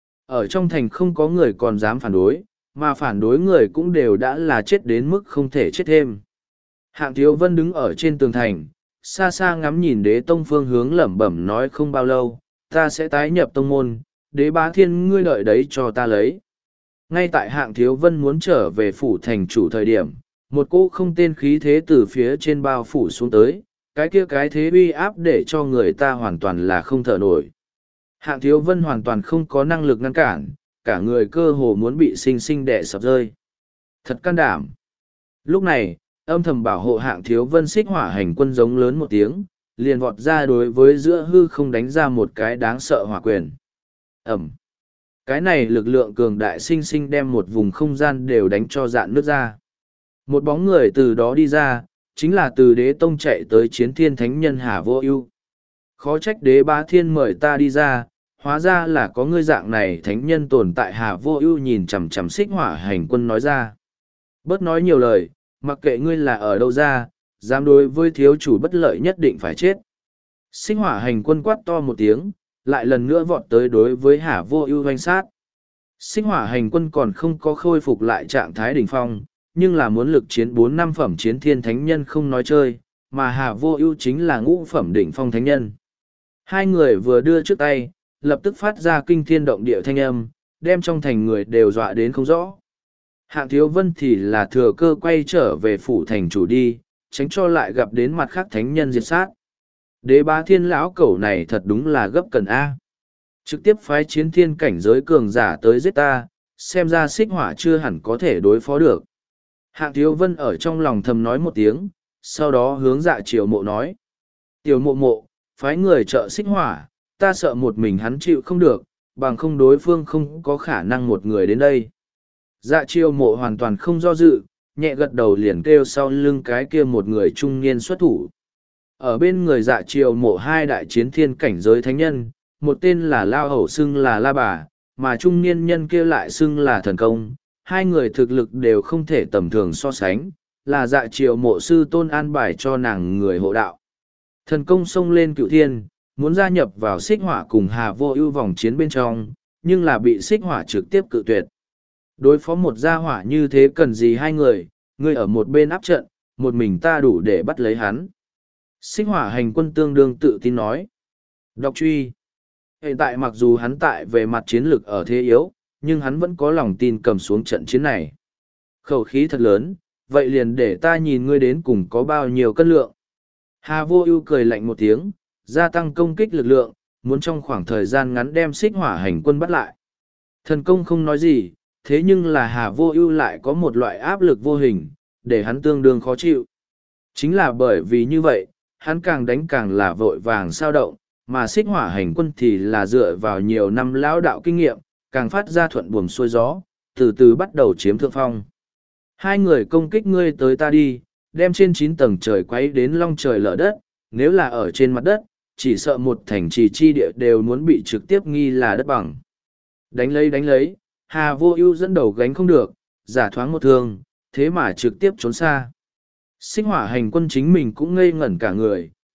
Ở trong thành không có người còn dám phản đối, mà phản đối người cũng đều đã là chết đến mức không thể chết thêm. Hạng Thiếu Vân đứng ở trên tường thành, xa xa ngắm nhìn đế tông phương hướng lẩm bẩm nói không bao lâu, ta sẽ tái nhập tông môn, đế Bá Thiên ngươi đợi đấy cho ta lấy. Ngay tại Hạng Thiếu Vân muốn trở về phủ thành chủ thời điểm, một cô không tên khí thế từ phía trên bao phủ xuống tới, cái kia cái thế uy áp để cho người ta hoàn toàn là không thở nổi. Hạng Thiếu Vân hoàn toàn không có năng lực ngăn cản, cả người cơ hồ muốn bị sinh sinh đè sập rơi. Thật can đảm. Lúc này, âm thầm bảo hộ Hạng Thiếu Vân xích hỏa hành quân giống lớn một tiếng, liền vọt ra đối với giữa hư không đánh ra một cái đáng sợ hỏa quyền. Ẩm. Cái này lực lượng cường đại sinh sinh đem một vùng không gian đều đánh cho dạn nước ra. Một bóng người từ đó đi ra, chính là từ đế tông chạy tới chiến thiên thánh nhân Hà Vô Ưu. Khó trách đế Bá Thiên mời ta đi ra, hóa ra là có ngươi dạng này thánh nhân tồn tại. Hà Vô Ưu nhìn chằm chằm xích hỏa hành quân nói ra. Bớt nói nhiều lời, mặc kệ ngươi là ở đâu ra, dám đối với thiếu chủ bất lợi nhất định phải chết. Xích hỏa hành quân quát to một tiếng, lại lần nữa vọt tới đối với Hà Vô Ưu hoành sát. Xích hỏa hành quân còn không có khôi phục lại trạng thái đỉnh phong, nhưng là muốn lực chiến 4-5 phẩm chiến thiên thánh nhân không nói chơi, mà Hà Vô Ưu chính là ngũ phẩm đỉnh phong thánh nhân. Hai người vừa đưa trước tay, lập tức phát ra kinh thiên động địa thanh âm, đem trong thành người đều dọa đến không rõ. Hạng Thiếu Vân thì là thừa cơ quay trở về phủ thành chủ đi, tránh cho lại gặp đến mặt khác thánh nhân diệt sát. Đế Bá Thiên lão cẩu này thật đúng là gấp cần A. Trực tiếp phái chiến thiên cảnh giới cường giả tới giết ta, xem ra xích hỏa chưa hẳn có thể đối phó được. Hạng Thiếu Vân ở trong lòng thầm nói một tiếng, sau đó hướng Dạ Triều Mộ nói. Tiểu mộ mộ, phái người trợ xích hỏa, ta sợ một mình hắn chịu không được, bằng không đối phương không có khả năng một người đến đây. Dạ Triều Mộ hoàn toàn không do dự, nhẹ gật đầu liền kêu sau lưng cái kia một người trung niên xuất thủ. Ở bên người Dạ Triều Mộ 2 đại chiến thiên cảnh giới thánh nhân, một tên là Lao Hầu xưng là La Bà, mà trung niên nhân kia lại xưng là Thần Công. Hai người thực lực đều không thể tầm thường so sánh, là Dạ Triều Mộ sư tôn an bài cho nàng người hộ đạo. Thần Công xông lên Cựu Thiên, muốn gia nhập vào xích hỏa cùng Hà Vô Ưu vòng chiến bên trong, nhưng là bị xích hỏa trực tiếp cự tuyệt. Đối phó một gia hỏa như thế cần gì hai người, ngươi ở một bên áp trận, một mình ta đủ để bắt lấy hắn. Xích hỏa hành quân tương đương tự tin nói. Đọc truy. Hiện tại mặc dù hắn tại về mặt chiến lược ở thế yếu, nhưng hắn vẫn có lòng tin cầm xuống trận chiến này. Khẩu khí thật lớn, vậy liền để ta nhìn ngươi đến cùng có bao nhiêu cân lượng. Hà Vô Ưu cười lạnh một tiếng, gia tăng công kích lực lượng, muốn trong khoảng thời gian ngắn đem xích hỏa hành quân bắt lại. Thần Công không nói gì, thế nhưng là Hà Vô Ưu lại có một loại áp lực vô hình, để hắn tương đương khó chịu. Chính là bởi vì như vậy, hắn càng đánh càng là vội vàng sao động, mà xích hỏa hành quân thì là dựa vào nhiều năm lão đạo kinh nghiệm, càng phát ra thuận buồm xuôi gió, từ từ bắt đầu chiếm thượng phong. Hai người công kích ngươi tới ta đi, đem trên 9 tầng trời quấy đến long trời lở đất, nếu là ở trên mặt đất, chỉ sợ một thành trì chi địa đều muốn bị trực tiếp nghi là đất bằng. Đánh lấy, Hà Vô Ưu dẫn đầu gánh không được, giả thoáng một thương, thế mà trực tiếp trốn xa. Xích hỏa hành quân chính mình cũng ngây ngẩn cả người,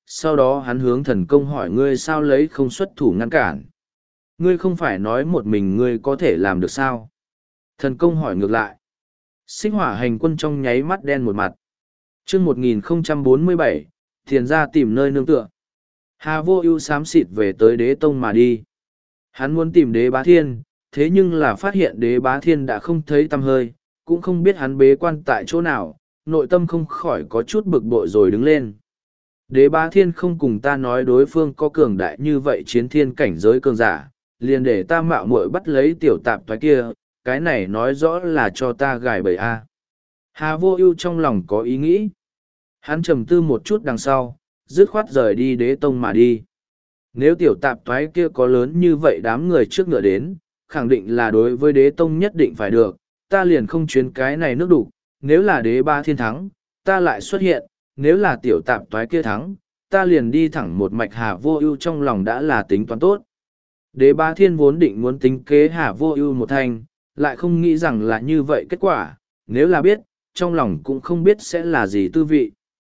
sau đó hắn hướng thần công hỏi ngươi sao lấy không xuất thủ ngăn cản. Ngươi không phải nói một mình ngươi có thể làm được sao? Thần công hỏi ngược lại. Xích hỏa hành quân trong nháy mắt đen một mặt. chương 1047, thiền ra tìm nơi nương tựa. Hà Vô Ưu xám xịt về tới Đế Tông mà đi. Hắn muốn tìm Đế Bá Thiên, thế nhưng là phát hiện Đế Bá Thiên đã không thấy tăm hơi, cũng không biết hắn bế quan tại chỗ nào, nội tâm không khỏi có chút bực bội rồi đứng lên. Đế Bá Thiên không cùng ta nói đối phương có cường đại như vậy chiến thiên cảnh giới cường giả, liền để ta mạo muội bắt lấy tiểu tạp thoái kia, cái này nói rõ là cho ta gài bẫy a. Hà Vô Ưu trong lòng có ý nghĩ. Hắn trầm tư một chút đằng sau, dứt khoát rời đi Đế Tông mà đi. Nếu tiểu tạp thoái kia có lớn như vậy đám người trước ngựa đến, khẳng định là đối với Đế Tông nhất định phải được, ta liền không chuyến cái này nước đủ, nếu là Đế Bá Thiên thắng, ta lại xuất hiện, nếu là tiểu tạp thoái kia thắng, ta liền đi thẳng một mạch. Hà Vô Ưu trong lòng đã là tính toán tốt. Đế Bá Thiên vốn định muốn tính kế Hà Vô Ưu một thanh, lại không nghĩ rằng là như vậy kết quả, nếu là biết, trong lòng cũng không biết sẽ là gì tư vị.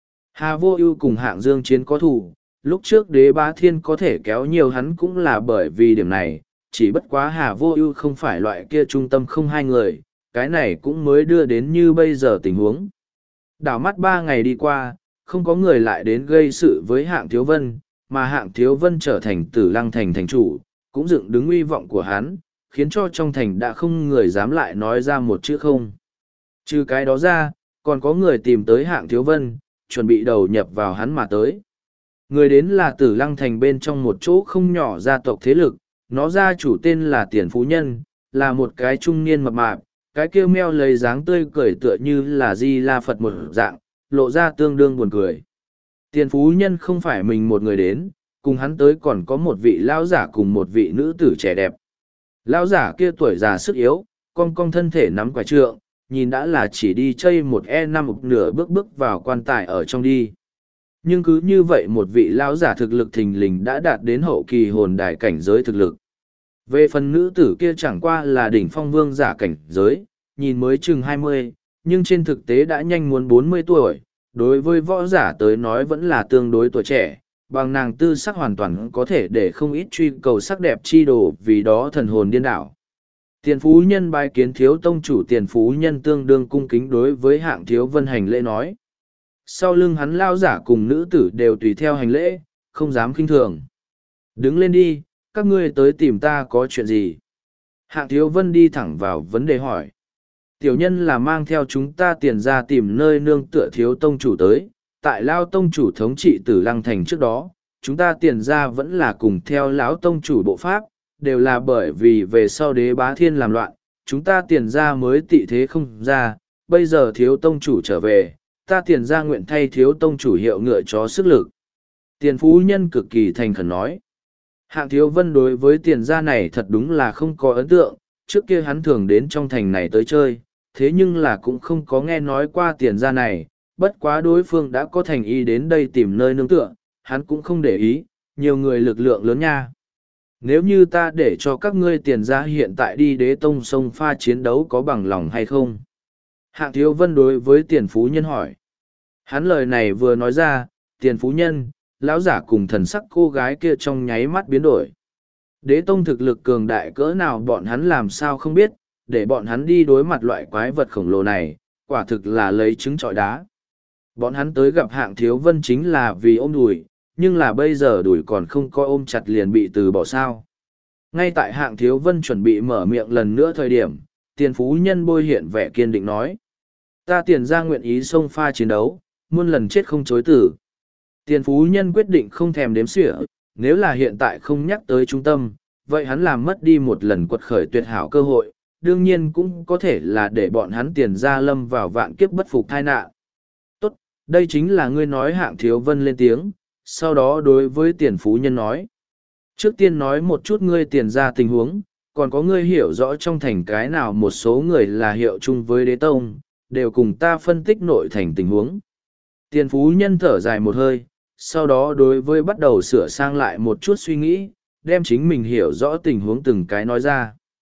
Hà Vô Ưu cùng Hạng Dương Chiến có thù, lúc trước Đế Bá Thiên có thể kéo nhiều hắn cũng là bởi vì điểm này, chỉ bất quá Hà Vô Ưu không phải loại kia trung tâm không hai người, cái này cũng mới đưa đến như bây giờ tình huống. Đảo mắt 3 ngày đi qua, không có người lại đến gây sự với Hạng Thiếu Vân, mà Hạng Thiếu Vân trở thành Tử Lăng thành thành chủ, cũng dựng đứng uy vọng của hắn, khiến cho trong thành đã không người dám lại nói ra một chữ không. Trừ cái đó ra, còn có người tìm tới Hạng Thiếu Vân, chuẩn bị đầu nhập vào hắn mà tới. Người đến là Tử Lăng thành bên trong một chỗ không nhỏ gia tộc thế lực, nó gia chủ tên là Tiền Phú Nhân, là một cái trung niên mập mạp, cái kêu meo lấy dáng tươi cười tựa như là Di La Phật một dạng, lộ ra tương đương buồn cười. Tiền Phú Nhân không phải mình một người đến, cùng hắn tới còn có một vị lão giả cùng một vị nữ tử trẻ đẹp. Lão giả kia tuổi già sức yếu, cong cong thân thể nắm quải trượng, nhìn đã là chỉ đi chơi một E5 nửa bước bước vào quan tài ở trong đi. Nhưng cứ như vậy một vị lão giả thực lực thình lình đã đạt đến hậu kỳ hồn đài cảnh giới thực lực. Về phần nữ tử kia chẳng qua là đỉnh phong vương giả cảnh giới, nhìn mới chừng 20, nhưng trên thực tế đã nhanh muốn 40 tuổi, đối với võ giả tới nói vẫn là tương đối tuổi trẻ, bằng nàng tư sắc hoàn toàn có thể để không ít truy cầu sắc đẹp chi đồ vì đó thần hồn điên đảo. Tiền Phú Nhân bái kiến Thiếu Tông chủ. Tiền Phú Nhân tương đương cung kính đối với Hạng Thiếu Vân hành lễ nói. Sau lưng hắn lao giả cùng nữ tử đều tùy theo hành lễ, không dám khinh thường. Đứng lên đi, các ngươi tới tìm ta có chuyện gì? Hạng Thiếu Vân đi thẳng vào vấn đề hỏi. Tiểu nhân là mang theo chúng ta Tiền ra tìm nơi nương tựa Thiếu Tông chủ tới, tại Lao Tông chủ thống trị Tử Lăng thành trước đó, chúng ta Tiền ra vẫn là cùng theo lão Tông chủ bộ pháp, đều là bởi vì về sau Đế Bá Thiên làm loạn, chúng ta Tiền ra mới tị thế không ra, bây giờ Thiếu Tông chủ trở về, ta Tiền ra nguyện thay Thiếu Tông chủ hiệu ngựa chó sức lực. Tiền Phú Nhân cực kỳ thành khẩn nói. Hạng Thiếu Vân đối với Tiền ra này thật đúng là không có ấn tượng, trước kia hắn thường đến trong thành này tới chơi, thế nhưng là cũng không có nghe nói qua Tiền ra này, bất quá đối phương đã có thành ý đến đây tìm nơi nương tựa, hắn cũng không để ý, nhiều người lực lượng lớn nha. Nếu như ta để cho các ngươi Tiền ra hiện tại đi Đế Tông sông pha chiến đấu có bằng lòng hay không? Hạng Thiếu Vân đối với Tiền Phú Nhân hỏi. Hắn lời này vừa nói ra, Tiền Phú Nhân, lão giả cùng thần sắc cô gái kia trong nháy mắt biến đổi. Đế Tông thực lực cường đại cỡ nào bọn hắn làm sao không biết, để bọn hắn đi đối mặt loại quái vật khổng lồ này, quả thực là lấy trứng trọi đá. Bọn hắn tới gặp Hạng Thiếu Vân chính là vì ôm đùi, nhưng là bây giờ đùi còn không có ôm chặt liền bị từ bỏ sao. Ngay tại Hạng Thiếu Vân chuẩn bị mở miệng lần nữa thời điểm, Tiền Phú Nhân bôi hiện vẻ kiên định nói. Ta Tiền ra nguyện ý xông pha chiến đấu, muôn lần chết không chối tử. Tiền Phú Nhân quyết định không thèm đếm xỉa, nếu là hiện tại không nhắc tới trung tâm, vậy hắn làm mất đi một lần quật khởi tuyệt hảo cơ hội, đương nhiên cũng có thể là để bọn hắn Tiền ra lâm vào vạn kiếp bất phục tai nạn. Tốt, đây chính là ngươi nói. Hạng Thiếu Vân lên tiếng, sau đó đối với Tiền Phú Nhân nói. Trước tiên nói một chút ngươi Tiền ra tình huống, còn có ngươi hiểu rõ trong thành cái nào một số người là hiệu chung với Đế Tông, đều cùng ta phân tích nội thành tình huống. Tiền Phú Nhân thở dài một hơi, sau đó đối với bắt đầu sửa sang lại một chút suy nghĩ, đem chính mình hiểu rõ tình huống từng cái nói ra.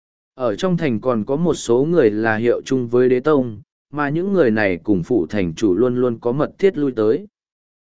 Ở trong thành còn có một số người là hiệu chung với Đế Tông, mà những người này cùng phụ thành chủ luôn luôn có mật thiết lui tới.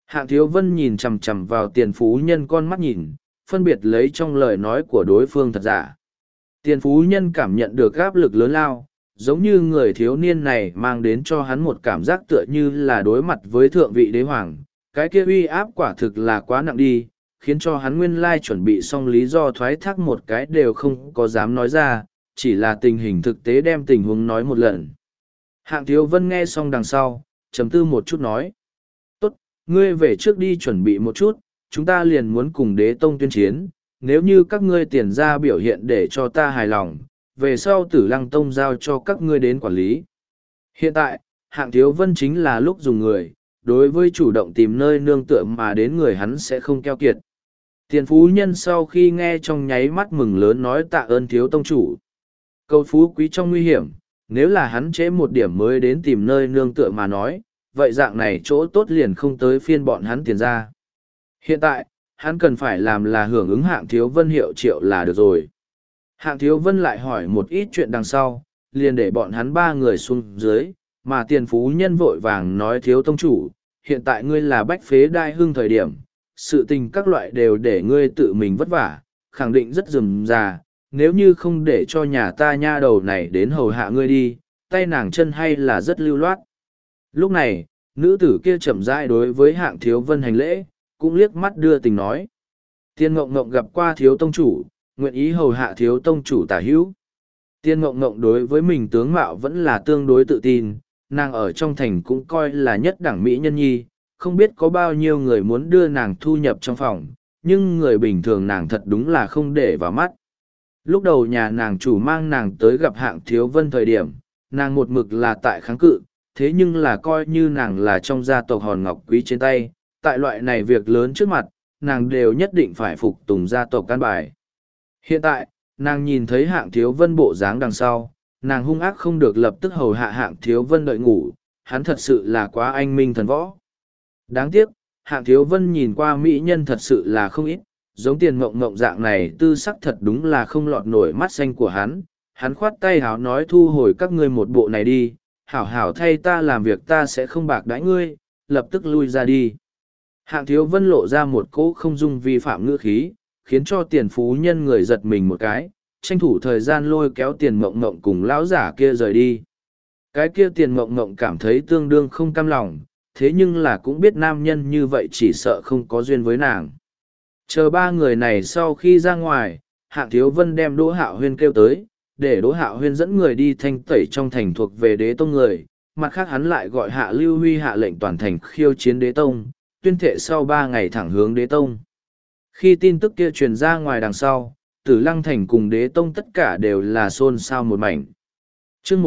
Hạng Thiếu Vân nhìn chằm chằm vào Tiền Phú Nhân con mắt nhìn, phân biệt lấy trong lời nói của đối phương thật giả. Tiền Phú Nhân cảm nhận được áp lực lớn lao, giống như người thiếu niên này mang đến cho hắn một cảm giác tựa như là đối mặt với thượng vị đế hoàng. Cái kia uy áp quả thực là quá nặng đi, khiến cho hắn nguyên lai chuẩn bị xong lý do thoái thác một cái đều không có dám nói ra, chỉ là tình hình thực tế đem tình huống nói một lần. Hạng Thiếu Vân nghe xong đằng sau, trầm tư một chút nói. Tốt, ngươi về trước đi chuẩn bị một chút, chúng ta liền muốn cùng đế tông tuyên chiến, nếu như các ngươi tiền ra biểu hiện để cho ta hài lòng, về sau Tử Lăng Tông giao cho các ngươi đến quản lý. Hiện tại, Hạng Thiếu Vân chính là lúc dùng người, đối với chủ động tìm nơi nương tựa mà đến người hắn sẽ không keo kiệt. Tiền Phú Nhân sau khi nghe trong nháy mắt mừng lớn nói tạ ơn Thiếu Tông chủ. Cầu phú quý trong nguy hiểm, nếu là hắn trễ một điểm mới đến tìm nơi nương tựa mà nói, vậy dạng này chỗ tốt liền không tới phiên bọn hắn tiền ra. Hiện tại, hắn cần phải làm là hưởng ứng Hạng Thiếu Vân hiệu triệu là được rồi. Hạng Thiếu Vân lại hỏi một ít chuyện đằng sau, liền để bọn hắn ba người xuống dưới, mà Tiền Phú Nhân vội vàng nói Thiếu Tông chủ, hiện tại ngươi là bách phế đai hưng thời điểm, sự tình các loại đều để ngươi tự mình vất vả, khẳng định rất rườm rà, nếu như không để cho nhà ta nha đầu này đến hầu hạ ngươi đi, tay nàng chân hay là rất lưu loát. Lúc này, nữ tử kia chậm rãi đối với Hạng Thiếu Vân hành lễ, cũng liếc mắt đưa tình nói. Tiên Ngộng Ngộng gặp qua Thiếu Tông chủ, nguyện ý hầu hạ Thiếu Tông chủ tả hữu. Tiên Ngộng Ngộng đối với mình tướng mạo vẫn là tương đối tự tin, nàng ở trong thành cũng coi là nhất đẳng mỹ nhân nhi, không biết có bao nhiêu người muốn đưa nàng thu nhập trong phòng, nhưng người bình thường nàng thật đúng là không để vào mắt. Lúc đầu nhà nàng chủ mang nàng tới gặp Hạng Thiếu Vân thời điểm, nàng một mực là tại kháng cự, thế nhưng là coi như nàng là trong gia tộc hòn ngọc quý trên tay, tại loại này việc lớn trước mặt, nàng đều nhất định phải phục tùng gia tộc căn bài. Hiện tại, nàng nhìn thấy Hạng Thiếu Vân bộ dáng đằng sau, nàng hung ác không được lập tức hầu hạ Hạng Thiếu Vân đợi ngủ, hắn thật sự là quá anh minh thần võ. Đáng tiếc, Hạng Thiếu Vân nhìn qua mỹ nhân thật sự là không ít, giống Tiền Mộng Mộng dạng này tư sắc thật đúng là không lọt nổi mắt xanh của hắn khoát tay háo nói thu hồi các ngươi một bộ này đi, hảo hảo thay ta làm việc ta sẽ không bạc đãi ngươi, lập tức lui ra đi. Hạng Thiếu Vân lộ ra một cỗ không dung vi phạm ngữ khí, khiến cho Tiền Phú Nhân người giật mình một cái, tranh thủ thời gian lôi kéo Tiền Mộng Mộng cùng lão giả kia rời đi. Cái kia Tiền Mộng Mộng cảm thấy tương đương không cam lòng, thế nhưng là cũng biết nam nhân như vậy chỉ sợ không có duyên với nàng. Chờ ba người này sau khi ra ngoài, Hạng Thiếu Vân đem Đỗ Hạo Huyên kêu tới, để Đỗ Hạo Huyên dẫn người đi thanh tẩy trong thành thuộc về đế tông người, mặt khác hắn lại gọi Hạ Lưu Huy hạ lệnh toàn thành khiêu chiến đế tông, tuyên thệ sau 3 ngày thẳng hướng đế tông. Khi tin tức kia truyền ra ngoài đằng sau, Tử Lăng Thành cùng đế tông tất cả đều là xôn xao một mảnh. Trước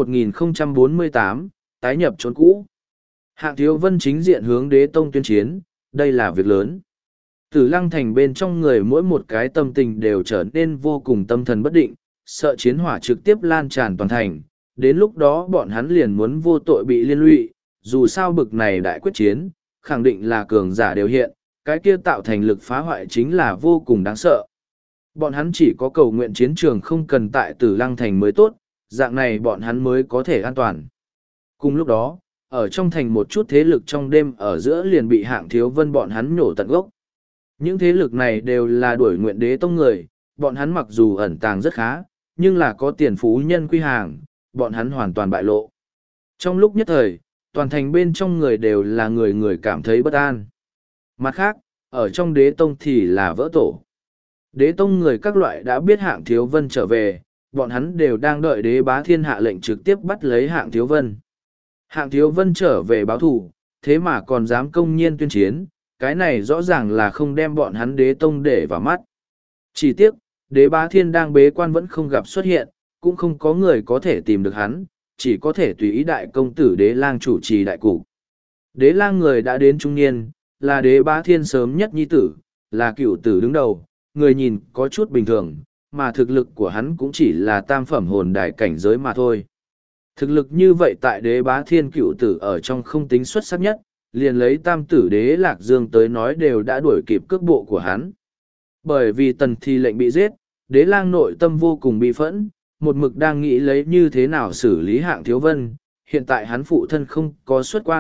1048, tái nhập trốn cũ. Hạng Thiếu Vân chính diện hướng đế tông tuyên chiến, đây là việc lớn. Tử Lăng Thành bên trong người mỗi một cái tâm tình đều trở nên vô cùng tâm thần bất định, sợ chiến hỏa trực tiếp lan tràn toàn thành, đến lúc đó bọn hắn liền muốn vô tội bị liên lụy, dù sao bực này đại quyết chiến, khẳng định là cường giả đều hiện, cái kia tạo thành lực phá hoại chính là vô cùng đáng sợ. Bọn hắn chỉ có cầu nguyện chiến trường không cần tại Tử Lăng Thành mới tốt, dạng này bọn hắn mới có thể an toàn. Cùng lúc đó, ở trong thành một chút thế lực trong đêm ở giữa liền bị Hạng Thiếu Vân bọn hắn nhổ tận gốc. Những thế lực này đều là đuổi nguyện đế tông người, bọn hắn mặc dù ẩn tàng rất khá, nhưng là có tiền phú nhân quy hàng, bọn hắn hoàn toàn bại lộ. Trong lúc nhất thời, toàn thành bên trong người đều là người người cảm thấy bất an. Mặt khác, ở trong đế tông thì là vỡ tổ. Đế tông người các loại đã biết Hạng Thiếu Vân trở về, bọn hắn đều đang đợi đế bá thiên hạ lệnh trực tiếp bắt lấy Hạng Thiếu Vân. Hạng Thiếu Vân trở về báo thù, thế mà còn dám công nhiên tuyên chiến, cái này rõ ràng là không đem bọn hắn đế tông để vào mắt. Chỉ tiếc, đế bá thiên đang bế quan vẫn không gặp xuất hiện, cũng không có người có thể tìm được hắn, chỉ có thể tùy ý đại công tử đế lang chủ trì đại cục. Đế lang người đã đến trung niên, là đế bá thiên sớm nhất nhi tử, là cựu tử đứng đầu, người nhìn có chút bình thường, mà thực lực của hắn cũng chỉ là tam phẩm hồn đài cảnh giới mà thôi. Thực lực như vậy tại đế bá thiên cựu tử ở trong không tính xuất sắc nhất, liền lấy tam tử đế lạc dương tới nói đều đã đuổi kịp cước bộ của hắn. Bởi vì tần thi lệnh bị giết, đế lang nội tâm vô cùng bị phẫn, một mực đang nghĩ lấy như thế nào xử lý Hạng Thiếu Vân, hiện tại hắn phụ thân không có xuất quan,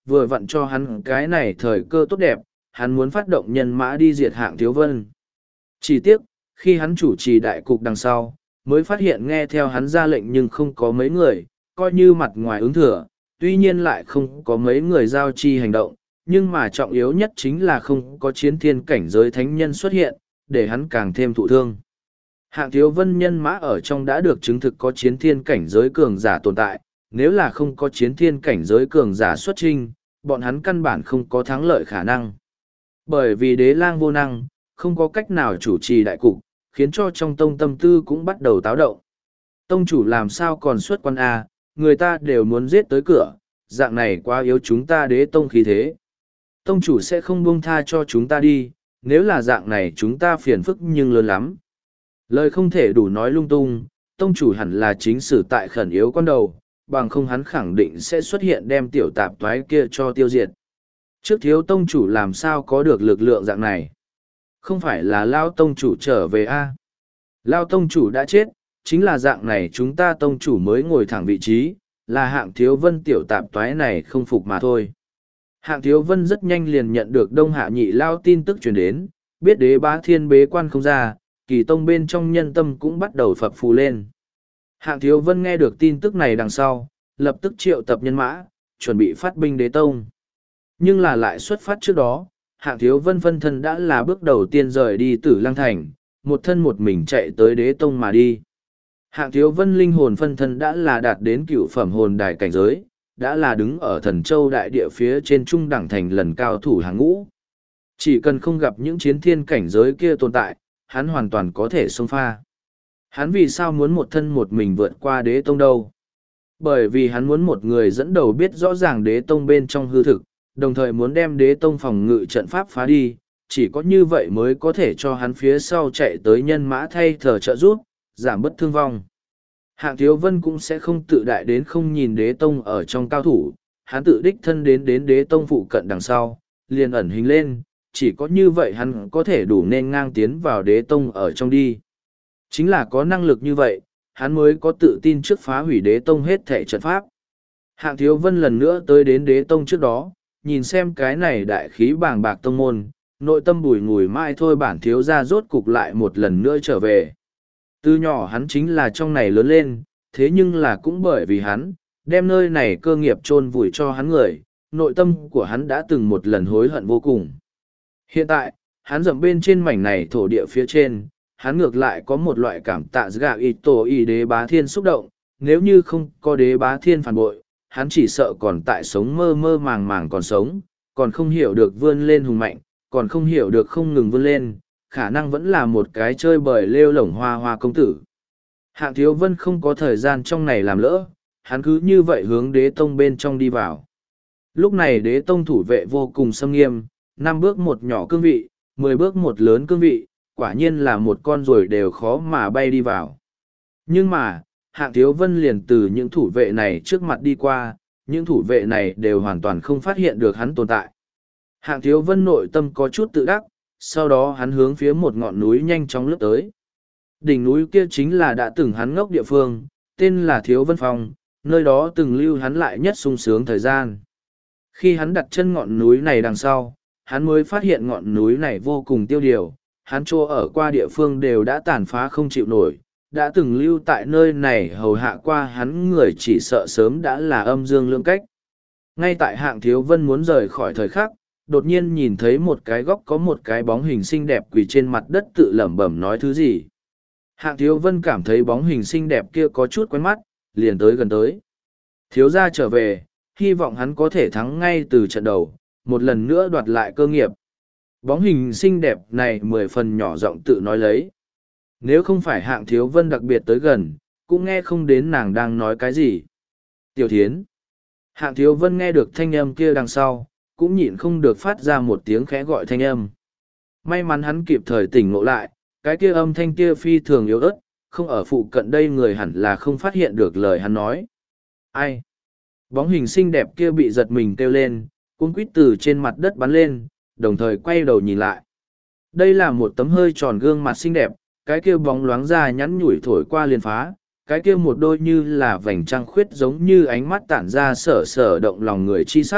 vừa vặn cho hắn cái này thời cơ tốt đẹp, hắn muốn phát động nhân mã đi diệt Hạng Thiếu Vân. Chỉ tiếc, khi hắn chủ trì đại cục đằng sau, mới phát hiện nghe theo hắn ra lệnh nhưng không có mấy người, coi như mặt ngoài ứng thừa, tuy nhiên lại không có mấy người giao chi hành động, nhưng mà trọng yếu nhất chính là không có chiến thiên cảnh giới thánh nhân xuất hiện, để hắn càng thêm thụ thương. Hạng Thiếu Vân nhân mã ở trong đã được chứng thực có chiến thiên cảnh giới cường giả tồn tại, nếu là không có chiến thiên cảnh giới cường giả xuất trinh, bọn hắn căn bản không có thắng lợi khả năng. Bởi vì đế lang vô năng, không có cách nào chủ trì đại cục, khiến cho trong tông tâm tư cũng bắt đầu táo động. Tông chủ làm sao còn xuất quan A, người ta đều muốn giết tới cửa, dạng này quá yếu chúng ta đế tông khí thế. Tông chủ sẽ không buông tha cho chúng ta đi, nếu là dạng này chúng ta phiền phức nhưng lớn lắm. Lời không thể đủ nói lung tung, tông chủ hẳn là chính sử tại khẩn yếu con đầu, bằng không hắn khẳng định sẽ xuất hiện đem tiểu tạp toái kia cho tiêu diệt. Trước thiếu tông chủ làm sao có được lực lượng dạng này? Không phải là Lao tông chủ trở về a? Lao tông chủ đã chết, chính là dạng này chúng ta tông chủ mới ngồi thẳng vị trí, là Hạng Thiếu Vân tiểu tạp toái này không phục mà thôi. Hạng Thiếu Vân rất nhanh liền nhận được Đông Hạ Nhị Lao tin tức truyền đến, biết đế bá thiên bế quan không ra, kỳ tông bên trong nhân tâm cũng bắt đầu phập phù lên. Hạng Thiếu Vân nghe được tin tức này đằng sau, lập tức triệu tập nhân mã, chuẩn bị phát binh đế tông. Nhưng là lại xuất phát trước đó, Hạng Thiếu Vân phân thân đã là bước đầu tiên rời đi Tử Lăng Thành, một thân một mình chạy tới đế tông mà đi. Hạng Thiếu Vân linh hồn phân thân đã là đạt đến cựu phẩm hồn đài cảnh giới, đã là đứng ở Thần Châu đại địa phía trên trung đẳng thành lần cao thủ hàng ngũ. Chỉ cần không gặp những chiến thiên cảnh giới kia tồn tại, hắn hoàn toàn có thể xông pha. Hắn vì sao muốn một thân một mình vượt qua đế tông đâu? Bởi vì hắn muốn một người dẫn đầu biết rõ ràng đế tông bên trong hư thực, đồng thời muốn đem đế tông phòng ngự trận pháp phá đi, chỉ có như vậy mới có thể cho hắn phía sau chạy tới nhân mã thay thờ trợ giúp, giảm bất thương vong. Hạng Thiếu Vân cũng sẽ không tự đại đến không nhìn đế tông ở trong cao thủ, hắn tự đích thân đến đế tông phụ cận đằng sau, liền ẩn hình lên, chỉ có như vậy hắn có thể đủ nên ngang tiến vào đế tông ở trong đi. Chính là có năng lực như vậy, hắn mới có tự tin trước phá hủy đế tông hết thảy trận pháp. Hạng Thiếu Vân lần nữa tới đến đế tông trước đó, nhìn xem cái này đại khí bàng bạc tông môn, nội tâm bùi ngùi mãi thôi bản thiếu ra rốt cục lại một lần nữa trở về. Từ nhỏ hắn chính là trong này lớn lên, thế nhưng là cũng bởi vì hắn, đem nơi này cơ nghiệp chôn vùi cho hắn người, nội tâm của hắn đã từng một lần hối hận vô cùng. Hiện tại, hắn dậm bên trên mảnh này thổ địa phía trên, hắn ngược lại có một loại cảm tạ gà y tổ y đế bá thiên xúc động, nếu như không có đế bá thiên phản bội, hắn chỉ sợ còn tại sống mơ mơ màng màng còn sống, còn không hiểu được vươn lên hùng mạnh, còn không hiểu được không ngừng vươn lên, khả năng vẫn là một cái chơi bời lêu lổng hoa hoa công tử. Hạng Thiếu Vân không có thời gian trong này làm lỡ, hắn cứ như vậy hướng đế tông bên trong đi vào. Lúc này đế tông thủ vệ vô cùng xâm nghiêm, 5 bước một nhỏ cương vị, 10 bước một lớn cương vị, quả nhiên là một con ruồi đều khó mà bay đi vào. Nhưng mà, Hạng Thiếu Vân liền từ những thủ vệ này trước mặt đi qua, những thủ vệ này đều hoàn toàn không phát hiện được hắn tồn tại. Hạng Thiếu Vân nội tâm có chút tự đắc, sau đó hắn hướng phía một ngọn núi nhanh chóng lướt tới. Đỉnh núi kia chính là đã từng hắn ngốc địa phương, tên là Thiếu Vân Phong, nơi đó từng lưu hắn lại nhất sung sướng thời gian. Khi hắn đặt chân ngọn núi này đằng sau, hắn mới phát hiện ngọn núi này vô cùng tiêu điều, hắn chỗ ở qua địa phương đều đã tàn phá không chịu nổi, đã từng lưu tại nơi này hầu hạ qua hắn người chỉ sợ sớm đã là âm dương lưỡng cách. Ngay tại Hạng Thiếu Vân muốn rời khỏi thời khắc, đột nhiên nhìn thấy một cái góc có một cái bóng hình xinh đẹp quỳ trên mặt đất tự lẩm bẩm nói thứ gì. Hạng Thiếu Vân cảm thấy bóng hình xinh đẹp kia có chút quen mắt, liền tới gần tới. Thiếu gia trở về, hy vọng hắn có thể thắng ngay từ trận đầu, một lần nữa đoạt lại cơ nghiệp. Bóng hình xinh đẹp này 10 phần nhỏ giọng tự nói lấy. Nếu không phải Hạng Thiếu Vân đặc biệt tới gần, cũng nghe không đến nàng đang nói cái gì. Tiểu Thiến. Hạng Thiếu Vân nghe được thanh âm kia đằng sau, cũng nhịn không được phát ra một tiếng khẽ gọi thanh âm. May mắn hắn kịp thời tỉnh ngộ lại, cái kia âm thanh kia phi thường yếu ớt, không ở phụ cận đây người hẳn là không phát hiện được lời hắn nói. Ai? Bóng hình xinh đẹp kia bị giật mình kêu lên, cuống quýt từ trên mặt đất bắn lên, đồng thời quay đầu nhìn lại. Đây là một tấm hơi tròn gương mặt xinh đẹp, cái kia bóng loáng ra nhắn nhủi thổi qua liền phá, cái kia một đôi như là vành trăng khuyết giống như ánh mắt tản ra sở sở động lòng người chi sắc,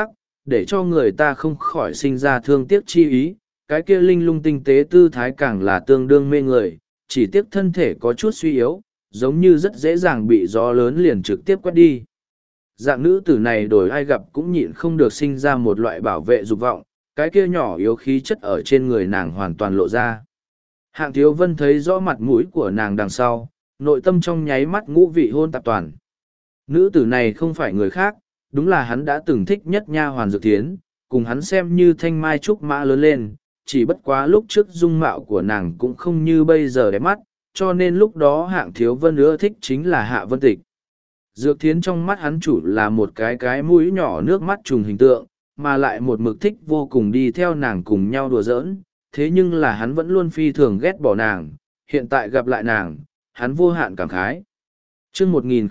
để cho người ta không khỏi sinh ra thương tiếc chi ý, cái kia linh lung tinh tế tư thái càng là tương đương mê người, chỉ tiếc thân thể có chút suy yếu, giống như rất dễ dàng bị gió lớn liền trực tiếp quét đi. Dạng nữ tử này đổi ai gặp cũng nhịn không được sinh ra một loại bảo vệ dục vọng, cái kia nhỏ yếu khí chất ở trên người nàng hoàn toàn lộ ra. Hạng Thiếu Vân thấy rõ mặt mũi của nàng đằng sau, nội tâm trong nháy mắt ngũ vị hôn tạp toàn. Nữ tử này không phải người khác, đúng là hắn đã từng thích nhất nha hoàn Dược Thiến, cùng hắn xem như thanh mai trúc mã lớn lên, chỉ bất quá lúc trước dung mạo của nàng cũng không như bây giờ đẹp mắt, cho nên lúc đó Hạng Thiếu Vân ưa thích chính là Hạ Vân Tịch. Dược Thiến trong mắt hắn chủ là một cái mũi nhỏ nước mắt trùng hình tượng, mà lại một mực thích vô cùng đi theo nàng cùng nhau đùa giỡn, thế nhưng là hắn vẫn luôn phi thường ghét bỏ nàng, hiện tại gặp lại nàng, hắn vô hạn cảm khái. Chương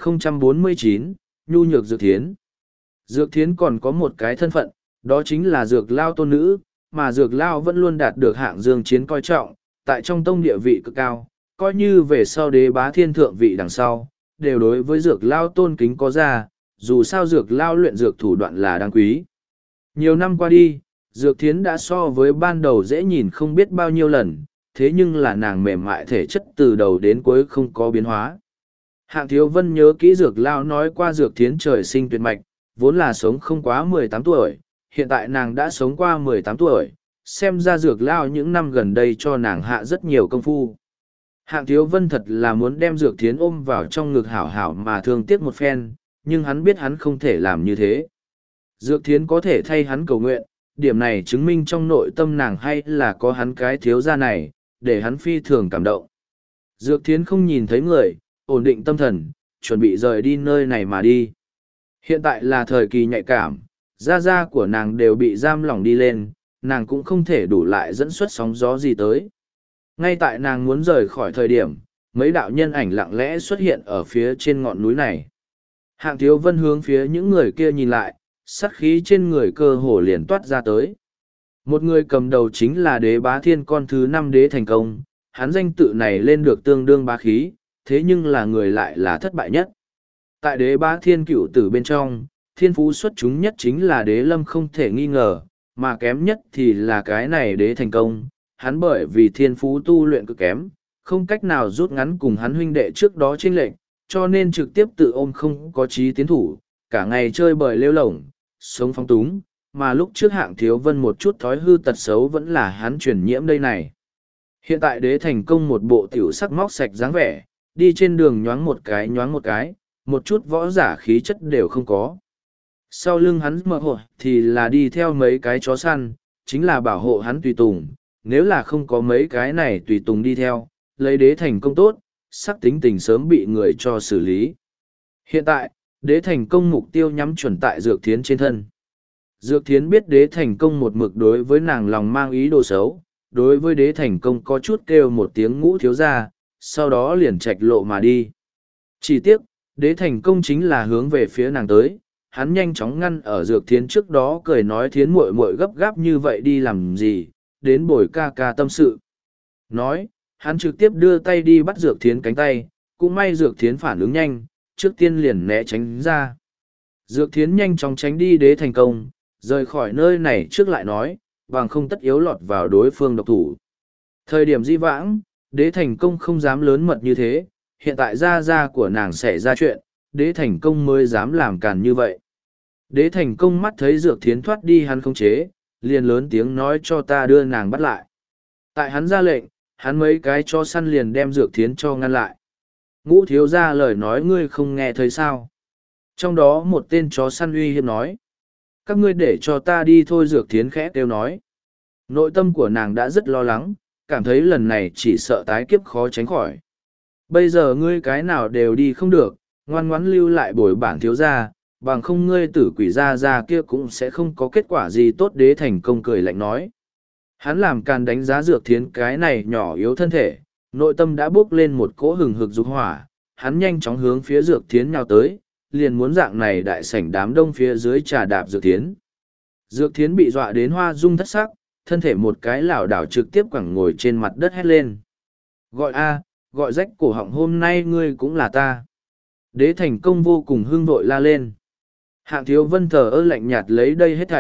1049, Nhu nhược Dược Thiến. Dược Thiến còn có một cái thân phận, đó chính là Dược Lao tôn nữ, mà Dược Lao vẫn luôn đạt được Hạng Dương Chiến coi trọng, tại trong tông địa vị cực cao, coi như về sau Đế Bá Thiên thượng vị đằng sau, đều đối với Dược Lao tôn kính có ra, dù sao Dược Lao luyện dược thủ đoạn là đáng quý. Nhiều năm qua đi, Dược Thiến đã so với ban đầu dễ nhìn không biết bao nhiêu lần, thế nhưng là nàng mềm mại thể chất từ đầu đến cuối không có biến hóa. Hạng Thiếu Vân nhớ kỹ Dược Lao nói qua Dược Thiến trời sinh tuyệt mạch, vốn là sống không quá 18 tuổi, hiện tại nàng đã sống qua 18 tuổi, xem ra Dược Lao những năm gần đây cho nàng hạ rất nhiều công phu. Hạng Thiếu Vân thật là muốn đem Dược Thiến ôm vào trong ngực hảo hảo mà thương tiếc một phen, nhưng hắn biết hắn không thể làm như thế. Dược Thiến có thể thay hắn cầu nguyện, điểm này chứng minh trong nội tâm nàng hay là có hắn cái thiếu gia này, để hắn phi thường cảm động. Dược Thiến không nhìn thấy người, ổn định tâm thần, chuẩn bị rời đi nơi này mà đi. Hiện tại là thời kỳ nhạy cảm, da của nàng đều bị giam lỏng đi lên, nàng cũng không thể đủ lại dẫn xuất sóng gió gì tới. Ngay tại nàng muốn rời khỏi thời điểm, mấy đạo nhân ảnh lặng lẽ xuất hiện ở phía trên ngọn núi này. Hạng Thiếu Vân hướng phía những người kia nhìn lại, sát khí trên người cơ hồ liền toát ra tới. Một người cầm đầu chính là Đế Bá Thiên con thứ 5 Đế Thành Công, hắn danh tự này lên được tương đương bá khí, thế nhưng là người lại là thất bại nhất. Tại Đế Bá Thiên cựu tử bên trong, thiên phú xuất chúng nhất chính là Đế Lâm không thể nghi ngờ, mà kém nhất thì là cái này Đế Thành Công, hắn bởi vì thiên phú tu luyện cực kém, không cách nào rút ngắn cùng hắn huynh đệ trước đó chênh lệch, cho nên trực tiếp tự ôm không có chí tiến thủ, cả ngày chơi bời lêu lổng, sống phóng túng, mà lúc trước Hạng Thiếu Vân một chút thói hư tật xấu vẫn là hắn truyền nhiễm đây này. Hiện tại Đế Thành Công một bộ tiểu sắc móc sạch dáng vẻ, đi trên đường nhoáng một cái, một chút võ giả khí chất đều không có. Sau lưng hắn mở hộ thì là đi theo mấy cái chó săn, chính là bảo hộ hắn tùy tùng, nếu là không có mấy cái này tùy tùng đi theo, lấy Đế Thành Công tốt, sắc tính tình sớm bị người cho xử lý. Hiện tại, Đế Thành Công mục tiêu nhắm chuẩn tại Dược Thiến trên thân. Dược Thiến biết Đế Thành Công một mực đối với nàng lòng mang ý đồ xấu, đối với Đế Thành Công có chút kêu một tiếng ngũ thiếu ra, sau đó liền trạch lộ mà đi. Chỉ tiếc, Đế Thành Công chính là hướng về phía nàng tới, hắn nhanh chóng ngăn ở Dược Thiến trước đó cười nói Thiến muội muội gấp gáp như vậy đi làm gì, đến bồi ca ca tâm sự. Nói, hắn trực tiếp đưa tay đi bắt Dược Thiến cánh tay, cũng may Dược Thiến phản ứng nhanh, trước tiên liền né tránh ra. Dược Thiến nhanh chóng tránh đi Đế Thành Công, rời khỏi nơi này trước lại nói, bằng không tất yếu lọt vào đối phương độc thủ. Thời điểm di vãng, Đế Thành Công không dám lớn mật như thế, hiện tại gia của nàng xảy ra chuyện, Đế Thành Công mới dám làm càn như vậy. Đế Thành Công mắt thấy Dược Thiến thoát đi hắn không chế, liền lớn tiếng nói cho ta đưa nàng bắt lại. Tại hắn ra lệnh, hắn mấy cái cho săn liền đem Dược Thiến cho ngăn lại. Ngũ thiếu ra lời nói ngươi không nghe thấy sao. Trong đó một tên chó săn uy hiếp nói. Các ngươi để cho ta đi thôi. Dược Thiến khẽ kêu nói. Nội tâm của nàng đã rất lo lắng, cảm thấy lần này chỉ sợ tái kiếp khó tránh khỏi. Bây giờ ngươi cái nào đều đi không được, ngoan ngoãn lưu lại bồi bản thiếu gia, bằng không ngươi tử quỷ gia kia cũng sẽ không có kết quả gì tốt. Đế Thành Công cười lạnh nói. Hắn làm càn đánh giá Dược Thiến cái này nhỏ yếu thân thể, nội tâm đã bước lên một cỗ hừng hực dục hỏa, hắn nhanh chóng hướng phía Dược Thiến nhào tới, liền muốn dạng này đại sảnh đám đông phía dưới trà đạp Dược Thiến. Dược Thiến bị dọa đến hoa dung thất sắc, thân thể một cái lảo đảo trực tiếp quẳng ngồi trên mặt đất hét lên. Gọi a, gọi rách cổ họng hôm nay ngươi cũng là ta. Đế Thành Công vô cùng hưng vội la lên. Hạng Thiếu Vân thờ ơ lạnh nhạt lấy đây hết thảy,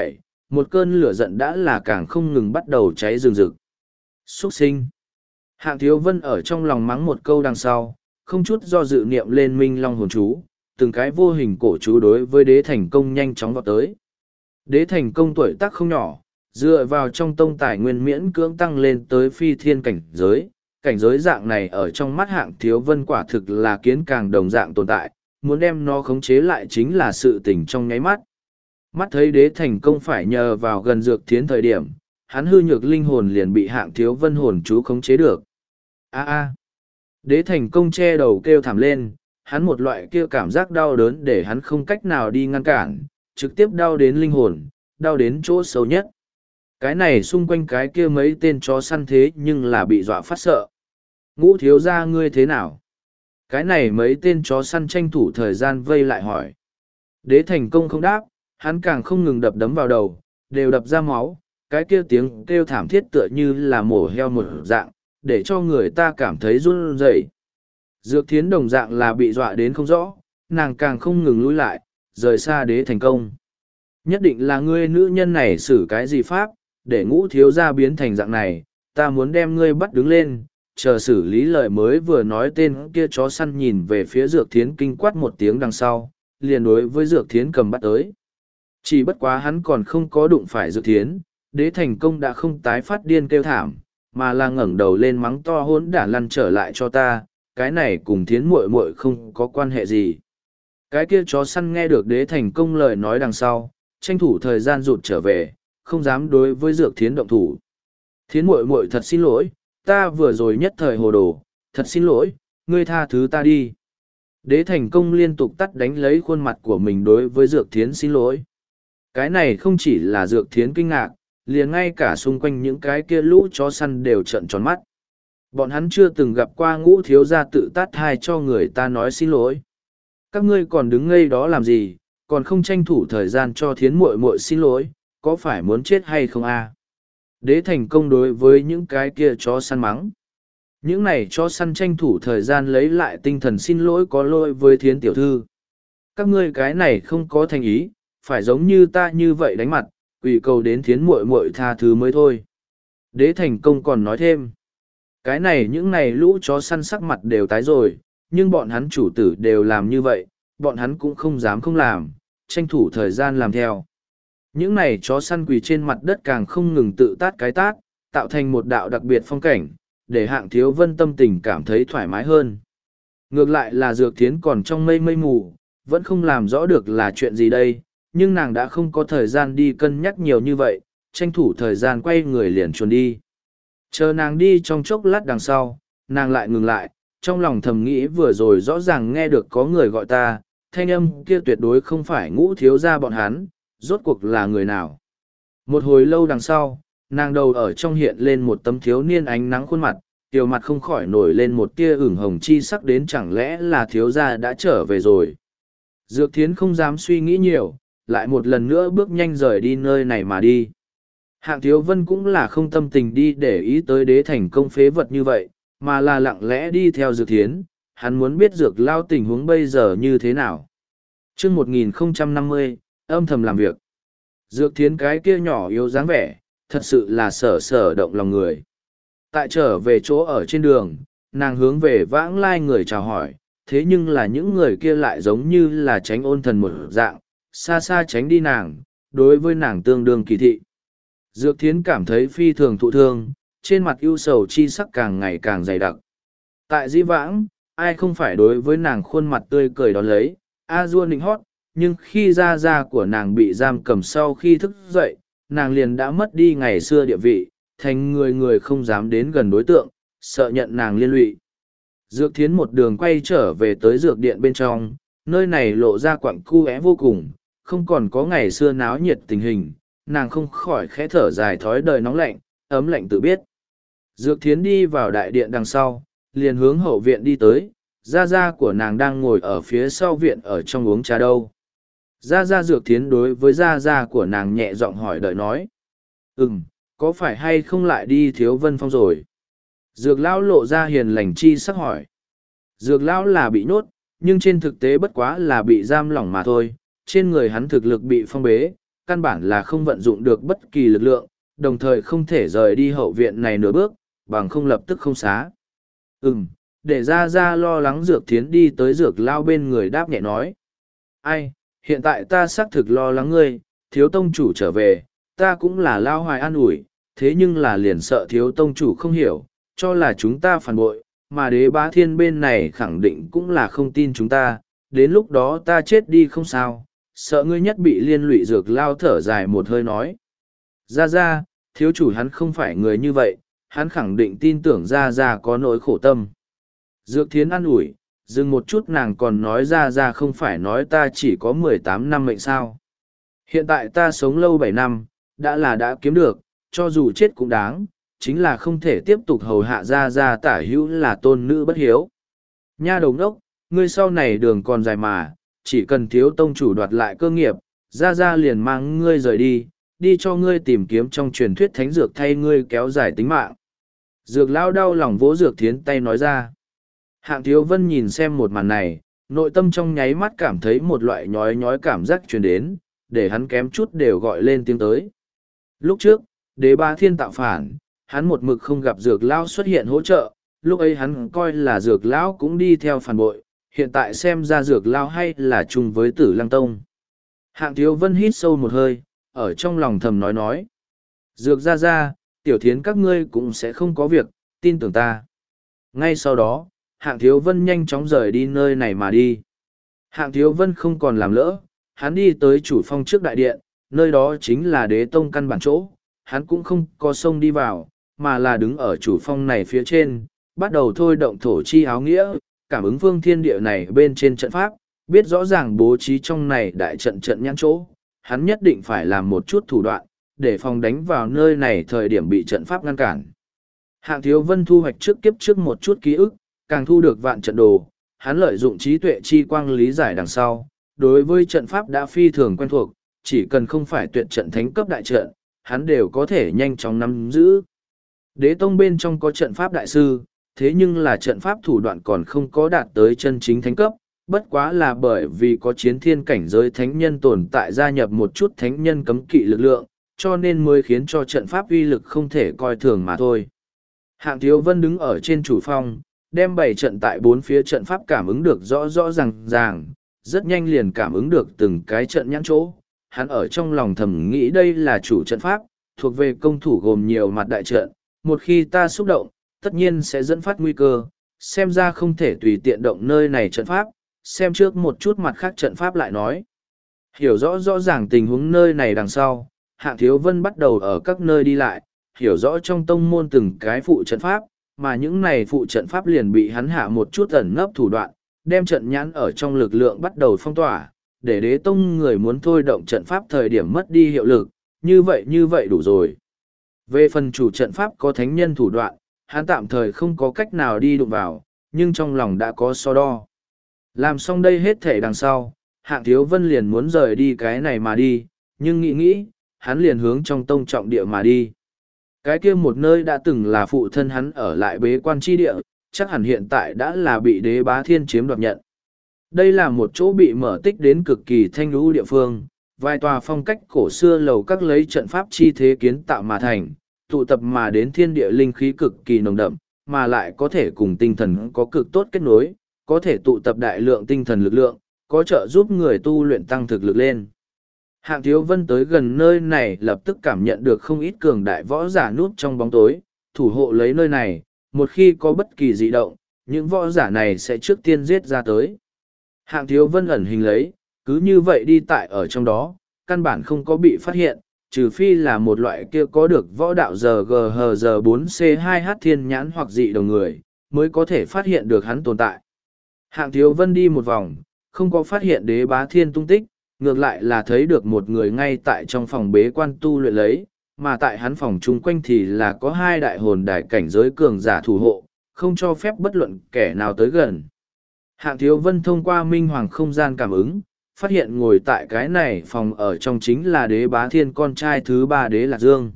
một cơn lửa giận đã là càng không ngừng bắt đầu cháy rừng rực. Xuất sinh! Hạng Thiếu Vân ở trong lòng mắng một câu đằng sau, không chút do dự niệm lên Minh Long hồn chú, từng cái vô hình cổ chú đối với Đế Thành Công nhanh chóng vọt tới. Đế Thành Công tuổi tác không nhỏ, dựa vào trong tông tài nguyên miễn cưỡng tăng lên tới phi thiên cảnh giới dạng này ở trong mắt Hạng Thiếu Vân quả thực là kiến càng đồng dạng tồn tại, muốn đem nó khống chế lại chính là sự tình trong nháy mắt. Mắt thấy Đế Thành Công phải nhờ vào gần Dược Thiến thời điểm, hắn hư nhược linh hồn liền bị Hạng Thiếu Vân hồn chú khống chế được. A. Đế Thành Công che đầu kêu thảm lên, hắn một loại kia cảm giác đau đớn để hắn không cách nào đi ngăn cản, trực tiếp đau đến linh hồn, đau đến chỗ sâu nhất. Cái này xung quanh cái kia mấy tên chó săn thế nhưng là bị dọa phát sợ. Ngũ thiếu gia ngươi thế nào? Cái này mấy tên chó săn tranh thủ thời gian vây lại hỏi. Đế Thành Công không đáp, hắn càng không ngừng đập đấm vào đầu, đều đập ra máu, cái kia tiếng kêu thảm thiết tựa như là mổ heo một dạng, để cho người ta cảm thấy run rẩy. Dược Thiến đồng dạng là bị dọa đến không rõ, nàng càng không ngừng lùi lại, rời xa Đế Thành Công. Nhất định là ngươi nữ nhân này xử cái gì pháp, để Ngũ thiếu gia biến thành dạng này, ta muốn đem ngươi bắt đứng lên, chờ xử lý lời mới vừa nói tên kia chó săn nhìn về phía Dược Thiến kinh quát một tiếng đằng sau, liền đối với Dược Thiến cầm bắt tới. Chỉ bất quá hắn còn không có đụng phải Dược Thiến, Đế Thành Công đã không tái phát điên kêu thảm, mà là ngẩng đầu lên mắng to hỗn đản lăn trở lại cho ta, cái này cùng Thiến muội muội không có quan hệ gì. Cái kia chó săn nghe được Đế Thành Công lời nói đằng sau, tranh thủ thời gian rụt trở về, không dám đối với Dược Thiến động thủ. Thiến muội muội thật xin lỗi, ta vừa rồi nhất thời hồ đồ, thật xin lỗi, ngươi tha thứ ta đi. Đế Thành Công liên tục tắt đánh lấy khuôn mặt của mình đối với Dược Thiến xin lỗi. Cái này không chỉ là Dược Thiến kinh ngạc, liền ngay cả xung quanh những cái kia lũ chó săn đều trợn tròn mắt. Bọn hắn chưa từng gặp qua Ngũ thiếu gia tự tát hai cho người ta nói xin lỗi. Các ngươi còn đứng ngây đó làm gì, còn không tranh thủ thời gian cho Thiến muội muội xin lỗi, có phải muốn chết hay không a? Đế Thành Công đối với những cái kia chó săn mắng. Những này chó săn tranh thủ thời gian lấy lại tinh thần xin lỗi có lỗi với Thiến tiểu thư. Các ngươi cái này không có thành ý, phải giống như ta như vậy đánh mặt, quỳ cầu đến Thiến muội muội tha thứ mới thôi. Đế Thành Công còn nói thêm. Cái này những này lũ chó săn sắc mặt đều tái rồi, nhưng bọn hắn chủ tử đều làm như vậy, bọn hắn cũng không dám không làm, tranh thủ thời gian làm theo. Những này chó săn quỳ trên mặt đất càng không ngừng tự tát cái tát, tạo thành một đạo đặc biệt phong cảnh, để Hạng Thiếu Vân tâm tình cảm thấy thoải mái hơn. Ngược lại là Dược Thiến còn trong mây mây mù, vẫn không làm rõ được là chuyện gì đây, nhưng nàng đã không có thời gian đi cân nhắc nhiều như vậy, tranh thủ thời gian quay người liền chuồn đi. Chờ nàng đi trong chốc lát đằng sau, nàng lại ngừng lại, trong lòng thầm nghĩ vừa rồi rõ ràng nghe được có người gọi ta, thanh âm kia tuyệt đối không phải Ngũ thiếu gia bọn hắn, rốt cuộc là người nào. Một hồi lâu đằng sau, nàng đầu ở trong hiện lên một tấm thiếu niên ánh nắng khuôn mặt, tiểu mặt không khỏi nổi lên một tia ửng hồng chi sắc đến chẳng lẽ là thiếu gia đã trở về rồi. Dược Thiến không dám suy nghĩ nhiều, lại một lần nữa bước nhanh rời đi nơi này mà đi. Hạng Thiếu Vân cũng là không tâm tình đi để ý tới Đế Thành Công phế vật như vậy, mà là lặng lẽ đi theo Dược Thiến, hắn muốn biết Dược Lao tình huống bây giờ như thế nào. Chương 1050, âm thầm làm việc. Dược Thiến cái kia nhỏ yếu dáng vẻ, thật sự là sở động lòng người. Tại trở về chỗ ở trên đường, nàng hướng về vãng lai người chào hỏi, thế nhưng là những người kia lại giống như là tránh ôn thần một dạng, xa xa tránh đi nàng, đối với nàng tương đương kỳ thị. Dược Thiến cảm thấy phi thường thụ thương, trên mặt ưu sầu chi sắc càng ngày càng dày đặc. Tại dĩ vãng, ai không phải đối với nàng khuôn mặt tươi cười đón lấy, a dua nịnh hót, nhưng khi da của nàng bị giam cầm sau khi thức dậy, nàng liền đã mất đi ngày xưa địa vị, thành người không dám đến gần đối tượng, sợ nhận nàng liên lụy. Dược Thiến một đường quay trở về tới dược điện bên trong, nơi này lộ ra quặng cu é vô cùng, không còn có ngày xưa náo nhiệt tình hình, nàng không khỏi khẽ thở dài thói đời nóng lạnh, ấm lạnh tự biết. Dược Thiến đi vào đại điện đằng sau, liền hướng hậu viện đi tới, gia của nàng đang ngồi ở phía sau viện ở trong uống trà đâu. Gia Dược Thiến đối với gia của nàng nhẹ giọng hỏi đợi nói. Có phải hay không lại đi Thiếu Vân Phong rồi? Dược Lão lộ ra hiền lành chi sắc hỏi. Dược Lão là bị nhốt, nhưng trên thực tế bất quá là bị giam lỏng mà thôi, trên người hắn thực lực bị phong bế, căn bản là không vận dụng được bất kỳ lực lượng, đồng thời không thể rời đi hậu viện này nửa bước, bằng không lập tức không xá. Để ra lo lắng Dược Thiến đi tới Dược Lao bên người đáp nhẹ nói. Ai, hiện tại ta xác thực lo lắng ngươi, thiếu tông chủ trở về, ta cũng là Lao Hoài an ủi, thế nhưng là liền sợ thiếu tông chủ không hiểu, cho là chúng ta phản bội, mà Đế Bá Thiên bên này khẳng định cũng là không tin chúng ta, đến lúc đó ta chết đi không sao, sợ ngươi nhất bị liên lụy. Dược Lao thở dài một hơi nói. Ra, thiếu chủ hắn không phải người như vậy, hắn khẳng định tin tưởng ra có nỗi khổ tâm. Dược Thiến an ủi, dừng một chút nàng còn nói ra không phải nói ta chỉ có 18 năm mệnh sao. Hiện tại ta sống lâu 7 năm, đã kiếm được, cho dù chết cũng đáng, chính là không thể tiếp tục hầu hạ ra tả hữu là tôn nữ bất hiếu. Nha đầu ngốc, ngươi sau này đường còn dài mà, chỉ cần thiếu tông chủ đoạt lại cơ nghiệp, ra liền mang ngươi rời đi cho ngươi tìm kiếm trong truyền thuyết thánh dược thay ngươi kéo dài tính mạng. Dược Lao đau lòng vỗ Dược Thiến tay nói ra. Hạng Thiếu Vân nhìn xem một màn này, nội tâm trong nháy mắt cảm thấy một loại nhói cảm giác truyền đến, để hắn kém chút đều gọi lên tiếng tới. Lúc trước, Đế Bá Thiên tạo phản, hắn một mực không gặp Dược Lão xuất hiện hỗ trợ, lúc ấy hắn coi là Dược Lão cũng đi theo phản bội, hiện tại xem ra Dược Lão hay là chung với Tử Lăng Tông. Hạng Thiếu Vân hít sâu một hơi, ở trong lòng thầm nói. Dược ra, Tiểu Thiến các ngươi cũng sẽ không có việc, tin tưởng ta. Ngay sau đó, Hạng Thiếu Vân nhanh chóng rời đi nơi này mà đi. Hạng Thiếu Vân không còn làm lỡ, hắn đi tới chủ phong trước đại điện, nơi đó chính là Đế Tông căn bản chỗ, hắn cũng không có xông đi vào, mà là đứng ở chủ phong này phía trên, bắt đầu thôi động thổ chi áo nghĩa, cảm ứng phương thiên địa này bên trên trận pháp, biết rõ ràng bố trí trong này đại trận nhãn chỗ, hắn nhất định phải làm một chút thủ đoạn, để phòng đánh vào nơi này thời điểm bị trận pháp ngăn cản. Hạng Thiếu Vân thu hoạch kiếp trước một chút ký ức, càng thu được vạn trận đồ, hắn lợi dụng trí tuệ chi quang lý giải đằng sau, đối với trận pháp đã phi thường quen thuộc, chỉ cần không phải tuyệt trận thánh cấp đại trận, hắn đều có thể nhanh chóng nắm giữ. Đế Tông bên trong có trận pháp đại sư, thế nhưng là trận pháp thủ đoạn còn không có đạt tới chân chính thánh cấp, bất quá là bởi vì có chiến thiên cảnh giới thánh nhân tồn tại gia nhập một chút thánh nhân cấm kỵ lực lượng, cho nên mới khiến cho trận pháp uy lực không thể coi thường mà thôi. Hạng Thiếu Vân đứng ở trên chủ phong, đem 7 trận tại 4 phía trận pháp cảm ứng được rõ ràng, rất nhanh liền cảm ứng được từng cái trận nhãn chỗ. Hắn ở trong lòng thầm nghĩ đây là chủ trận pháp, thuộc về công thủ gồm nhiều mặt đại trận, một khi ta xúc động, tất nhiên sẽ dẫn phát nguy cơ, xem ra không thể tùy tiện động nơi này trận pháp, xem trước một chút mặt khác trận pháp lại nói. Hiểu rõ ràng tình huống nơi này đằng sau, Hạng Thiếu Vân bắt đầu ở các nơi đi lại, hiểu rõ trong tông môn từng cái phụ trận pháp, mà những này phụ trận pháp liền bị hắn hạ một chút ẩn nấp thủ đoạn, đem trận nhãn ở trong lực lượng bắt đầu phong tỏa, để Đế Tông người muốn thôi động trận pháp thời điểm mất đi hiệu lực, như vậy đủ rồi. Về phần chủ trận pháp có thánh nhân thủ đoạn, hắn tạm thời không có cách nào đi đụng vào, nhưng trong lòng đã có so đo. Làm xong đây hết thể đằng sau, Hạng Thiếu Vân liền muốn rời đi cái này mà đi, nhưng nghĩ, hắn liền hướng trong tông trọng địa mà đi. Cái kia một nơi đã từng là phụ thân hắn ở lại bế quan chi địa, chắc hẳn hiện tại đã là bị Đế Bá Thiên chiếm đoạt nhận. Đây là một chỗ bị mở tích đến cực kỳ thanh lũ địa phương, vài tòa phong cách cổ xưa lầu các lấy trận pháp chi thế kiến tạo mà thành, tụ tập mà đến thiên địa linh khí cực kỳ nồng đậm, mà lại có thể cùng tinh thần có cực tốt kết nối, có thể tụ tập đại lượng tinh thần lực lượng, có trợ giúp người tu luyện tăng thực lực lên. Hạng Thiếu Vân tới gần nơi này lập tức cảm nhận được không ít cường đại võ giả núp trong bóng tối, thủ hộ lấy nơi này, một khi có bất kỳ dị động, những võ giả này sẽ trước tiên giết ra tới. Hạng Thiếu Vân ẩn hình lấy, cứ như vậy đi tại ở trong đó, căn bản không có bị phát hiện, trừ phi là một loại kia có được võ đạo giờ GHZ 4C2H thiên nhãn hoặc dị đồng người, mới có thể phát hiện được hắn tồn tại. Hạng Thiếu Vân đi một vòng, không có phát hiện Đế Bá Thiên tung tích, ngược lại là thấy được một người ngay tại trong phòng bế quan tu luyện lấy, mà tại hắn phòng chung quanh thì là có 2 đại hồn đại cảnh giới cường giả thủ hộ, không cho phép bất luận kẻ nào tới gần. Hạng Thiếu Vân thông qua minh hoàng không gian cảm ứng, phát hiện ngồi tại cái này phòng ở trong chính là Đế Bá Thiên con trai thứ 3 Đế Lạc Dương.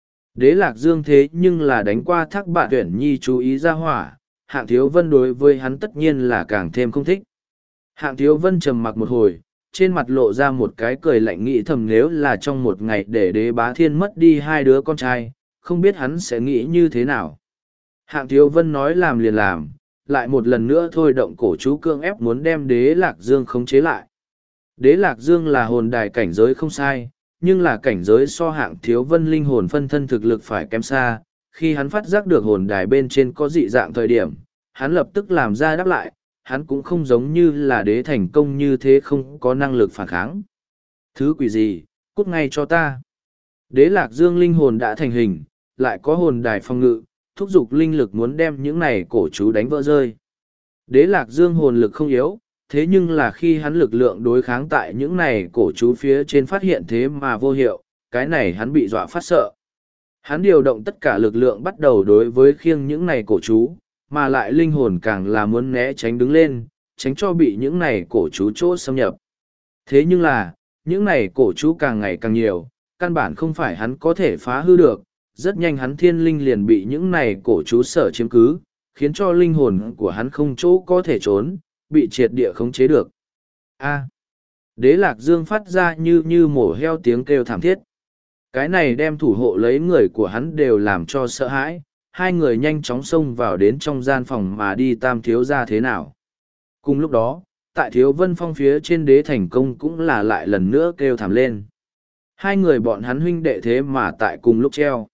Đế Lạc Dương thế nhưng là đánh qua Thác Bạn Tuyển Nhi chú ý ra hỏa, Hạng Thiếu Vân đối với hắn tất nhiên là càng thêm không thích. Hạng Thiếu Vân trầm mặc một hồi, trên mặt lộ ra một cái cười lạnh nghĩ thầm nếu là trong một ngày để đế bá thiên mất đi hai đứa con trai, không biết hắn sẽ nghĩ như thế nào. Hạng Thiếu Vân nói làm liền làm, lại một lần nữa thôi động cổ chú cương ép muốn đem đế Lạc Dương khống chế lại. Đế Lạc Dương là hồn đài cảnh giới không sai, nhưng là cảnh giới so Hạng Thiếu Vân linh hồn phân thân thực lực phải kém xa. Khi hắn phát giác được hồn đài bên trên có dị dạng thời điểm, hắn lập tức làm ra đáp lại, hắn cũng không giống như là đế thành công như thế không có năng lực phản kháng. Thứ quỷ gì, cút ngay cho ta. Đế Lạc Dương linh hồn đã thành hình, lại có hồn đài phòng ngự, thúc giục linh lực muốn đem những này cổ chú đánh vỡ rơi. Đế Lạc Dương hồn lực không yếu, thế nhưng là khi hắn lực lượng đối kháng tại những này cổ chú phía trên phát hiện thế mà vô hiệu, cái này hắn bị dọa phát sợ. Hắn điều động tất cả lực lượng bắt đầu đối với khiêng những này cổ chú, mà lại linh hồn càng là muốn né tránh đứng lên, tránh cho bị những này cổ chú chỗ xâm nhập. Thế nhưng là, những này cổ chú càng ngày càng nhiều, căn bản không phải hắn có thể phá hư được, rất nhanh hắn thiên linh liền bị những này cổ chú sở chiếm cứ, khiến cho linh hồn của hắn không chỗ có thể trốn, bị triệt địa khống chế được. A. Đế Lạc Dương phát ra như mổ heo tiếng kêu thảm thiết. Cái này đem thủ hộ lấy người của hắn đều làm cho sợ hãi, hai người nhanh chóng xông vào đến trong gian phòng mà đi tam thiếu ra thế nào. Cùng lúc đó, tại Thiếu Vân Phong phía trên đế thành công cũng là lại lần nữa kêu thảm lên. Hai người bọn hắn huynh đệ thế mà tại cùng lúc treo.